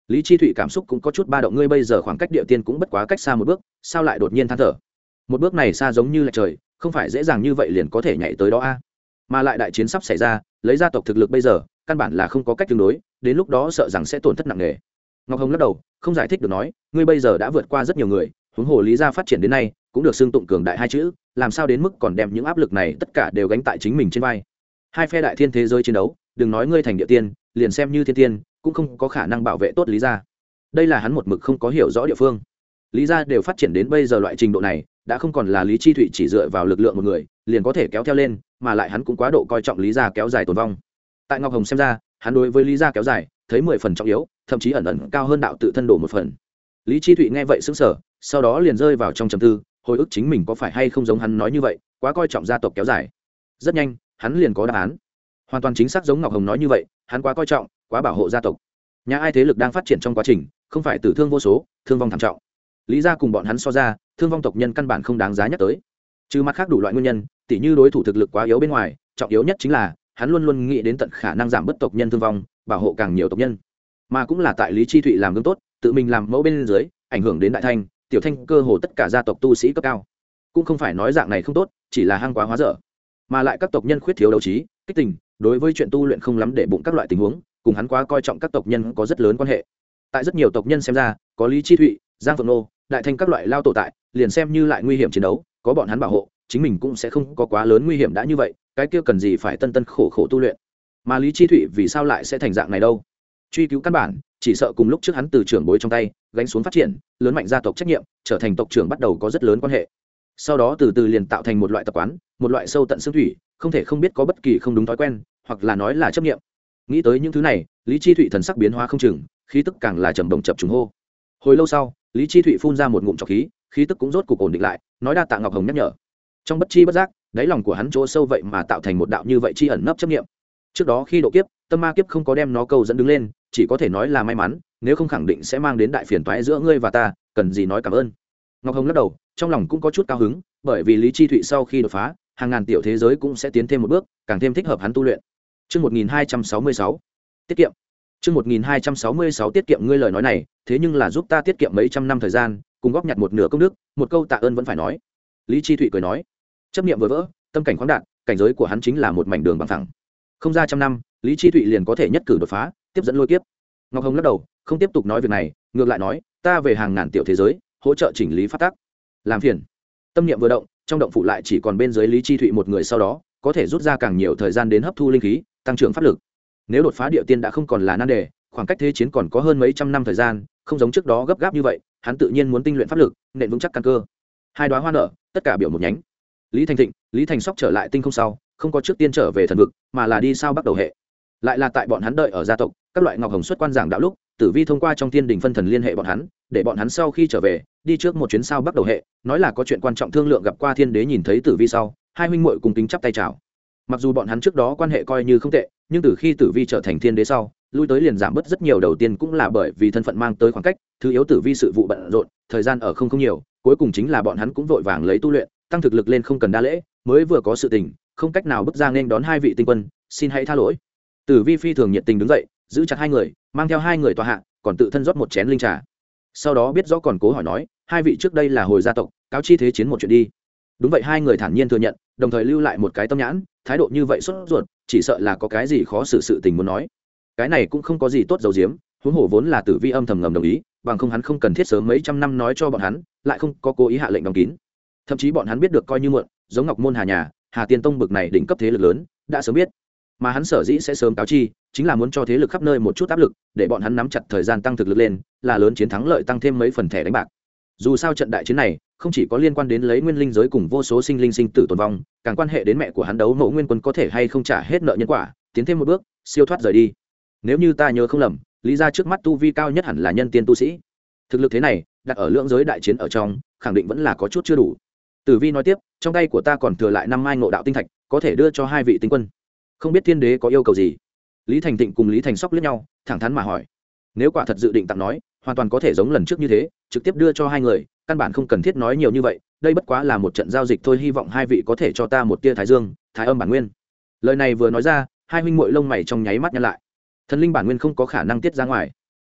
Lý Chi Thụy cảm xúc cũng có chút ba động, ngươi bây giờ khoảng cách địa tiên cũng bất quá cách xa một bước, sao lại đột nhiên than thở? Một bước này xa giống như là trời, không phải dễ dàng như vậy liền có thể nhảy tới đó a. Mà lại đại chiến sắp xảy ra, lấy gia tộc thực lực bây giờ, căn bản là không có cách tương đối, đến lúc đó sợ rằng sẽ tổn thất nặng nề. Ngọc Hồng lắc đầu, không giải thích được nói, ngươi bây giờ đã vượt qua rất nhiều người, huống hồ Lý gia phát triển đến nay, cũng được xưng tụng cường đại hai chữ, làm sao đến mức còn đem những áp lực này tất cả đều gánh tại chính mình trên vai. Hai phe đại thiên thế giới chiến đấu, đừng nói ngươi thành địa tiên, liền xem như thiên tiên, cũng không có khả năng bảo vệ tốt Lý gia. Đây là hắn một mực không có hiểu rõ địa phương. Lý gia đều phát triển đến bây giờ loại trình độ này, đã không còn là Lý Chi Thụy chỉ dựa vào lực lượng một người liền có thể kéo theo lên, mà lại hắn cũng quá độ coi trọng Lý gia kéo dài tồn vong. Tại Ngọc Hồng xem ra, hắn đối với Lý gia kéo dài thấy mười phần trọng yếu, thậm chí ẩn ẩn cao hơn đạo tự thân đổ một phần. Lý Chi Thụy nghe vậy sững sờ, sau đó liền rơi vào trong trầm tư, hồi ức chính mình có phải hay không giống hắn nói như vậy, quá coi trọng gia tộc kéo dài. Rất nhanh, hắn liền có đáp án. Hoàn toàn chính xác giống Ngọc Hồng nói như vậy, hắn quá coi trọng, quá bảo hộ gia tộc. Nhà ai thế lực đang phát triển trong quá trình, không phải tử thương vô số, thương vong thảm trọng. Lý gia cùng bọn hắn so ra, thương vong tộc nhân căn bản không đáng giá nhắc tới. Trừ mặt khác đủ loại nguyên nhân, tỉ như đối thủ thực lực quá yếu bên ngoài, trọng yếu nhất chính là hắn luôn luôn nghĩ đến tận khả năng giảm bớt tộc nhân thương vong, bảo hộ càng nhiều tộc nhân. Mà cũng là tại Lý Chi Thụy làm gương tốt, tự mình làm mẫu bên dưới, ảnh hưởng đến đại thanh, tiểu thanh cơ hồ tất cả gia tộc tu sĩ cấp cao. Cũng không phải nói dạng này không tốt, chỉ là hang quá hóa dở. Mà lại các tộc nhân khuyết thiếu đấu trí, kích tình, đối với chuyện tu luyện không lắm để bụng các loại tình huống, cùng hắn quá coi trọng các tộc nhân có rất lớn quan hệ. Tại rất nhiều tộc nhân xem ra, có Lý Chi Thụy, Giang Phượng Nô, đại thanh các loại lao tổ tại, liền xem như lại nguy hiểm chiến đấu, có bọn hắn bảo hộ, chính mình cũng sẽ không có quá lớn nguy hiểm đã như vậy, cái kia cần gì phải tân tân khổ khổ tu luyện. Mà Lý Chi Thụy vì sao lại sẽ thành dạng này đâu? Truy cứu căn bản, chỉ sợ cùng lúc trước hắn từ trưởng bối trong tay gánh xuống phát triển, lớn mạnh gia tộc trách nhiệm, trở thành tộc trưởng bắt đầu có rất lớn quan hệ. Sau đó từ từ liền tạo thành một loại tập quán, một loại sâu tận xương thủy, không thể không biết có bất kỳ không đúng thói quen, hoặc là nói là chấp niệm. Nghĩ tới những thứ này, Lý Chi Thụy thần sắc biến hóa không chừng, khí tức càng là trầm bổng chập trùng hô. Hồi lâu sau, Lý Chi Thụy phun ra một ngụm trọc khí, khí tức cũng rốt cục ổn định lại, nói đa tạ Ngọc Hồng nhắc nhở. Trong bất chi bất giác, đáy lòng của hắn chỗ sâu vậy mà tạo thành một đạo như vậy chi ẩn nấp chấp niệm. Trước đó khi độ kiếp, tâm ma kiếp không có đem nó câu dẫn đứng lên, chỉ có thể nói là may mắn, nếu không khẳng định sẽ mang đến đại phiền toái giữa ngươi và ta, cần gì nói cảm ơn. Ngọc Hồng lắc đầu, trong lòng cũng có chút cao hứng, bởi vì Lý Chi Thụy sau khi đột phá, hàng ngàn tiểu thế giới cũng sẽ tiến thêm một bước, càng thêm thích hợp hắn tu luyện. Chương một nghìn hai trăm sáu mươi sáu, tiết kiệm. Chương một nghìn hai trăm sáu mươi sáu tiết kiệm, ngươi lời nói này, thế nhưng là giúp ta tiết kiệm mấy trăm năm thời gian, cùng góp nhặt một nửa công đức, một câu tạ ơn vẫn phải nói. Lý Chi Thụy cười nói, chấp niệm vừa vỡ, tâm cảnh khoáng đạt, cảnh giới của hắn chính là một mảnh đường bằng phẳng. Không ra trăm năm, Lý Chi Thụy liền có thể nhất cử đột phá, tiếp dẫn lôi kiếp. Ngọc Hồng lắc đầu, không tiếp tục nói việc này, ngược lại nói, ta về hàng ngàn tiểu thế giới, hỗ trợ chỉnh lý pháp tắc. Làm phiền. Tâm niệm vừa động, trong động phủ lại chỉ còn bên dưới Lý Chi Thụy một người, sau đó có thể rút ra càng nhiều thời gian đến hấp thu linh khí, tăng trưởng pháp lực. Nếu đột phá địa tiên đã không còn là nan đề, khoảng cách thế chiến còn có hơn mấy trăm năm thời gian, không giống trước đó gấp gáp như vậy, hắn tự nhiên muốn tinh luyện pháp lực, nền vững chắc căn cơ. Hai đóa hoa nở, tất cả biểu một nhánh. Lý Thành Thịnh, Lý Thành Sóc trở lại tinh không sau, không có trước tiên trở về thần vực, mà là đi sao bắt đầu hệ. Lại là tại bọn hắn đợi ở gia tộc, các loại Ngọc Hồng xuất quan giảng đạo lúc, Tử Vi thông qua trong thiên đình phân thần liên hệ bọn hắn, để bọn hắn sau khi trở về, đi trước một chuyến sao bắt đầu hệ, nói là có chuyện quan trọng thương lượng. Gặp qua thiên đế nhìn thấy Tử Vi sau, hai huynh muội cùng kính chắp tay chào. Mặc dù bọn hắn trước đó quan hệ coi như không tệ, nhưng từ khi Tử Vi trở thành thiên đế sau, lui tới liền giảm bớt rất nhiều. Đầu tiên cũng là bởi vì thân phận mang tới khoảng cách, thứ yếu Tử Vi sự vụ bận rộn, thời gian ở không không nhiều, cuối cùng chính là bọn hắn cũng vội vàng lấy tu luyện, tăng thực lực lên không cần đa lễ, mới vừa có sự tình, không cách nào bước ra nên đón hai vị tinh quân, xin hãy tha lỗi. Tử Vi phi thường nhiệt tình đứng dậy, giữ chặt hai người, mang theo hai người tòa hạ, còn tự thân rót một chén linh trà. Sau đó biết rõ còn cố hỏi nói, hai vị trước đây là hồi gia tộc, cáo chi thế chiến một chuyện đi. Đúng vậy, hai người thản nhiên thừa nhận, đồng thời lưu lại một cái tâm nhãn, thái độ như vậy sốt ruột, chỉ sợ là có cái gì khó xử sự tình muốn nói. Cái này cũng không có gì tốt giấu giếm, huống hồ vốn là Tử Vi âm thầm ngầm đồng ý, bằng không hắn không cần thiết sớm mấy trăm năm nói cho bọn hắn, lại không có cố ý hạ lệnh đóng kín. Thậm chí bọn hắn biết được coi như muộn, giống Ngọc Môn Hà nhà, Hà Tiên Tông bực này đỉnh cấp thế lực lớn, đã sớm biết. Mà hắn sở dĩ sẽ sớm cáo chi, chính là muốn cho thế lực khắp nơi một chút áp lực, để bọn hắn nắm chặt thời gian tăng thực lực lên, là lớn chiến thắng lợi tăng thêm mấy phần thẻ đánh bạc. Dù sao trận đại chiến này không chỉ có liên quan đến lấy nguyên linh giới cùng vô số sinh linh sinh tử tồn vong, càng quan hệ đến mẹ của hắn Đấu Mẫu Nguyên Quân có thể hay không trả hết nợ nhân quả, tiến thêm một bước, siêu thoát rời đi. Nếu như ta nhớ không lầm, Lý gia trước mắt tu vi cao nhất hẳn là nhân tiên tu sĩ. Thực lực thế này, đặt ở lưỡng giới đại chiến ở trong, khẳng định vẫn là có chút chưa đủ. Tử Vi nói tiếp, trong tay của ta còn thừa lại năm mai ngộ đạo tinh thạch, có thể đưa cho hai vị tinh quân. Không biết thiên đế có yêu cầu gì? Lý Thành Tịnh cùng Lý Thành Sóc liếc nhau, thẳng thắn mà hỏi. Nếu quả thật dự định tặng nói, hoàn toàn có thể giống lần trước như thế, trực tiếp đưa cho hai người, căn bản không cần thiết nói nhiều như vậy, đây bất quá là một trận giao dịch thôi, hy vọng hai vị có thể cho ta một tia thái dương, thái âm bản nguyên. Lời này vừa nói ra, hai huynh muội lông mày trong nháy mắt nhăn lại. Thần linh bản nguyên không có khả năng tiết ra ngoài.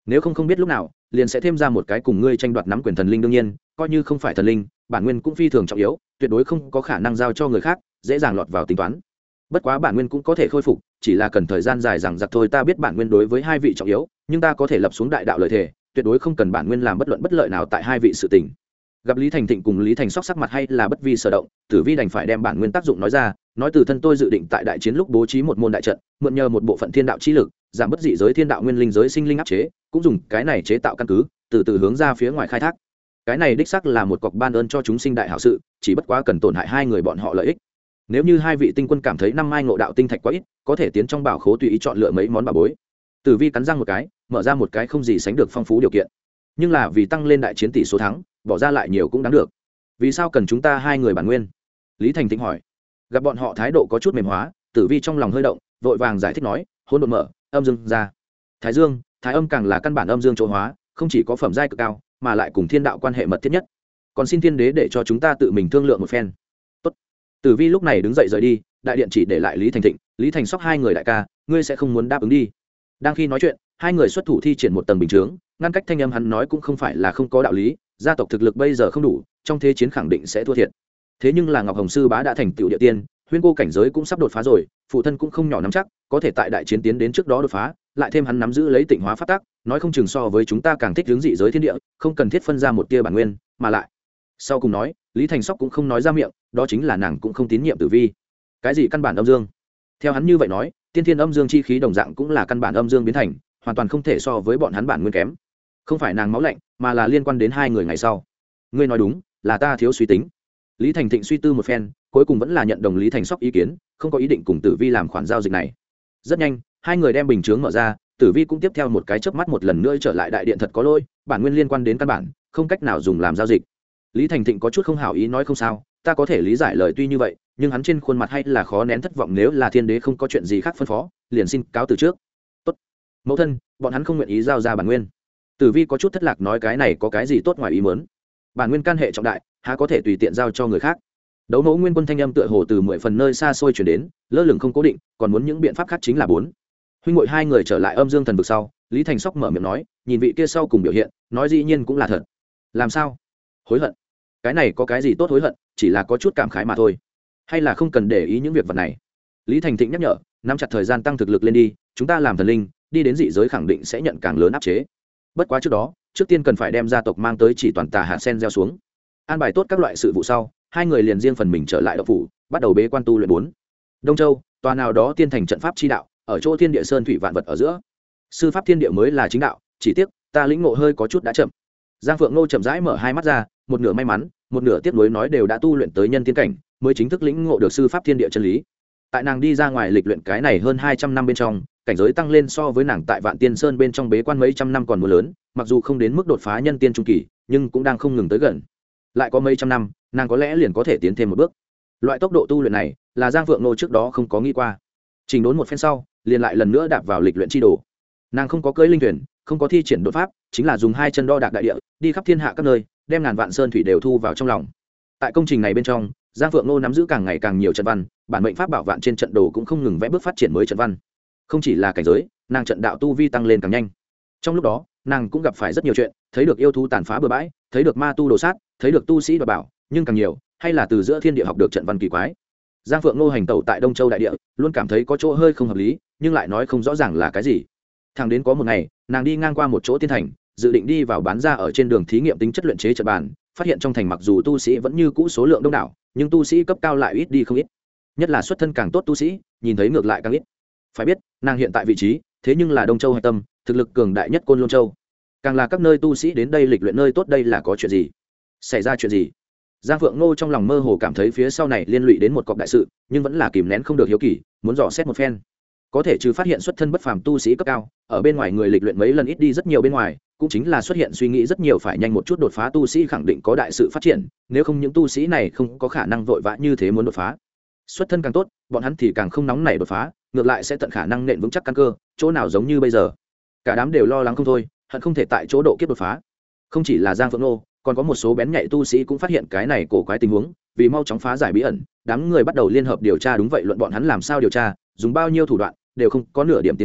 nếu không không biết lúc nào liền sẽ thêm ra một cái cùng ngươi tranh đoạt nắm quyền thần linh. đương nhiên coi như không phải thần linh, bản nguyên cũng phi thường trọng yếu, tuyệt đối không có khả năng giao cho người khác dễ dàng lọt vào tính toán. Bất quá bản nguyên cũng có thể khôi phục, chỉ là cần thời gian dài rằng giặc thôi. Ta biết bản nguyên đối với hai vị trọng yếu, nhưng ta có thể lập xuống đại đạo lời thề, tuyệt đối không cần bản nguyên làm bất luận bất lợi nào tại hai vị sự tình. Gặp Lý Thành Thịnh cùng Lý Thành Sóc sắc mặt hay là bất vi sở động, Tử Vi đành phải đem bản nguyên tác dụng nói ra, nói từ thân tôi dự định tại đại chiến lúc bố trí một môn đại trận, mượn nhờ một bộ phận thiên đạo chi lực, giảm bất dị giới thiên đạo nguyên linh giới sinh linh áp chế, cũng dùng cái này chế tạo căn cứ, từ từ hướng ra phía ngoài khai thác. Cái này đích xác là một cọc ban ơn cho chúng sinh đại hảo sự, chỉ bất quá cần tổn hại hai người bọn họ lợi ích. Nếu như hai vị tinh quân cảm thấy năm mai ngộ đạo tinh thạch quá ít, có thể tiến trong bảo khố tùy ý chọn lựa mấy món bảo bối. Tử Vi cắn răng một cái, mở ra một cái không gì sánh được phong phú điều kiện. Nhưng là vì tăng lên đại chiến tỷ số thắng, bỏ ra lại nhiều cũng đáng được. Vì sao cần chúng ta hai người bản nguyên? Lý Thành Tĩnh hỏi. Gặp bọn họ thái độ có chút mềm hóa, Tử Vi trong lòng hơi động, vội vàng giải thích nói, hỗn độn mở, âm dương ra. Thái dương, thái âm càng là căn bản âm dương chỗ hóa, không chỉ có phẩm giai cực cao, mà lại cùng thiên đạo quan hệ mật thiết nhất. Còn xin thiên đế để cho chúng ta tự mình thương lượng một phen. Tốt. Tử Vi lúc này đứng dậy rời đi, đại điện chỉ để lại Lý Thành Thịnh, Lý Thành Sóc hai người đại ca, ngươi sẽ không muốn đáp ứng đi. Đang khi nói chuyện, hai người xuất thủ thi triển một tầng bình chướng, ngăn cách thanh âm. Hắn nói cũng không phải là không có đạo lý, gia tộc thực lực bây giờ không đủ, trong thế chiến khẳng định sẽ thua thiệt. Thế nhưng là Ngọc Hồng sư bá đã thành tựu địa tiên, Huyên cô cảnh giới cũng sắp đột phá rồi, phụ thân cũng không nhỏ nắm chắc có thể tại đại chiến tiến đến trước đó đột phá, lại thêm hắn nắm giữ lấy tịnh hóa pháp tắc, nói không chừng so với chúng ta càng thích hướng dị giới thiên địa, không cần thiết phân ra một tia bản nguyên, mà lại sau cùng nói, Lý Thành Sóc cũng không nói ra miệng, đó chính là nàng cũng không tín nhiệm Tử Vi. Cái gì căn bản âm dương? Theo hắn như vậy nói, tiên thiên âm dương chi khí đồng dạng cũng là căn bản âm dương biến thành, hoàn toàn không thể so với bọn hắn bản nguyên kém. Không phải nàng máu lạnh, mà là liên quan đến hai người ngày sau. Ngươi nói đúng, là ta thiếu suy tính. Lý Thành Thịnh suy tư một phen, cuối cùng vẫn là nhận đồng Lý Thành Sóc ý kiến, không có ý định cùng Tử Vi làm khoản giao dịch này. Rất nhanh, hai người đem bình chướng mở ra, Tử Vi cũng tiếp theo một cái chớp mắt một lần nữa trở lại đại điện. Thật có lỗi, bản nguyên liên quan đến căn bản, không cách nào dùng làm giao dịch. Lý Thành Thịnh có chút không hảo ý nói không sao, ta có thể lý giải lời tuy như vậy, nhưng hắn trên khuôn mặt hay là khó nén thất vọng. Nếu là thiên đế không có chuyện gì khác phân phó, liền xin cáo từ trước. Tốt. Mẫu thân, bọn hắn không nguyện ý giao ra bản nguyên. Tử Vi có chút thất lạc nói cái này có cái gì tốt ngoài ý muốn? Bản nguyên can hệ trọng đại, há có thể tùy tiện giao cho người khác. Đấu Mẫu Nguyên Quân thanh âm tựa hồ từ mười phần nơi xa xôi chuyển đến, lơ lửng không cố định, còn muốn những biện pháp khác chính là bốn. Huynh muội hai người trở lại âm dương thần vực sau, Lý Thành Sóc mở miệng nói, nhìn vị kia sau cùng biểu hiện, nói dĩ nhiên cũng là thật. Làm sao? Hối hận? Cái này có cái gì tốt hối hận, chỉ là có chút cảm khái mà thôi. Hay là không cần để ý những việc vật này? Lý Thành Thịnh nhắc nhở, nắm chặt thời gian tăng thực lực lên đi, chúng ta làm thần linh, đi đến dị giới khẳng định sẽ nhận càng lớn áp chế. Bất quá trước đó, trước tiên cần phải đem gia tộc mang tới chỉ toàn tà hạt sen gieo xuống. An bài tốt các loại sự vụ sau, hai người liền riêng phần mình trở lại đậu phủ, bắt đầu bế quan tu luyện bốn. Đông Châu, tòa nào đó tiên thành trận pháp chi đạo, ở chỗ thiên địa sơn thủy vạn vật ở giữa. Sư pháp thiên địa mới là chính đạo, chỉ tiếc ta lĩnh ngộ hơi có chút đã chậm. Giang Phượng Nô chậm rãi mở hai mắt ra, một nửa may mắn, một nửa tiếc nuối nói đều đã tu luyện tới nhân tiên cảnh, mới chính thức lĩnh ngộ được sư pháp thiên địa chân lý. Tại nàng đi ra ngoài lịch luyện cái này hơn hai trăm năm bên trong, cảnh giới tăng lên so với nàng tại Vạn Tiên Sơn bên trong bế quan mấy trăm năm còn muốn lớn, mặc dù không đến mức đột phá nhân tiên trung kỳ, nhưng cũng đang không ngừng tới gần. Lại có mấy trăm năm, nàng có lẽ liền có thể tiến thêm một bước. Loại tốc độ tu luyện này, là Giang Phượng Nô trước đó không có nghĩ qua. Trình đốn một phen sau, liền lại lần nữa đạp vào lịch luyện chi đồ. Nàng không có cưỡi linh thuyền, không có thi triển đột pháp, chính là dùng hai chân đo đạc đại địa, đi khắp thiên hạ các nơi, đem ngàn vạn sơn thủy đều thu vào trong lòng. Tại công trình này bên trong, Giang Phượng Nô nắm giữ càng ngày càng nhiều trận văn, bản mệnh pháp bảo vạn trên trận đồ cũng không ngừng vẽ bước phát triển mới trận văn. Không chỉ là cảnh giới, nàng trận đạo tu vi tăng lên càng nhanh. Trong lúc đó, nàng cũng gặp phải rất nhiều chuyện, thấy được yêu thú tàn phá bừa bãi, thấy được ma tu đồ sát, thấy được tu sĩ đoạt bảo, nhưng càng nhiều, hay là từ giữa thiên địa học được trận văn kỳ quái. Giang Phượng Nô hành tẩu tại Đông Châu đại địa, luôn cảm thấy có chỗ hơi không hợp lý, nhưng lại nói không rõ ràng là cái gì. Thẳng đến có một ngày, nàng đi ngang qua một chỗ tiên thành, dự định đi vào bán ra ở trên đường thí nghiệm tính chất luyện chế trận bàn, phát hiện trong thành mặc dù tu sĩ vẫn như cũ số lượng đông đảo, nhưng tu sĩ cấp cao lại ít đi không ít. Nhất là xuất thân càng tốt tu sĩ, nhìn thấy ngược lại càng ít. Phải biết, nàng hiện tại vị trí, thế nhưng là Đông Châu hạch tâm, thực lực cường đại nhất Côn Lôn Châu. Càng là các nơi tu sĩ đến đây lịch luyện nơi tốt, đây là có chuyện gì? Xảy ra chuyện gì? Giang Phượng Ngô trong lòng mơ hồ cảm thấy phía sau này liên lụy đến một cọc đại sự, nhưng vẫn là kìm nén không được hiếu kỳ, muốn dò xét một phen. Có thể trừ phát hiện xuất thân bất phàm tu sĩ cấp cao, ở bên ngoài người lịch luyện mấy lần ít đi rất nhiều bên ngoài, cũng chính là xuất hiện suy nghĩ rất nhiều phải nhanh một chút đột phá tu sĩ khẳng định có đại sự phát triển, nếu không những tu sĩ này không có khả năng vội vã như thế muốn đột phá. Xuất thân càng tốt, bọn hắn thì càng không nóng nảy đột phá, ngược lại sẽ tận khả năng nện vững chắc căn cơ, chỗ nào giống như bây giờ. Cả đám đều lo lắng không thôi, hận không thể tại chỗ độ kiếp đột phá. Không chỉ là Giang Phượng Ngô, còn có một số bén nhạy tu sĩ cũng phát hiện cái này cổ quái tình huống, vì mau chóng phá giải bí ẩn, đám người bắt đầu liên hợp điều tra. Đúng vậy, luận bọn hắn làm sao điều tra, dùng bao nhiêu thủ đoạn, đều không có nửa điểm tiến triển,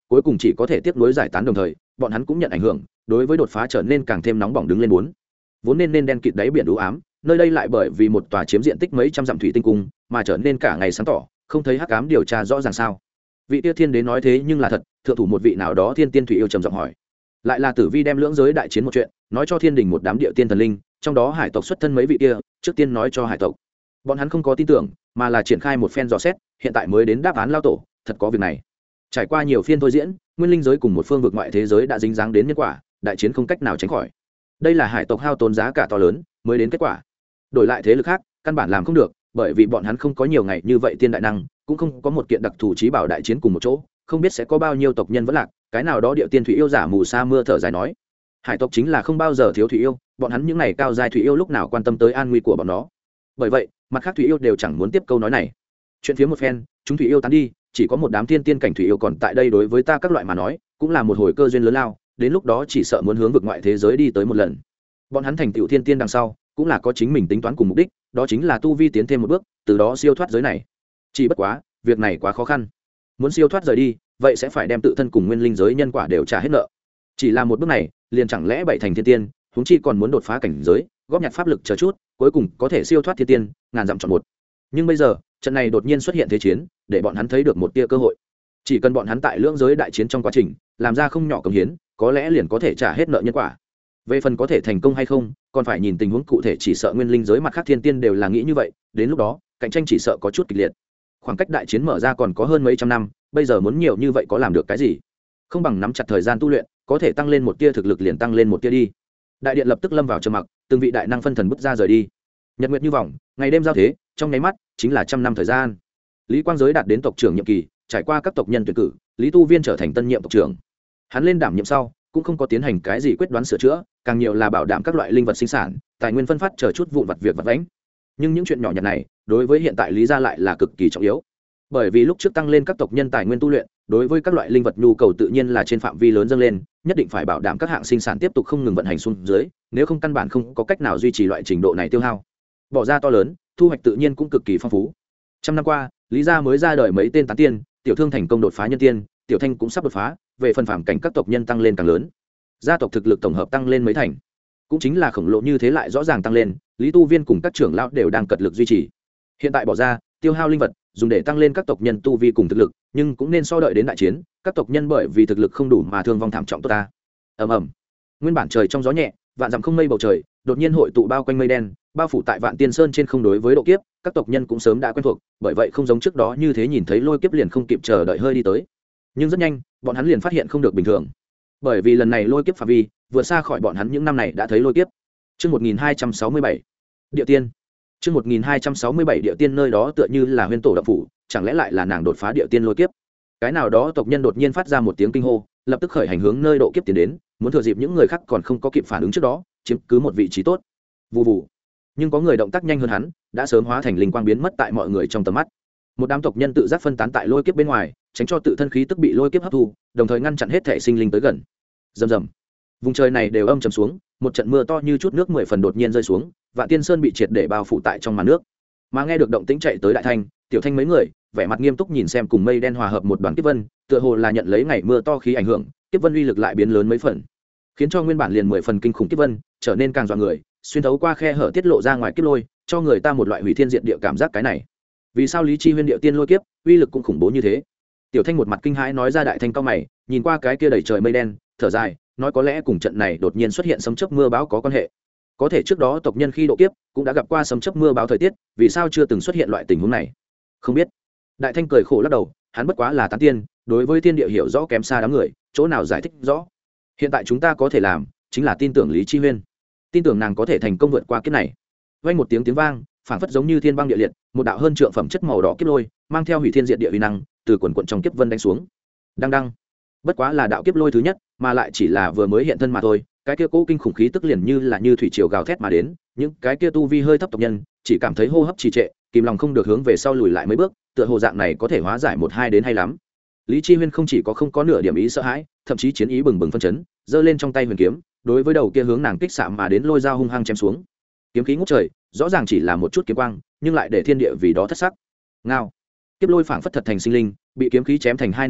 cuối cùng chỉ có thể tiếp nối giải tán, đồng thời bọn hắn cũng nhận ảnh hưởng, đối với đột phá trở nên càng thêm nóng bỏng đứng lên bốn. Vốn nên nên đen kịt đáy biển u ám, nơi đây lại bởi vì một tòa chiếm diện tích mấy trăm dặm thủy tinh cung mà trở nên cả ngày sáng tỏ, không thấy hắc ám điều tra rõ ràng sao? Vị Tia Thiên Đế nói thế nhưng là thật, thượng thủ một vị nào đó thiên tiên thủy yêu trầm giọng hỏi. Lại là Tử Vi đem lưỡng giới đại chiến một chuyện, nói cho thiên đình một đám địa tiên thần linh, trong đó hải tộc xuất thân mấy vị kia, trước tiên nói cho hải tộc. Bọn hắn không có tin tưởng, mà là triển khai một phen dò xét, hiện tại mới đến đáp án lao tổ, thật có việc này. Trải qua nhiều phiên thôi diễn, nguyên linh giới cùng một phương vực ngoại thế giới đã dính dáng đến nhân quả, đại chiến không cách nào tránh khỏi. Đây là hải tộc hao tốn giá cả to lớn mới đến kết quả. Đổi lại thế lực khác, căn bản làm không được, bởi vì bọn hắn không có nhiều ngày như vậy tiên đại năng, cũng không có một kiện đặc thù trí bảo đại chiến cùng một chỗ, không biết sẽ có bao nhiêu tộc nhân vẫn lạc. Cái nào đó địa tiên thủy yêu giả mù sa mưa thở dài nói, hải tộc chính là không bao giờ thiếu thủy yêu, bọn hắn những này cao giai thủy yêu lúc nào quan tâm tới an nguy của bọn nó. Bởi vậy mặt khác thủy yêu đều chẳng muốn tiếp câu nói này. Chuyện phía một phen, chúng thủy yêu tán đi, chỉ có một đám thiên tiên cảnh thủy yêu còn tại đây, đối với ta các loại mà nói cũng là một hồi cơ duyên lớn lao, đến lúc đó chỉ sợ muốn hướng vực ngoại thế giới đi tới một lần. Bọn hắn thành tựu thiên tiên đằng sau cũng là có chính mình tính toán cùng mục đích, đó chính là tu vi tiến thêm một bước, từ đó siêu thoát giới này. Chỉ bất quá việc này quá khó khăn, muốn siêu thoát rời đi vậy sẽ phải đem tự thân cùng nguyên linh giới nhân quả đều trả hết nợ. Chỉ là một bước này liền chẳng lẽ bảy thành thiên tiên, huống chi còn muốn đột phá cảnh giới, góp nhặt pháp lực chờ chút, cuối cùng có thể siêu thoát thiên tiên, ngàn dặm chọn một. Nhưng bây giờ trận này đột nhiên xuất hiện thế chiến, để bọn hắn thấy được một tia cơ hội. Chỉ cần bọn hắn tại lưỡng giới đại chiến trong quá trình làm ra không nhỏ công hiến, có lẽ liền có thể trả hết nợ nhân quả. Về phần có thể thành công hay không, còn phải nhìn tình huống cụ thể, chỉ sợ nguyên linh giới mặt khác thiên tiên đều là nghĩ như vậy, đến lúc đó cạnh tranh chỉ sợ có chút kịch liệt. Khoảng cách đại chiến mở ra còn có hơn mấy trăm năm, bây giờ muốn nhiều như vậy có làm được cái gì? Không bằng nắm chặt thời gian tu luyện, có thể tăng lên một tia thực lực liền tăng lên một tia đi. Đại điện lập tức lâm vào trầm mặc, từng vị đại năng phân thần bước ra rời đi. Nhật nguyệt như vòng, ngày đêm giao thế, trong nháy mắt chính là trăm năm thời gian. Lý Quang Giới đạt đến tộc trưởng nhiệm kỳ, trải qua các tộc nhân tuyển cử, Lý Tu Viên trở thành tân nhiệm tộc trưởng. Hắn lên đảm nhiệm sau cũng không có tiến hành cái gì quyết đoán sửa chữa, càng nhiều là bảo đảm các loại linh vật sinh sản, tài nguyên phân phát chờ chút vụn vặt việc vặt vãnh. Nhưng những chuyện nhỏ nhặt này đối với hiện tại Lý gia lại là cực kỳ trọng yếu, bởi vì lúc trước tăng lên các tộc nhân tài nguyên tu luyện, đối với các loại linh vật nhu cầu tự nhiên là trên phạm vi lớn dâng lên, nhất định phải bảo đảm các hạng sinh sản tiếp tục không ngừng vận hành xuống dưới, nếu không căn bản không có cách nào duy trì loại trình độ này tiêu hao. Bỏ ra to lớn, thu hoạch tự nhiên cũng cực kỳ phong phú. Trăm năm qua, Lý gia mới ra đời mấy tên tán tiên, Tiểu Thương thành công đột phá nhân tiên, Tiểu Thanh cũng sắp đột phá, về phần phàm cảnh các tộc nhân tăng lên càng lớn, gia tộc thực lực tổng hợp tăng lên mấy thành, cũng chính là khổng lồ như thế lại rõ ràng tăng lên. Lý Tu Viên cùng các trưởng lão đều đang cật lực duy trì. Hiện tại bỏ ra tiêu hao linh vật dùng để tăng lên các tộc nhân tu vi cùng thực lực, nhưng cũng nên so đợi đến đại chiến, các tộc nhân bởi vì thực lực không đủ mà thương vong thảm trọng tốt ta. Ầm ầm. Nguyên bản trời trong gió nhẹ, vạn dặm không mây bầu trời, đột nhiên hội tụ bao quanh mây đen, bao phủ tại Vạn Tiên Sơn trên không. Đối với độ kiếp, các tộc nhân cũng sớm đã quen thuộc, bởi vậy không giống trước đó như thế nhìn thấy lôi kiếp liền không kịp chờ đợi hơi đi tới. Nhưng rất nhanh, bọn hắn liền phát hiện không được bình thường, bởi vì lần này lôi kiếp phạm vi vượt xa khỏi bọn hắn những năm này đã thấy lôi kiếp. Chương một nghìn hai trăm sáu mươi bảy, Địa Tiên. Chương một nghìn hai trăm sáu mươi bảy Địa Tiên, nơi đó tựa như là Huyên Tổ động phủ, chẳng lẽ lại là nàng đột phá Địa Tiên lôi kiếp? Cái nào đó tộc nhân đột nhiên phát ra một tiếng kinh hô, lập tức khởi hành hướng nơi độ kiếp tiến đến, muốn thừa dịp những người khác còn không có kịp phản ứng trước đó, chiếm cứ một vị trí tốt. Vù vù. Nhưng có người động tác nhanh hơn hắn, đã sớm hóa thành linh quang biến mất tại mọi người trong tầm mắt. Một đám tộc nhân tự giác phân tán tại lôi kiếp bên ngoài, tránh cho tự thân khí tức bị lôi kiếp hấp thu, đồng thời ngăn chặn hết thể sinh linh tới gần. Rầm rầm. Vùng trời này đều âm trầm xuống, một trận mưa to như chút nước mười phần đột nhiên rơi xuống, Vạn Tiên Sơn bị triệt để bao phủ tại trong màn nước. Mà nghe được động tĩnh chạy tới Đại Thanh, Tiểu Thanh mấy người, vẻ mặt nghiêm túc nhìn xem cùng mây đen hòa hợp một đoàn kiếp vân, tựa hồ là nhận lấy ngày mưa to khí ảnh hưởng, kiếp vân uy lực lại biến lớn mấy phần, khiến cho nguyên bản liền mười phần kinh khủng kiếp vân trở nên càng dọa người, xuyên thấu qua khe hở tiết lộ ra ngoài kiếp lôi, cho người ta một loại hủy thiên diệt địa cảm giác. Cái này, vì sao Lý Chi Huyên Điệu Tiên lôi kiếp uy lực cũng khủng bố như thế? Tiểu Thanh một mặt kinh hãi nói ra. Đại Thanh cao mày, nhìn qua cái kia đầy trời mây đen, thở dài, nói có lẽ cùng trận này đột nhiên xuất hiện sấm chớp mưa bão có quan hệ. Có thể trước đó tộc nhân khi độ kiếp cũng đã gặp qua sấm chớp mưa bão thời tiết, vì sao chưa từng xuất hiện loại tình huống này? Không biết. Đại Thanh cười khổ lắc đầu, hắn bất quá là tán tiên, đối với thiên địa hiểu rõ kém xa đám người, chỗ nào giải thích rõ. Hiện tại chúng ta có thể làm chính là tin tưởng Lý Chi Huyên, tin tưởng nàng có thể thành công vượt qua kiếp này. Vang một tiếng tiếng vang, phảng phất giống như thiên băng địa liệt, một đạo hơn trượng phẩm chất màu đỏ kiếp lôi, mang theo hủy thiên diệt địa uy năng, từ quần quần trong kiếp vân đánh xuống. Đăng đăng. Bất quá là đạo kiếp lôi thứ nhất, mà lại chỉ là vừa mới hiện thân mà thôi, cái kia cố kinh khủng khí tức liền như là như thủy triều gào thét mà đến, những cái kia tu vi hơi thấp tộc nhân chỉ cảm thấy hô hấp trì trệ, kìm lòng không được hướng về sau lùi lại mấy bước, tựa hồ dạng này có thể hóa giải một hai đến hay lắm. Lý Chi Huyên không chỉ có không có nửa điểm ý sợ hãi, thậm chí chiến ý bừng bừng phân chấn, giơ lên trong tay huyền kiếm, đối với đầu kia hướng nàng kích xạ mà đến lôi dao hung hăng chém xuống. Kiếm khí ngút trời, rõ ràng chỉ là một chút kiếm quang, nhưng lại để thiên địa vì đó thất sắc. Ngao. Kiếp lôi phảng phất thật thành sinh linh, bị kiếm khí chém thành hai nửa lúc,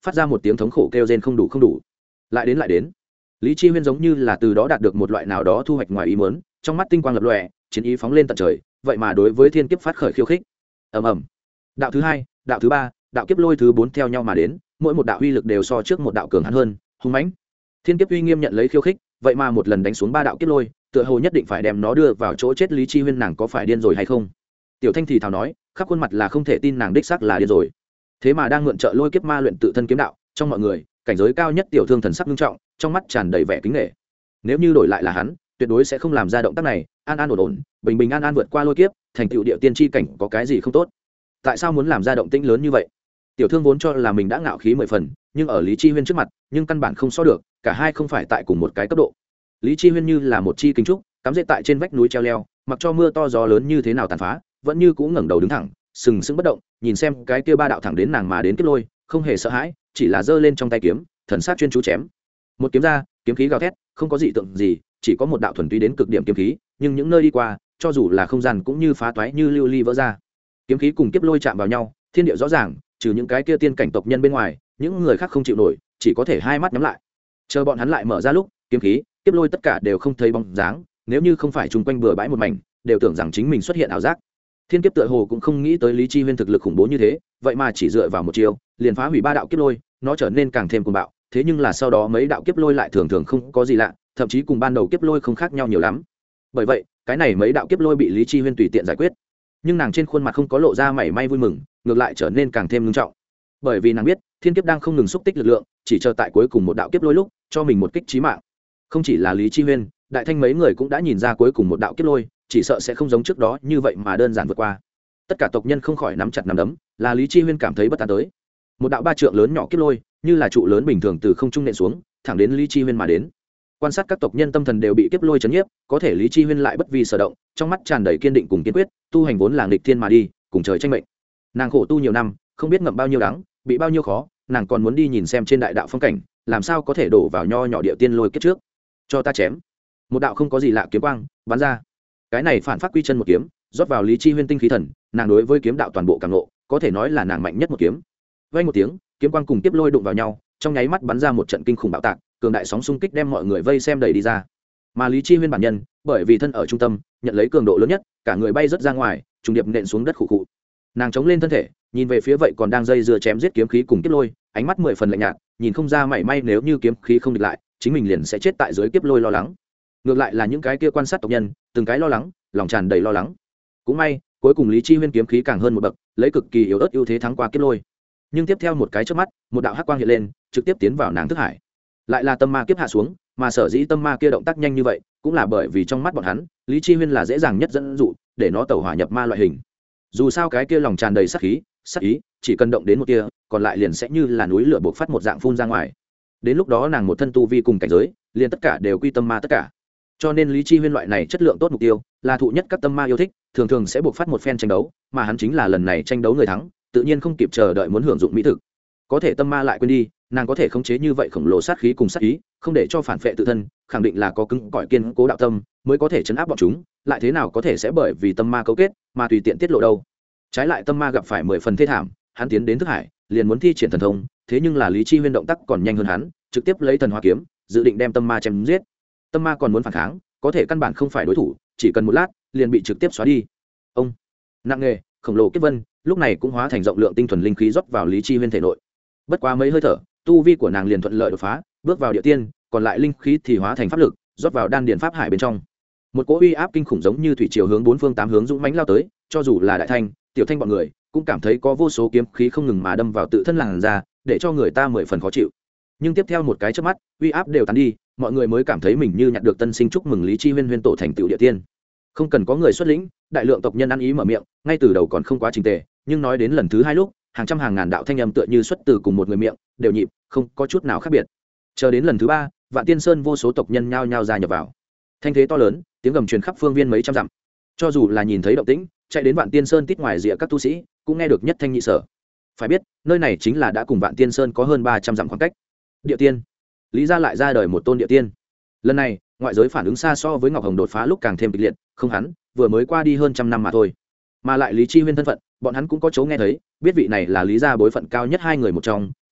phát ra một tiếng thống khổ kêu rên không đủ không đủ. Lại đến lại đến. Lý Chi Huyên giống như là từ đó đạt được một loại nào đó thu hoạch ngoài ý muốn, trong mắt tinh quang lập lòe, chiến ý phóng lên tận trời, vậy mà đối với thiên kiếp phát khởi khiêu khích. Ầm ầm. Đạo thứ hai, đạo thứ ba, đạo kiếp lôi thứ bốn theo nhau mà đến, mỗi một đạo uy lực đều so trước một đạo cường hãn hơn, hung mãnh. Thiên kiếp uy nghiêm nhận lấy khiêu khích, vậy mà một lần đánh xuống ba đạo kiếp lôi, tựa hồ nhất định phải đem nó đưa vào chỗ chết. Lý Chi Huyên nàng có phải điên rồi hay không? Tiểu Thanh thì thào nói, khắp khuôn mặt là không thể tin nàng đích xác là điên rồi. Thế mà đang mượn trợ lôi kiếp ma luyện tự thân kiếm đạo, trong mọi người, cảnh giới cao nhất Tiểu Thương thần sắc nghiêm trọng, trong mắt tràn đầy vẻ kính nể. Nếu như đổi lại là hắn, tuyệt đối sẽ không làm ra động tác này, an an ổn ổn, bình bình an an vượt qua lôi kiếp, thành tựu địa tiên chi cảnh có cái gì không tốt? Tại sao muốn làm ra động tĩnh lớn như vậy? Tiểu Thương vốn cho là mình đã ngạo khí mười phần, nhưng ở Lý Chi Huyên trước mặt, nhưng căn bản không so được, cả hai không phải tại cùng một cái cấp độ. Lý Chi Huyên như là một chi kính trúc, cắm rễ tại trên vách núi treo leo, mặc cho mưa to gió lớn như thế nào tàn phá, vẫn như cũ ngẩng đầu đứng thẳng, sừng sững bất động, nhìn xem cái kia ba đạo thẳng đến nàng mà đến kiếp lôi, không hề sợ hãi, chỉ là giơ lên trong tay kiếm, thần sắc chuyên chú chém. Một kiếm ra, kiếm khí gào thét, không có dị tượng gì, chỉ có một đạo thuần túy đến cực điểm kiếm khí, nhưng những nơi đi qua, cho dù là không gian cũng như phá toái như lưu ly vỡ ra. Kiếm khí cùng kiếp lôi chạm vào nhau, thiên địa rõ ràng, trừ những cái kia tiên cảnh tộc nhân bên ngoài, những người khác không chịu nổi, chỉ có thể hai mắt nhắm lại. Chờ bọn hắn lại mở ra lúc, kiếm khí, kiếp lôi tất cả đều không thấy bóng dáng, nếu như không phải chung quanh bừa bãi một mảnh, đều tưởng rằng chính mình xuất hiện ảo giác. Thiên kiếp tựa hồ cũng không nghĩ tới Lý Chi Huyên thực lực khủng bố như thế, vậy mà chỉ dựa vào một chiêu, liền phá hủy ba đạo kiếp lôi, nó trở nên càng thêm cuồng bạo, thế nhưng là sau đó mấy đạo kiếp lôi lại thường thường không có gì lạ, thậm chí cùng ban đầu kiếp lôi không khác nhau nhiều lắm. Bởi vậy, cái này mấy đạo kiếp lôi bị Lý Chi Huyên tùy tiện giải quyết, nhưng nàng trên khuôn mặt không có lộ ra mảy may vui mừng, ngược lại trở nên càng thêm nghiêm trọng. Bởi vì nàng biết, thiên kiếp đang không ngừng xúc tích lực lượng, chỉ chờ tại cuối cùng một đạo kiếp lôi lúc, cho mình một kích chí mạng. Không chỉ là Lý Chi Huyên, Đại Thanh mấy người cũng đã nhìn ra cuối cùng một đạo kiếp lôi, chỉ sợ sẽ không giống trước đó như vậy mà đơn giản vượt qua. Tất cả tộc nhân không khỏi nắm chặt nắm đấm, là Lý Chi Huyên cảm thấy bất an tới. Một đạo ba trượng lớn nhỏ kiếp lôi, như là trụ lớn bình thường từ không trung nện xuống, thẳng đến Lý Chi Huyên mà đến. Quan sát các tộc nhân tâm thần đều bị kiếp lôi chấn nhiếp, có thể Lý Chi Huyên lại bất vi sở động, trong mắt tràn đầy kiên định cùng kiên quyết, tu hành vốn là nghịch thiên mà đi, cùng trời tranh mệnh. Nàng khổ tu nhiều năm, không biết ngậm bao nhiêu đắng, bị bao nhiêu khó, nàng còn muốn đi nhìn xem trên đại đạo phong cảnh, làm sao có thể đổ vào nho nhỏ địa tiên lôi kiếp trước. Cho ta chém. Một đạo không có gì lạ kiếm quang bắn ra. Cái này phản phát quy chân một kiếm, rót vào Lý Chi Huyên tinh khí thần, nàng đối với kiếm đạo toàn bộ cảm ngộ, có thể nói là nàng mạnh nhất một kiếm. Vang một tiếng, kiếm quang cùng tiếp lôi đụng vào nhau, trong nháy mắt bắn ra một trận kinh khủng bạo tạc, cường đại sóng xung kích đem mọi người vây xem đầy đi ra. Mà Lý Chi Huyên bản nhân, bởi vì thân ở trung tâm, nhận lấy cường độ lớn nhất, cả người bay rất ra ngoài, trùng điệp nện xuống đất khụ khụ. Nàng chống lên thân thể, nhìn về phía vậy còn đang dây dưa chém giết kiếm khí cùng kiếp lôi, ánh mắt mười phần lạnh nhạt, nhìn không ra mảy may nếu như kiếm khí không địch lại, chính mình liền sẽ chết tại dưới kiếp lôi lo lắng. Ngược lại là những cái kia quan sát tộc nhân, từng cái lo lắng, lòng tràn đầy lo lắng. Cũng may, cuối cùng Lý Chi Huyên kiếm khí càng hơn một bậc, lấy cực kỳ yếu ớt ưu thế thắng qua kiếp lôi. Nhưng tiếp theo một cái chớp mắt, một đạo hắc quang hiện lên, trực tiếp tiến vào nàng thức hải. Lại là tâm ma kiếp hạ xuống, mà sở dĩ tâm ma kia động tác nhanh như vậy, cũng là bởi vì trong mắt bọn hắn, Lý Chi Huyên là dễ dàng nhất dẫn dụ, để nó tẩu hỏa nhập ma loại hình. Dù sao cái kia lòng tràn đầy sát khí, sát ý, chỉ cần động đến một kia, còn lại liền sẽ như là núi lửa bộc phát một dạng phun ra ngoài. Đến lúc đó nàng một thân tu vi cùng cảnh giới, liền tất cả đều quy tâm ma tất cả. Cho nên Lý Chi Huyên loại này chất lượng tốt mục tiêu, là thụ nhất các tâm ma yêu thích, thường thường sẽ bộc phát một phen tranh đấu, mà hắn chính là lần này tranh đấu người thắng, tự nhiên không kịp chờ đợi muốn hưởng dụng mỹ thực. Có thể tâm ma lại quên đi, nàng có thể khống chế như vậy khổng lồ sát khí cùng sát ý, không để cho phản phệ tự thân, khẳng định là có cứng cỏi kiên cố đạo tâm, mới có thể chấn áp bọn chúng, lại thế nào có thể sẽ bởi vì tâm ma cấu kết, mà tùy tiện tiết lộ đâu. Trái lại tâm ma gặp phải mười phần thê thảm, hắn tiến đến thức hải, liền muốn thi triển thần thông, thế nhưng là Lý Chi Huyên động tác còn nhanh hơn hắn, trực tiếp lấy thần hoa kiếm, dự định đem tâm ma chém giết. Tâm ma còn muốn phản kháng, có thể căn bản không phải đối thủ, chỉ cần một lát, liền bị trực tiếp xóa đi. Ông, nặng nghề, khổng lồ kiếp vân, lúc này cũng hóa thành rộng lượng tinh thuần linh khí rót vào Lý Chi Huyên thể nội. Bất quá mấy hơi thở, tu vi của nàng liền thuận lợi đột phá, bước vào địa tiên, còn lại linh khí thì hóa thành pháp lực, rót vào đan điền pháp hải bên trong. Một cỗ uy áp kinh khủng giống như thủy triều hướng bốn phương tám hướng dũng mãnh lao tới, cho dù là đại thanh, tiểu thanh bọn người, cũng cảm thấy có vô số kiếm khí không ngừng mà đâm vào tự thân làn ra, để cho người ta mười phần khó chịu. Nhưng tiếp theo một cái chớp mắt, uy áp đều tán đi, mọi người mới cảm thấy mình như nhặt được tân sinh, chúc mừng Lý Chi Huyên huyên tổ thành tựu địa tiên. Không cần có người xuất lĩnh, đại lượng tộc nhân ăn ý mở miệng, ngay từ đầu còn không quá trình tề, nhưng nói đến lần thứ hai lúc, hàng trăm hàng ngàn đạo thanh âm tựa như xuất từ cùng một người miệng, đều nhịp, không có chút nào khác biệt. Chờ đến lần thứ ba, Vạn Tiên Sơn vô số tộc nhân nhao nhao gia nhập vào. Thanh thế to lớn, tiếng gầm truyền khắp phương viên mấy trăm dặm. Cho dù là nhìn thấy động tĩnh, chạy đến Vạn Tiên Sơn tít ngoài rìa các tu sĩ, cũng nghe được nhất thanh nhị sở. Phải biết, nơi này chính là đã cùng Vạn Tiên Sơn có hơn ba trăm dặm khoảng cách. Địa tiên. Lý gia lại ra đời một tôn địa tiên. Lần này, ngoại giới phản ứng xa so với Ngọc Hồng đột phá lúc càng thêm kịch liệt, không hắn, vừa mới qua đi hơn trăm năm mà thôi. Mà lại Lý Chi Huyên thân phận, bọn hắn cũng có chỗ nghe thấy, biết vị này là Lý gia bối phận cao nhất hai người một trong,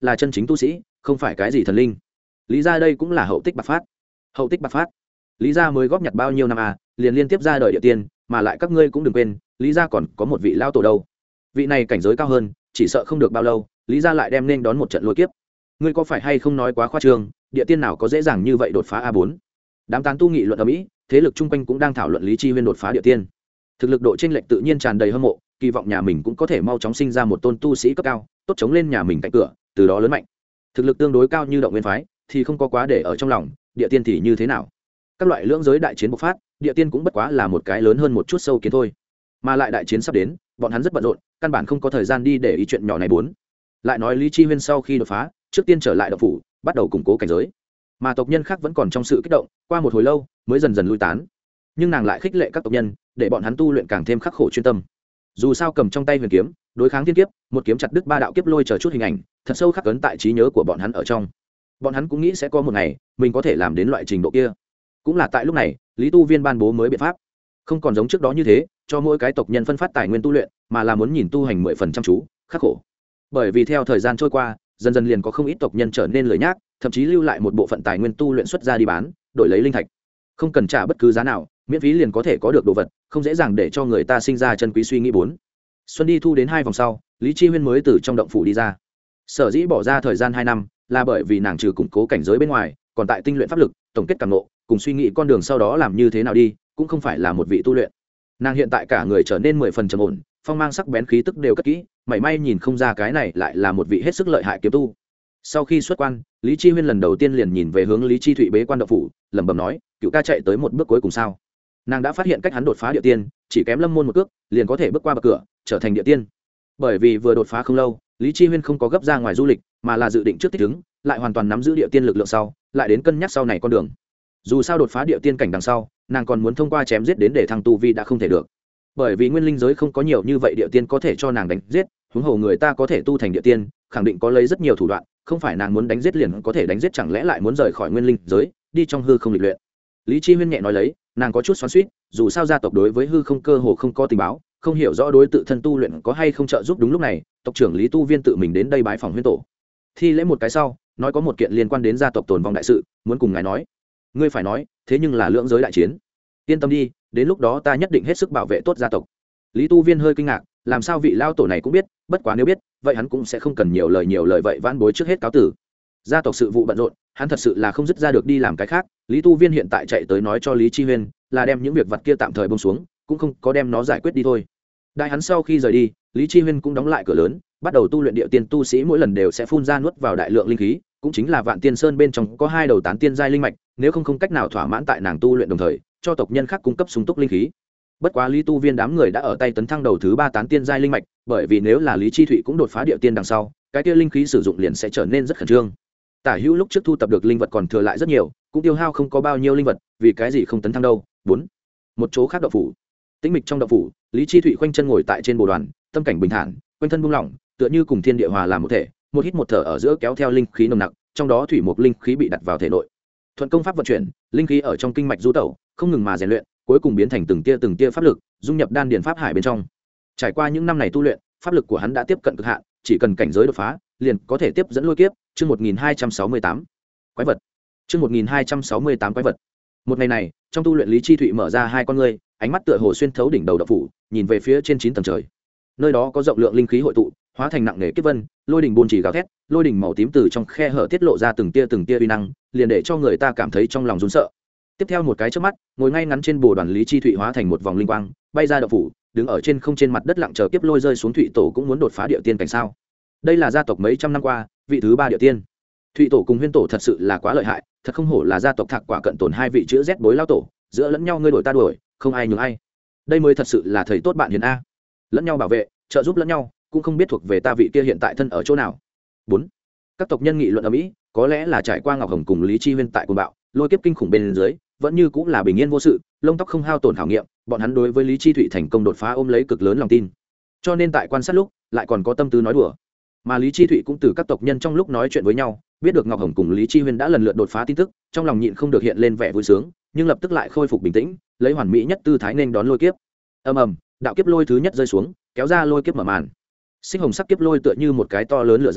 là chân chính tu sĩ không phải cái gì thần linh. Lý gia đây cũng là hậu tích bạc phát. Hậu tích bạc phát. Lý gia mới góp nhặt bao nhiêu năm à, liền liên tiếp ra đời địa tiên, mà lại các ngươi cũng đừng quên, Lý gia còn có một vị lao tổ đâu. Vị này cảnh giới cao hơn, chỉ sợ không được bao lâu, Lý gia lại đem nên đón một trận lôi kiếp. Ngươi có phải hay không nói quá khoa trương, địa tiên nào có dễ dàng như vậy đột phá a bốn. Đám tán tu nghị luận ở mỹ, thế lực chung quanh cũng đang thảo luận Lý Chi Huyên đột phá địa tiên. Thực lực độ chênh lệch tự nhiên tràn đầy hâm mộ, kỳ vọng nhà mình cũng có thể mau chóng sinh ra một tôn tu sĩ cấp cao, tốt chống lên nhà mình cạnh cửa, từ đó lớn mạnh. Thực lực tương đối cao như Động Nguyên phái thì không có quá để ở trong lòng, địa tiên thì như thế nào? Các loại lưỡng giới đại chiến bộc phát, địa tiên cũng bất quá là một cái lớn hơn một chút sâu kiến thôi. Mà lại đại chiến sắp đến, bọn hắn rất bận rộn, căn bản không có thời gian đi để ý chuyện nhỏ này bốn. Lại nói Lý Chi Huyên sau khi đột phá, trước tiên trở lại động phủ, bắt đầu củng cố cảnh giới. Mà tộc nhân khác vẫn còn trong sự kích động, qua một hồi lâu mới dần dần lui tán. Nhưng nàng lại khích lệ các tộc nhân, để bọn hắn tu luyện càng thêm khắc khổ chuyên tâm. Dù sao cầm trong tay huyền kiếm, đối kháng thiên kiếp, một kiếm chặt đứt ba đạo kiếp lôi chờ chút hình ảnh, thật sâu khắc ấn tại trí nhớ của bọn hắn ở trong. Bọn hắn cũng nghĩ sẽ có một ngày, mình có thể làm đến loại trình độ kia. Cũng là tại lúc này, Lý Tu Viên ban bố mới biện pháp, không còn giống trước đó như thế, cho mỗi cái tộc nhân phân phát tài nguyên tu luyện, mà là muốn nhìn tu hành mười phần chăm chú, khắc khổ. Bởi vì theo thời gian trôi qua, dần dần liền có không ít tộc nhân trở nên lười nhác, thậm chí lưu lại một bộ phận tài nguyên tu luyện xuất ra đi bán, đổi lấy linh thạch. Không cần trả bất cứ giá nào, miễn phí liền có thể có được đồ vật, không dễ dàng để cho người ta sinh ra chân quý suy nghĩ bốn. Xuân đi thu đến hai vòng sau, Lý Chi Huyên mới từ trong động phủ đi ra. Sở dĩ bỏ ra thời gian hai năm, là bởi vì nàng trừ củng cố cảnh giới bên ngoài, còn tại tinh luyện pháp lực, tổng kết cảm ngộ, cùng suy nghĩ con đường sau đó làm như thế nào đi, cũng không phải là một vị tu luyện. Nàng hiện tại cả người trở nên mười phần trầm ổn, phong mang sắc bén khí tức đều cất kỹ, mảy may nhìn không ra cái này lại là một vị hết sức lợi hại kiếm tu. Sau khi xuất quan, Lý Chi Huyên lần đầu tiên liền nhìn về hướng Lý Chi Thụy bế quan động phủ, lẩm bẩm nói, cựu ca chạy tới một bước cuối cùng sao? Nàng đã phát hiện cách hắn đột phá địa tiên, chỉ kém lâm môn một cước, liền có thể bước qua bậc cửa, trở thành địa tiên. Bởi vì vừa đột phá không lâu, Lý Chi Huyên không có gấp ra ngoài du lịch, mà là dự định trước thích ứng, lại hoàn toàn nắm giữ địa tiên lực lượng sau, lại đến cân nhắc sau này con đường. Dù sao đột phá địa tiên cảnh đằng sau, nàng còn muốn thông qua chém giết đến để thăng tu vi đã không thể được. Bởi vì nguyên linh giới không có nhiều như vậy địa tiên có thể cho nàng đánh giết, huống hồ người ta có thể tu thành địa tiên, khẳng định có lấy rất nhiều thủ đoạn, không phải nàng muốn đánh giết liền có thể đánh giết, chẳng lẽ lại muốn rời khỏi nguyên linh giới, đi trong hư không lịch luyện. Lý Chi Huyên nhẹ nói lấy, nàng có chút xoắn xuýt, dù sao gia tộc đối với hư không cơ hồ không có tình báo, không hiểu rõ đối tự thân tu luyện có hay không trợ giúp. Đúng lúc này, tộc trưởng Lý Tu Viên tự mình đến đây bái phòng Huyên tổ. Thi lễ một cái sau, nói có một kiện liên quan đến gia tộc tồn vong đại sự, muốn cùng ngài nói. Ngươi phải nói, thế nhưng là lưỡng giới đại chiến. Yên tâm đi, đến lúc đó ta nhất định hết sức bảo vệ tốt gia tộc. Lý Tu Viên hơi kinh ngạc, làm sao vị lao tổ này cũng biết, bất quá nếu biết, vậy hắn cũng sẽ không cần nhiều lời nhiều lời vậy vãn bối trước hết cáo tử. Gia tộc sự vụ bận rộn, hắn thật sự là không dứt ra được đi làm cái khác. Lý Tu Viên hiện tại chạy tới nói cho Lý Chi Huyên là đem những việc vặt kia tạm thời buông xuống, cũng không có đem nó giải quyết đi thôi. Đại hắn sau khi rời đi, Lý Chi Huyên cũng đóng lại cửa lớn, bắt đầu tu luyện. Địa tiên tu sĩ mỗi lần đều sẽ phun ra nuốt vào đại lượng linh khí, cũng chính là Vạn Tiên Sơn bên trong có hai đầu tán tiên giai linh mạch, nếu không không cách nào thỏa mãn tại nàng tu luyện đồng thời cho tộc nhân khác cung cấp sung túc linh khí. Bất quá Lý Tu Viên đám người đã ở tay tấn thăng đầu thứ ba tán tiên giai linh mạch, bởi vì nếu là Lý Chi Thụy cũng đột phá địa tiên đằng sau, cái kia linh khí sử dụng liền sẽ trở nên rất khẩn trương. Tả Hữu lúc trước thu tập được linh vật còn thừa lại rất nhiều, cũng tiêu hao không có bao nhiêu linh vật, vì cái gì không tấn thăng đâu. Bốn. Một chỗ khác động phủ. Tĩnh mịch trong động phủ, Lý Chi Thụy khoanh chân ngồi tại trên bồ đoàn, tâm cảnh bình thản, quanh thân buông lỏng, tựa như cùng thiên địa hòa làm một thể, một hít một thở ở giữa kéo theo linh khí nồng nặc, trong đó thủy mục linh khí bị đặt vào thể nội. Thuận công pháp vận chuyển, linh khí ở trong kinh mạch du tẩu, không ngừng mà rèn luyện, cuối cùng biến thành từng tia từng tia pháp lực, dung nhập đan điền pháp hải bên trong. Trải qua những năm này tu luyện, pháp lực của hắn đã tiếp cận cực hạn, chỉ cần cảnh giới đột phá, liền có thể tiếp dẫn lôi kiếp. Chương một nghìn hai trăm sáu mươi tám, quái vật. Chương một nghìn hai trăm sáu mươi tám quái vật. Một ngày này, trong tu luyện Lý Chi Thụy mở ra hai con ngươi, ánh mắt tựa hồ xuyên thấu đỉnh đầu động phủ, nhìn về phía trên chín tầng trời. Nơi đó có rộng lượng linh khí hội tụ, hóa thành nặng nề kiếp vân, lôi đỉnh buồn chỉ gào thét, lôi đỉnh màu tím từ trong khe hở tiết lộ ra từng tia từng tia uy năng, liền để cho người ta cảm thấy trong lòng run sợ. Tiếp theo một cái chớp mắt, ngồi ngay ngắn trên bồ đoàn Lý Chi Thụy hóa thành một vòng linh quang, bay ra động phủ, đứng ở trên không trên mặt đất lặng chờ kiếp lôi rơi xuống. Thụy tổ cũng muốn đột phá địa tiên cảnh sao? Đây là gia tộc mấy trăm năm qua vị thứ ba địa tiên. Thụy tổ cùng Huyên tổ thật sự là quá lợi hại, thật không hổ là gia tộc Thạc Quả cận tồn hai vị chữ Z bối lao tổ, giữa lẫn nhau ngươi đổi ta đuổi, không ai nhường ai. Đây mới thật sự là thầy tốt bạn hiền a. Lẫn nhau bảo vệ, trợ giúp lẫn nhau, cũng không biết thuộc về ta vị kia hiện tại thân ở chỗ nào. Bốn. Các tộc nhân nghị luận ầm ĩ, có lẽ là trải qua Ngọc Hồng cùng Lý Chi Huyên tại cuồng bạo, lôi kiếp kinh khủng bên dưới, vẫn như cũng là bình yên vô sự, lông tóc không hao tổn khảo nghiệm, bọn hắn đối với Lý Chi Thụy thành công đột phá ôm lấy cực lớn lòng tin. Cho nên tại quan sát lúc, lại còn có tâm tư nói đùa. Mà Lý Chi Thụy cũng từ các tộc nhân trong lúc nói chuyện với nhau, biết được Ngọc Hồng cùng Lý Chi Huyên đã lần lượt đột phá tin tức, trong lòng nhịn không được hiện lên vẻ vui sướng, nhưng lập tức lại khôi phục bình tĩnh, lấy hoàn mỹ nhất tư thái nên đón lôi kiếp. Ầm ầm, đạo kiếp lôi thứ nhất rơi xuống, kéo ra lôi kiếp mở màn. Sinh hồng sắc kiếp lôi tựa như một cái to lớn lửa dao,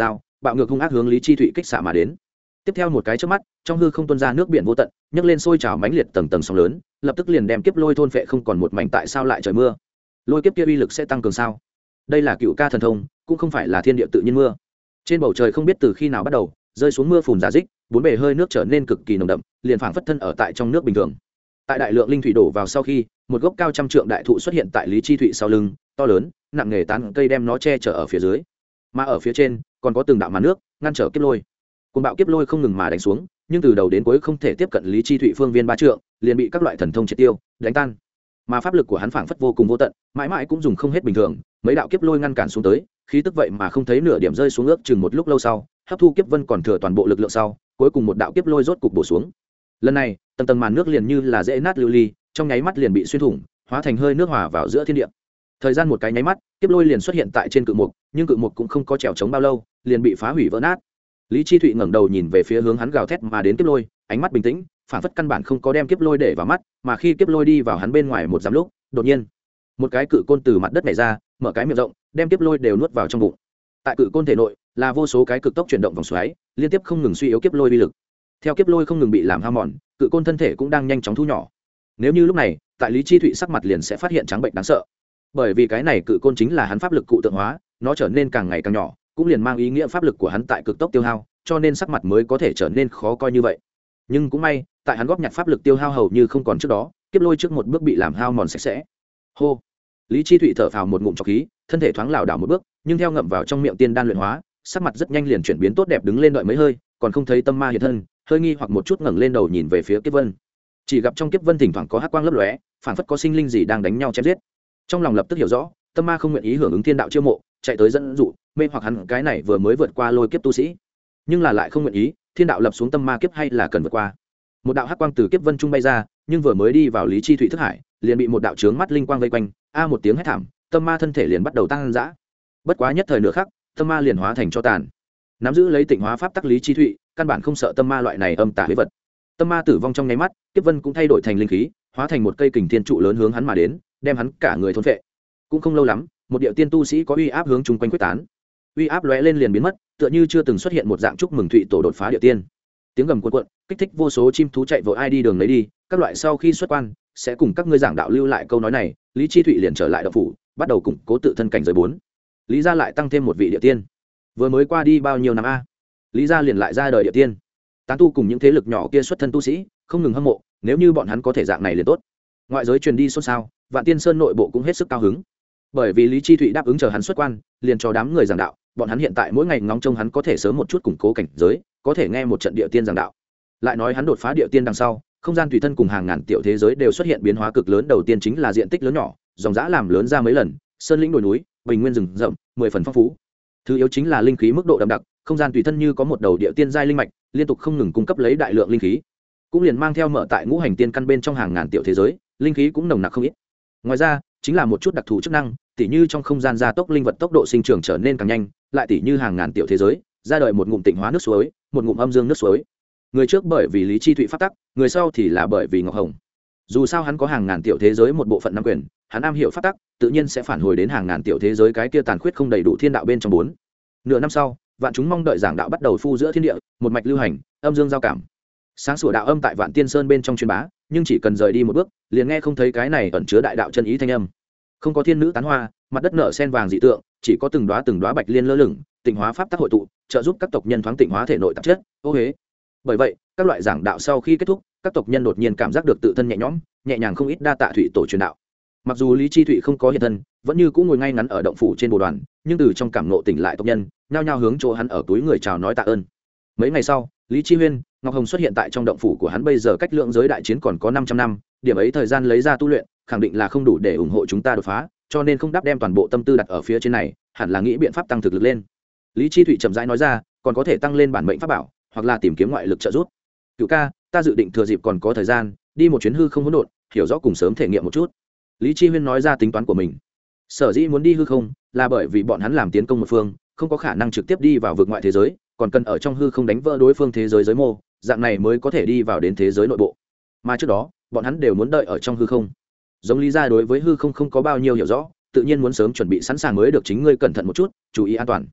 bạo ngược hung ác hướng Lý Chi Thụy kích xạ mà đến. Tiếp theo một cái chớp mắt, trong hư không tuôn ra nước biển vô tận, nhấc lên sôi trào mãnh liệt tầng tầng sóng lớn, lập tức liền đem kiếp lôi thôn phệ không còn một mảnh. Tại sao lại trời mưa? Lôi kiếp kia uy lực sẽ tăng cường sao? Đây là cựu ca thần thông, cũng không phải là thiên địa tự nhiên mưa. Trên bầu trời không biết từ khi nào bắt đầu rơi xuống mưa phùn giả dích, bốn bề hơi nước trở nên cực kỳ nồng đậm, liền phảng phất thân ở tại trong nước bình thường. Tại đại lượng linh thủy đổ vào sau khi, một gốc cao trăm trượng đại thụ xuất hiện tại Lý Chi Thụy sau lưng, to lớn, nặng nghề tán cây đem nó che chở ở phía dưới, mà ở phía trên còn có từng đạo màn nước ngăn trở kiếp lôi. Cơn bão kiếp lôi không ngừng mà đánh xuống, nhưng từ đầu đến cuối không thể tiếp cận Lý Chi Thụy phương viên ba trượng, liền bị các loại thần thông triệt tiêu, đánh tan. Mà pháp lực của hắn phảng phất vô cùng vô tận, mãi mãi cũng dùng không hết bình thường, mấy đạo kiếp lôi ngăn cản xuống tới, khí tức vậy mà không thấy nửa điểm rơi xuống, ước chừng một lúc lâu sau, hấp thu kiếp vân còn thừa toàn bộ lực lượng sau, cuối cùng một đạo kiếp lôi rốt cục bổ xuống. Lần này, tầng tầng màn nước liền như là dễ nát lưu ly, trong nháy mắt liền bị xuyên thủng, hóa thành hơi nước hòa vào giữa thiên địa. Thời gian một cái nháy mắt, kiếp lôi liền xuất hiện tại trên cự mục, nhưng cự mục cũng không có trèo chống bao lâu, liền bị phá hủy vỡ nát. Lý Chi Thụy ngẩng đầu nhìn về phía hướng hắn gào thét mà đến kiếp lôi, ánh mắt bình tĩnh, phản phất căn bản không có đem kiếp lôi để vào mắt, mà khi kiếp lôi đi vào hắn bên ngoài một dặm lúc, đột nhiên, một cái cự côn từ mặt đất nhảy ra, mở cái miệng rộng, đem kiếp lôi đều nuốt vào trong bụng. Tại cự côn thể nội, là vô số cái cực tốc chuyển động vòng xoáy, liên tiếp không ngừng suy yếu kiếp lôi uy lực. Theo kiếp lôi không ngừng bị làm hao mòn, cự côn thân thể cũng đang nhanh chóng thu nhỏ. Nếu như lúc này, tại Lý Chi Thụy sắc mặt liền sẽ phát hiện trắng bệnh đáng sợ. Bởi vì cái này cự côn chính là hắn pháp lực cụ tượng hóa, nó trở nên càng ngày càng nhỏ, cũng liền mang ý nghĩa pháp lực của hắn tại cực tốc tiêu hao, cho nên sắc mặt mới có thể trở nên khó coi như vậy. Nhưng cũng may, tại hắn góp nhặt pháp lực tiêu hao hầu như không còn trước đó, kiếp lôi trước một bước bị làm hao mòn sạch sẽ. Hô. Lý Chi Thụy thở phào một ngụm trọc khí, thân thể thoáng lảo đảo một bước, nhưng theo ngậm vào trong miệng tiên đan luyện hóa, sắc mặt rất nhanh liền chuyển biến tốt đẹp, đứng lên đợi mấy hơi, còn không thấy tâm ma hiện thân, hơi nghi hoặc một chút ngẩng lên đầu nhìn về phía kiếp vân. Chỉ gặp trong kiếp vân thỉnh thoảng có hắc quang lấp lóe, phảng phất có sinh linh gì đang đánh nhau chém giết. Trong lòng lập tức hiểu rõ, tâm ma không nguyện ý hưởng ứng thiên đạo chiêu mộ, chạy tới dẫn dụ, mê hoặc hắn cái này vừa mới vượt qua lôi kiếp tu sĩ, nhưng là lại không nguyện ý, thiên đạo lập xuống tâm ma kiếp hay là cần vượt qua. Một đạo hắc quang từ kiếp vân trung bay ra, nhưng vừa mới đi vào Lý Chi Thụy thức hải, liền bị một đạo chướng mắt linh quang vây quanh, a một tiếng hét thảm, tâm ma thân thể liền bắt đầu tăng dã. Bất quá nhất thời nửa khắc, tâm ma liền hóa thành cho tàn. Nắm giữ lấy tịnh hóa pháp tắc Lý Chi Thụy, căn bản không sợ tâm ma loại này âm tà huế vật. Tâm ma tử vong trong nháy mắt, kiếp vân cũng thay đổi thành linh khí, hóa thành một cây kình thiên trụ lớn hướng hắn mà đến, đem hắn cả người thôn phệ. Cũng không lâu lắm, một điệu tiên tu sĩ có uy áp hướng chung quanh quyết tán. Uy áp lóe lên liền biến mất, tựa như chưa từng xuất hiện một dạng chúc mừng Thụy tổ đột phá điệu tiên. Tiếng gầm cuộn cuộn, kích thích vô số chim thú chạy vội ai đi đường lấy đi, các loại sau khi xuất quan, sẽ cùng các ngươi giảng đạo lưu lại câu nói này, Lý Chi Thụy liền trở lại đạo phủ, bắt đầu củng cố tự thân cảnh giới bốn. Lý gia lại tăng thêm một vị địa tiên. Vừa mới qua đi bao nhiêu năm a? Lý gia liền lại ra đời địa tiên. Tán tu cùng những thế lực nhỏ kia xuất thân tu sĩ, không ngừng hâm mộ, nếu như bọn hắn có thể dạng này liền tốt. Ngoại giới truyền đi xôn xao, Vạn Tiên Sơn nội bộ cũng hết sức cao hứng. Bởi vì Lý Chi Thụy đáp ứng chờ hắn xuất quan, liền cho đám người giảng đạo, bọn hắn hiện tại mỗi ngày ngóng trông hắn có thể sớm một chút củng cố cảnh giới, có thể nghe một trận địa tiên giảng đạo. Lại nói hắn đột phá địa tiên đằng sau, không gian tùy thân cùng hàng ngàn tiểu thế giới đều xuất hiện biến hóa cực lớn, đầu tiên chính là diện tích lớn nhỏ, dòng dã làm lớn ra mấy lần, sơn lĩnh đồi núi, bình nguyên rừng rậm, mười phần phong phú. Thứ yếu chính là linh khí mức độ đậm đặc, không gian tùy thân như có một đầu địa tiên giai linh mạch, liên tục không ngừng cung cấp lấy đại lượng linh khí, cũng liền mang theo mở tại ngũ hành tiên căn bên trong hàng ngàn tiểu thế giới, linh khí cũng nồng nặc không ít. Ngoài ra, chính là một chút đặc thù chức năng, tỉ như trong không gian gia tốc linh vật tốc độ sinh trưởng trở nên càng nhanh, lại tỉ như hàng ngàn tiểu thế giới, ra đời một ngụm tịnh hóa nước suối, một ngụm âm dương nước suối. Người trước bởi vì Lý Chi Thụy phát tắc, người sau thì là bởi vì Ngọc Hồng. Dù sao hắn có hàng ngàn tiểu thế giới một bộ phận nắm quyền, hắn am hiểu phát tắc, tự nhiên sẽ phản hồi đến hàng ngàn tiểu thế giới cái kia tàn khuyết không đầy đủ thiên đạo bên trong bốn. Nửa năm sau, vạn chúng mong đợi giảng đạo bắt đầu phu giữa thiên địa, một mạch lưu hành, âm dương giao cảm. Sáng sủa đạo âm tại Vạn Tiên Sơn bên trong truyền bá, nhưng chỉ cần rời đi một bước, liền nghe không thấy cái này ẩn chứa đại đạo chân ý thanh âm. Không có thiên nữ tán hoa, mặt đất nở sen vàng dị tượng, chỉ có từng đóa từng đóa bạch liên lơ lửng, tịnh hóa pháp tắc hội tụ, trợ giúp các tộc nhân thoáng tịnh hóa thể nội tạp chất, ô hế. Bởi vậy, các loại giảng đạo sau khi kết thúc, các tộc nhân đột nhiên cảm giác được tự thân nhẹ nhõm, nhẹ nhàng không ít, đa tạ Thụy tổ truyền đạo. Mặc dù Lý Chi Thụy không có hiện thân, vẫn như cũ ngồi ngay ngắn ở động phủ trên bồ đoàn, nhưng từ trong cảm ngộ tỉnh lại tộc nhân, nhao nhao hướng chỗ hắn ở túi người chào nói tạ ơn. Mấy ngày sau, Lý Chi Huyên, Ngọc Hồng xuất hiện tại trong động phủ của hắn, bây giờ cách lượng giới đại chiến còn có năm trăm năm, điểm ấy thời gian lấy ra tu luyện, khẳng định là không đủ để ủng hộ chúng ta đột phá, cho nên không đáp đem toàn bộ tâm tư đặt ở phía trên này, hẳn là nghĩ biện pháp tăng thực lực lên. Lý Chi Thụy chậm rãi nói ra, còn có thể tăng lên bản mệnh pháp bảo, hoặc là tìm kiếm ngoại lực trợ giúp. Cửu ca, ta dự định thừa dịp còn có thời gian, đi một chuyến hư không hỗn độn, hiểu rõ cùng sớm thể nghiệm một chút. Lý Chi Huyên nói ra tính toán của mình. Sở dĩ muốn đi hư không, là bởi vì bọn hắn làm tiến công một phương, không có khả năng trực tiếp đi vào vực ngoại thế giới, còn cần ở trong hư không đánh vỡ đối phương thế giới giới mô, dạng này mới có thể đi vào đến thế giới nội bộ. Mà trước đó, bọn hắn đều muốn đợi ở trong hư không. Giống Lý gia đối với hư không không có bao nhiêu hiểu rõ, tự nhiên muốn sớm chuẩn bị sẵn sàng mới được, chính ngươi cẩn thận một chút, chú ý an toàn.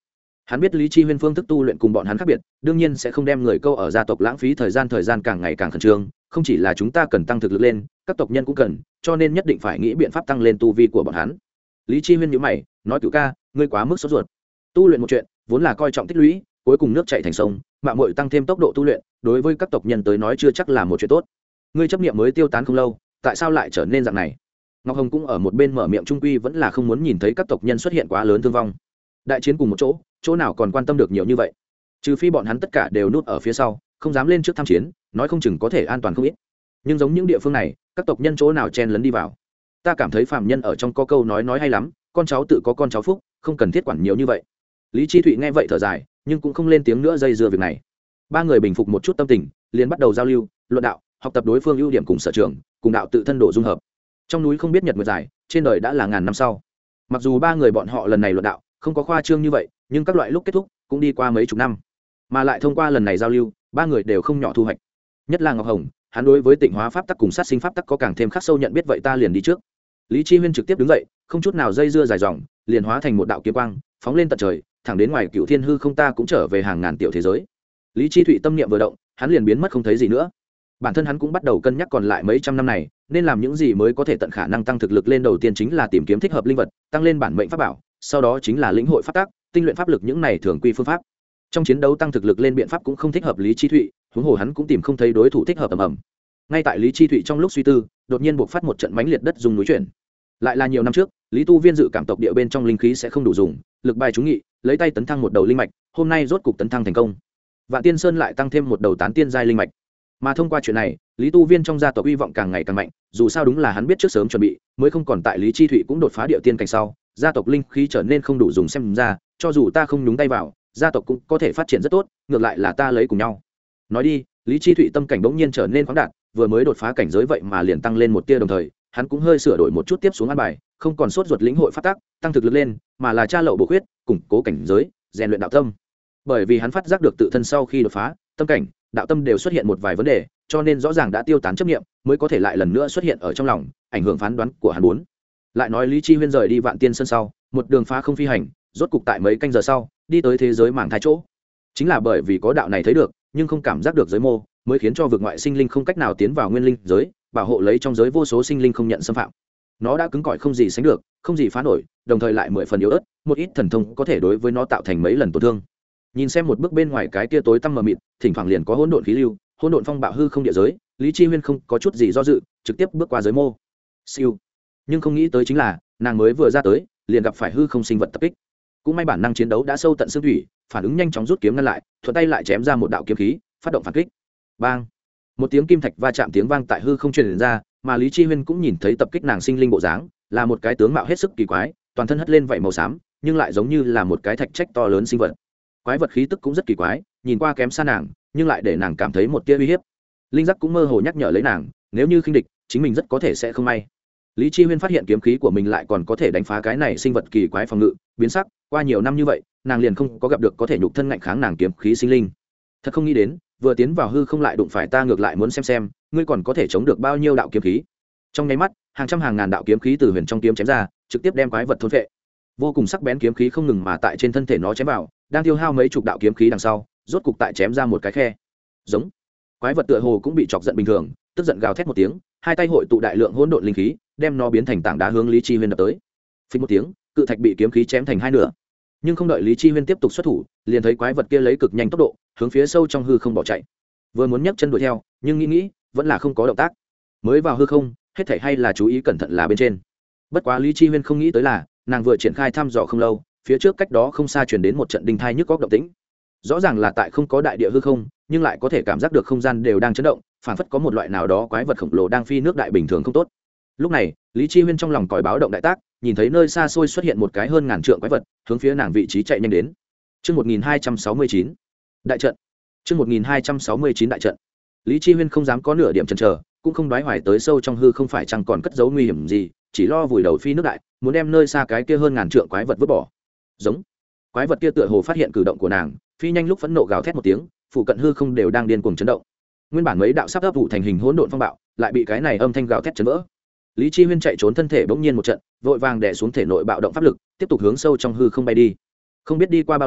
Hắn biết Lý Chi Huyên phương thức tu luyện cùng bọn hắn khác biệt, đương nhiên sẽ không đem người câu ở gia tộc lãng phí thời gian, thời gian càng ngày càng khẩn trương, không chỉ là chúng ta cần tăng thực lực lên, các tộc nhân cũng cần, cho nên nhất định phải nghĩ biện pháp tăng lên tu vi của bọn hắn. Lý Chi Huyên nhíu mày, nói Cửu ca, ngươi quá mức sốt ruột. Tu luyện một chuyện, vốn là coi trọng tích lũy, cuối cùng nước chảy thành sông, mạo muội tăng thêm tốc độ tu luyện, đối với các tộc nhân tới nói chưa chắc là một chuyện tốt. Ngươi chấp niệm mới tiêu tán không lâu, tại sao lại trở nên dạng này? Ngọc Hồng cũng ở một bên mở miệng, trung quy vẫn là không muốn nhìn thấy các tộc nhân xuất hiện quá lớn thương vong. Đại chiến cùng một chỗ, chỗ nào còn quan tâm được nhiều như vậy? Trừ phi bọn hắn tất cả đều núp ở phía sau, không dám lên trước tham chiến, nói không chừng có thể an toàn không ít. Nhưng giống những địa phương này, các tộc nhân chỗ nào chen lấn đi vào? Ta cảm thấy phàm nhân ở trong có câu nói nói hay lắm, con cháu tự có con cháu phúc, không cần thiết quản nhiều như vậy. Lý Chi Thụy nghe vậy thở dài, nhưng cũng không lên tiếng nữa dây dưa việc này. Ba người bình phục một chút tâm tình, liền bắt đầu giao lưu, luận đạo, học tập đối phương ưu điểm cùng sở trường, cùng đạo tự thân độ dung hợp. Trong núi không biết nhật nguyệt dài, trên đời đã là ngàn năm sau. Mặc dù ba người bọn họ lần này luận đạo không có khoa trương như vậy, nhưng các loại lúc kết thúc cũng đi qua mấy chục năm, mà lại thông qua lần này giao lưu, ba người đều không nhỏ thu hoạch. Nhất là Ngọc Hồng, hắn đối với tịnh hóa pháp tắc cùng sát sinh pháp tắc có càng thêm khắc sâu nhận biết, vậy ta liền đi trước. Lý Chi Huyên trực tiếp đứng dậy, không chút nào dây dưa dài dòng, liền hóa thành một đạo kiếm quang, phóng lên tận trời, thẳng đến ngoài Cửu Thiên hư không, ta cũng trở về hàng ngàn tiểu thế giới. Lý Chi Thụy tâm niệm vừa động, hắn liền biến mất không thấy gì nữa. Bản thân hắn cũng bắt đầu cân nhắc còn lại mấy trăm năm này nên làm những gì mới có thể tận khả năng tăng thực lực lên. Đầu tiên chính là tìm kiếm thích hợp linh vật, tăng lên bản mệnh pháp bảo, sau đó chính là lĩnh hội pháp tắc, tinh luyện pháp lực, những này thường quy phương pháp. Trong chiến đấu tăng thực lực lên biện pháp cũng không thích hợp Lý Chi Thụy, huống hồ hắn cũng tìm không thấy đối thủ thích hợp. ầm ầm. Ngay tại Lý Chi Thụy trong lúc suy tư, đột nhiên buộc phát một trận mãnh liệt đất rung núi chuyển. Lại là nhiều năm trước, Lý Tu Viên dự cảm tộc địa bên trong linh khí sẽ không đủ dùng, lực bài trúng nghị, lấy tay tấn thăng một đầu linh mạch, hôm nay rốt cục tấn thăng thành công. Vạn Tiên Sơn lại tăng thêm một đầu tán tiên giai linh mạch. Mà thông qua chuyện này, Lý Tu Viên trong gia tộc hy vọng càng ngày càng mạnh, dù sao đúng là hắn biết trước sớm chuẩn bị, mới không còn tại Lý Chi Thụy cũng đột phá địa tiên cảnh sau, gia tộc linh khí trở nên không đủ dùng, xem ra, cho dù ta không nhúng tay vào, gia tộc cũng có thể phát triển rất tốt, ngược lại là ta lấy cùng nhau. Nói đi, Lý Chi Thụy tâm cảnh bỗng nhiên trở nên khoáng đạt, vừa mới đột phá cảnh giới vậy mà liền tăng lên một tia, đồng thời, hắn cũng hơi sửa đổi một chút tiếp xuống an bài, không còn sốt ruột lĩnh hội pháp tắc, tăng thực lực lên, mà là tra lậu bổ khuyết, củng cố cảnh giới, rèn luyện đạo tâm. Bởi vì hắn phát giác được tự thân sau khi đột phá, tâm cảnh, đạo tâm đều xuất hiện một vài vấn đề, cho nên rõ ràng đã tiêu tán chấp niệm, mới có thể lại lần nữa xuất hiện ở trong lòng, ảnh hưởng phán đoán của hắn. Muốn lại nói Lý Chi Huyên rời đi Vạn Tiên Sơn sau, một đường phá không phi hành, rốt cục tại mấy canh giờ sau, đi tới thế giới màng thai chỗ. Chính là bởi vì có đạo này thấy được, nhưng không cảm giác được giới mô, mới khiến cho vực ngoại sinh linh không cách nào tiến vào nguyên linh giới, bảo hộ lấy trong giới vô số sinh linh không nhận xâm phạm. Nó đã cứng cỏi không gì sánh được, không gì phá nổi, đồng thời lại mười phần yếu ớt, một ít thần thông có thể đối với nó tạo thành mấy lần tổn thương. Nhìn xem một bước bên ngoài cái kia tối tăm mờ mịt, thỉnh thoảng liền có hỗn độn khí lưu, hỗn độn phong bạo hư không địa giới, Lý Chi Huyên không có chút gì do dự, trực tiếp bước qua giới mô. Siêu. Nhưng không nghĩ tới chính là, nàng mới vừa ra tới, liền gặp phải hư không sinh vật tập kích. Cũng may bản năng chiến đấu đã sâu tận xương thủy, phản ứng nhanh chóng rút kiếm ngăn lại, thuận tay lại chém ra một đạo kiếm khí, phát động phản kích. Bang. Một tiếng kim thạch va chạm tiếng vang tại hư không truyền ra, mà Lý Chi Huyên cũng nhìn thấy tập kích nàng sinh linh bộ dáng, là một cái tướng mạo hết sức kỳ quái, toàn thân hất lên vảy màu xám, nhưng lại giống như là một cái thạch trách to lớn sinh vật. Quái vật khí tức cũng rất kỳ quái, nhìn qua kém xa nàng, nhưng lại để nàng cảm thấy một tia uy hiếp. Linh giác cũng mơ hồ nhắc nhở lấy nàng, nếu như khinh địch, chính mình rất có thể sẽ không may. Lý Chi Huyên phát hiện kiếm khí của mình lại còn có thể đánh phá cái này sinh vật kỳ quái phòng ngự, biến sắc, qua nhiều năm như vậy, nàng liền không có gặp được có thể nhục thân ngạnh kháng nàng kiếm khí sinh linh. Thật không nghĩ đến, vừa tiến vào hư không lại đụng phải ta, ngược lại muốn xem xem, ngươi còn có thể chống được bao nhiêu đạo kiếm khí. Trong nháy mắt, hàng trăm hàng ngàn đạo kiếm khí từ huyền trong kiếm chém ra, trực tiếp đem quái vật thôn phệ. Vô cùng sắc bén kiếm khí không ngừng mà tại trên thân thể nó chém vào, đang tiêu hao mấy chục đạo kiếm khí đằng sau, rốt cục tại chém ra một cái khe. Giống. Quái vật tựa hồ cũng bị chọc giận bình thường, tức giận gào thét một tiếng, hai tay hội tụ đại lượng hỗn độn linh khí, đem nó biến thành tảng đá hướng Lý Chi Huyên đập tới. Phình một tiếng, cự thạch bị kiếm khí chém thành hai nửa. Nhưng không đợi Lý Chi Huyên tiếp tục xuất thủ, liền thấy quái vật kia lấy cực nhanh tốc độ, hướng phía sâu trong hư không bỏ chạy. Vừa muốn nhấc chân đuổi theo, nhưng nghĩ nghĩ, vẫn là không có động tác. Mới vào hư không, hết thảy hay là chú ý cẩn thận là bên trên. Bất quá Lý Chi Huyên không nghĩ tới là, nàng vừa triển khai thăm dò không lâu, phía trước cách đó không xa truyền đến một trận đinh thai nhức óc động tĩnh. Rõ ràng là tại không có đại địa hư không, nhưng lại có thể cảm giác được không gian đều đang chấn động, phản phất có một loại nào đó quái vật khổng lồ đang phi nước đại bình thường không tốt. Lúc này, Lý Chi Huyên trong lòng còi báo động đại tác, nhìn thấy nơi xa xôi xuất hiện một cái hơn ngàn trượng quái vật, hướng phía nàng vị trí chạy nhanh đến. Chương một nghìn hai trăm sáu mươi chín, đại trận. Chương một nghìn hai trăm sáu mươi chín đại trận. Lý Chi Huyên không dám có nửa điểm chần chờ, cũng không đoái hoài tới sâu trong hư không phải chẳng còn cất giấu nguy hiểm gì, chỉ lo vùi đầu phi nước đại, muốn đem nơi xa cái kia hơn ngàn trượng quái vật vứt bỏ. Giống. Quái vật kia tựa hồ phát hiện cử động của nàng, phi nhanh lúc phẫn nộ gào thét một tiếng, phụ cận hư không đều đang điên cuồng chấn động. Nguyên bản mấy đạo sắp ấp vụ thành hình hỗn độn phong bạo, lại bị cái này âm thanh gào thét chấn vỡ. Lý Chi Huyên chạy trốn thân thể bỗng nhiên một trận, vội vàng đè xuống thể nội bạo động pháp lực, tiếp tục hướng sâu trong hư không bay đi. Không biết đi qua bao lâu,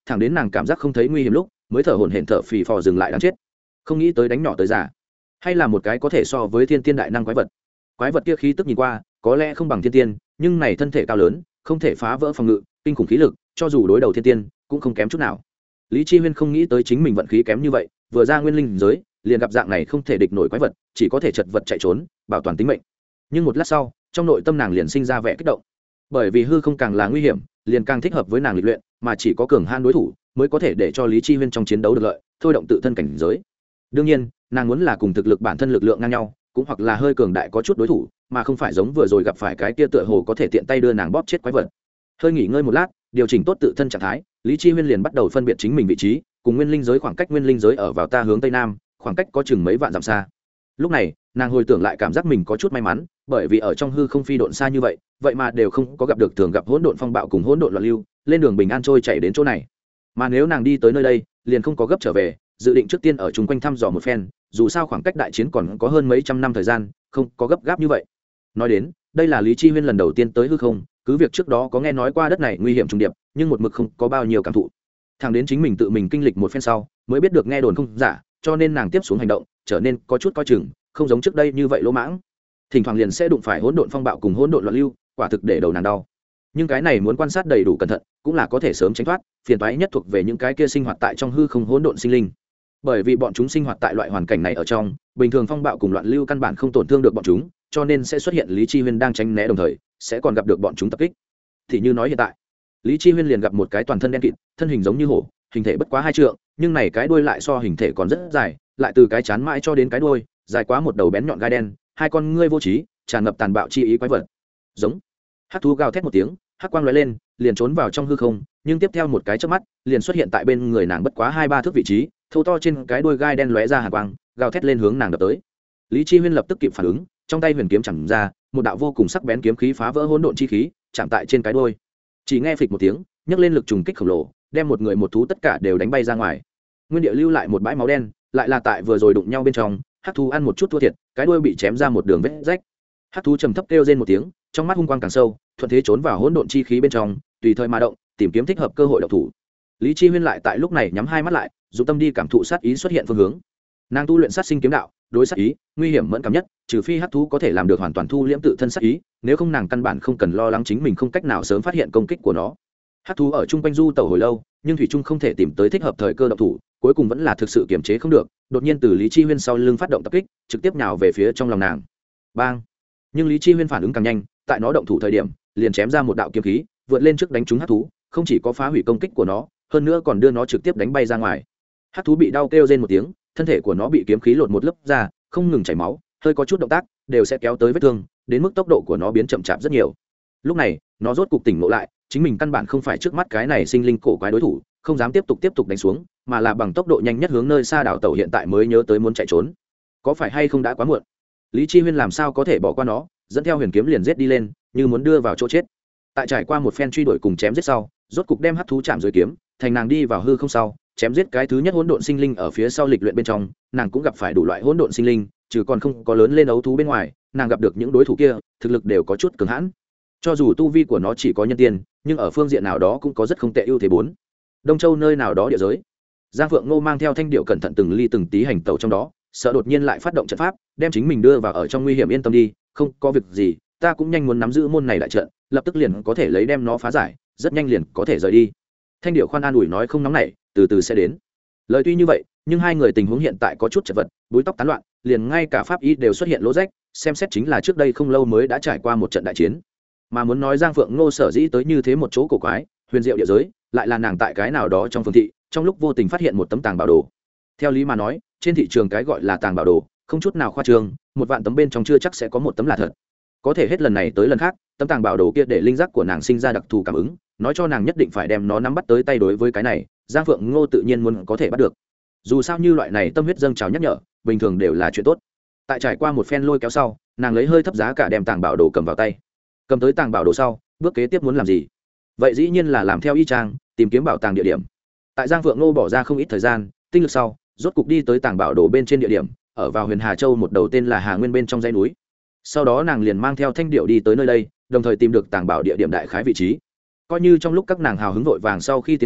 thẳng đến nàng cảm giác không thấy nguy hiểm lúc mới thở hổn hển thở phì phò dừng lại đáng chết. Không nghĩ tới đánh nhỏ tới già, hay là một cái có thể so với thiên tiên đại năng quái vật. Quái vật kia khí tức nhìn qua có lẽ không bằng thiên tiên, nhưng này thân thể cao lớn, không thể phá vỡ phòng ngự, kinh khủng khí lực, cho dù đối đầu thiên tiên cũng không kém chút nào. Lý Chi Huyên không nghĩ tới chính mình vận khí kém như vậy, vừa ra nguyên linh giới liền gặp dạng này không thể địch nổi quái vật, chỉ có thể chật vật chạy trốn bảo toàn tính mệnh. Nhưng một lát sau trong nội tâm nàng liền sinh ra vẻ kích động, bởi vì hư không càng là nguy hiểm liền càng thích hợp với nàng lịch luyện, mà chỉ có cường han đối thủ mới có thể để cho Lý Chi Huyên trong chiến đấu được lợi, thôi động tự thân cảnh giới. Đương nhiên nàng muốn là cùng thực lực bản thân lực lượng ngang nhau, cũng hoặc là hơi cường đại có chút đối thủ, mà không phải giống vừa rồi gặp phải cái kia tựa hồ có thể tiện tay đưa nàng bóp chết quái vật. Hơi nghỉ ngơi một lát, điều chỉnh tốt tự thân trạng thái, Lý Chi Huyên liền bắt đầu phân biệt chính mình vị trí, cùng nguyên linh giới khoảng cách nguyên linh giới ở vào ta hướng tây nam, khoảng cách có chừng mấy vạn dặm xa. Lúc này nàng hồi tưởng lại cảm giác mình có chút may mắn, bởi vì ở trong hư không phi độn xa như vậy, vậy mà đều không có gặp được thường gặp hỗn độn phong bạo cùng hỗn độn loạn lưu, lên đường bình an trôi chạy đến chỗ này. Mà nếu nàng đi tới nơi đây liền không có gấp trở về, dự định trước tiên ở chung quanh thăm dò một phen, dù sao khoảng cách đại chiến còn có hơn mấy trăm năm thời gian, không có gấp gáp như vậy. Nói đến đây là Lý Chi Huyên lần đầu tiên tới hư không, cứ việc trước đó có nghe nói qua đất này nguy hiểm trùng điệp, nhưng một mực không có bao nhiêu cảm thụ. Thẳng đến chính mình tự mình kinh lịch một phen sau mới biết được nghe đồn không giả, cho nên nàng tiếp xuống hành động trở nên có chút coi chừng, không giống trước đây như vậy lỗ mãng. Thỉnh thoảng liền sẽ đụng phải hỗn độn phong bạo cùng hỗn độn loạn lưu, quả thực để đầu nàng đau. Nhưng cái này muốn quan sát đầy đủ cẩn thận cũng là có thể sớm tránh thoát, phiền toái nhất thuộc về những cái kia sinh hoạt tại trong hư không hỗn độn sinh linh, bởi vì bọn chúng sinh hoạt tại loại hoàn cảnh này ở trong, bình thường phong bạo cùng loạn lưu căn bản không tổn thương được bọn chúng, cho nên sẽ xuất hiện Lý Chi Huyên đang tránh né đồng thời sẽ còn gặp được bọn chúng tập kích. Thì như nói hiện tại Lý Chi Huyên liền gặp một cái toàn thân đen kịt, thân hình giống như hổ, hình thể bất quá hai trượng, nhưng này cái đuôi lại so hình thể còn rất dài, lại từ cái chán mãi cho đến cái đuôi dài quá một đầu bén nhọn gai đen, hai con ngươi vô trí tràn ngập tàn bạo chi ý quái vật. Giống. Hắc thú gào thét một tiếng, hắc quang lóe lên liền trốn vào trong hư không, nhưng tiếp theo một cái chớp mắt liền xuất hiện tại bên người nàng bất quá hai ba thước vị trí, thô to trên cái đuôi gai đen lóe ra hàn quang, gào thét lên hướng nàng đập tới. Lý Chi Huyên lập tức kịp phản ứng, trong tay huyền kiếm chạm ra, một đạo vô cùng sắc bén kiếm khí phá vỡ hỗn độn chi khí, chạm tại trên cái đuôi. Chỉ nghe phịch một tiếng, nhấc lên lực trùng kích khổng lồ, đem một người một thú tất cả đều đánh bay ra ngoài. Nguyên địa lưu lại một bãi máu đen, lại là tại vừa rồi đụng nhau bên trong, hắc thú ăn một chút thua thiệt, cái đuôi bị chém ra một đường vết rách. Hắc thú trầm thấp kêu rên một tiếng, trong mắt hung quang càng sâu, thuận thế trốn vào hỗn độn chi khí bên trong, tùy thời mà động, tìm kiếm thích hợp cơ hội động thủ. Lý Chi Huyên lại tại lúc này nhắm hai mắt lại, dùng tâm đi cảm thụ sát ý xuất hiện phương hướng. Nàng tu luyện sát sinh kiếm đạo, đối sát ý nguy hiểm mẫn cảm nhất, trừ phi hắc thú có thể làm được hoàn toàn thu liễm tự thân sát ý, nếu không nàng căn bản không cần lo lắng chính mình không cách nào sớm phát hiện công kích của nó. Hắc thú ở trung quanh du tẩu hồi lâu, nhưng thủy trung không thể tìm tới thích hợp thời cơ động thủ, cuối cùng vẫn là thực sự kiềm chế không được, đột nhiên từ Lý Chi Huyên sau lưng phát động tập kích, trực tiếp nhào về phía trong lòng nàng. Bang! Nhưng Lý Chi Huyên phản ứng càng nhanh, tại nó động thủ thời điểm, liền chém ra một đạo kiếm khí, vượt lên trước đánh trúng hắc thú, không chỉ có phá hủy công kích của nó, hơn nữa còn đưa nó trực tiếp đánh bay ra ngoài. Hắc thú bị đau kêu rên một tiếng, thân thể của nó bị kiếm khí lột một lớp ra, không ngừng chảy máu, hơi có chút động tác đều sẽ kéo tới vết thương, đến mức tốc độ của nó biến chậm chạp rất nhiều. Lúc này nó rốt cục tỉnh ngộ lại, chính mình căn bản không phải trước mắt cái này sinh linh cổ quái đối thủ, không dám tiếp tục tiếp tục đánh xuống, mà là bằng tốc độ nhanh nhất hướng nơi xa đảo tàu, hiện tại mới nhớ tới muốn chạy trốn. Có phải hay không đã quá muộn? Lý Chi Huyên làm sao có thể bỏ qua nó, dẫn theo huyền kiếm liền giết đi lên, như muốn đưa vào chỗ chết. Tại trải qua một phen truy đuổi cùng chém giết sau, rốt cục đem hắc thú chạm dưới kiếm, thành nàng đi vào hư không sau, chém giết cái thứ nhất hỗn độn sinh linh ở phía sau lịch luyện bên trong, nàng cũng gặp phải đủ loại hỗn độn sinh linh, trừ còn không có lớn lên ấu thú bên ngoài, nàng gặp được những đối thủ kia, thực lực đều có chút cường hãn. Cho dù tu vi của nó chỉ có nhân tiên, nhưng ở phương diện nào đó cũng có rất không tệ ưu thế bốn. Đông Châu nơi nào đó địa giới, Giang Phượng Ngô mang theo thanh điệu cẩn thận từng ly từng tí hành tẩu trong đó, sợ đột nhiên lại phát động trận pháp, đem chính mình đưa vào ở trong nguy hiểm. Yên tâm đi, không có việc gì, ta cũng nhanh muốn nắm giữ môn này đại trận, lập tức liền có thể lấy đem nó phá giải, rất nhanh liền có thể rời đi. Thanh điệu khoan an ủi nói không nóng nảy, từ từ sẽ đến. Lời tuy như vậy, nhưng hai người tình huống hiện tại có chút chật vật, búi tóc tán loạn, liền ngay cả pháp y đều xuất hiện lỗ rách, xem xét chính là trước đây không lâu mới đã trải qua một trận đại chiến. Mà muốn nói Giang Phượng Ngô sở dĩ tới như thế một chỗ cổ quái, huyền diệu địa giới, lại là nàng tại cái nào đó trong phường thị, trong lúc vô tình phát hiện một tấm tàng bảo đồ. Theo lý mà nói, trên thị trường cái gọi là tàng bảo đồ, không chút nào khoa trương, một vạn tấm bên trong chưa chắc sẽ có một tấm là thật. Có thể hết lần này tới lần khác, tấm tàng bảo đồ kia để linh giác của nàng sinh ra đặc thù cảm ứng, nói cho nàng nhất định phải đem nó nắm bắt tới tay. Đối với cái này, Giang Phượng Ngô tự nhiên muốn có thể bắt được. Dù sao như loại này tâm huyết dâng trào nhắc nhở, bình thường đều là chuyện tốt. Tại trải qua một phen lôi kéo sau, nàng lấy hơi thấp giá cả đem tàng bảo đồ cầm vào tay. Cầm tới tàng bảo đồ sau, bước kế tiếp muốn làm gì? Vậy dĩ nhiên là làm theo y trang, tìm kiếm bảo tàng địa điểm. Tại Giang Phượng Ngô bỏ ra không ít thời gian, tinh lực sau, rốt cục đi tới tàng bảo đồ bên trên địa điểm, ở vào Huyền Hà Châu một đầu tên là Hà Nguyên bên trong dãy núi. Sau đó nàng liền mang theo thanh điệu đi tới nơi đây, đồng thời tìm được tàng bảo địa điểm đại khái vị trí. Coi như trong lúc các nàng hào hứng vội vàng sau khi tiến vào,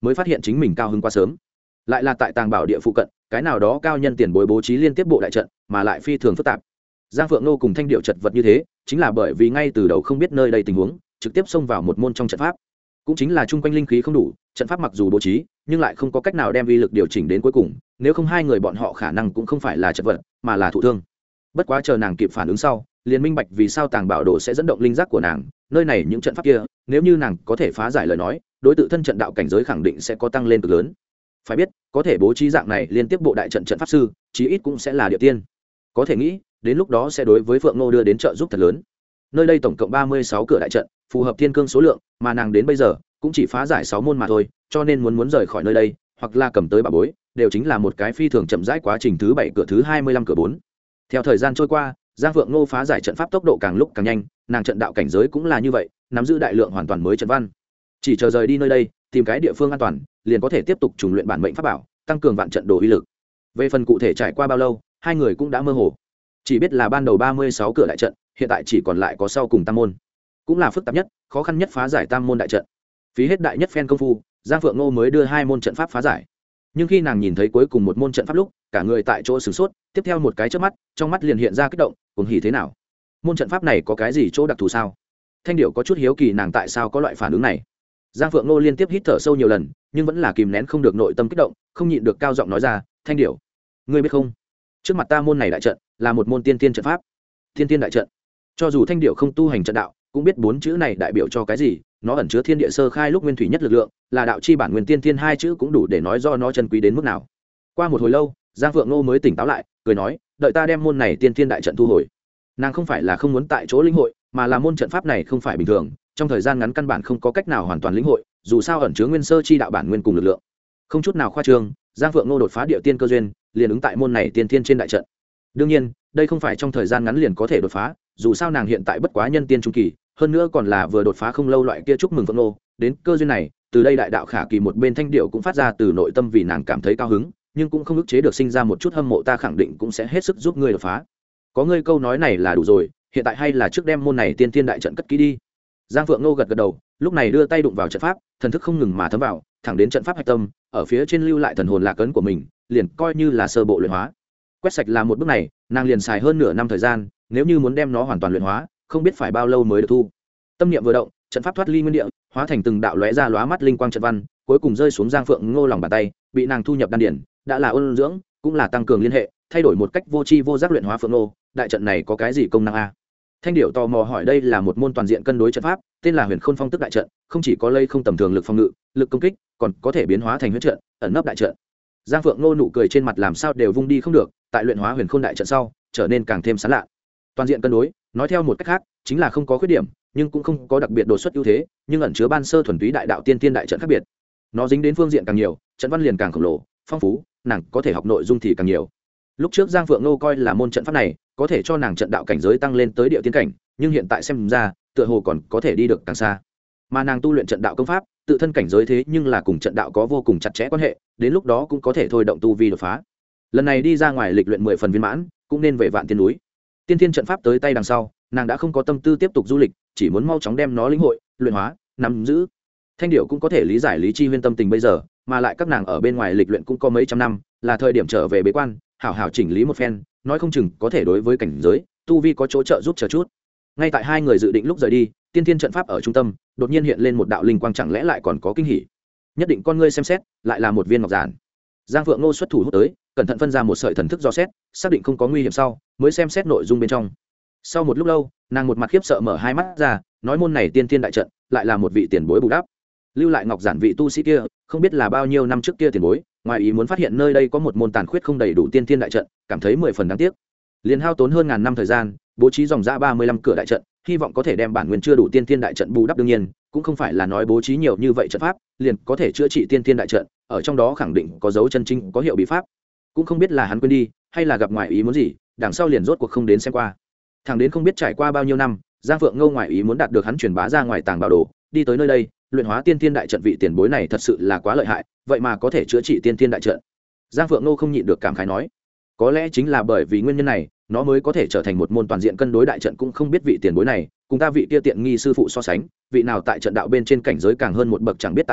mới phát hiện chính mình cao hứng quá sớm. Lại là tại tàng bảo địa phụ cận, cái nào đó cao nhân tiền bối bố trí liên tiếp bộ đại trận, mà lại phi thường phức tạp. Giang Phượng Nô cùng Thanh Điệu chật vật như thế, chính là bởi vì ngay từ đầu không biết nơi đây tình huống, trực tiếp xông vào một môn trong trận pháp. Cũng chính là chung quanh linh khí không đủ, trận pháp mặc dù bố trí, nhưng lại không có cách nào đem vi lực điều chỉnh đến cuối cùng, nếu không hai người bọn họ khả năng cũng không phải là chật vật, mà là thụ thương. Bất quá chờ nàng kịp phản ứng sau, liền minh bạch vì sao tàng bảo đồ sẽ dẫn động linh giác của nàng, nơi này những trận pháp kia, nếu như nàng có thể phá giải lời nói, đối tự thân trận đạo cảnh giới khẳng định sẽ có tăng lên cực lớn. Phải biết, có thể bố trí dạng này liên tiếp bộ đại trận trận pháp sư, chí ít cũng sẽ là địa tiên. Có thể nghĩ, đến lúc đó sẽ đối với Phượng Nô đưa đến trợ giúp thật lớn. Nơi đây tổng cộng ba mươi sáu cửa đại trận, phù hợp thiên cương số lượng, mà nàng đến bây giờ cũng chỉ phá giải sáu môn mà thôi, cho nên muốn muốn rời khỏi nơi đây, hoặc là cầm tới bảo bối, đều chính là một cái phi thường chậm rãi quá trình thứ bảy cửa thứ hai mươi lăm cửa bốn. Theo thời gian trôi qua, Giang Phượng Nô phá giải trận pháp tốc độ càng lúc càng nhanh, nàng trận đạo cảnh giới cũng là như vậy, nắm giữ đại lượng hoàn toàn mới trận văn. Chỉ chờ rời đi nơi đây, tìm cái địa phương an toàn, liền có thể tiếp tục trùng luyện bản mệnh pháp bảo, tăng cường vạn trận đồ uy lực. Về phần cụ thể trải qua bao lâu, hai người cũng đã mơ hồ. Chỉ biết là ban đầu ba mươi sáu cửa đại trận, hiện tại chỉ còn lại có sau cùng tam môn, cũng là phức tạp nhất, khó khăn nhất phá giải tam môn đại trận. Phí hết đại nhất phen công phu, Giang Phượng Nô mới đưa hai môn trận pháp phá giải. Nhưng khi nàng nhìn thấy cuối cùng một môn trận pháp lúc, cả người tại chỗ sửng sốt, tiếp theo một cái chớp mắt, trong mắt liền hiện ra kích động, cuồng hỉ thế nào? Môn trận pháp này có cái gì chỗ đặc thù sao? Thanh Điểu có chút hiếu kỳ nàng tại sao có loại phản ứng này. Giang Phượng Nô liên tiếp hít thở sâu nhiều lần, nhưng vẫn là kìm nén không được nội tâm kích động, không nhịn được cao giọng nói ra, "Thanh Điểu, ngươi biết không? Trước mặt ta môn này đại trận là một môn tiên tiên trận pháp." Tiên tiên đại trận. Cho dù Thanh Điểu không tu hành trận đạo, cũng biết bốn chữ này đại biểu cho cái gì, nó ẩn chứa thiên địa sơ khai lúc nguyên thủy nhất lực lượng, là đạo chi bản nguyên tiên tiên hai chữ cũng đủ để nói do nó chân quý đến mức nào. Qua một hồi lâu, Giang Phượng Nô mới tỉnh táo lại, cười nói, đợi ta đem môn này tiên tiên đại trận thu hồi. Nàng không phải là không muốn tại chỗ lĩnh hội, mà là môn trận pháp này không phải bình thường, trong thời gian ngắn căn bản không có cách nào hoàn toàn lĩnh hội, dù sao ẩn chứa nguyên sơ chi đạo bản nguyên cùng lực lượng. Không chút nào khoa trương, Giang Phượng Nô đột phá địa tiên cơ duyên, liền ứng tại môn này tiên tiên trên đại trận. Đương nhiên, đây không phải trong thời gian ngắn liền có thể đột phá, dù sao nàng hiện tại bất quá nhân tiên trung kỳ, hơn nữa còn là vừa đột phá không lâu loại kia. Chúc mừng Phượng Nô, đến cơ duyên này, từ đây đại đạo khả kỳ một bên Thanh Điệu cũng phát ra từ nội tâm vì nàng cảm thấy cao hứng, nhưng cũng không ức chế được sinh ra một chút hâm mộ, ta khẳng định cũng sẽ hết sức giúp ngươi đột phá. Có ngươi câu nói này là đủ rồi, hiện tại hay là trước đem môn này tiên tiên đại trận cất kỹ đi. Giang Phượng Nô gật gật đầu, lúc này đưa tay đụng vào trận pháp, thần thức không ngừng mà thấm vào, thẳng đến trận pháp hạch tâm, ở phía trên lưu lại thần hồn lạc ấn của mình, liền coi như là sơ bộ luyện hóa. Quét sạch là một bước này, nàng liền xài hơn nửa năm thời gian, nếu như muốn đem nó hoàn toàn luyện hóa, không biết phải bao lâu mới được thu. Tâm niệm vừa động, trận pháp thoát ly nguyên địa, hóa thành từng đạo lóe ra lóa mắt linh quang trận văn, cuối cùng rơi xuống Giang Phượng Ngô lòng bàn tay, bị nàng thu nhập đan điển, đã là ôn dưỡng, cũng là tăng cường liên hệ, thay đổi một cách vô tri vô giác luyện hóa Phượng Ngô. Đại trận này có cái gì công năng a? Thanh Điểu tò mò hỏi. Đây là một môn toàn diện cân đối trận pháp, tên là Huyền Khôn Phong Tức đại trận, không chỉ có lây không tầm thường lực phòng ngự, lực công kích, còn có thể biến hóa thành huyết trận, ẩn nấp đại trận. Giang Phượng Ngô nụ cười trên mặt làm sao đều vung đi không được, tại luyện hóa Huyền Khôn đại trận sau, trở nên càng thêm sán lạ. Toàn diện cân đối, nói theo một cách khác, chính là không có khuyết điểm, nhưng cũng không có đặc biệt đột xuất ưu thế, nhưng ẩn chứa ban sơ thuần túy đại đạo tiên tiên đại trận khác biệt. Nó dính đến phương diện càng nhiều, trận văn liền càng khổng lồ, phong phú, nàng có thể học nội dung thì càng nhiều. Lúc trước Giang Phượng Ngô coi là môn trận pháp này có thể cho nàng trận đạo cảnh giới tăng lên tới địa tiên cảnh, nhưng hiện tại xem ra, tựa hồ còn có thể đi được càng xa. Mà nàng tu luyện trận đạo công pháp, tự thân cảnh giới thế nhưng là cùng trận đạo có vô cùng chặt chẽ quan hệ, đến lúc đó cũng có thể thôi động tu vi đột phá. Lần này đi ra ngoài lịch luyện mười phần viên mãn, cũng nên về Vạn Tiên núi. Tiên thiên trận pháp tới tay đằng sau, nàng đã không có tâm tư tiếp tục du lịch, chỉ muốn mau chóng đem nó lĩnh hội, luyện hóa, nắm giữ. Thanh Điểu cũng có thể lý giải Lý Chi Huyên tâm tình bây giờ, mà lại các nàng ở bên ngoài lịch luyện cũng có mấy trăm năm, là thời điểm trở về bế quan, hảo hảo chỉnh lý một phen, nói không chừng có thể đối với cảnh giới, tu vi có chỗ trợ giúp chờ chút. Ngay tại hai người dự định lúc rời đi, tiên thiên trận pháp ở trung tâm, đột nhiên hiện lên một đạo linh quang, chẳng lẽ lại còn có kinh hỉ. Nhất định con ngươi xem xét, lại là một viên ngọc giản. Giang Phượng Ngô xuất thủ hút tới, cẩn thận phân ra một sợi thần thức dò xét, xác định không có nguy hiểm sau, mới xem xét nội dung bên trong. Sau một lúc lâu, nàng một mặt khiếp sợ mở hai mắt ra, nói môn này tiên thiên đại trận, lại là một vị tiền bối bù đắp. Lưu lại ngọc giản vị tu sĩ kia, không biết là bao nhiêu năm trước kia tiền bối, ngoài ý muốn phát hiện nơi đây có một môn tàn khuyết không đầy đủ tiên thiên đại trận, cảm thấy mười phần đáng tiếc. Liền hao tốn hơn ngàn năm thời gian, bố trí dòng ra ba mươi lăm cửa đại trận, hy vọng có thể đem bản nguyên chưa đủ tiên thiên đại trận bù đắp. Đương nhiên, cũng không phải là nói bố trí nhiều như vậy trận pháp, liền có thể chữa trị tiên thiên đại trận, ở trong đó khẳng định có dấu chân chính, có hiệu bí pháp. Cũng không biết là hắn quên đi, hay là gặp ngoài ý muốn gì, đằng sau liền rốt cuộc không đến xem qua. Thằng đến không biết trải qua bao nhiêu năm, Giang Phượng Ngô ngoài ý muốn đạt được hắn truyền bá ra ngoài tàng bảo đồ, đi tới nơi đây, luyện hóa tiên thiên đại trận. Vị tiền bối này thật sự là quá lợi hại, vậy mà có thể chữa trị tiên thiên đại trận. Giang Phượng Ngô không nhịn được cảm khái nói, có lẽ chính là bởi vì nguyên nhân này, nó mới có thể trở thành một môn toàn diện cân đối đại trận. Cũng không biết vị tiền bối này cùng ta vị kia tiện nghi sư phụ so sánh, vị nào tại trận đạo bên trên cảnh giới càng hơn một bậc, chẳng biết tại sao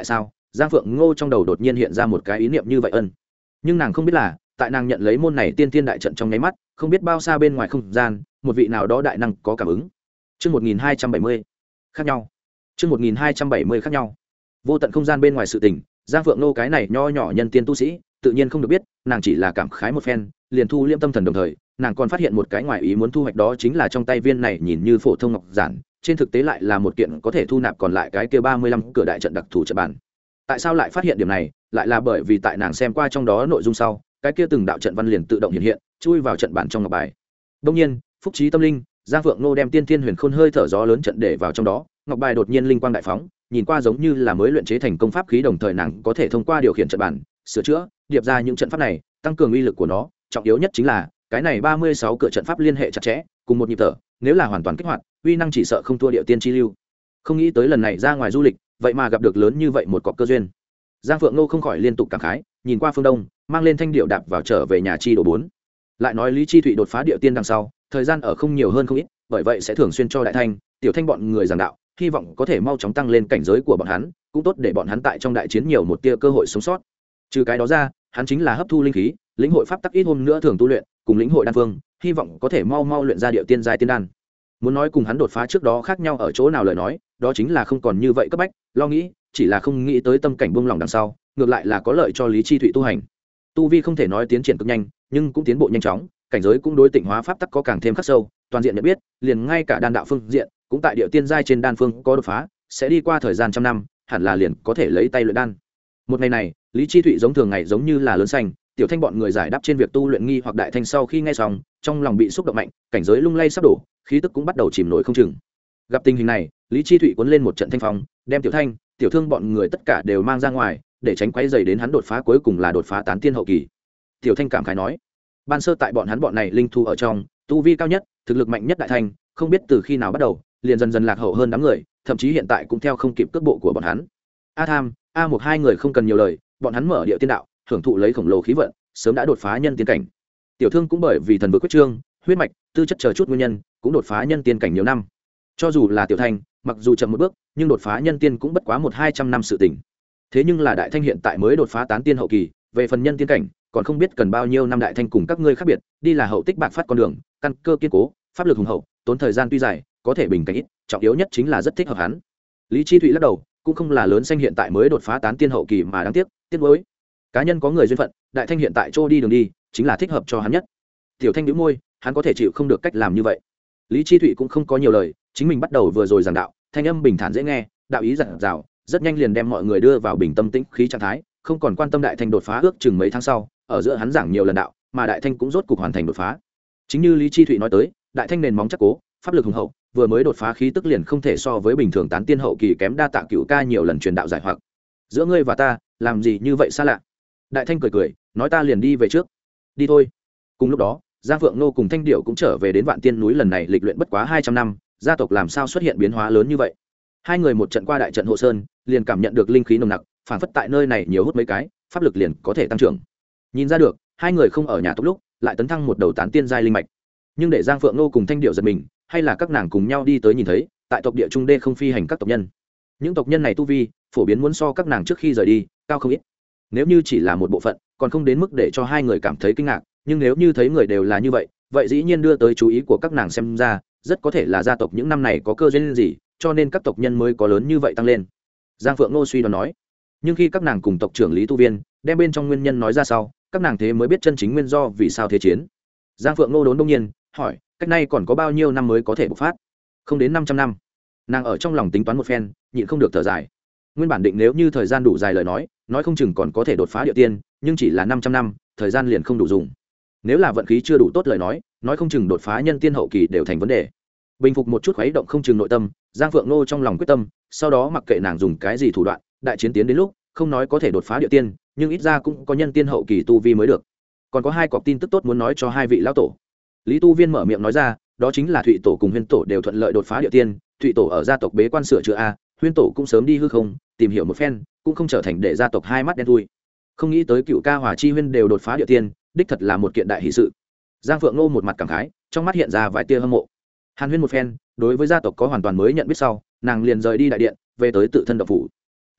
Giang Phượng Ngô trong đầu đột nhiên hiện ra một cái ý niệm như vậy ân, nhưng nàng không biết là tại nàng nhận lấy môn này tiên tiên đại trận trong nháy mắt, không biết bao xa bên ngoài không gian, một vị nào đó đại năng có cảm ứng. Chương một nghìn hai trăm bảy mươi khác nhau. Chương một nghìn hai trăm bảy mươi khác nhau. Vô tận không gian bên ngoài sự tình, Giang Phượng Nô cái này nho nhỏ nhân tiên tu sĩ, tự nhiên không được biết, nàng chỉ là cảm khái một phen, liền thu liễm tâm thần, đồng thời, nàng còn phát hiện một cái ngoài ý muốn thu hoạch, đó chính là trong tay viên này nhìn như phổ thông ngọc giản, trên thực tế lại là một kiện có thể thu nạp còn lại cái kia ba mươi lăm cửa đại trận đặc thù trận bản. Tại sao lại phát hiện điểm này? Lại là bởi vì tại nàng xem qua trong đó nội dung sau, cái kia từng đạo trận văn liền tự động hiện hiện, chui vào trận bản trong ngọc bài. Đương nhiên, phúc trí tâm linh, Giang Phượng Nô đem tiên thiên huyền khôn hơi thở gió lớn trận để vào trong đó, ngọc bài đột nhiên linh quang đại phóng, nhìn qua giống như là mới luyện chế thành công pháp khí, đồng thời nàng có thể thông qua điều khiển trận bản, sửa chữa, điệp ra những trận pháp này, tăng cường uy lực của nó. Trọng yếu nhất chính là cái này ba mươi sáu cửa trận pháp liên hệ chặt chẽ, cùng một nhịp thở, nếu là hoàn toàn kích hoạt, uy năng chỉ sợ không thua điệu tiên chi lưu. Không nghĩ tới lần này ra ngoài du lịch, vậy mà gặp được lớn như vậy một cọc cơ duyên. Giang Phượng Nô không khỏi liên tục cảm khái, nhìn qua phương đông, mang lên thanh điệu đạp vào trở về nhà chi đồ bốn. Lại nói Lý Chi Thụy đột phá điệu tiên đằng sau, thời gian ở không nhiều hơn không ít, bởi vậy sẽ thường xuyên cho đại thanh, tiểu thanh bọn người giảng đạo, hy vọng có thể mau chóng tăng lên cảnh giới của bọn hắn, cũng tốt để bọn hắn tại trong đại chiến nhiều một tia cơ hội sống sót. Trừ cái đó ra, hắn chính là hấp thu linh khí, lĩnh hội pháp tắc ít hôm nữa thường tu luyện, cùng lĩnh hội đan phương, hy vọng có thể mau mau luyện ra điệu tiên giai tiên đan. Muốn nói cùng hắn đột phá trước đó khác nhau ở chỗ nào lời nói, đó chính là không còn như vậy cấp bách, lo nghĩ, chỉ là không nghĩ tới tâm cảnh buông lỏng đằng sau, ngược lại là có lợi cho Lý Chi Thụy tu hành. Tu vi không thể nói tiến triển cực nhanh, nhưng cũng tiến bộ nhanh chóng, cảnh giới cũng đối tịnh hóa pháp tắc có càng thêm khắc sâu, toàn diện nhận biết, liền ngay cả đan đạo phương diện, cũng tại điệu tiên giai trên đan phương có đột phá, sẽ đi qua thời gian trăm năm, hẳn là liền có thể lấy tay luyện đan. Một ngày này, Lý Chi Thụy giống thường ngày giống như là lớn xanh, tiểu thanh bọn người giải đáp trên việc tu luyện nghi hoặc đại thanh sau khi nghe xong, trong lòng bị xúc động mạnh, cảnh giới lung lay sắp đổ, khí tức cũng bắt đầu chìm nổi không chừng. Gặp tình hình này, Lý Chi Thụy cuốn lên một trận thanh phong, đem tiểu thanh, tiểu thương bọn người tất cả đều mang ra ngoài, để tránh quấy rầy đến hắn đột phá, cuối cùng là đột phá tán tiên hậu kỳ. Tiểu thanh cảm khái nói, ban sơ tại bọn hắn bọn này linh thu ở trong, tu vi cao nhất, thực lực mạnh nhất đại thanh, không biết từ khi nào bắt đầu, liền dần dần lạc hậu hơn đám người, thậm chí hiện tại cũng theo không kịp cước bộ của bọn hắn. A Tham, A một hai người không cần nhiều lời, bọn hắn mở địa tiên đạo, hưởng thụ lấy khổng lồ khí vận, sớm đã đột phá nhân tiên cảnh. Tiểu thương cũng bởi vì thần vực quyết trương, huyết mạch, tư chất chờ chút nguyên nhân, cũng đột phá nhân tiên cảnh nhiều năm. Cho dù là tiểu thanh, mặc dù chậm một bước, nhưng đột phá nhân tiên cũng bất quá một hai trăm năm sự tỉnh. Thế nhưng là đại thanh hiện tại mới đột phá tán tiên hậu kỳ, về phần nhân tiên cảnh, còn không biết cần bao nhiêu năm. Đại thanh cùng các ngươi khác biệt, đi là hậu tích bạc phát con đường, căn cơ kiên cố, pháp lực hùng hậu, tốn thời gian tuy dài, có thể bình cảnh ít, trọng yếu nhất chính là rất thích hợp hắn. Lý Chi Thụy lắc đầu, cũng không là lớn xanh hiện tại mới đột phá tán tiên hậu kỳ mà đáng tiếc, tiếc nuối. Cá nhân có người duyên phận, đại thanh hiện tại trô đi đường đi, chính là thích hợp cho hắn nhất. Tiểu thanh nhíu môi, hắn có thể chịu không được cách làm như vậy. Lý Chi Thụy cũng không có nhiều lời, chính mình bắt đầu vừa rồi giảng đạo, thanh âm bình thản dễ nghe, đạo ý dặn dào, rất nhanh liền đem mọi người đưa vào bình tâm tĩnh khí trạng thái, không còn quan tâm đại thanh đột phá ước chừng mấy tháng sau, ở giữa hắn giảng nhiều lần đạo, mà đại thanh cũng rốt cục hoàn thành đột phá. Chính như Lý Chi Thụy nói tới, đại thanh nền móng chắc cố, pháp lực hùng hậu, vừa mới đột phá khí tức liền không thể so với bình thường tán tiên hậu kỳ kém, đa tạ cửu ca nhiều lần truyền đạo giải hoặc. Giữa ngươi và ta, làm gì như vậy xa lạ? Đại thanh cười cười, nói ta liền đi về trước. Đi thôi. Cùng lúc đó, Giang Phượng Nô cùng Thanh Điểu cũng trở về đến Vạn Tiên núi, lần này lịch luyện bất quá hai trăm năm, gia tộc làm sao xuất hiện biến hóa lớn như vậy? Hai người một trận qua đại trận hộ sơn, liền cảm nhận được linh khí nồng nặc, phản phất tại nơi này nhiều hút mấy cái, pháp lực liền có thể tăng trưởng. Nhìn ra được, hai người không ở nhà tốc lúc, lại tấn thăng một đầu tán tiên giai linh mạch. Nhưng để Giang Phượng Nô cùng Thanh Điểu giật mình, hay là các nàng cùng nhau đi tới nhìn thấy, tại tộc địa trung đê không phi hành các tộc nhân. Những tộc nhân này tu vi, phổ biến muốn so các nàng trước khi rời đi, cao không ít. Nếu như chỉ là một bộ phận, còn không đến mức để cho hai người cảm thấy kinh ngạc, nhưng nếu như thấy người đều là như vậy, vậy dĩ nhiên đưa tới chú ý của các nàng, xem ra rất có thể là gia tộc những năm này có cơ duyên gì, cho nên các tộc nhân mới có lớn như vậy tăng lên. Giang Phượng Nô suy đoán nói. Nhưng khi các nàng cùng tộc trưởng Lý Tu Viên đem bên trong nguyên nhân nói ra sau, các nàng thế mới biết chân chính nguyên do vì sao thế chiến. Giang Phượng Nô đốn đông nhiên hỏi, cách nay còn có bao nhiêu năm mới có thể bộc phát? Không đến năm trăm năm. Nàng ở trong lòng tính toán một phen, nhịn không được thở dài. Nguyên bản định nếu như thời gian đủ dài lời nói, nói không chừng còn có thể đột phá địa tiên, nhưng chỉ là năm trăm năm, thời gian liền không đủ dùng. Nếu là vận khí chưa đủ tốt lời nói, nói không chừng đột phá nhân tiên hậu kỳ đều thành vấn đề. Bình phục một chút khuấy động không chừng nội tâm, Giang Phượng Nô trong lòng quyết tâm, sau đó mặc kệ nàng dùng cái gì thủ đoạn, đại chiến tiến đến lúc, không nói có thể đột phá địa tiên, nhưng ít ra cũng có nhân tiên hậu kỳ tu vi mới được. Còn có hai cọc tin tức tốt muốn nói cho hai vị lão tổ. Lý Tu Viên mở miệng nói ra, đó chính là Thụy tổ cùng Huyên tổ đều thuận lợi đột phá địa tiên, Thụy tổ ở gia tộc bế quan sửa chữa a, Huyên tổ cũng sớm đi hư không, tìm hiểu một phen, cũng không trở thành để gia tộc hai mắt đen thui. Không nghĩ tới Cựu ca Hòa Chi Huyên đều đột phá địa tiên, đích thật là một kiện đại hỷ sự. Giang Phượng Nô một mặt cảm khái, trong mắt hiện ra vài tia hâm mộ. Hàn Huyên một phen, đối với gia tộc có hoàn toàn mới nhận biết sau, nàng liền rời đi đại điện, về tới tự thân độc phủ.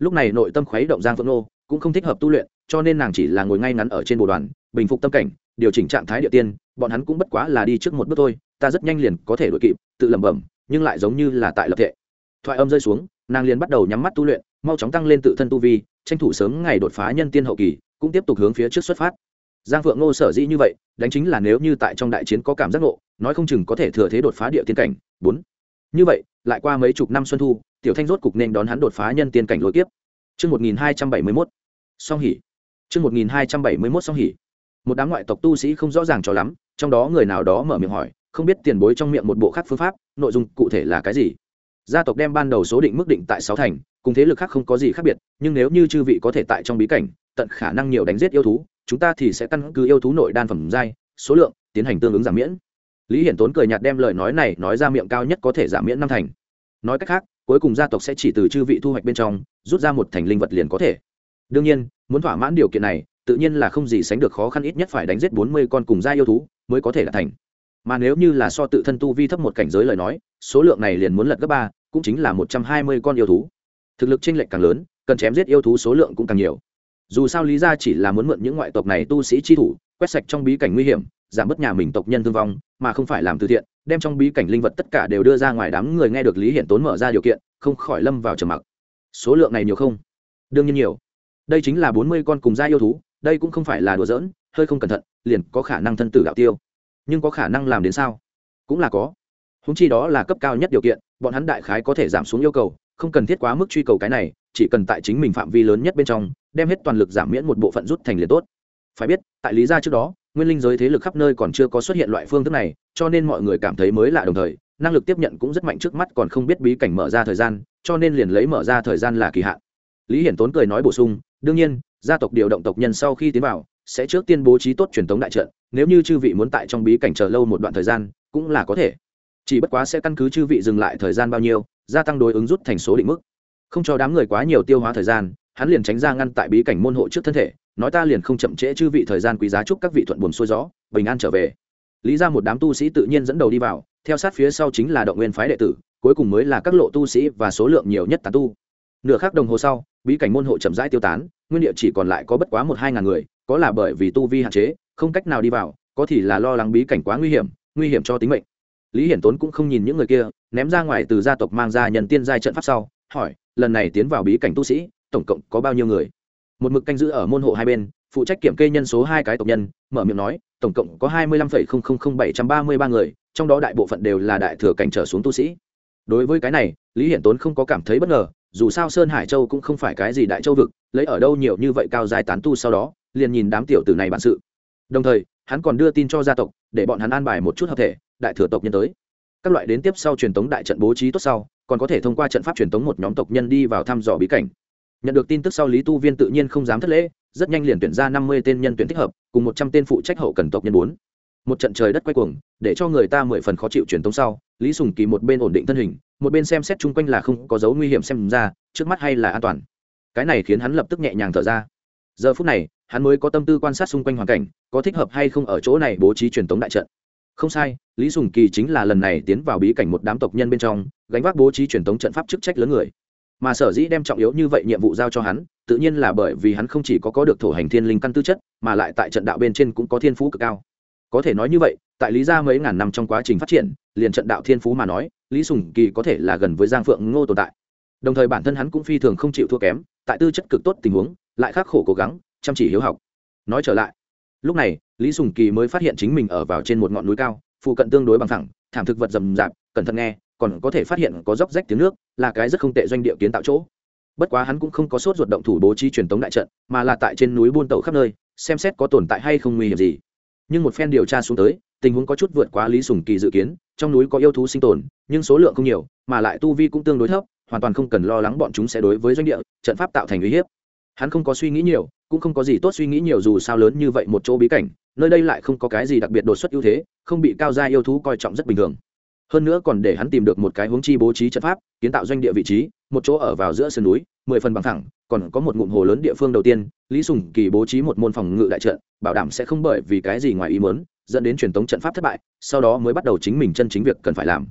lúc này nội tâm khuấy động Giang Phượng Nô cũng không thích hợp tu luyện, cho nên nàng chỉ là ngồi ngay ngắn ở trên bồ đoàn, bình phục tâm cảnh, điều chỉnh trạng thái địa tiên. Bọn hắn cũng bất quá là đi trước một bước thôi, ta rất nhanh liền có thể đuổi kịp, tự lẩm bẩm, nhưng lại giống như là tại lập thể. Thoại âm rơi xuống, nàng liền bắt đầu nhắm mắt tu luyện, mau chóng tăng lên tự thân tu vi, tranh thủ sớm ngày đột phá nhân tiên hậu kỳ, cũng tiếp tục hướng phía trước xuất phát. Giang Phượng Ngô sở dĩ như vậy, đánh chính là nếu như tại trong đại chiến có cảm giác ngộ, nói không chừng có thể thừa thế đột phá địa tiên cảnh. Bốn. Như vậy, lại qua mấy chục năm xuân thu, Tiểu Thanh rốt cục nên đón hắn đột phá nhân tiên cảnh lôi kiếp. Chương một nghìn hai trăm bảy mươi mốt. Song hỉ. Chương một nghìn hai trăm bảy mươi mốt song hỉ. Một đám ngoại tộc tu sĩ không rõ ràng cho lắm, trong đó người nào đó mở miệng hỏi, không biết tiền bối trong miệng một bộ khác phương pháp, nội dung cụ thể là cái gì? Gia tộc đem ban đầu số định mức định tại sáu thành, cùng thế lực khác không có gì khác biệt, nhưng nếu như chư vị có thể tại trong bí cảnh tận khả năng nhiều đánh giết yêu thú, chúng ta thì sẽ căn cứ yêu thú nội đan phẩm giai, số lượng, tiến hành tương ứng giảm miễn. Lý Hiển Tốn cười nhạt đem lời nói này nói ra miệng cao nhất có thể giảm miễn năm thành. Nói cách khác, cuối cùng gia tộc sẽ chỉ từ chư vị thu hoạch bên trong rút ra một thành linh vật liền có thể. Đương nhiên, muốn thỏa mãn điều kiện này, tự nhiên là không gì sánh được khó khăn, ít nhất phải đánh giết bốn mươi con cùng giai yêu thú mới có thể đạt thành. Mà nếu như là so tự thân tu vi thấp một cảnh giới lời nói, số lượng này liền muốn lật gấp ba, cũng chính là một trăm hai mươi con yêu thú. Thực lực chênh lệch càng lớn, cần chém giết yêu thú số lượng cũng càng nhiều. Dù sao Lý gia chỉ là muốn mượn những ngoại tộc này tu sĩ chi thủ, quét sạch trong bí cảnh nguy hiểm, giảm bớt nhà mình tộc nhân thương vong, mà không phải làm từ thiện, đem trong bí cảnh linh vật tất cả đều đưa ra ngoài. Đám người nghe được Lý Hiển Tốn mở ra điều kiện, không khỏi lâm vào trầm mặc. Số lượng này nhiều không? Đương nhiên nhiều. Đây chính là bốn mươi con cùng gia yêu thú, đây cũng không phải là đùa giỡn, hơi không cẩn thận, liền có khả năng thân tử đạo tiêu. Nhưng có khả năng làm đến sao? Cũng là có. Huống chi đó là cấp cao nhất điều kiện, bọn hắn đại khái có thể giảm xuống yêu cầu, không cần thiết quá mức truy cầu cái này, chỉ cần tại chính mình phạm vi lớn nhất bên trong, đem hết toàn lực giảm miễn một bộ phận rút thành liền tốt. Phải biết, tại Lý gia trước đó, nguyên linh giới thế lực khắp nơi còn chưa có xuất hiện loại phương thức này, cho nên mọi người cảm thấy mới lạ, đồng thời năng lực tiếp nhận cũng rất mạnh, trước mắt còn không biết bí cảnh mở ra thời gian, cho nên liền lấy mở ra thời gian là kỳ hạn. Lý Hiển Tốn cười nói bổ sung, đương nhiên, gia tộc điều động tộc nhân sau khi tiến vào, sẽ trước tiên bố trí tốt truyền thống đại trận, nếu như chư vị muốn tại trong bí cảnh chờ lâu một đoạn thời gian, cũng là có thể. Chỉ bất quá sẽ căn cứ chư vị dừng lại thời gian bao nhiêu, gia tăng đối ứng rút thành số định mức, không cho đám người quá nhiều tiêu hóa thời gian. Hắn liền tránh ra ngăn tại bí cảnh môn hộ trước thân thể, nói ta liền không chậm trễ chư vị thời gian quý giá, chúc các vị thuận buồm xuôi gió, bình an trở về. Lý ra một đám tu sĩ tự nhiên dẫn đầu đi vào, theo sát phía sau chính là động nguyên phái đệ tử, cuối cùng mới là các lộ tu sĩ và số lượng nhiều nhất tán tu. Nửa khắc đồng hồ sau, bí cảnh môn hộ chậm rãi tiêu tán, nguyên địa chỉ còn lại có bất quá một hai ngàn người, có là bởi vì tu vi hạn chế không cách nào đi vào, có thì là lo lắng bí cảnh quá nguy hiểm, nguy hiểm cho tính mệnh. Lý Hiển Tốn cũng không nhìn những người kia, ném ra ngoài từ gia tộc mang ra nhân tiên giai trận pháp sau, hỏi, lần này tiến vào bí cảnh tu sĩ tổng cộng có bao nhiêu người? Một mực canh giữ ở môn hộ hai bên, phụ trách kiểm kê nhân số hai cái tộc nhân mở miệng nói, tổng cộng có hai mươi lăm phẩy không không không bảy trăm ba mươi ba người, trong đó đại bộ phận đều là đại thừa cảnh trở xuống tu sĩ. Đối với cái này, Lý Hiển Tốn không có cảm thấy bất ngờ, dù sao Sơn Hải Châu cũng không phải cái gì đại châu vực, lấy ở đâu nhiều như vậy cao giai tán tu. Sau đó liền nhìn đám tiểu tử này bản sự, đồng thời hắn còn đưa tin cho gia tộc để bọn hắn an bài một chút hợp thể đại thừa tộc nhân tới. Các loại đến tiếp sau truyền tống đại trận bố trí tốt sau, còn có thể thông qua trận pháp truyền tống một nhóm tộc nhân đi vào thăm dò bí cảnh. Nhận được tin tức sau, Lý Tu Viên tự nhiên không dám thất lễ, rất nhanh liền tuyển ra năm mươi tên nhân tuyển thích hợp, cùng một trăm tên phụ trách hậu cần tộc nhân bốn. Một trận trời đất quay cuồng, để cho người ta mười phần khó chịu truyền tống sau, Lý Sùng Kỳ một bên ổn định thân hình, một bên xem xét chung quanh là không có dấu nguy hiểm, xem ra trước mắt hay là an toàn. Cái này khiến hắn lập tức nhẹ nhàng thở ra. Giờ phút này, hắn mới có tâm tư quan sát xung quanh hoàn cảnh, có thích hợp hay không ở chỗ này bố trí truyền tống đại trận. Không sai, Lý Sùng Kỳ chính là lần này tiến vào bí cảnh một đám tộc nhân bên trong, gánh vác bố trí truyền tống trận pháp chức trách lớn người. Mà sở dĩ đem trọng yếu như vậy nhiệm vụ giao cho hắn, tự nhiên là bởi vì hắn không chỉ có có được thổ hành thiên linh căn tư chất, mà lại tại trận đạo bên trên cũng có thiên phú cực cao. Có thể nói như vậy, tại Lý gia mấy ngàn năm trong quá trình phát triển, liền trận đạo thiên phú mà nói, Lý Sùng Kỳ có thể là gần với Giang Phượng Ngô tồn tại. Đồng thời bản thân hắn cũng phi thường không chịu thua kém, tại tư chất cực tốt tình huống, lại khắc khổ cố gắng, chăm chỉ hiếu học. Nói trở lại, lúc này, Lý Sùng Kỳ mới phát hiện chính mình ở vào trên một ngọn núi cao, phụ cận tương đối bằng phẳng, thảm thực vật rậm rạp, cẩn thận nghe, còn có thể phát hiện có róc rách tiếng nước, là cái rất không tệ doanh địa kiến tạo chỗ. Bất quá hắn cũng không có sốt ruột động thủ bố trí truyền tống đại trận, mà là tại trên núi buôn tẩu khắp nơi, xem xét có tồn tại hay không nguy hiểm gì. Nhưng một phen điều tra xuống tới, tình huống có chút vượt quá Lý Sùng Kỳ dự kiến, trong núi có yêu thú sinh tồn, nhưng số lượng không nhiều, mà lại tu vi cũng tương đối thấp, hoàn toàn không cần lo lắng bọn chúng sẽ đối với doanh địa, trận pháp tạo thành uy hiếp. Hắn không có suy nghĩ nhiều, cũng không có gì tốt suy nghĩ nhiều, dù sao lớn như vậy một chỗ bí cảnh, nơi đây lại không có cái gì đặc biệt đột xuất ưu thế, không bị cao gia yêu thú coi trọng rất bình thường. Hơn nữa còn để hắn tìm được một cái hướng chi bố trí trận pháp, kiến tạo doanh địa vị trí, một chỗ ở vào giữa sườn núi, mười phần bằng phẳng, còn có một ngụm hồ lớn địa phương đầu tiên, Lý Sùng Kỳ bố trí một môn phòng ngự đại trận, bảo đảm sẽ không bởi vì cái gì ngoài ý muốn dẫn đến truyền tống trận pháp thất bại, sau đó mới bắt đầu chính mình chân chính việc cần phải làm.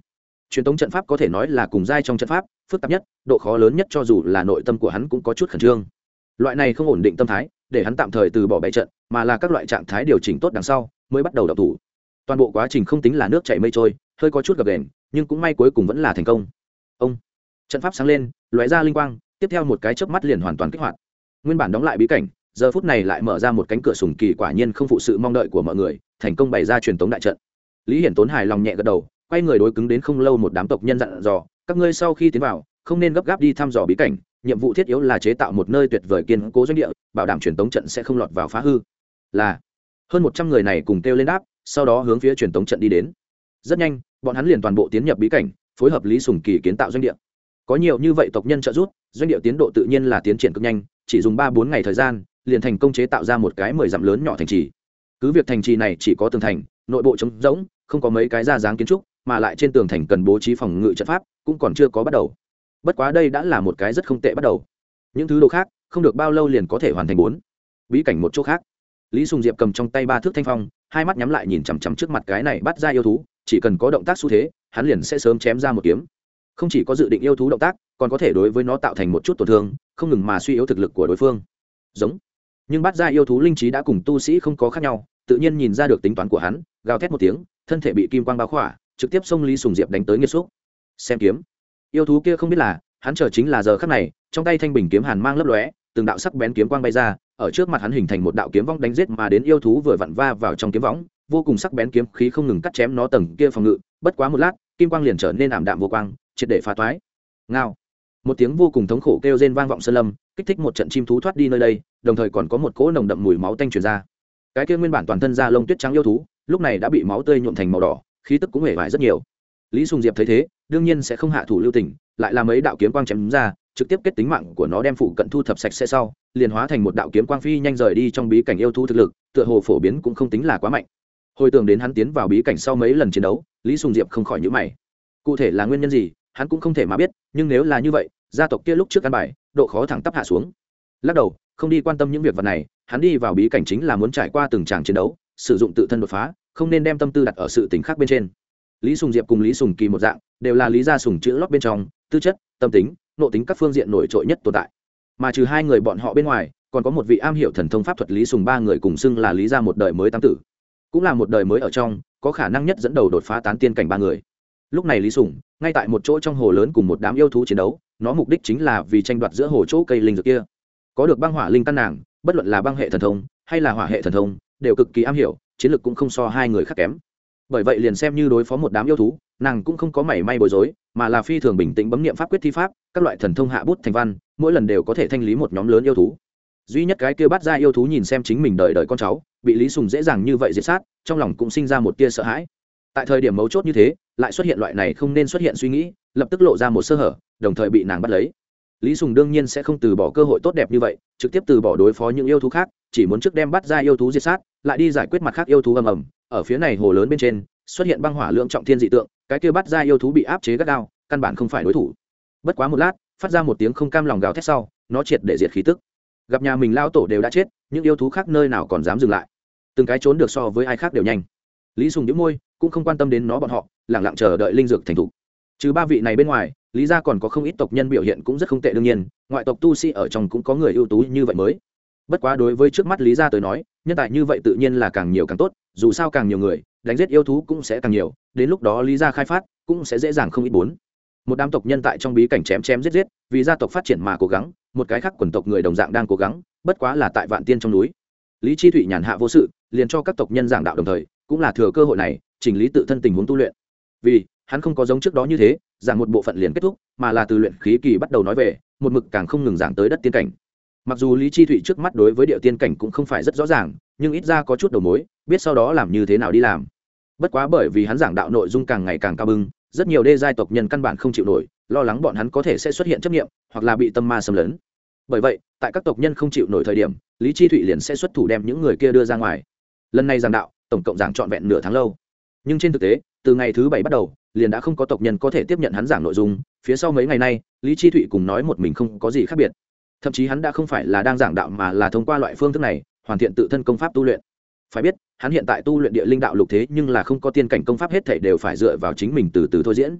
truyền tống trận pháp có thể nói là cùng giai trong trận pháp phức tạp nhất, độ khó lớn nhất, cho dù là nội tâm của hắn cũng có chút khẩn trương. Loại này không ổn định tâm thái để hắn tạm thời từ bỏ bày trận, mà là các loại trạng thái điều chỉnh tốt đằng sau mới bắt đầu đọc thủ. Toàn bộ quá trình không tính là nước chảy mây trôi, hơi có chút gập ghềnh, nhưng cũng may cuối cùng vẫn là thành công. Ông trận pháp sáng lên, lóe ra linh quang, tiếp theo một cái chớp mắt liền hoàn toàn kích hoạt. Nguyên bản đóng lại bí cảnh, giờ phút này lại mở ra một cánh cửa sùng kỳ, quả nhiên không phụ sự mong đợi của mọi người, thành công bày ra truyền tống đại trận. Lý Hiển Tốn hài lòng nhẹ gật đầu, quay người đối cứng đến không lâu một đám tộc nhân dặn dò, các ngươi sau khi tiến vào không nên gấp gáp đi thăm dò bí cảnh, nhiệm vụ thiết yếu là chế tạo một nơi tuyệt vời kiên cố doanh địa, bảo đảm truyền tống trận sẽ không lọt vào phá hư. Là hơn một trăm người này cùng kêu lên đáp, sau đó hướng phía truyền tống trận đi đến. Rất nhanh bọn hắn liền toàn bộ tiến nhập bí cảnh, phối hợp Lý Sùng Kỳ kiến tạo doanh địa. Có nhiều như vậy tộc nhân trợ giúp, doanh địa tiến độ tự nhiên là tiến triển cực nhanh, chỉ dùng ba bốn ngày thời gian liền thành công chế tạo ra một cái mười dặm lớn nhỏ thành trì. Cứ việc thành trì này chỉ có tường thành, nội bộ trống rỗng, không có mấy cái ra dáng kiến trúc, mà lại trên tường thành cần bố trí phòng ngự trận pháp cũng còn chưa có bắt đầu. Bất quá đây đã là một cái rất không tệ bắt đầu. Những thứ đồ khác không được bao lâu liền có thể hoàn thành. Bốn bí cảnh một chỗ khác, Lý Sùng Diệp cầm trong tay ba thước thanh phong, hai mắt nhắm lại nhìn chằm chằm trước mặt cái này bắt ra yêu thú, chỉ cần có động tác xu thế hắn liền sẽ sớm chém ra một kiếm. Không chỉ có dự định yêu thú động tác, còn có thể đối với nó tạo thành một chút tổn thương, không ngừng mà suy yếu thực lực của đối phương. Giống nhưng bắt ra yêu thú linh trí đã cùng tu sĩ không có khác nhau, tự nhiên nhìn ra được tính toán của hắn, gào thét một tiếng, thân thể bị kim quang bao khỏa, trực tiếp xông Lý Sùng Diệp đánh tới nghiệt xúc. Xem kiếm, yêu thú kia không biết là hắn chờ chính là giờ khắc này, trong tay thanh bình kiếm hàn mang lấp lóe, từng đạo sắc bén kiếm quang bay ra, ở trước mặt hắn hình thành một đạo kiếm vong đánh giết mà đến yêu thú vừa vặn va vào trong kiếm võng, vô cùng sắc bén kiếm khí không ngừng cắt chém nó tầng kia phòng ngự, bất quá một lát, kim quang liền trở nên ảm đạm vô quang, triệt để phá toái. Ngao, một tiếng vô cùng thống khổ kêu rên vang vọng sơn lâm, kích thích một trận chim thú thoát đi nơi đây, đồng thời còn có một cỗ nồng đậm mùi máu tanh truyền ra. Cái kia nguyên bản toàn thân da lông tuyết trắng yêu thú, lúc này đã bị máu tươi nhuộm thành màu đỏ, khí tức cũng hề vải rất nhiều. Lý Sùng Diệp thấy thế, đương nhiên sẽ không hạ thủ lưu tình, lại làm mấy đạo kiếm quang chém ra, trực tiếp kết tính mạng của nó đem phụ cận thu thập sạch sẽ sau, liền hóa thành một đạo kiếm quang phi nhanh rời đi. Trong bí cảnh yêu thú thực lực, tựa hồ phổ biến cũng không tính là quá mạnh. Hồi tưởng đến hắn tiến vào bí cảnh sau mấy lần chiến đấu, Lý Sùng Diệp không khỏi nhíu mày. Cụ thể là nguyên nhân gì, hắn cũng không thể mà biết, nhưng nếu là như vậy, gia tộc kia lúc trước căn bài, độ khó thẳng tắp hạ xuống. Lắc đầu, không đi quan tâm những việc vật này, hắn đi vào bí cảnh chính là muốn trải qua từng tràng chiến đấu, sử dụng tự thân đột phá, không nên đem tâm tư đặt ở sự tình khác bên trên. Lý Sùng Diệp cùng Lý Sùng Kỳ một dạng, đều là Lý gia Sùng chữ lót bên trong, tư chất, tâm tính, nội tính các phương diện nổi trội nhất tồn tại. Mà trừ hai người bọn họ bên ngoài, còn có một vị am hiểu thần thông pháp thuật Lý Sùng, ba người cùng xưng là Lý gia một đời mới tam tử, cũng là một đời mới ở trong, có khả năng nhất dẫn đầu đột phá tán tiên cảnh ba người. Lúc này Lý Sùng ngay tại một chỗ trong hồ lớn cùng một đám yêu thú chiến đấu, nó mục đích chính là vì tranh đoạt giữa hồ chỗ cây linh dược kia. Có được băng hỏa linh căn nàng, bất luận là băng hệ thần thông hay là hỏa hệ thần thông, đều cực kỳ am hiểu, chiến lược cũng không so hai người khác kém. Bởi vậy liền xem như đối phó một đám yêu thú, nàng cũng không có mảy may bối rối, mà là phi thường bình tĩnh bấm niệm pháp quyết thi pháp, các loại thần thông hạ bút thành văn, mỗi lần đều có thể thanh lý một nhóm lớn yêu thú. Duy nhất cái kia bắt ra yêu thú nhìn xem chính mình đời đời con cháu bị Lý Sùng dễ dàng như vậy diệt sát, trong lòng cũng sinh ra một tia sợ hãi. Tại thời điểm mấu chốt như thế, lại xuất hiện loại này không nên xuất hiện suy nghĩ, lập tức lộ ra một sơ hở, đồng thời bị nàng bắt lấy. Lý Sùng đương nhiên sẽ không từ bỏ cơ hội tốt đẹp như vậy, trực tiếp từ bỏ đối phó những yêu thú khác, chỉ muốn trước đem bắt ra yêu thú diệt sát, lại đi giải quyết mặt khác yêu thú ầm ầm. Ở phía này hồ lớn bên trên xuất hiện băng hỏa lượng trọng thiên dị tượng, cái kia bắt ra yêu thú bị áp chế gắt gao, căn bản không phải đối thủ. Bất quá một lát, phát ra một tiếng không cam lòng gào thét sau, nó triệt để diệt khí tức. Gặp nhà mình lao tổ đều đã chết, những yêu thú khác nơi nào còn dám dừng lại, từng cái trốn được so với ai khác đều nhanh. Lý Sùng nhếch môi, cũng không quan tâm đến nó bọn họ, lặng lặng chờ đợi linh dược thành thục. Trừ ba vị này bên ngoài, Lý gia còn có không ít tộc nhân biểu hiện cũng rất không tệ, đương nhiên ngoại tộc tu sĩ ở trong cũng có người ưu tú như vậy mới. Bất quá đối với trước mắt Lý gia tới nói, nhân tài như vậy tự nhiên là càng nhiều càng tốt, dù sao càng nhiều người đánh giết yêu thú cũng sẽ càng nhiều, đến lúc đó Lý gia khai phát cũng sẽ dễ dàng không ít. Bốn một đám tộc nhân tại trong bí cảnh chém chém giết giết, vì gia tộc phát triển mà cố gắng, một cái khác quần tộc người đồng dạng đang cố gắng, bất quá là tại Vạn Tiên trong núi. Lý Chi Thụy nhàn hạ vô sự, liền cho các tộc nhân giảng đạo, đồng thời cũng là thừa cơ hội này chỉnh lý tự thân tình huống tu luyện. Vì hắn không có giống trước đó như thế giảng một bộ phận liền kết thúc, mà là từ luyện khí kỳ bắt đầu nói về, một mực càng không ngừng giảng tới đất tiên cảnh. Mặc dù Lý Chi Thụy trước mắt đối với địa tiên cảnh cũng không phải rất rõ ràng, nhưng ít ra có chút đầu mối, biết sau đó làm như thế nào đi làm. Bất quá bởi vì hắn giảng đạo nội dung càng ngày càng cao bưng, rất nhiều đê giai tộc nhân căn bản không chịu nổi, lo lắng bọn hắn có thể sẽ xuất hiện chấp niệm, hoặc là bị tâm ma xâm lấn. Bởi vậy, tại các tộc nhân không chịu nổi thời điểm, Lý Chi Thụy liền sẽ xuất thủ đem những người kia đưa ra ngoài. Lần này giảng đạo, tổng cộng giảng trọn vẹn nửa tháng lâu. Nhưng trên thực tế, từ ngày thứ bảy bắt đầu, liền đã không có tộc nhân có thể tiếp nhận hắn giảng nội dung, phía sau mấy ngày nay, Lý Chi Thụy cùng nói một mình không có gì khác biệt. Thậm chí hắn đã không phải là đang giảng đạo mà là thông qua loại phương thức này hoàn thiện tự thân công pháp tu luyện. Phải biết, hắn hiện tại tu luyện địa linh đạo lục thế nhưng là không có tiên cảnh công pháp, hết thảy đều phải dựa vào chính mình từ từ thôi diễn.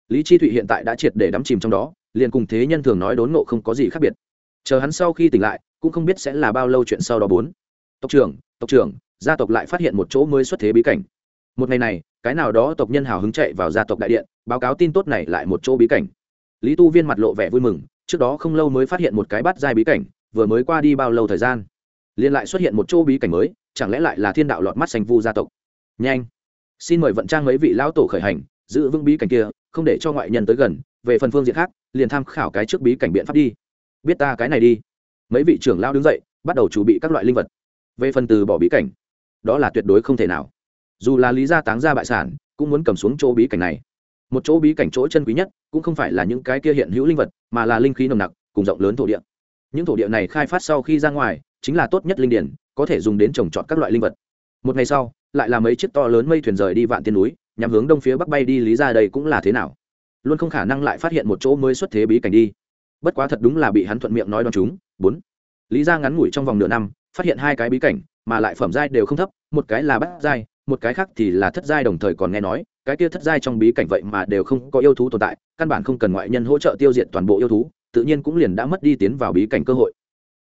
Lý Chi Thụy hiện tại đã triệt để đắm chìm trong đó, liền cùng thế nhân thường nói đốn ngộ không có gì khác biệt. Chờ hắn sau khi tỉnh lại, cũng không biết sẽ là bao lâu chuyện sau đó. Bốn tộc trưởng, tộc trưởng, gia tộc lại phát hiện một chỗ mới xuất thế bí cảnh. Một ngày này, cái nào đó tộc nhân hào hứng chạy vào gia tộc đại điện, báo cáo tin tốt này lại một chỗ bí cảnh. Lý Tu Viên mặt lộ vẻ vui mừng, trước đó không lâu mới phát hiện một cái bát giai bí cảnh, vừa mới qua đi bao lâu thời gian, liền lại xuất hiện một chỗ bí cảnh mới, chẳng lẽ lại là thiên đạo lọt mắt xanh vu gia tộc. Nhanh, xin mời vận trang mấy vị lão tổ khởi hành, giữ vững bí cảnh kia, không để cho ngoại nhân tới gần. Về phần phương diện khác, liền tham khảo cái trước bí cảnh biện pháp đi. Biết ta cái này đi. Mấy vị trưởng lão đứng dậy, bắt đầu chuẩn bị các loại linh vật. Về phần từ bỏ bí cảnh, đó là tuyệt đối không thể nào. Dù là Lý gia táng ra bại sản, cũng muốn cầm xuống chỗ bí cảnh này. Một chỗ bí cảnh chỗ chân quý nhất, cũng không phải là những cái kia hiện hữu linh vật, mà là linh khí nồng nặc, cùng rộng lớn thổ địa. Những thổ địa này khai phát sau khi ra ngoài, chính là tốt nhất linh điển, có thể dùng đến trồng trọt các loại linh vật. Một ngày sau, lại là mấy chiếc to lớn mây thuyền rời đi Vạn Tiên núi, nhắm hướng đông phía bắc bay đi. Lý gia đây cũng là thế nào? Luôn không khả năng lại phát hiện một chỗ mới xuất thế bí cảnh đi. Bất quá thật đúng là bị hắn thuận miệng nói đoán chúng. Bốn Lý gia ngắn ngủi trong vòng nửa năm, phát hiện hai cái bí cảnh, mà lại phẩm giai đều không thấp, một cái là bát giai, một cái khác thì là thất giai. Đồng thời còn nghe nói, cái kia thất giai trong bí cảnh vậy mà đều không có yêu thú tồn tại, căn bản không cần ngoại nhân hỗ trợ tiêu diệt toàn bộ yêu thú, tự nhiên cũng liền đã mất đi tiến vào bí cảnh cơ hội.